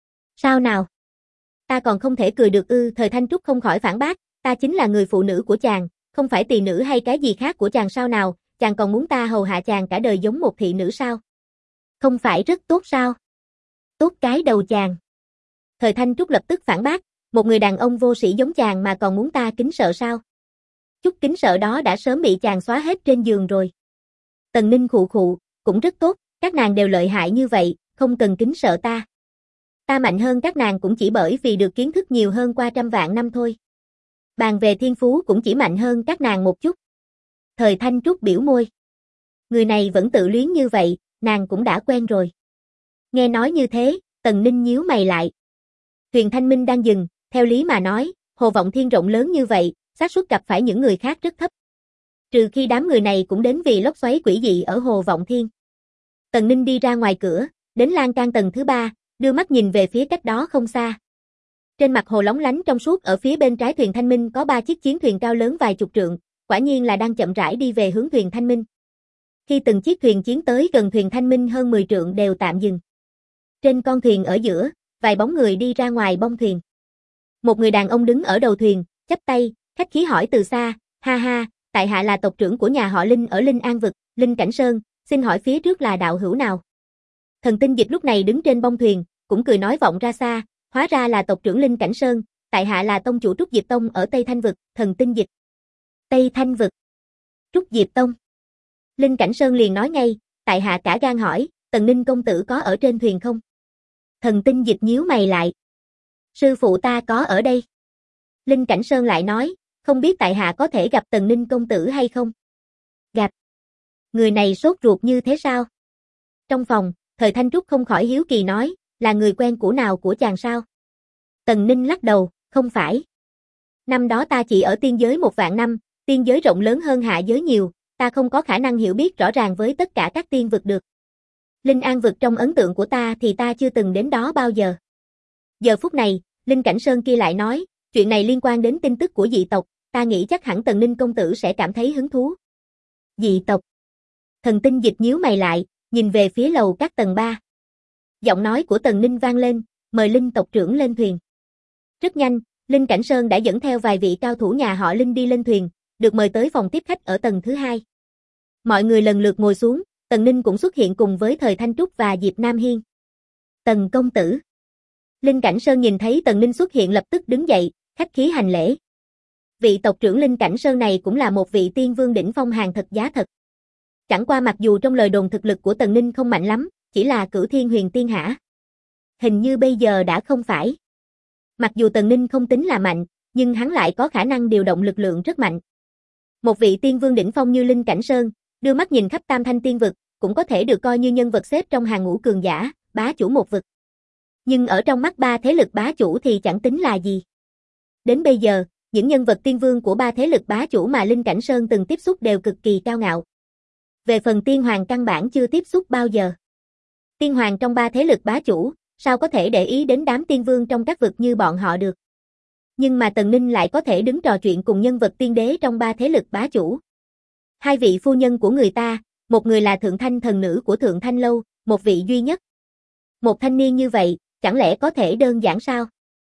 Sao nào? Ta còn không thể cười được ư? Thời Thanh Trúc không khỏi phản bác, ta chính là người phụ nữ của chàng, không phải tỳ nữ hay cái gì khác của chàng sao nào, chàng còn muốn ta hầu hạ chàng cả đời giống một thị nữ sao? Không phải rất tốt sao? Tốt cái đầu chàng. Thời Thanh Trúc lập tức phản bác, một người đàn ông vô sĩ giống chàng mà còn muốn ta kính sợ sao? Chút kính sợ đó đã sớm bị chàng xóa hết trên giường rồi. Tần Ninh khụ khụ, cũng rất tốt, các nàng đều lợi hại như vậy, không cần kính sợ ta. Ta mạnh hơn các nàng cũng chỉ bởi vì được kiến thức nhiều hơn qua trăm vạn năm thôi. Bàn về thiên phú cũng chỉ mạnh hơn các nàng một chút. Thời Thanh Trúc biểu môi. Người này vẫn tự luyến như vậy, nàng cũng đã quen rồi. Nghe nói như thế, Tần Ninh nhíu mày lại. Thuyền Thanh Minh đang dừng, theo lý mà nói, Hồ Vọng Thiên rộng lớn như vậy, xác suất gặp phải những người khác rất thấp. Trừ khi đám người này cũng đến vì lốc xoáy quỷ dị ở Hồ Vọng Thiên. Tần Ninh đi ra ngoài cửa, đến lan can tầng thứ 3, đưa mắt nhìn về phía cách đó không xa. Trên mặt hồ lóng lánh trong suốt ở phía bên trái thuyền Thanh Minh có 3 chiếc chiến thuyền cao lớn vài chục trượng, quả nhiên là đang chậm rãi đi về hướng thuyền Thanh Minh. Khi từng chiếc thuyền chiến tới gần thuyền Thanh Minh hơn 10 trượng đều tạm dừng. Trên con thuyền ở giữa, vài bóng người đi ra ngoài bông thuyền. Một người đàn ông đứng ở đầu thuyền, chắp tay, khách khí hỏi từ xa, ha ha, tại hạ là tộc trưởng của nhà họ Linh ở Linh An Vực, Linh Cảnh Sơn, xin hỏi phía trước là đạo hữu nào? Thần Tinh Dịch lúc này đứng trên bông thuyền, cũng cười nói vọng ra xa, hóa ra là tộc trưởng Linh Cảnh Sơn, tại hạ là tông chủ Trúc Diệp Tông ở Tây Thanh Vực, Thần Tinh Dịch. Tây Thanh Vực. Trúc Diệp Tông. Linh Cảnh Sơn liền nói ngay, tại hạ cả gan hỏi, Tần Ninh công tử có ở trên thuyền không? Thần Tinh Dịch nhíu mày lại. Sư phụ ta có ở đây. Linh Cảnh Sơn lại nói, không biết tại hạ có thể gặp Tần Ninh công tử hay không? Gặp. Người này sốt ruột như thế sao? Trong phòng, Thời Thanh Trúc không khỏi hiếu kỳ nói, là người quen cũ nào của chàng sao? Tần Ninh lắc đầu, không phải. Năm đó ta chỉ ở tiên giới 1 vạn năm, tiên giới rộng lớn hơn hạ giới nhiều, ta không có khả năng hiểu biết rõ ràng với tất cả các tiên vực được. Linh An Vực trong ấn tượng của ta thì ta chưa từng đến đó bao giờ. Giờ phút này, Linh Cảnh Sơn kia lại nói, chuyện này liên quan đến tin tức của dị tộc, ta nghĩ chắc hẳn Tần Ninh công tử sẽ cảm thấy hứng thú. Dị tộc. Thần Tinh Dịch nhíu mày lại, nhìn về phía lầu các tầng 3. Giọng nói của Tần Ninh vang lên, mời Linh tộc trưởng lên thuyền. Rất nhanh, Linh Cảnh Sơn đã dẫn theo vài vị cao thủ nhà họ Linh đi lên thuyền, được mời tới phòng tiếp khách ở tầng thứ 2. Mọi người lần lượt ngồi xuống, Tần Ninh cũng xuất hiện cùng với Thời Thanh Trúc và Diệp Nam Hiên. Tần công tử. Linh Cảnh Sơn nhìn thấy Tần Ninh xuất hiện lập tức đứng dậy, khách khí hành lễ. Vị tộc trưởng Linh Cảnh Sơn này cũng là một vị tiên vương đỉnh phong hàng thật giá thật. Chẳng qua mặc dù trong lời đồn thực lực của Tần Ninh không mạnh lắm, chỉ là Cửu Thiên Huyền Tiên hả? Hình như bây giờ đã không phải. Mặc dù Tần Ninh không tính là mạnh, nhưng hắn lại có khả năng điều động lực lượng rất mạnh. Một vị tiên vương đỉnh phong như Linh Cảnh Sơn, đưa mắt nhìn khắp Tam Thanh tiên vực, cũng có thể được coi như nhân vật xếp trong hàng ngũ cường giả, bá chủ một vực. Nhưng ở trong mắt 3 thế lực bá chủ thì chẳng tính là gì. Đến bây giờ, những nhân vật tiên vương của 3 thế lực bá chủ mà Linh Cảnh Sơn từng tiếp xúc đều cực kỳ cao ngạo. Về phần tiên hoàng căn bản chưa tiếp xúc bao giờ. Tiên hoàng trong 3 thế lực bá chủ, sao có thể để ý đến đám tiên vương trong các vực như bọn họ được. Nhưng mà Tần Ninh lại có thể đứng trò chuyện cùng nhân vật tiên đế trong 3 thế lực bá chủ. 2 vị phu nhân của người ta, một người là Thượng Thanh thần nữ của Thượng Thanh Lâu, một vị duy nhất. Một thanh niên như vậy, chẳng lẽ có thể đơn giản sao?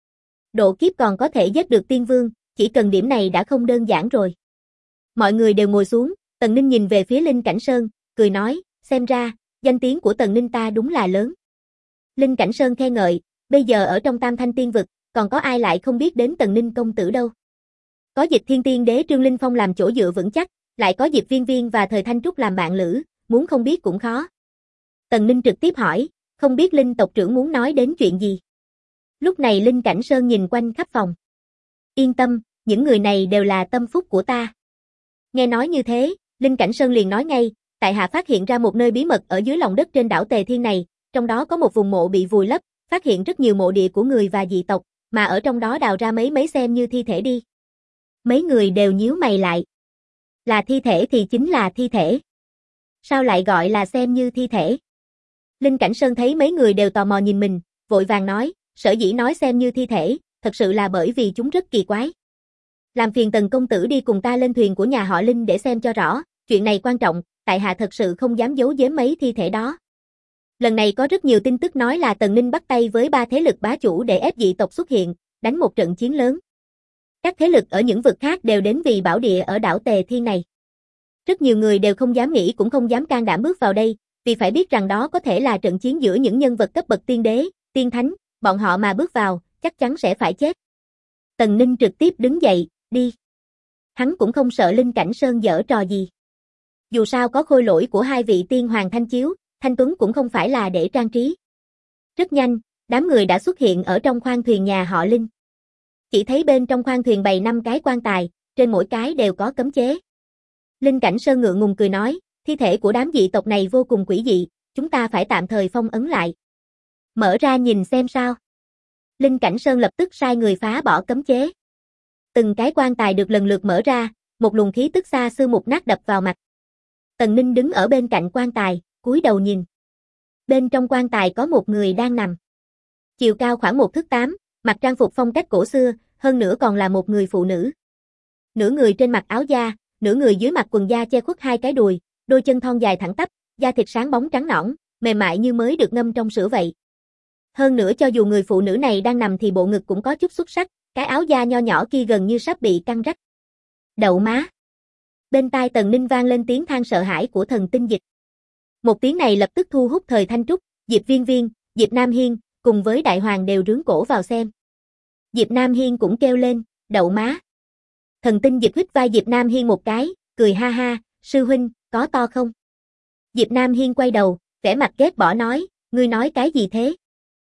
Độ kiếp còn có thể giết được tiên vương, chỉ cần điểm này đã không đơn giản rồi. Mọi người đều ngồi xuống, Tần Ninh nhìn về phía Linh Cảnh Sơn, cười nói, xem ra, danh tiếng của Tần Ninh ta đúng là lớn. Linh Cảnh Sơn khen ngợi, bây giờ ở trong Tam Thanh tiên vực, còn có ai lại không biết đến Tần Ninh công tử đâu. Có Dịch Thiên Tiên đế Trương Linh Phong làm chỗ dựa vững chắc, lại có Diệp Viên Viên và Thời Thanh Trúc làm bạn lữ, muốn không biết cũng khó. Tần Ninh trực tiếp hỏi, không biết Linh tộc trưởng muốn nói đến chuyện gì. Lúc này Linh Cảnh Sơn nhìn quanh khắp phòng. Yên tâm, những người này đều là tâm phúc của ta. Nghe nói như thế, Linh Cảnh Sơn liền nói ngay, tại hạ phát hiện ra một nơi bí mật ở dưới lòng đất trên đảo Tề Thiên này, trong đó có một vùng mộ bị vùi lấp, phát hiện rất nhiều mộ địa của người và dị tộc, mà ở trong đó đào ra mấy xem như thi thể đi. Mấy người đều nhíu mày lại. Là thi thể thì chính là thi thể. Sao lại gọi là xem như thi thể? Linh Cảnh Sơn thấy mấy người đều tò mò nhìn mình, vội vàng nói, sở dĩ nói xem như thi thể, thật sự là bởi vì chúng rất kỳ quái. Làm phiền Tần công tử đi cùng ta lên thuyền của nhà họ Linh để xem cho rõ, chuyện này quan trọng, tại hạ thật sự không dám giấu giếm mấy thi thể đó. Lần này có rất nhiều tin tức nói là Tần Ninh bắt tay với 3 thế lực bá chủ để ép dị tộc xuất hiện, đánh một trận chiến lớn. Các thế lực ở những vực khác đều đến vì bảo địa ở đảo Tề Thiên này. Rất nhiều người đều không dám nghĩ cũng không dám can đảm bước vào đây, vì phải biết rằng đó có thể là trận chiến giữa những nhân vật cấp bậc tiên đế, tiên thánh, bọn họ mà bước vào, chắc chắn sẽ phải chết. Tần Ninh trực tiếp đứng dậy, đi. Hắn cũng không sợ Linh Cảnh Sơn giở trò gì. Dù sao có khôi lỗi của 2 vị tiên hoàng Thanh Chiếu, Thanh Tuấn cũng không phải là để trang trí. Rất nhanh, đám người đã xuất hiện ở trong khoang thuyền nhà họ Linh. Chỉ thấy bên trong khoang thuyền bày 5 cái quan tài, trên mỗi cái đều có cấm chế. Linh Cảnh Sơn ngượng ngùng cười nói, thi thể của đám dị tộc này vô cùng quỷ dị, chúng ta phải tạm thời phong ấn lại. Mở ra nhìn xem sao. Linh Cảnh Sơn lập tức sai người phá bỏ cấm chế. Từng cái quan tài được lần lượt mở ra, một luồng khí tức xa xưa mục nát đập vào mặt. Tần Ninh đứng ở bên cạnh quan tài, cúi đầu nhìn. Bên trong quan tài có một người đang nằm. Chiều cao khoảng 1 thước 8, mặc trang phục phong cách cổ xưa, hơn nữa còn là một người phụ nữ. Nửa người trên mặc áo da, nửa người dưới mặc quần da che khuất hai cái đùi, đôi chân thon dài thẳng tắp, da thịt sáng bóng trắng nõn, mềm mại như mới được ngâm trong sữa vậy. Hơn nữa cho dù người phụ nữ này đang nằm thì bộ ngực cũng có chút xuất sắc, cái áo da nho nhỏ kia gần như sắp bị căng rách. Đậu má. Bên tai Tần Ninh vang lên tiếng than sợ hãi của Thần Tinh Dịch. Một tiếng này lập tức thu hút Thời Thanh Trúc, Diệp Viên Viên, Diệp Nam Hiên, cùng với Đại Hoàng đều rướn cổ vào xem. Diệp Nam Hiên cũng kêu lên, đậu má. Thần Tinh Dịch hít vai Diệp Nam Hiên một cái, cười ha ha, sư huynh, có to không? Diệp Nam Hiên quay đầu, vẻ mặt ghét bỏ nói, ngươi nói cái gì thế?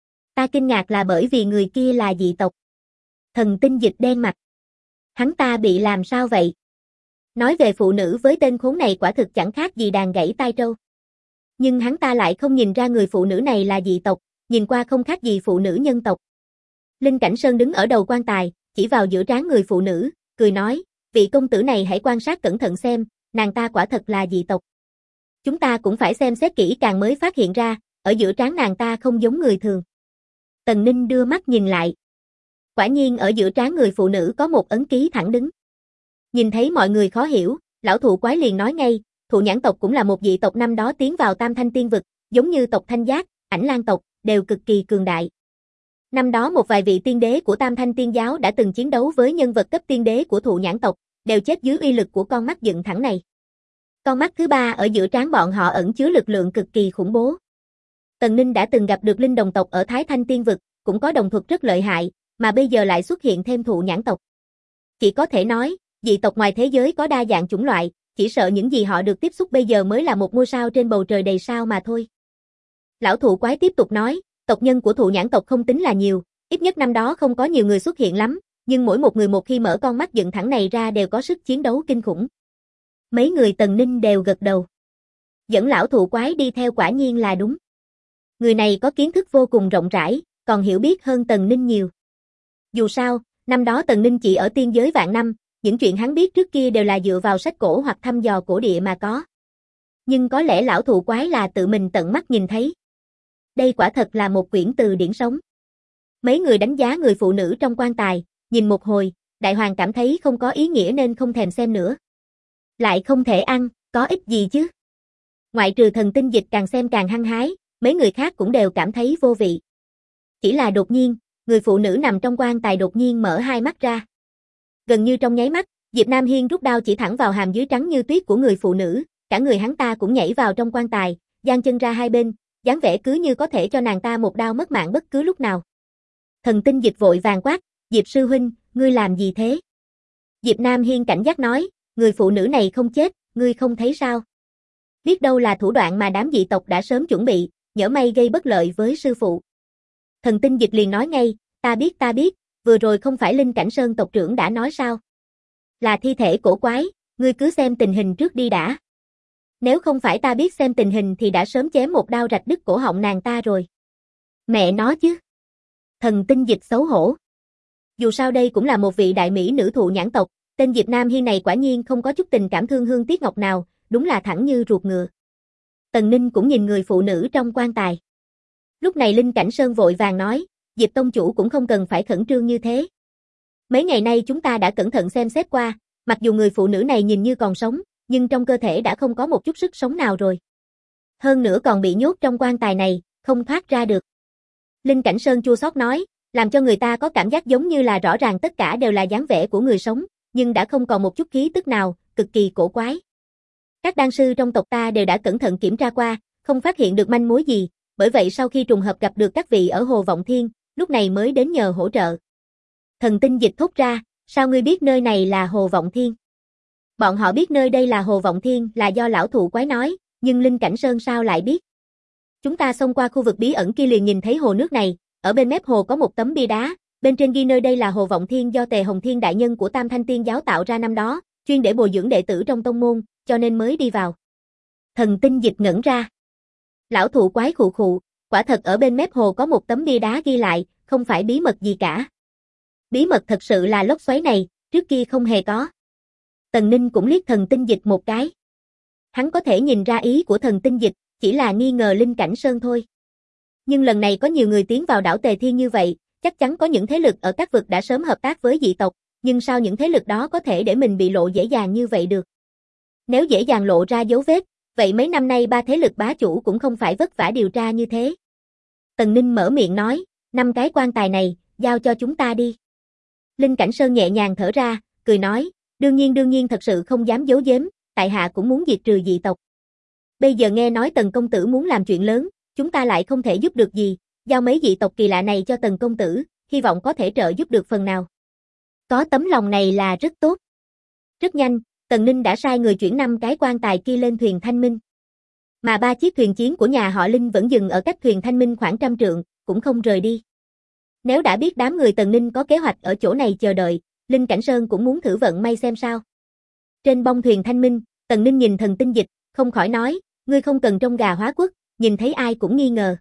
Ta kinh ngạc là bởi vì người kia là dị tộc. Thần Tinh Dịch đen mặt. Hắn ta bị làm sao vậy? Nói về phụ nữ với tên khốn này quả thực chẳng khác gì đàn gãy tai trâu. Nhưng hắn ta lại không nhìn ra người phụ nữ này là dị tộc, nhìn qua không khác gì phụ nữ nhân tộc. Linh Cảnh Sơn đứng ở đầu quan tài, chỉ vào giữa trán người phụ nữ, cười nói, vị công tử này hãy quan sát cẩn thận xem, nàng ta quả thật là dị tộc. Chúng ta cũng phải xem xét kỹ càng mới phát hiện ra, ở giữa trán nàng ta không giống người thường. Tần Ninh đưa mắt nhìn lại. Quả nhiên ở giữa trán người phụ nữ có một ấn ký thẳng đứng. Nhìn thấy mọi người khó hiểu, lão thụ quái liền nói ngay, thụ nhãn tộc cũng là một dị tộc năm đó tiến vào Tam Thanh Tiên Vực, giống như tộc Thanh Giác, Ảnh Lan tộc, đều cực kỳ cường đại. Năm đó một vài vị tiên đế của Tam Thanh Tiên Giáo đã từng chiến đấu với nhân vật cấp tiên đế của thụ nhãn tộc, đều chết dưới uy lực của con mắt dựng thẳng này. Con mắt thứ ba ở giữa trán bọn họ ẩn chứa lực lượng cực kỳ khủng bố. Tần Ninh đã từng gặp được linh đồng tộc ở Thái Thanh Tiên Vực, cũng có đồng thuật rất lợi hại, mà bây giờ lại xuất hiện thêm thụ nhãn tộc. Chỉ có thể nói, dị tộc ngoài thế giới có đa dạng chủng loại, chỉ sợ những gì họ được tiếp xúc bây giờ mới là một ngôi sao trên bầu trời đầy sao mà thôi. Lão thụ quái tiếp tục nói, tộc nhân của thụ nhãn tộc không tính là nhiều, ít nhất năm đó không có nhiều người xuất hiện lắm, nhưng mỗi một người một khi mở con mắt dựng thẳng này ra đều có sức chiến đấu kinh khủng. Mấy người Tần Ninh đều gật đầu. Dẫn lão thụ quái đi theo quả nhiên là đúng. Người này có kiến thức vô cùng rộng rãi, còn hiểu biết hơn Tần Ninh nhiều. Dù sao, năm đó Tần Ninh chỉ ở tiên giới vạn năm, những chuyện hắn biết trước kia đều là dựa vào sách cổ hoặc thăm dò cổ địa mà có. Nhưng có lẽ lão thụ quái là tự mình tận mắt nhìn thấy. Đây quả thật là một quyển từ điển sống. Mấy người đánh giá người phụ nữ trong quan tài, nhìn một hồi, Đại Hoàng cảm thấy không có ý nghĩa nên không thèm xem nữa. Lại không thể ăn, có ích gì chứ? Ngoại trừ Thần Tinh Dịch càng xem càng hăng hái, mấy người khác cũng đều cảm thấy vô vị. Chỉ là đột nhiên, người phụ nữ nằm trong quan tài đột nhiên mở hai mắt ra. Gần như trong nháy mắt, Diệp Nam Hiên rút đao chỉ thẳng vào hàm dưới trắng như tuyết của người phụ nữ, cả người hắn ta cũng nhảy vào trong quan tài, giang chân ra hai bên, dáng vẻ cứ như có thể cho nàng ta một đao mất mạng bất cứ lúc nào. Thần Tinh Dịch vội vàng quát, Diệp sư huynh, ngươi làm gì thế? Diệp Nam Hiên cảnh giác nói, người phụ nữ này không chết, ngươi không thấy sao? Biết đâu là thủ đoạn mà đám dị tộc đã sớm chuẩn bị, nhỡ may gây bất lợi với sư phụ. Thần Tinh Dịch liền nói ngay, ta biết, vừa rồi không phải Linh Cảnh Sơn tộc trưởng đã nói sao? Là thi thể cổ quái, ngươi cứ xem tình hình trước đi đã. Nếu không phải ta biết xem tình hình thì đã sớm chém một đao rạch đứt cổ họng nàng ta rồi. Mẹ nó chứ. Thần Tinh Dịch xấu hổ. Dù sao đây cũng là một vị đại mỹ nữ thụ nhãn tộc, tên Diệp Nam Hiên này quả nhiên không có chút tình cảm thương hương tiếc ngọc nào, đúng là thẳng như ruột ngựa. Tần Ninh cũng nhìn người phụ nữ trong quan tài. Lúc này Linh Cảnh Sơn vội vàng nói, Diệp tông chủ cũng không cần phải khẩn trương như thế. Mấy ngày nay chúng ta đã cẩn thận xem xét qua, mặc dù người phụ nữ này nhìn như còn sống, nhưng trong cơ thể đã không có một chút sức sống nào rồi. Hơn nữa còn bị nhốt trong quan tài này, không thoát ra được. Linh Cảnh Sơn chua xót nói, làm cho người ta có cảm giác giống như là rõ ràng tất cả đều là dáng vẻ của người sống, nhưng đã không còn một chút khí tức nào, cực kỳ cổ quái. Các đan sư trong tộc ta đều đã cẩn thận kiểm tra qua, không phát hiện được manh mối gì, bởi vậy sau khi trùng hợp gặp được các vị ở Hồ Vọng Thiên, lúc này mới đến nhờ hỗ trợ. Thần Tinh Dịch thốt ra, sao ngươi biết nơi này là Hồ Vọng Thiên? Bọn họ biết nơi đây là Hồ Vọng Thiên là do lão thụ quái nói, nhưng Linh Cảnh Sơn sao lại biết? Chúng ta xông qua khu vực bí ẩn kia liền nhìn thấy hồ nước này, ở bên mép hồ có một tấm bia đá, bên trên ghi nơi đây là Hồ Vọng Thiên do Tề Hồng Thiên đại nhân của Tam Thanh Tiên Giáo tạo ra năm đó, chuyên để bồi dưỡng đệ tử trong tông môn, cho nên mới đi vào. Thần Tinh Dịch ngẩn ra. Lão thụ quái khụ khụ, quả thật ở bên mép hồ có một tấm bia đá ghi lại, không phải bí mật gì cả. Bí mật thật sự là lốc xoáy này, trước kia không hề có. Tần Ninh cũng liếc Thần Tinh Dịch một cái. Hắn có thể nhìn ra ý của Thần Tinh Dịch, chỉ là nghi ngờ Linh Cảnh Sơn thôi. Nhưng lần này có nhiều người tiến vào đảo Tề Thiên như vậy, chắc chắn có những thế lực ở các vực đã sớm hợp tác với dị tộc, nhưng sao những thế lực đó có thể để mình bị lộ dễ dàng như vậy được? Nếu dễ dàng lộ ra dấu vết, vậy mấy năm nay ba thế lực bá chủ cũng không phải vất vả điều tra như thế. Tần Ninh mở miệng nói, 5 cái quan tài này, giao cho chúng ta đi. Linh Cảnh Sơn nhẹ nhàng thở ra, cười nói, đương nhiên thật sự không dám giấu giếm, tại hạ cũng muốn diệt trừ dị tộc. Bây giờ nghe nói Tần công tử muốn làm chuyện lớn, chúng ta lại không thể giúp được gì, giao mấy dị tộc kỳ lạ này cho Tần công tử, hy vọng có thể trợ giúp được phần nào. Có tấm lòng này là rất tốt. Rất nhanh, Tần Ninh đã sai người chuyển 5 cái quan tài kia lên thuyền Thanh Minh. Mà 3 chiếc thuyền chiến của nhà họ Linh vẫn dừng ở cách thuyền Thanh Minh khoảng 100 trượng, cũng không rời đi. Nếu đã biết đám người Tần Ninh có kế hoạch ở chỗ này chờ đợi, Linh Cảnh Sơn cũng muốn thử vận may xem sao. Trên bông thuyền Thanh Minh, Tần Ninh nhìn Thần Tinh Dịch, không khỏi nói, ngươi không cần trông gà hóa quốc, nhìn thấy ai cũng nghi ngờ.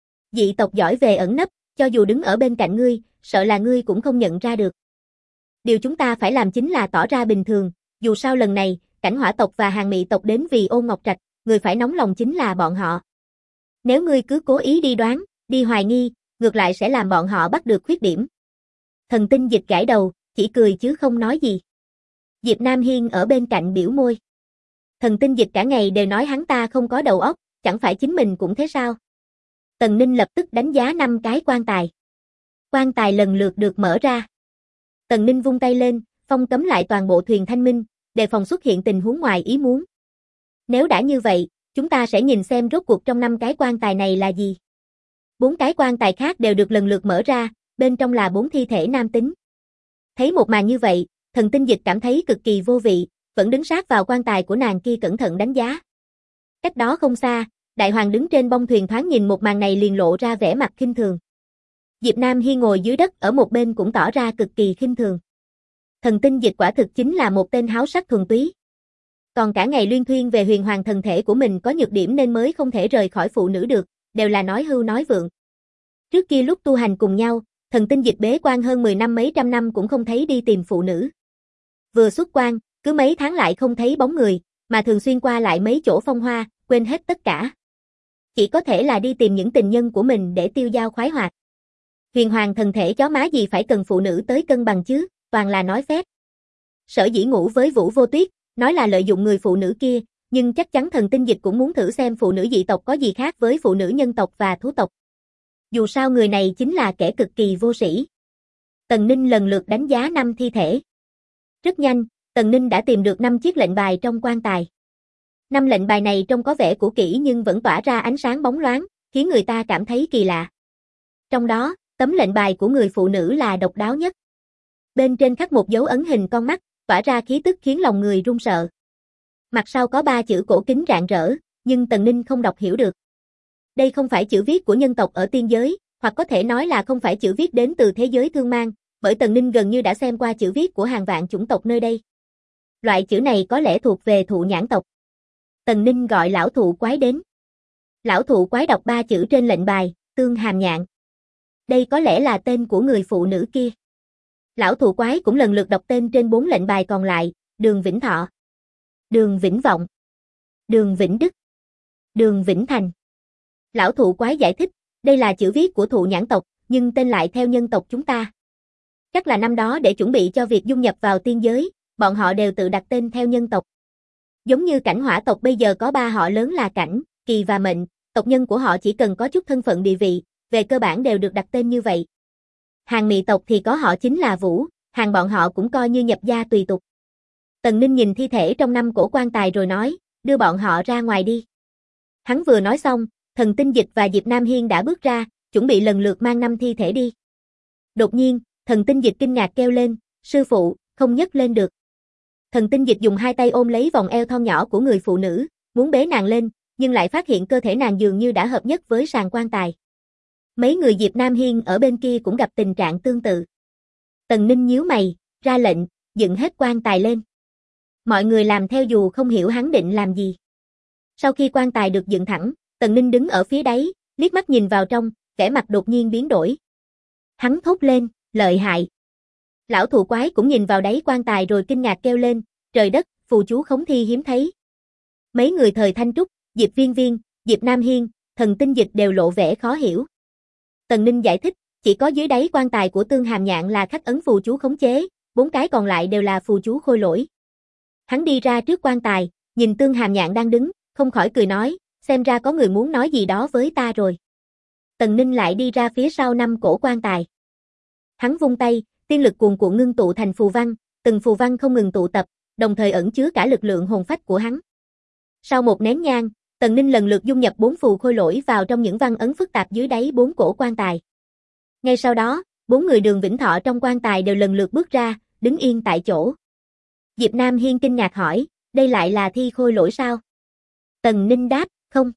Dị tộc giỏi về ẩn nấp, cho dù đứng ở bên cạnh ngươi, sợ là ngươi cũng không nhận ra được. Điều chúng ta phải làm chính là tỏ ra bình thường, dù sao lần này, Cảnh Hỏa tộc và Hàn Mị tộc đến vì Ôn Ngọc Trạch, người phải nóng lòng chính là bọn họ. Nếu ngươi cứ cố ý đi đoán, đi hoài nghi, ngược lại sẽ làm bọn họ bắt được khuyết điểm. Thần Tinh Dịch gãi đầu, chỉ cười chứ không nói gì. Diệp Nam Hiên ở bên cạnh biểu môi. Thần Tinh Dịch cả ngày đều nói hắn ta không có đầu óc, chẳng phải chính mình cũng thế sao? Tần Ninh lập tức đánh giá 5 cái quan tài. Quan tài lần lượt được mở ra. Tần Ninh vung tay lên, phong cấm lại toàn bộ thuyền Thanh Minh, đề phòng xuất hiện tình huống ngoài ý muốn. Nếu đã như vậy, chúng ta sẽ nhìn xem rốt cuộc trong 5 cái quan tài này là gì. 4 cái quan tài khác đều được lần lượt mở ra, bên trong là 4 thi thể nam tính. Thấy một màn như vậy, Thần Tinh Dịch cảm thấy cực kỳ vô vị, vẫn đứng sát vào quan tài của nàng kia cẩn thận đánh giá. Cách đó không xa, Đại Hoàng đứng trên bông thuyền thoáng nhìn một màn này liền lộ ra vẻ mặt khinh thường. Diệp Nam Hi ngồi dưới đất ở một bên cũng tỏ ra cực kỳ khinh thường. Thần Tinh Dịch quả thực chính là một tên háo sắc thuần túy. Còn cả ngày luyên thuyên về huyền hoàng thần thể của mình có nhược điểm nên mới không thể rời khỏi phụ nữ được, đều là nói hưu nói vượng. Trước kia lúc tu hành cùng nhau, Thần Tinh Dịch bế quan hơn 10 năm mấy trăm năm cũng không thấy đi tìm phụ nữ. Vừa xuất quan, cứ mấy tháng lại không thấy bóng người, mà thường xuyên qua lại mấy chỗ phong hoa, quên hết tất cả. Chỉ có thể là đi tìm những tình nhân của mình để tiêu dao khoái hoạt. Huyền hoàng thần thể chó má gì phải cần phụ nữ tới cân bằng chứ, toàn là nói phép. Sở dĩ ngủ với Vũ Vô Tuyết, nói là lợi dụng người phụ nữ kia, nhưng chắc chắn Thần Tinh Dịch cũng muốn thử xem phụ nữ dị tộc có gì khác với phụ nữ nhân tộc và thú tộc. Dù sao người này chính là kẻ cực kỳ vô sĩ. Tần Ninh lần lượt đánh giá 5 thi thể. Rất nhanh, Tần Ninh đã tìm được 5 chiếc lệnh bài trong quan tài. 5 lệnh bài này trông có vẻ cũ kỹ nhưng vẫn tỏa ra ánh sáng bóng loáng, khiến người ta cảm thấy kỳ lạ. Trong đó, tấm lệnh bài của người phụ nữ là độc đáo nhất. Bên trên khắc một dấu ấn hình con mắt, tỏa ra khí tức khiến lòng người run sợ. Mặt sau có 3 chữ cổ kính rạng rỡ, nhưng Tần Ninh không đọc hiểu được. Đây không phải chữ viết của nhân tộc ở tiên giới, hoặc có thể nói là không phải chữ viết đến từ thế giới thương mang, bởi Tần Ninh gần như đã xem qua chữ viết của hàng vạn chủng tộc nơi đây. Loại chữ này có lẽ thuộc về thụ nhãn tộc. Tần Ninh gọi lão thụ quái đến. Lão thụ quái đọc 3 chữ trên lệnh bài, Tương Hàm Nhạn. Đây có lẽ là tên của người phụ nữ kia. Lão thụ quái cũng lần lượt đọc tên trên 4 lệnh bài còn lại, Đường Vĩnh Thọ, Đường Vĩnh Vọng, Đường Vĩnh Đức, Đường Vĩnh Thành. Lão thụ quái giải thích, đây là chữ viết của thụ nhãn tộc, nhưng tên lại theo nhân tộc chúng ta. Chắc là năm đó để chuẩn bị cho việc dung nhập vào tiên giới, bọn họ đều tự đặt tên theo nhân tộc. Giống như Cảnh Hỏa tộc bây giờ có 3 họ lớn là Cảnh, Kỳ và Mệnh, tộc nhân của họ chỉ cần có chút thân phận địa vị, về cơ bản đều được đặt tên như vậy. Hàn Mị tộc thì có họ chính là Vũ, Hàn bọn họ cũng coi như nhập gia tùy tục. Tần Ninh nhìn thi thể trong 5 cổ quan tài rồi nói, đưa bọn họ ra ngoài đi. Hắn vừa nói xong, Thần Tinh Dịch và Diệp Nam Hiên đã bước ra, chuẩn bị lần lượt mang 5 thi thể đi. Đột nhiên, Thần Tinh Dịch kinh ngạc kêu lên, sư phụ, không nhấc lên được. Thần Tinh Dịch dùng 2 tay ôm lấy vòng eo thon nhỏ của người phụ nữ, muốn bế nàng lên, nhưng lại phát hiện cơ thể nàng dường như đã hợp nhất với sàn quan tài. Mấy người Diệp Nam Hiên ở bên kia cũng gặp tình trạng tương tự. Tần Ninh nhíu mày, ra lệnh, dựng hết quan tài lên. Mọi người làm theo dù không hiểu hắn định làm gì. Sau khi quan tài được dựng thẳng, Tần Ninh đứng ở phía đáy, liếc mắt nhìn vào trong, vẻ mặt đột nhiên biến đổi. Hắn thốt lên, lợi hại. Lão thụ quái cũng nhìn vào đáy quan tài rồi kinh ngạc kêu lên, trời đất, phù chú khống thi hiếm thấy. Mấy người thời Thanh Trúc, Diệp Viên Viên, Diệp Nam Hiên, Thần Tinh Dịch đều lộ vẻ khó hiểu. Tần Ninh giải thích, chỉ có dưới đáy quan tài của Tương Hàm Nhạn là khắc ấn phù chú khống chế, 4 cái còn lại đều là phù chú khôi lỗi. Hắn đi ra trước quan tài, nhìn Tương Hàm Nhạn đang đứng, không khỏi cười nói, xem ra có người muốn nói gì đó với ta rồi. Tần Ninh lại đi ra phía sau 5 cổ quan tài. Hắn vung tay, tiên lực cuồn cuộn ngưng tụ thành phù văn, từng phù văn không ngừng tụ tập, đồng thời ẩn chứa cả lực lượng hồn phách của hắn. Sau một nén nhang, Tần Ninh lần lượt dung nhập 4 phù khôi lỗi vào trong những văn ấn phức tạp dưới đáy 4 cổ quan tài. Ngay sau đó, 4 người Đường Vĩnh Thọ trong quan tài đều lần lượt bước ra, đứng yên tại chỗ. Diệp Nam Hiên kinh ngạc hỏi, đây lại là thi khôi lỗi sao? Tần Ninh đáp, không.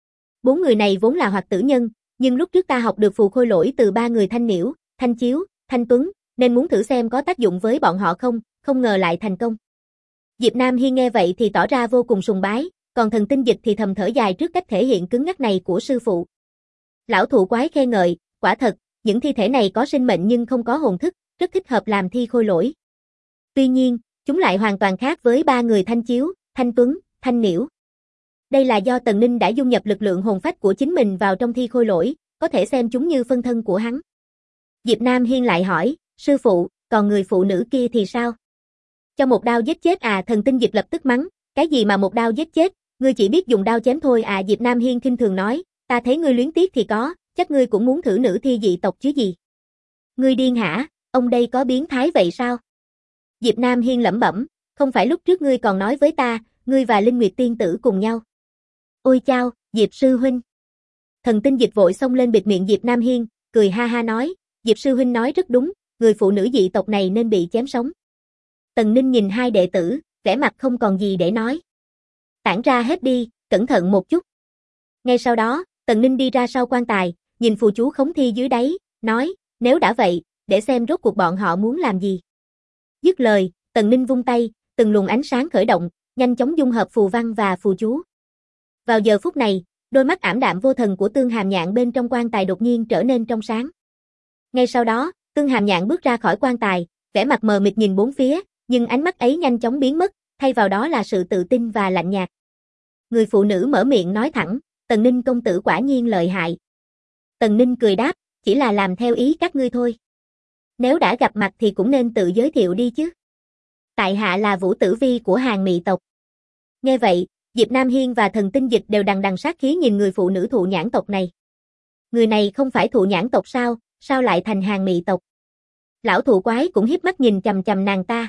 4 người này vốn là hoạt tử nhân, nhưng lúc trước ta học được phù khôi lỗi từ 3 người Thanh Niểu, Thanh Chiếu, Thanh Tuấn, nên muốn thử xem có tác dụng với bọn họ không ngờ lại thành công. Diệp Nam Hiên nghe vậy thì tỏ ra vô cùng sùng bái, còn Thần Tinh Dịch thì thầm thở dài trước cách thể hiện cứng ngắc này của sư phụ. Lão thụ quái khen ngợi, quả thật, những thi thể này có sinh mệnh nhưng không có hồn thức, rất thích hợp làm thi khôi lỗi. Tuy nhiên, chúng lại hoàn toàn khác với 3 người Thanh Chiếu, Thanh Tuấn, Thanh Niểu. Đây là do Tần Ninh đã dung nhập lực lượng hồn phách của chính mình vào trong thi khôi lỗi, có thể xem chúng như phân thân của hắn. Diệp Nam Hiên lại hỏi, sư phụ, còn người phụ nữ kia thì sao? Cho một đao giết chết à? Thần Tinh Dịch lập tức mắng, cái gì mà một đao giết chết, ngươi chỉ biết dùng đao chém thôi à? Diệp Nam Hiên khinh thường nói, ta thấy ngươi luyến tiếc thì có, chắc ngươi cũng muốn thử nữ thi dị tộc chứ gì. Ngươi điên hả, ông đây có biến thái vậy sao? Diệp Nam Hiên lẩm bẩm, không phải lúc trước ngươi còn nói với ta, ngươi và Linh Nguyệt tiên tử cùng nhau. Ôi chao, Diệp sư huynh. Thần Tinh Dịch vội xông lên bịt miệng Diệp Nam Hiên, cười ha ha nói, Diệp sư huynh nói rất đúng, người phụ nữ dị tộc này nên bị chém sống. Tần Ninh nhìn hai đệ tử, vẻ mặt không còn gì để nói. Tản ra hết đi, cẩn thận một chút. Ngay sau đó, Tần Ninh đi ra sau quan tài, nhìn phù chú khống thi dưới đáy, nói, nếu đã vậy, để xem rốt cuộc bọn họ muốn làm gì. Dứt lời, Tần Ninh vung tay, từng luồng ánh sáng khởi động, nhanh chóng dung hợp phù văn và phù chú. Vào giờ phút này, đôi mắt ảm đạm vô thần của Tương Hàm Nhạn bên trong quan tài đột nhiên trở nên trong sáng. Ngay sau đó, Tương Hàm Nhạn bước ra khỏi quan tài, vẻ mặt mờ mịt nhìn bốn phía, nhưng ánh mắt ấy nhanh chóng biến mất, thay vào đó là sự tự tin và lạnh nhạt. Người phụ nữ mở miệng nói thẳng, Tần Ninh công tử quả nhiên lợi hại. Tần Ninh cười đáp, chỉ là làm theo ý các ngươi thôi. Nếu đã gặp mặt thì cũng nên tự giới thiệu đi chứ. Tại hạ là Vũ Tử Vi của Hàn Mị tộc. Nghe vậy, Diệp Nam Hiên và Thần Tinh Dịch đều đằng đằng sát khí nhìn người phụ nữ thụ nhãn tộc này. Người này không phải thụ nhãn tộc sao, sao lại thành Hàn Mị tộc? Lão thụ quái cũng hiếp mắt nhìn chằm chằm nàng ta.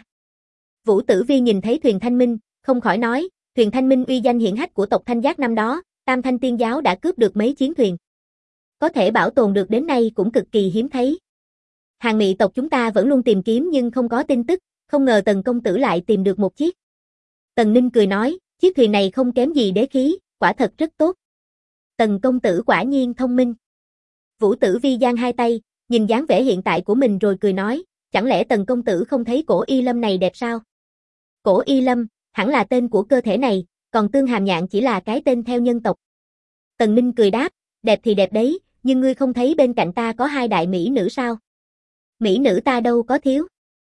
Vũ Tử Vi nhìn thấy thuyền Thanh Minh, không khỏi nói, thuyền Thanh Minh uy danh hiển hách của tộc Thanh Giác năm đó, Tam Thanh Tiên Giáo đã cướp được mấy chiến thuyền. Có thể bảo tồn được đến nay cũng cực kỳ hiếm thấy. Hàn Mị tộc chúng ta vẫn luôn tìm kiếm nhưng không có tin tức, không ngờ Tần công tử lại tìm được một chiếc. Tần Ninh cười nói, chiếc thuyền này không kém gì đế khí, quả thật rất tốt. Tần công tử quả nhiên thông minh. Vũ Tử Vi giang hai tay, nhìn dáng vẻ hiện tại của mình rồi cười nói, chẳng lẽ Tần công tử không thấy cổ y lâm này đẹp sao? Cổ y lâm, hẳn là tên của cơ thể này, còn Tương Hàm Nhạn chỉ là cái tên theo nhân tộc. Tần Ninh cười đáp, đẹp thì đẹp đấy, nhưng ngươi không thấy bên cạnh ta có hai đại mỹ nữ sao? Mỹ nữ ta đâu có thiếu.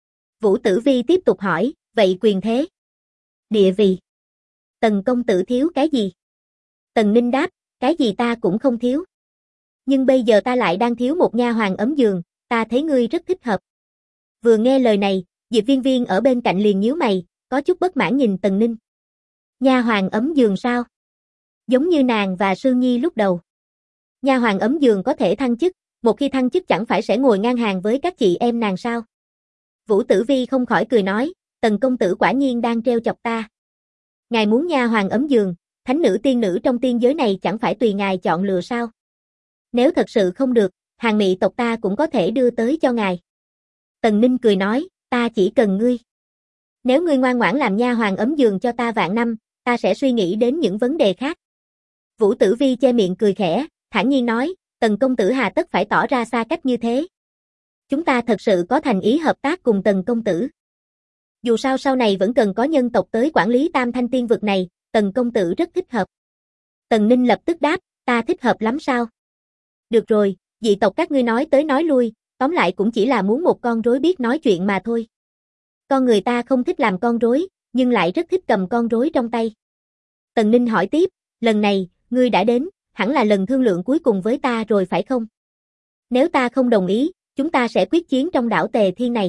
Vũ Tử Vi tiếp tục hỏi, vậy quyền thế? Địa vị? Tần công tử thiếu cái gì? Tần Ninh đáp, cái gì ta cũng không thiếu. Nhưng bây giờ ta lại đang thiếu một nha hoàn ấm giường, ta thấy ngươi rất thích hợp. Vừa nghe lời này, Diệp Viên Viên ở bên cạnh liền nhíu mày, có chút bất mãn nhìn Tần Ninh. Nha hoàn ấm giường sao? Giống như nàng và Sương Nhi lúc đầu. Nha hoàn ấm giường có thể thăng chức, một khi thăng chức chẳng phải sẽ ngồi ngang hàng với các chị em nàng sao? Vũ Tử Vi không khỏi cười nói, Tần công tử quả nhiên đang trêu chọc ta. Ngài muốn nha hoàn ấm giường, thánh nữ tiên nữ trong tiên giới này chẳng phải tùy ngài chọn lựa sao? Nếu thật sự không được, Hàn Mị tộc ta cũng có thể đưa tới cho ngài. Tần Ninh cười nói, ta chỉ cần ngươi. Nếu ngươi ngoan ngoãn làm nha hoàn ấm giường cho ta vạn năm, ta sẽ suy nghĩ đến những vấn đề khác. Vũ Tử Vi che miệng cười khẽ, thản nhiên nói, Tần công tử hà tất phải tỏ ra xa cách như thế. Chúng ta thật sự có thành ý hợp tác cùng Tần công tử. Dù sao sau này vẫn cần có nhân tộc tới quản lý Tam Thanh Tiên vực này, Tần công tử rất thích hợp. Tần Ninh lập tức đáp, ta thích hợp lắm sao? Được rồi, dị tộc các ngươi nói tới nói lui, tóm lại cũng chỉ là muốn một con rối biết nói chuyện mà thôi. Con người ta không thích làm con rối, nhưng lại rất thích cầm con rối trong tay. Tần Ninh hỏi tiếp, lần này, ngươi đã đến, hẳn là lần thương lượng cuối cùng với ta rồi phải không? Nếu ta không đồng ý, chúng ta sẽ quyết chiến trong đảo Tề Thiên này.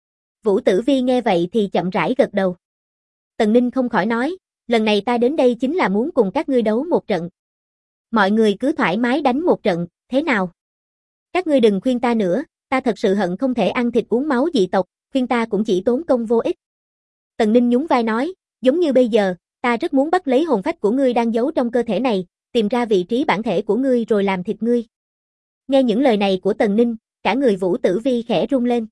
Vũ Tử Vi nghe vậy thì chậm rãi gật đầu. Tần Ninh không khỏi nói, lần này ta đến đây chính là muốn cùng các ngươi đấu một trận. Mọi người cứ thoải mái đánh một trận, thế nào? Các ngươi đừng khuyên ta nữa, ta thật sự hận không thể ăn thịt uống máu dị tộc, khuyên ta cũng chỉ tốn công vô ích. Tần Ninh nhún vai nói, giống như bây giờ, ta rất muốn bắt lấy hồn phách của ngươi đang giấu trong cơ thể này, tìm ra vị trí bản thể của ngươi rồi làm thịt ngươi. Nghe những lời này của Tần Ninh, cả người Vũ Tử Vi khẽ rung lên.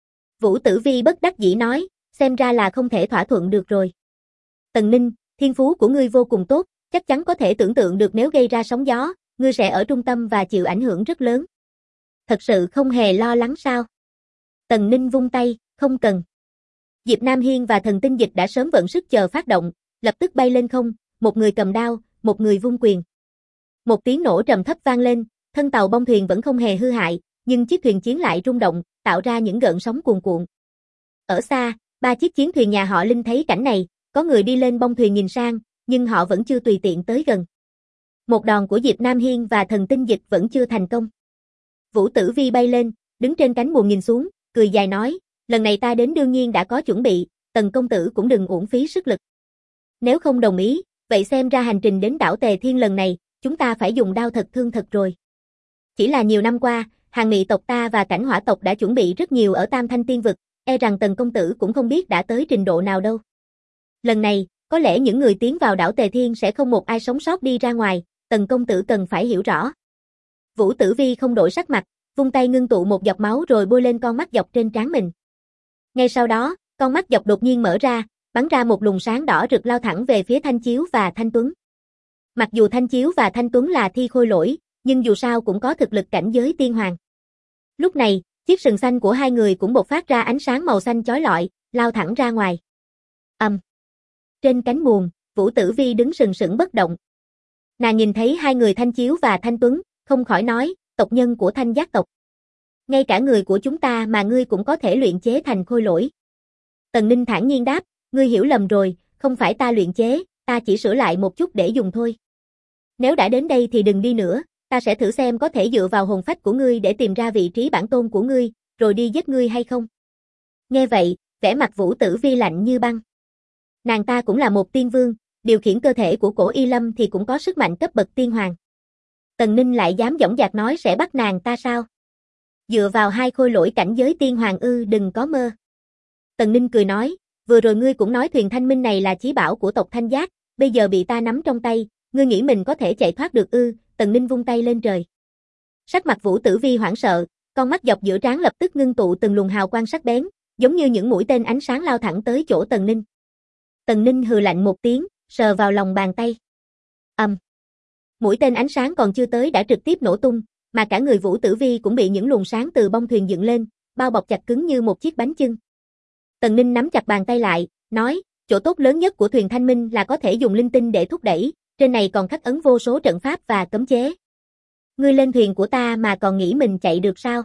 Vũ Tử Vi bất đắc dĩ nói, xem ra là không thể thỏa thuận được rồi. Tần Ninh, thiên phú của ngươi vô cùng tốt, chắc chắn có thể tưởng tượng được nếu gây ra sóng gió, ngươi sẽ ở trung tâm và chịu ảnh hưởng rất lớn. Thật sự không hề lo lắng sao? Tần Ninh vung tay, không cần. Diệp Nam Hiên và Thần Tinh Dịch đã sớm vận sức chờ phát động, lập tức bay lên không, một người cầm đao, một người vung quyền. Một tiếng nổ trầm thấp vang lên, thân tàu bong thuyền vẫn không hề hư hại, nhưng chiếc thuyền chiến lại rung động, tạo ra những gợn sóng cuồn cuộn. Ở xa, 3 chiếc chiến thuyền nhà họ Linh thấy cảnh này, có người đi lên bong thuyền nhìn sang, nhưng họ vẫn chưa tùy tiện tới gần. Một đòn của Diệp Nam Hiên và Thần Tinh Dịch vẫn chưa thành công. Vũ Tử Vi bay lên, đứng trên cánh buồm nhìn xuống, cười dài nói, lần này ta đến đương nhiên đã có chuẩn bị, Tần công tử cũng đừng uổng phí sức lực. Nếu không đồng ý, vậy xem ra hành trình đến đảo Tề Thiên lần này, chúng ta phải dùng đao thật thương thật rồi. Chỉ là nhiều năm qua, hàng Mị tộc ta và Cảnh Hỏa tộc đã chuẩn bị rất nhiều ở Tam Thanh Tiên vực, e rằng Tần công tử cũng không biết đã tới trình độ nào đâu. Lần này, có lẽ những người tiến vào đảo Tề Thiên sẽ không một ai sống sót đi ra ngoài, Tần công tử cần phải hiểu rõ. Vũ Tử Vi không đổi sắc mặt, vung tay ngưng tụ một giọt máu rồi bôi lên con mắt dọc trên trán mình. Ngay sau đó, con mắt dọc đột nhiên mở ra, bắn ra một luồng sáng đỏ rực lao thẳng về phía Thanh Chiếu và Thanh Tuấn. Mặc dù Thanh Chiếu và Thanh Tuấn là thi khôi lỗi, nhưng dù sao cũng có thực lực cảnh giới tiên hoàng. Lúc này, chiếc sừng xanh của hai người cũng bộc phát ra ánh sáng màu xanh chói lọi, lao thẳng ra ngoài. Trên cánh buồm, Vũ Tử Vi đứng sừng sững bất động. Nàng nhìn thấy hai người Thanh Chiếu và Thanh Tuấn, không khỏi nói, tộc nhân của Thanh Giác tộc. Ngay cả người của chúng ta mà ngươi cũng có thể luyện chế thành khôi lỗi. Tần Ninh thản nhiên đáp, ngươi hiểu lầm rồi, không phải ta luyện chế, ta chỉ sửa lại một chút để dùng thôi. Nếu đã đến đây thì đừng đi nữa, ta sẽ thử xem có thể dựa vào hồn phách của ngươi để tìm ra vị trí bản tôn của ngươi, rồi đi giết ngươi hay không. Nghe vậy, vẻ mặt Vũ Tử Vi lạnh như băng. Nàng ta cũng là một tiên vương, điều khiển cơ thể của Cổ Y Lâm thì cũng có sức mạnh cấp bậc tiên hoàng. Tần Ninh lại dám dõng dạc nói sẽ bắt nàng ta sao? Dựa vào hai khôi lỗi cảnh giới tiên hoàng ư, đừng có mơ. Tần Ninh cười nói, vừa rồi ngươi cũng nói thuyền Thanh Minh này là chí bảo của tộc Thanh Giác, bây giờ bị ta nắm trong tay, ngươi nghĩ mình có thể chạy thoát được ư? Tần Ninh vung tay lên trời. Sắc mặt Vũ Tử Vi hoảng sợ, con mắt dọc giữa trán lập tức ngưng tụ từng luồng hào quang sắc bén, giống như những mũi tên ánh sáng lao thẳng tới chỗ Tần Ninh. Tần Ninh hừ lạnh một tiếng, sờ vào lòng bàn tay. Mũi tên ánh sáng còn chưa tới đã trực tiếp nổ tung, mà cả người Vũ Tử Vi cũng bị những luồng sáng từ bong thuyền dựng lên, bao bọc chặt cứng như một chiếc bánh chưng. Tần Ninh nắm chặt bàn tay lại, nói, chỗ tốt lớn nhất của thuyền Thanh Minh là có thể dùng linh tinh để thúc đẩy, trên này còn khắc ấn vô số trận pháp và cấm chế. Ngươi lên thuyền của ta mà còn nghĩ mình chạy được sao?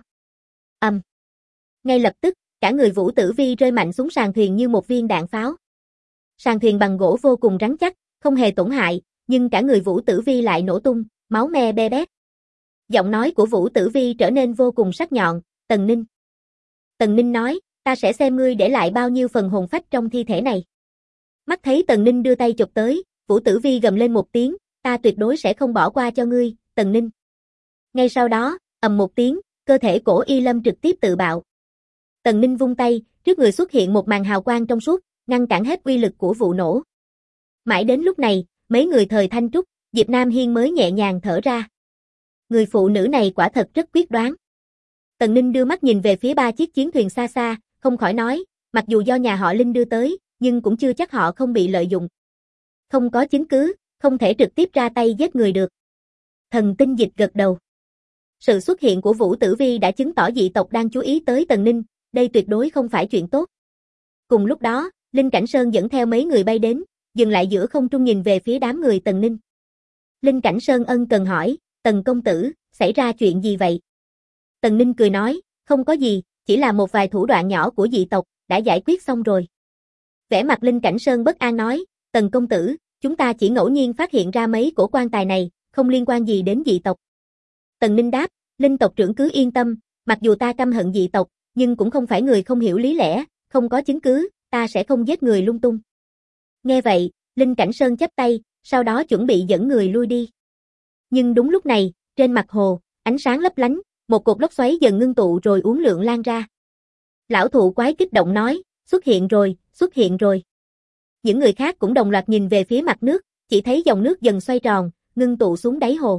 Ngay lập tức, cả người Vũ Tử Vi rơi mạnh xuống sàn thuyền như một viên đạn pháo. Sàn thuyền bằng gỗ vô cùng rắn chắc, không hề tổn hại, nhưng cả người Vũ Tử Vi lại nổ tung, máu me be bét. Giọng nói của Vũ Tử Vi trở nên vô cùng sắc nhọn, Tần Ninh. Tần Ninh nói, ta sẽ xem ngươi để lại bao nhiêu phần hồn phách trong thi thể này. Mắt thấy Tần Ninh đưa tay chụp tới, Vũ Tử Vi gầm lên một tiếng, ta tuyệt đối sẽ không bỏ qua cho ngươi, Tần Ninh. Ngay sau đó, ầm một tiếng, cơ thể Cổ Y Lâm trực tiếp tự bạo. Tần Ninh vung tay, trước người xuất hiện một màn hào quang trong suốt, ngăn cản hết uy lực của vụ nổ. Mãi đến lúc này, mấy người thời Thanh Trúc, Diệp Nam Hiên mới nhẹ nhàng thở ra. Người phụ nữ này quả thật rất quyết đoán. Tần Ninh đưa mắt nhìn về phía 3 chiếc chiến thuyền xa xa, không khỏi nói, mặc dù do nhà họ Linh đưa tới, nhưng cũng chưa chắc họ không bị lợi dụng. Không có chứng cứ, không thể trực tiếp ra tay giết người được. Thần Tinh Dịch gật đầu. Sự xuất hiện của Vũ Tử Vi đã chứng tỏ dị tộc đang chú ý tới Tần Ninh, đây tuyệt đối không phải chuyện tốt. Cùng lúc đó, Linh Cảnh Sơn dẫn theo mấy người bay đến, dừng lại giữa không trung nhìn về phía đám người Tần Ninh. Linh Cảnh Sơn ân cần hỏi, Tần công tử, xảy ra chuyện gì vậy? Tần Ninh cười nói, không có gì, chỉ là một vài thủ đoạn nhỏ của dị tộc, đã giải quyết xong rồi. Vẻ mặt Linh Cảnh Sơn bất an nói, Tần công tử, chúng ta chỉ ngẫu nhiên phát hiện ra mấy cổ quan tài này, không liên quan gì đến dị tộc. Tần Ninh đáp, Linh tộc trưởng cứ yên tâm, mặc dù ta căm hận dị tộc, nhưng cũng không phải người không hiểu lý lẽ, không có chứng cứ, ta sẽ không giết người lung tung. Nghe vậy, Linh Cảnh Sơn chắp tay, sau đó chuẩn bị dẫn người lui đi. Nhưng đúng lúc này, trên mặt hồ, ánh sáng lấp lánh, một cột lốc xoáy dần ngưng tụ rồi uốn lượn lan ra. Lão thụ quái kích động nói, xuất hiện rồi, xuất hiện rồi. Những người khác cũng đồng loạt nhìn về phía mặt nước, chỉ thấy dòng nước dần xoay tròn, ngưng tụ xuống đáy hồ.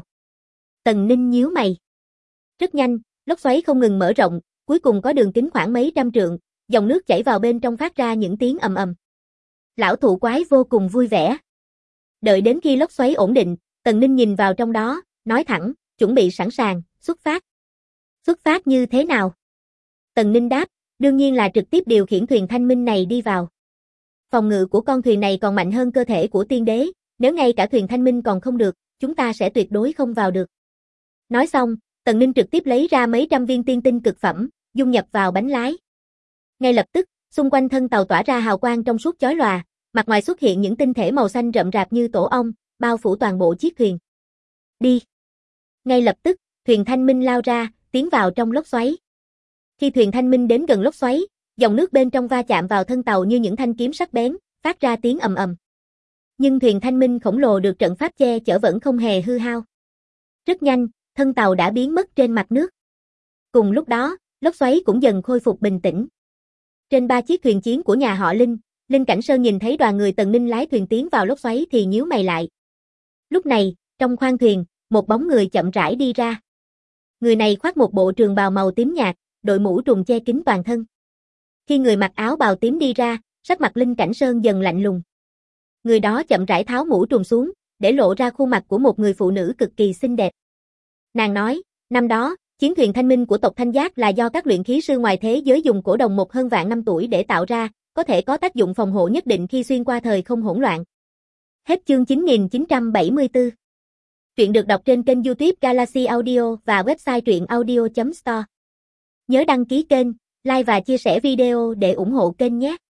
Tần Ninh nhíu mày. Rất nhanh, lốc xoáy không ngừng mở rộng, cuối cùng có đường kính khoảng mấy trăm trượng, dòng nước chảy vào bên trong phát ra những tiếng ầm ầm. Lão thụ quái vô cùng vui vẻ. Đợi đến khi lốc xoáy ổn định, Tần Ninh nhìn vào trong đó, nói thẳng, chuẩn bị sẵn sàng, xuất phát. Xuất phát như thế nào? Tần Ninh đáp, đương nhiên là trực tiếp điều khiển thuyền thanh minh này đi vào. Phòng ngự của con thuyền này còn mạnh hơn cơ thể của tiên đế, nếu ngay cả thuyền thanh minh còn không được, chúng ta sẽ tuyệt đối không vào được. Nói xong, Tần Ninh trực tiếp lấy ra mấy trăm viên tiên tinh cực phẩm, dung nhập vào bánh lái. Ngay lập tức, xung quanh thân tàu tỏa ra hào quang trong suốt chói lòa, mặt ngoài xuất hiện những tinh thể màu xanh rậm rạp như tổ ong, bao phủ toàn bộ chiếc thuyền. Đi! Ngay lập tức, thuyền thanh minh lao ra, tiến vào trong lốc xoáy. Khi thuyền thanh minh đến gần lốc xoáy, dòng nước bên trong va chạm vào thân tàu như những thanh kiếm sắc bén, phát ra tiếng ầm ầm. Nhưng thuyền thanh minh khổng lồ được trận pháp che chở vẫn không hề hư hao. Rất nhanh, thân tàu đã biến mất trên mặt nước. Cùng lúc đó, lốc xoáy cũng dần khôi phục bình tĩnh. Trên 3 chiếc thuyền chiến của nhà họ Linh, Linh Cảnh Sơn nhìn thấy đoàn người Tần Ninh lái thuyền tiến vào lốc xoáy thì nhíu mày lại. Lúc này, trong khoang thuyền, một bóng người chậm rãi đi ra. Người này khoác một bộ trường bào màu tím nhạt, đội mũ trùm che kín toàn thân. Khi người mặc áo bào tím đi ra, sắc mặt Linh Cảnh Sơn dần lạnh lùng. Người đó chậm rãi tháo mũ trùm xuống, để lộ ra khuôn mặt của một người phụ nữ cực kỳ xinh đẹp. Nàng nói, năm đó, chiến thuyền thanh minh của tộc Thanh Giác là do các luyện khí sư ngoài thế giới dùng cổ đồng một hơn vạn năm tuổi để tạo ra, có thể có tác dụng phòng hộ nhất định khi xuyên qua thời không hỗn loạn. Hết chương 9974. Truyện được đọc trên kênh YouTube Galaxy Audio và website truyệnaudio.store. Nhớ đăng ký kênh, like và chia sẻ video để ủng hộ kênh nhé.